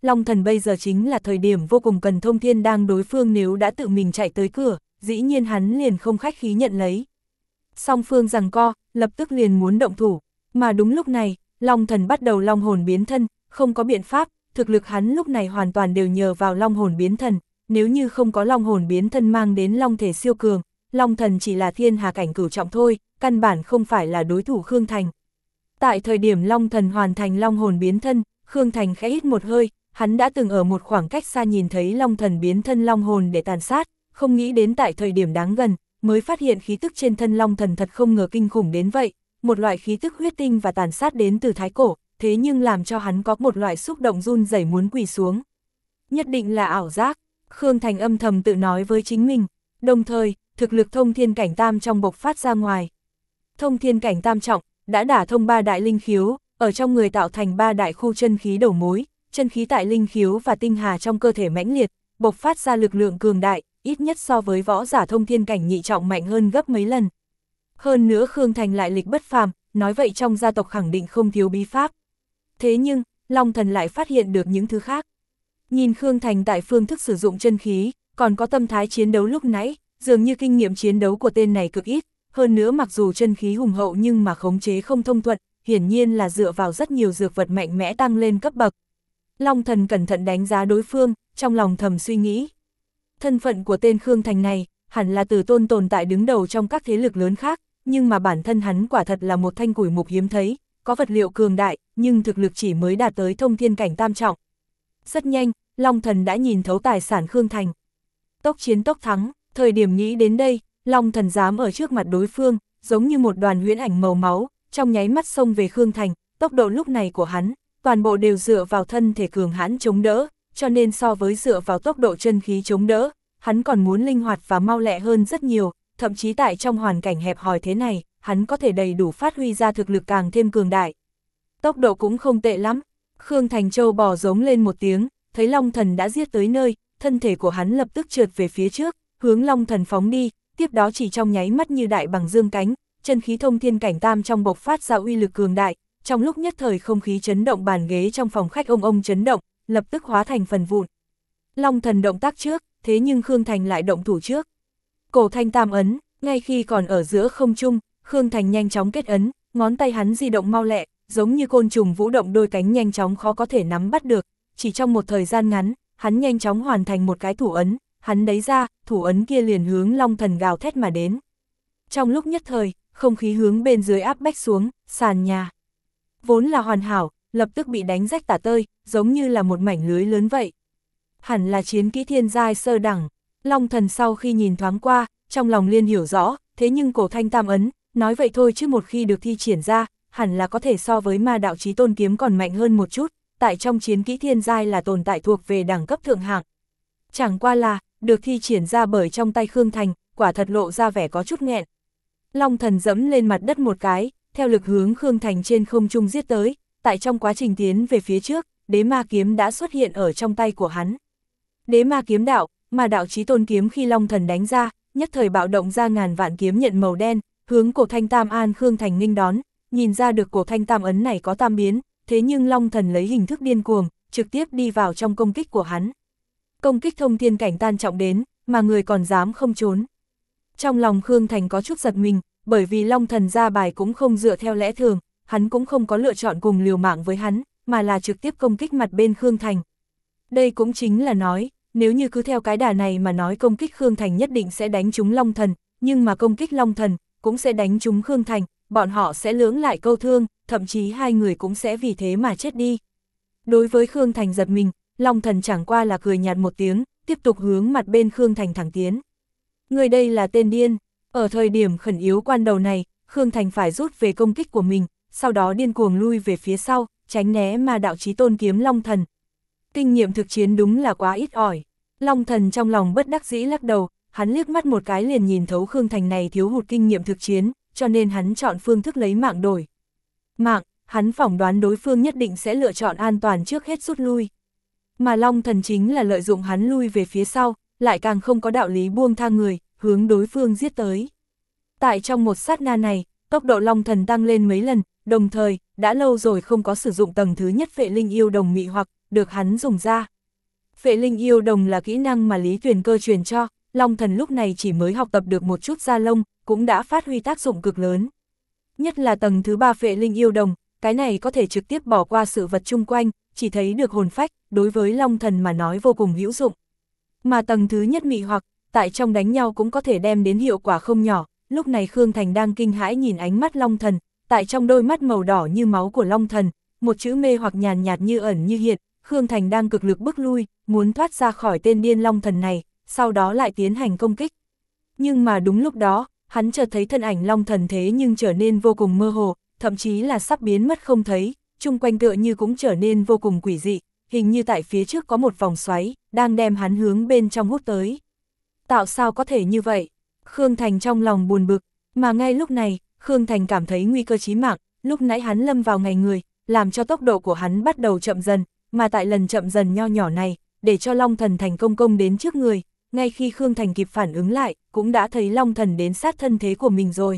A: Long Thần bây giờ chính là thời điểm vô cùng cần thông thiên đang đối phương nếu đã tự mình chạy tới cửa, dĩ nhiên hắn liền không khách khí nhận lấy. Song phương giằng co, lập tức liền muốn động thủ, mà đúng lúc này, Long Thần bắt đầu long hồn biến thân, không có biện pháp, thực lực hắn lúc này hoàn toàn đều nhờ vào long hồn biến thần, nếu như không có long hồn biến thân mang đến long thể siêu cường, Long Thần chỉ là thiên hà cảnh cửu trọng thôi, căn bản không phải là đối thủ Khương Thành. Tại thời điểm Long Thần hoàn thành long hồn biến thân, Khương Thành khẽ hít một hơi, hắn đã từng ở một khoảng cách xa nhìn thấy Long Thần biến thân long hồn để tàn sát, không nghĩ đến tại thời điểm đáng gần, mới phát hiện khí tức trên thân Long Thần thật không ngờ kinh khủng đến vậy, một loại khí tức huyết tinh và tàn sát đến từ thái cổ, thế nhưng làm cho hắn có một loại xúc động run rẩy muốn quỳ xuống. Nhất định là ảo giác, Khương Thành âm thầm tự nói với chính mình, đồng thời, thực lực thông thiên cảnh tam trong bộc phát ra ngoài. Thông thiên cảnh tam trọng, đã đả thông ba đại linh khiếu, ở trong người tạo thành ba đại khu chân khí đầu mối, chân khí tại linh khiếu và tinh hà trong cơ thể mãnh liệt, bộc phát ra lực lượng cường đại, ít nhất so với võ giả thông thiên cảnh nhị trọng mạnh hơn gấp mấy lần. Hơn nữa Khương Thành lại lịch bất phàm, nói vậy trong gia tộc khẳng định không thiếu bí pháp. Thế nhưng, Long Thần lại phát hiện được những thứ khác. Nhìn Khương Thành tại phương thức sử dụng chân khí, còn có tâm thái chiến đấu lúc nãy, dường như kinh nghiệm chiến đấu của tên này cực ít, hơn nữa mặc dù chân khí hùng hậu nhưng mà khống chế không thông thuận, hiển nhiên là dựa vào rất nhiều dược vật mạnh mẽ tăng lên cấp bậc. Long Thần cẩn thận đánh giá đối phương, trong lòng thầm suy nghĩ. Thân phận của tên Khương Thành này, hẳn là từ tôn tồn tại đứng đầu trong các thế lực lớn khác, nhưng mà bản thân hắn quả thật là một thanh củi mục hiếm thấy, có vật liệu cường đại, nhưng thực lực chỉ mới đạt tới thông thiên cảnh tam trọng. Rất nhanh, Long Thần đã nhìn thấu tài sản Khương Thành. Tốc chiến tốc thắng, thời điểm nghĩ đến đây, Long Thần dám ở trước mặt đối phương, giống như một đoàn huyễn ảnh màu máu, trong nháy mắt xông về Khương Thành, tốc độ lúc này của hắn, toàn bộ đều dựa vào thân thể cường hãn chống đỡ, cho nên so với dựa vào tốc độ chân khí chống đỡ, hắn còn muốn linh hoạt và mau lẹ hơn rất nhiều, thậm chí tại trong hoàn cảnh hẹp hòi thế này, hắn có thể đầy đủ phát huy ra thực lực càng thêm cường đại. Tốc độ cũng không tệ lắm, Khương Thành Châu bò giống lên một tiếng, thấy Long Thần đã giết tới nơi, thân thể của hắn lập tức trượt về phía trước, hướng Long Thần phóng đi, tiếp đó chỉ trong nháy mắt như đại bằng dương cánh, chân khí thông thiên cảnh tam trong bộc phát ra uy lực cường đại, trong lúc nhất thời không khí chấn động bàn ghế trong phòng khách ông ông chấn động, lập tức hóa thành phần vụn. Long Thần động tác trước, thế nhưng Khương Thành lại động thủ trước. Cổ thanh tam ấn, ngay khi còn ở giữa không trung, Khương Thành nhanh chóng kết ấn, ngón tay hắn di động mau lẹ, giống như côn trùng vũ động đôi cánh nhanh chóng khó có thể nắm bắt được, chỉ trong một thời gian ngắn, hắn nhanh chóng hoàn thành một cái thủ ấn, hắn đẩy ra, thủ ấn kia liền hướng Long Thần gào thét mà đến. Trong lúc nhất thời, không khí hướng bên dưới áp bách xuống, sàn nhà vốn là hoàn hảo, lập tức bị đánh rách tả tơi, giống như là một mảnh lưới lớn vậy. Hẳn là chiến kỹ thiên giai sơ đẳng. Long Thần sau khi nhìn thoáng qua, trong lòng liên hiểu rõ, thế nhưng cổ thanh tam ấn, nói vậy thôi chứ một khi được thi triển ra, hẳn là có thể so với ma đạo chí tôn kiếm còn mạnh hơn một chút, tại trong chiến kỹ thiên giai là tồn tại thuộc về đẳng cấp thượng hạng. Chẳng qua là, được thi triển ra bởi trong tay Khương Thành, quả thật lộ ra vẻ có chút nghẹn. Long Thần dẫm lên mặt đất một cái, theo lực hướng Khương Thành trên không trung giết tới, tại trong quá trình tiến về phía trước, đế ma kiếm đã xuất hiện ở trong tay của hắn. Đế ma kiếm đạo, mà đạo chí tôn kiếm khi Long Thần đánh ra, nhất thời bạo động ra ngàn vạn kiếm nhận màu đen, hướng cổ thanh tam an Khương Thành nghênh đón, nhìn ra được cổ thanh tam ấn này có tam biến, thế nhưng Long Thần lấy hình thức điên cuồng, trực tiếp đi vào trong công kích của hắn. Công kích thông thiên cảnh tan trọng đến, mà người còn dám không trốn. Trong lòng Khương Thành có chút giật mình, bởi vì Long Thần ra bài cũng không dựa theo lẽ thường, hắn cũng không có lựa chọn cùng liều mạng với hắn, mà là trực tiếp công kích mặt bên Khương Thành. Đây cũng chính là nói, nếu như cứ theo cái đà này mà nói công kích Khương Thành nhất định sẽ đánh trúng Long Thần, nhưng mà công kích Long Thần cũng sẽ đánh trúng Khương Thành, bọn họ sẽ lưỡng lại câu thương, thậm chí hai người cũng sẽ vì thế mà chết đi. Đối với Khương Thành giật mình, Long Thần chẳng qua là cười nhạt một tiếng, tiếp tục hướng mặt bên Khương Thành thẳng tiến. Người đây là tên điên, ở thời điểm khẩn yếu quan đầu này, Khương Thành phải rút về công kích của mình, sau đó điên cuồng lui về phía sau, tránh né ma đạo chí tôn kiếm Long Thần. Kinh nghiệm thực chiến đúng là quá ít ỏi. Long Thần trong lòng bất đắc dĩ lắc đầu, hắn liếc mắt một cái liền nhìn thấu Khương Thành này thiếu hụt kinh nghiệm thực chiến, cho nên hắn chọn phương thức lấy mạng đổi. Mạng, hắn phỏng đoán đối phương nhất định sẽ lựa chọn an toàn trước hết rút lui. Mà Long Thần chính là lợi dụng hắn lui về phía sau, lại càng không có đạo lý buông tha người, hướng đối phương giết tới. Tại trong một sát na này, tốc độ Long Thần tăng lên mấy lần, đồng thời, đã lâu rồi không có sử dụng tầng thứ nhất Vệ Linh Yêu Đồng mị hoặc, được hắn dùng ra. Phệ linh yêu đồng là kỹ năng mà Lý Tuyền Cơ truyền cho, Long Thần lúc này chỉ mới học tập được một chút da lông, cũng đã phát huy tác dụng cực lớn. Nhất là tầng thứ ba phệ linh yêu đồng, cái này có thể trực tiếp bỏ qua sự vật chung quanh, chỉ thấy được hồn phách, đối với Long Thần mà nói vô cùng hữu dụng. Mà tầng thứ nhất mị hoặc, tại trong đánh nhau cũng có thể đem đến hiệu quả không nhỏ, lúc này Khương Thành đang kinh hãi nhìn ánh mắt Long Thần, tại trong đôi mắt màu đỏ như máu của Long Thần, một chữ mê hoặc nhàn nhạt như ẩn như hiện, Khương Thành đang cực lực bức lui, muốn thoát ra khỏi tên điên Long Thần này, sau đó lại tiến hành công kích. Nhưng mà đúng lúc đó, hắn chợt thấy thân ảnh Long Thần thế nhưng trở nên vô cùng mơ hồ, thậm chí là sắp biến mất không thấy, chung quanh tựa như cũng trở nên vô cùng quỷ dị, hình như tại phía trước có một vòng xoáy, đang đem hắn hướng bên trong hút tới. Tạo sao có thể như vậy? Khương Thành trong lòng buồn bực, mà ngay lúc này, Khương Thành cảm thấy nguy cơ chí mạng, lúc nãy hắn lâm vào ngày người, làm cho tốc độ của hắn bắt đầu chậm dần, mà tại lần chậm dần nho nhỏ này, để cho Long Thần thành công công đến trước người, ngay khi Khương Thành kịp phản ứng lại, cũng đã thấy Long Thần đến sát thân thế của mình rồi.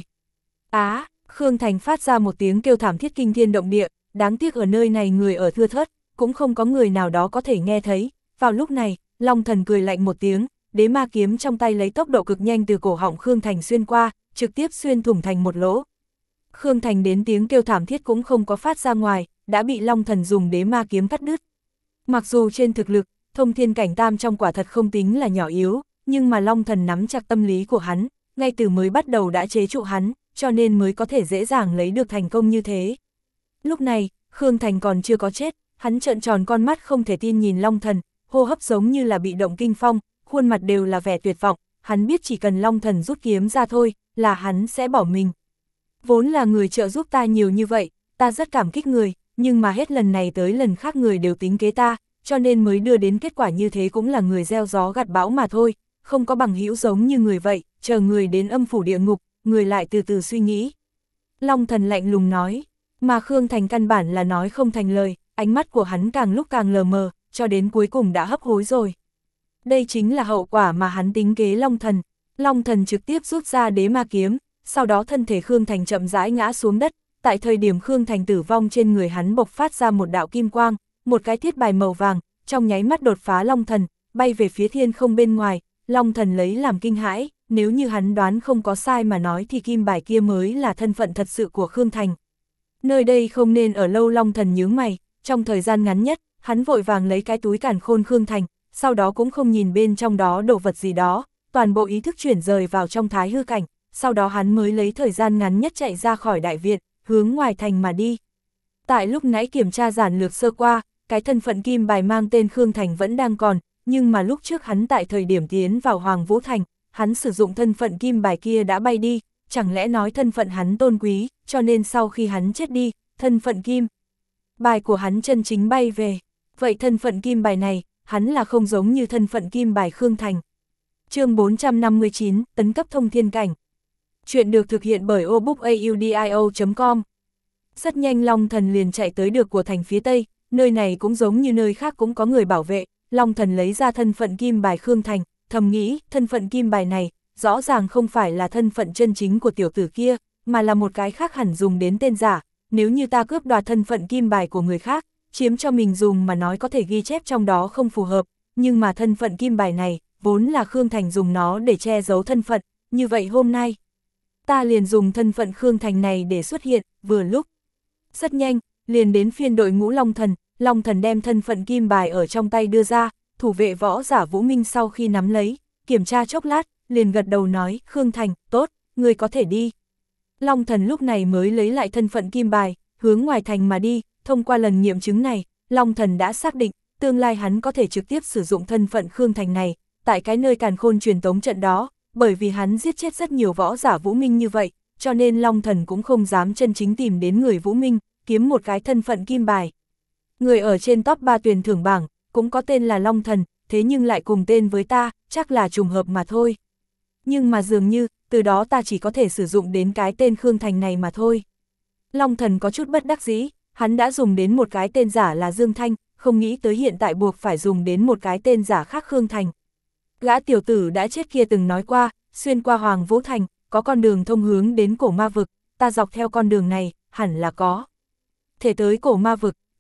A: Á, à, Khương Thành phát ra một tiếng kêu thảm thiết kinh thiên động địa, đáng tiếc ở nơi này người ở thưa thớt, cũng không có người nào đó có thể nghe thấy. Vào lúc này, Long Thần cười lạnh một tiếng, đế ma kiếm trong tay lấy tốc độ cực nhanh từ cổ họng Khương Thành xuyên qua, trực tiếp xuyên thủng thành một lỗ. Khương Thành đến tiếng kêu thảm thiết cũng không có phát ra ngoài, đã bị Long Thần dùng đế ma kiếm cắt đứt. Mặc dù trên thực lực, thông thiên cảnh tam trong quả thật không tính là nhỏ yếu, nhưng mà Long Thần nắm chặt tâm lý của hắn, ngay từ mới bắt đầu đã chế trụ hắn, cho nên mới có thể dễ dàng lấy được thành công như thế. Lúc này, Khương Thành còn chưa có chết, hắn trợn tròn con mắt không thể tin nhìn Long Thần, hô hấp giống như là bị động kinh phong, khuôn mặt đều là vẻ tuyệt vọng, hắn biết chỉ cần Long Thần rút kiếm ra thôi, là hắn sẽ bỏ mình. Vốn là người trợ giúp ta nhiều như vậy, ta rất cảm kích người, nhưng mà hết lần này tới lần khác người đều tính kế ta, cho nên mới đưa đến kết quả như thế cũng là người gieo gió gặt bão mà thôi, không có bằng hữu giống như người vậy, chờ người đến âm phủ địa ngục, người lại từ từ suy nghĩ. Long Thần lạnh lùng nói, mà Khương Thành căn bản là nói không thành lời, ánh mắt của hắn càng lúc càng lờ mờ, cho đến cuối cùng đã hấp hối rồi. Đây chính là hậu quả mà hắn tính kế Long Thần. Long Thần trực tiếp rút ra đế ma kiếm, sau đó thân thể Khương Thành chậm rãi ngã xuống đất, tại thời điểm Khương Thành tử vong trên người hắn bộc phát ra một đạo kim quang, một cái thiết bài màu vàng, trong nháy mắt đột phá Long Thần, bay về phía thiên không bên ngoài, Long Thần lấy làm kinh hãi, nếu như hắn đoán không có sai mà nói thì kim bài kia mới là thân phận thật sự của Khương Thành. Nơi đây không nên ở lâu. Long Thần nhướng mày, trong thời gian ngắn nhất, hắn vội vàng lấy cái túi càn khôn Khương Thành, sau đó cũng không nhìn bên trong đó đồ vật gì đó, toàn bộ ý thức chuyển rời vào trong thái hư cảnh, sau đó hắn mới lấy thời gian ngắn nhất chạy ra khỏi đại viện, hướng ngoài thành mà đi. Tại lúc nãy kiểm tra giản lược sơ qua, cái thân phận kim bài mang tên Khương Thành vẫn đang còn, nhưng mà lúc trước hắn tại thời điểm tiến vào Hoàng Vũ Thành, hắn sử dụng thân phận kim bài kia đã bay đi, chẳng lẽ nói thân phận hắn tôn quý, cho nên sau khi hắn chết đi, thân phận kim bài của hắn chân chính bay về. Vậy thân phận kim bài này, hắn là không giống như thân phận kim bài Khương Thành. Chương bốn trăm năm mươi chín, tấn cấp thông thiên cảnh. Chuyện được thực hiện bởi o book audio chấm com. Rất nhanh Long Thần liền chạy tới được của thành phía Tây, nơi này cũng giống như nơi khác cũng có người bảo vệ. Long Thần lấy ra thân phận kim bài Khương Thành, thầm nghĩ, thân phận kim bài này, rõ ràng không phải là thân phận chân chính của tiểu tử kia, mà là một cái khác hẳn dùng đến tên giả. Nếu như ta cướp đoạt thân phận kim bài của người khác, chiếm cho mình dùng mà nói có thể ghi chép trong đó không phù hợp, nhưng mà thân phận kim bài này, vốn là Khương Thành dùng nó để che giấu thân phận, như vậy hôm nay, ta liền dùng thân phận Khương Thành này để xuất hiện, vừa lúc. Rất nhanh, liền đến phiên đội ngũ Long Thần, Long Thần đem thân phận kim bài ở trong tay đưa ra, thủ vệ võ giả Vũ Minh sau khi nắm lấy, kiểm tra chốc lát, liền gật đầu nói, Khương Thành, tốt, người có thể đi. Long Thần lúc này mới lấy lại thân phận kim bài, hướng ngoài thành mà đi, thông qua lần nghiệm chứng này, Long Thần đã xác định, tương lai hắn có thể trực tiếp sử dụng thân phận Khương Thành này, tại cái nơi càn khôn truyền tống trận đó, bởi vì hắn giết chết rất nhiều võ giả Vũ Minh như vậy, cho nên Long Thần cũng không dám chân chính tìm đến người Vũ Minh, kiếm một cái thân phận kim bài. Người ở trên top ba tuyển thưởng bảng, cũng có tên là Long Thần, thế nhưng lại cùng tên với ta, chắc là trùng hợp mà thôi. Nhưng mà dường như, từ đó ta chỉ có thể sử dụng đến cái tên Khương Thành này mà thôi. Long Thần có chút bất đắc dĩ, hắn đã dùng đến một cái tên giả là Dương Thanh, không nghĩ tới hiện tại buộc phải dùng đến một cái tên giả khác Khương Thành. Gã tiểu tử đã chết kia từng nói qua, xuyên qua Hoàng Vũ Thành, có con đường thông hướng đến cổ ma vực, ta dọc theo con đường này, hẳn là có thể tới cổ ma vực,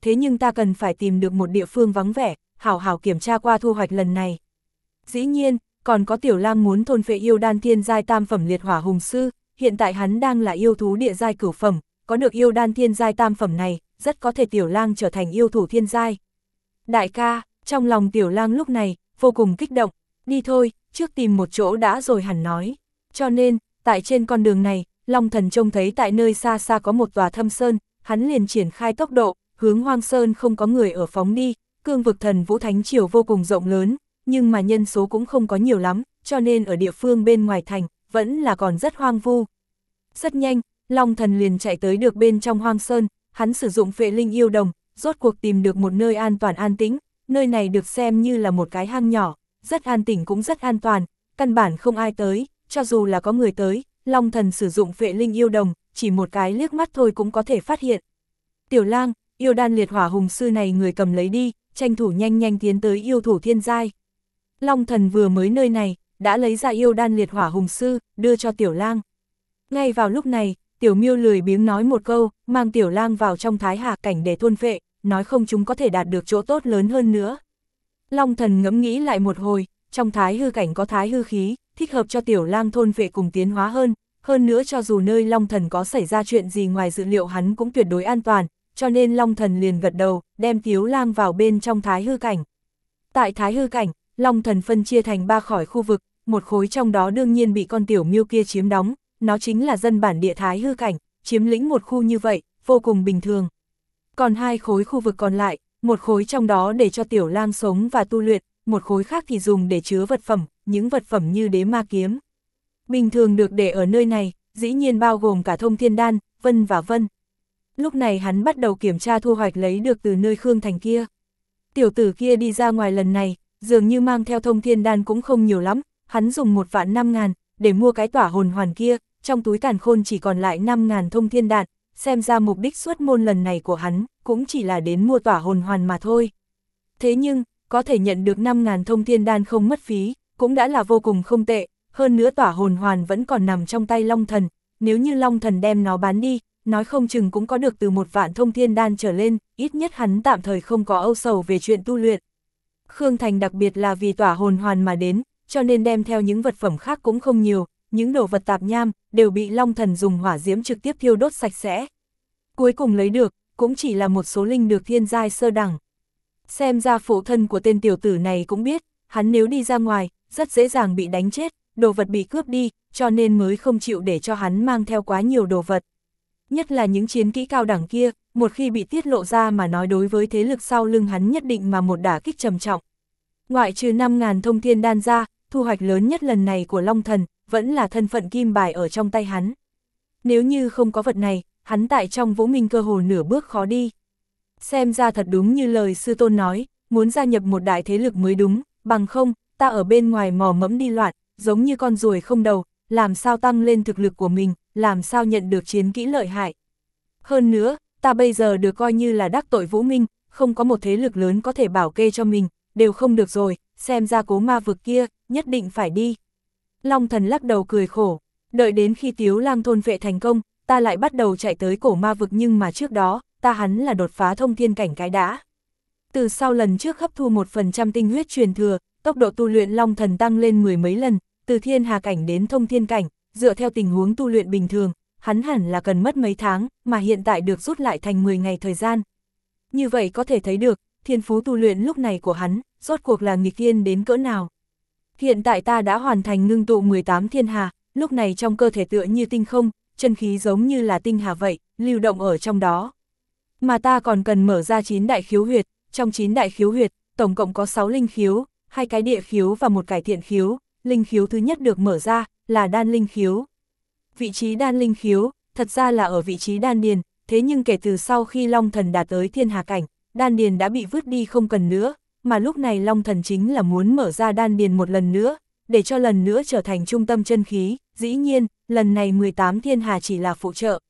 A: thế nhưng ta cần phải tìm được một địa phương vắng vẻ, hảo hảo kiểm tra qua thu hoạch lần này. Dĩ nhiên, còn có Tiểu Lang muốn thôn phệ yêu đan thiên giai tam phẩm liệt hỏa hùng sư, hiện tại hắn đang là yêu thú địa giai cửu phẩm, có được yêu đan thiên giai tam phẩm này, rất có thể Tiểu Lang trở thành yêu thủ thiên giai. Đại ca, trong lòng Tiểu Lang lúc này, vô cùng kích động, đi thôi, trước tìm một chỗ đã rồi hẳn nói. Cho nên, tại trên con đường này, Long Thần trông thấy tại nơi xa xa có một tòa thâm sơn, hắn liền triển khai tốc độ, hướng hoang sơn không có người ở phóng đi, cương vực thần vũ thánh triều vô cùng rộng lớn, nhưng mà nhân số cũng không có nhiều lắm, cho nên ở địa phương bên ngoài thành, vẫn là còn rất hoang vu. Rất nhanh, Long Thần liền chạy tới được bên trong hoang sơn, hắn sử dụng phệ linh yêu đồng, rốt cuộc tìm được một nơi an toàn an tĩnh, nơi này được xem như là một cái hang nhỏ, rất an tĩnh cũng rất an toàn, căn bản không ai tới, cho dù là có người tới, Long Thần sử dụng phệ linh yêu đồng, chỉ một cái liếc mắt thôi cũng có thể phát hiện. Tiểu Lang, yêu đan liệt hỏa hùng sư này người cầm lấy đi, tranh thủ nhanh nhanh tiến tới yêu thủ thiên giai. Long Thần vừa mới nơi này, đã lấy ra yêu đan liệt hỏa hùng sư, đưa cho Tiểu Lang. Ngay vào lúc này, Tiểu Miêu lười biếng nói một câu, mang Tiểu Lang vào trong thái hà cảnh để thôn phệ, nói không chúng có thể đạt được chỗ tốt lớn hơn nữa. Long Thần ngẫm nghĩ lại một hồi, trong thái hư cảnh có thái hư khí, thích hợp cho Tiểu Lang thôn phệ cùng tiến hóa hơn, hơn nữa cho dù nơi Long Thần có xảy ra chuyện gì ngoài dự liệu hắn cũng tuyệt đối an toàn, cho nên Long Thần liền gật đầu, đem Tiểu Lang vào bên trong thái hư cảnh. Tại thái hư cảnh, Long Thần phân chia thành ba khỏi khu vực, một khối trong đó đương nhiên bị con Tiểu Miêu kia chiếm đóng, nó chính là dân bản địa thái hư cảnh, chiếm lĩnh một khu như vậy, vô cùng bình thường. Còn hai khối khu vực còn lại, một khối trong đó để cho Tiểu Lang sống và tu luyện, một khối khác thì dùng để chứa vật phẩm, những vật phẩm như đế ma kiếm. Bình thường được để ở nơi này, dĩ nhiên bao gồm cả thông thiên đan, vân và vân. Lúc này hắn bắt đầu kiểm tra thu hoạch lấy được từ nơi Khương Thành kia. Tiểu tử kia đi ra ngoài lần này, dường như mang theo thông thiên đan cũng không nhiều lắm, hắn dùng một vạn năm ngàn, để mua cái tỏa hồn hoàn kia, trong túi càn khôn chỉ còn lại năm ngàn thông thiên đan, xem ra mục đích xuất môn lần này của hắn, cũng chỉ là đến mua tỏa hồn hoàn mà thôi. Thế nhưng, có thể nhận được năm ngàn thông thiên đan không mất phí, cũng đã là vô cùng không tệ, hơn nữa tỏa hồn hoàn vẫn còn nằm trong tay Long Thần, nếu như Long Thần đem nó bán đi, nói không chừng cũng có được từ một vạn thông thiên đan trở lên, ít nhất hắn tạm thời không có âu sầu về chuyện tu luyện. Khương Thành đặc biệt là vì tỏa hồn hoàn mà đến, cho nên đem theo những vật phẩm khác cũng không nhiều, những đồ vật tạp nham đều bị Long Thần dùng hỏa diễm trực tiếp thiêu đốt sạch sẽ. Cuối cùng lấy được, cũng chỉ là một số linh được thiên giai sơ đẳng. Xem ra phụ thân của tên tiểu tử này cũng biết, hắn nếu đi ra ngoài, rất dễ dàng bị đánh chết, đồ vật bị cướp đi, cho nên mới không chịu để cho hắn mang theo quá nhiều đồ vật. Nhất là những chiến kỹ cao đẳng kia, một khi bị tiết lộ ra mà nói đối với thế lực sau lưng hắn nhất định mà một đả kích trầm trọng. Ngoại trừ năm ngàn thông thiên đan ra, thu hoạch lớn nhất lần này của Long Thần, vẫn là thân phận kim bài ở trong tay hắn. Nếu như không có vật này, hắn tại trong Vũ Minh cơ hồ nửa bước khó đi. Xem ra thật đúng như lời sư tôn nói, muốn gia nhập một đại thế lực mới đúng, bằng không, ta ở bên ngoài mò mẫm đi loạn, giống như con ruồi không đầu, làm sao tăng lên thực lực của mình, làm sao nhận được chiến kỹ lợi hại. Hơn nữa, ta bây giờ được coi như là đắc tội Vũ Minh, không có một thế lực lớn có thể bảo kê cho mình, đều không được rồi, xem ra cố ma vực kia, nhất định phải đi. Long Thần lắc đầu cười khổ, đợi đến khi Tiếu Lang thôn vệ thành công, ta lại bắt đầu chạy tới cổ ma vực nhưng mà trước đó, ta hắn là đột phá thông thiên cảnh cái đã. Từ sau lần trước hấp thu một phần trăm tinh huyết truyền thừa, tốc độ tu luyện Long Thần tăng lên mười mấy lần, từ thiên hà cảnh đến thông thiên cảnh, dựa theo tình huống tu luyện bình thường, hắn hẳn là cần mất mấy tháng, mà hiện tại được rút lại thành mười ngày thời gian. Như vậy có thể thấy được, thiên phú tu luyện lúc này của hắn, rốt cuộc là nghịch thiên đến cỡ nào. Hiện tại ta đã hoàn thành ngưng tụ mười tám thiên hà, lúc này trong cơ thể tựa như tinh không, chân khí giống như là tinh hà vậy, lưu động ở trong đó. Mà ta còn cần mở ra chín đại khiếu huyệt, trong chín đại khiếu huyệt, tổng cộng có sáu linh khiếu, hai cái địa khiếu và một cải thiện khiếu, linh khiếu thứ nhất được mở ra, là đan linh khiếu. Vị trí đan linh khiếu, thật ra là ở vị trí đan điền, thế nhưng kể từ sau khi Long Thần đạt tới thiên hà cảnh, đan điền đã bị vứt đi không cần nữa, mà lúc này Long Thần chính là muốn mở ra đan điền một lần nữa, để cho lần nữa trở thành trung tâm chân khí, dĩ nhiên, lần này mười tám thiên hà chỉ là phụ trợ.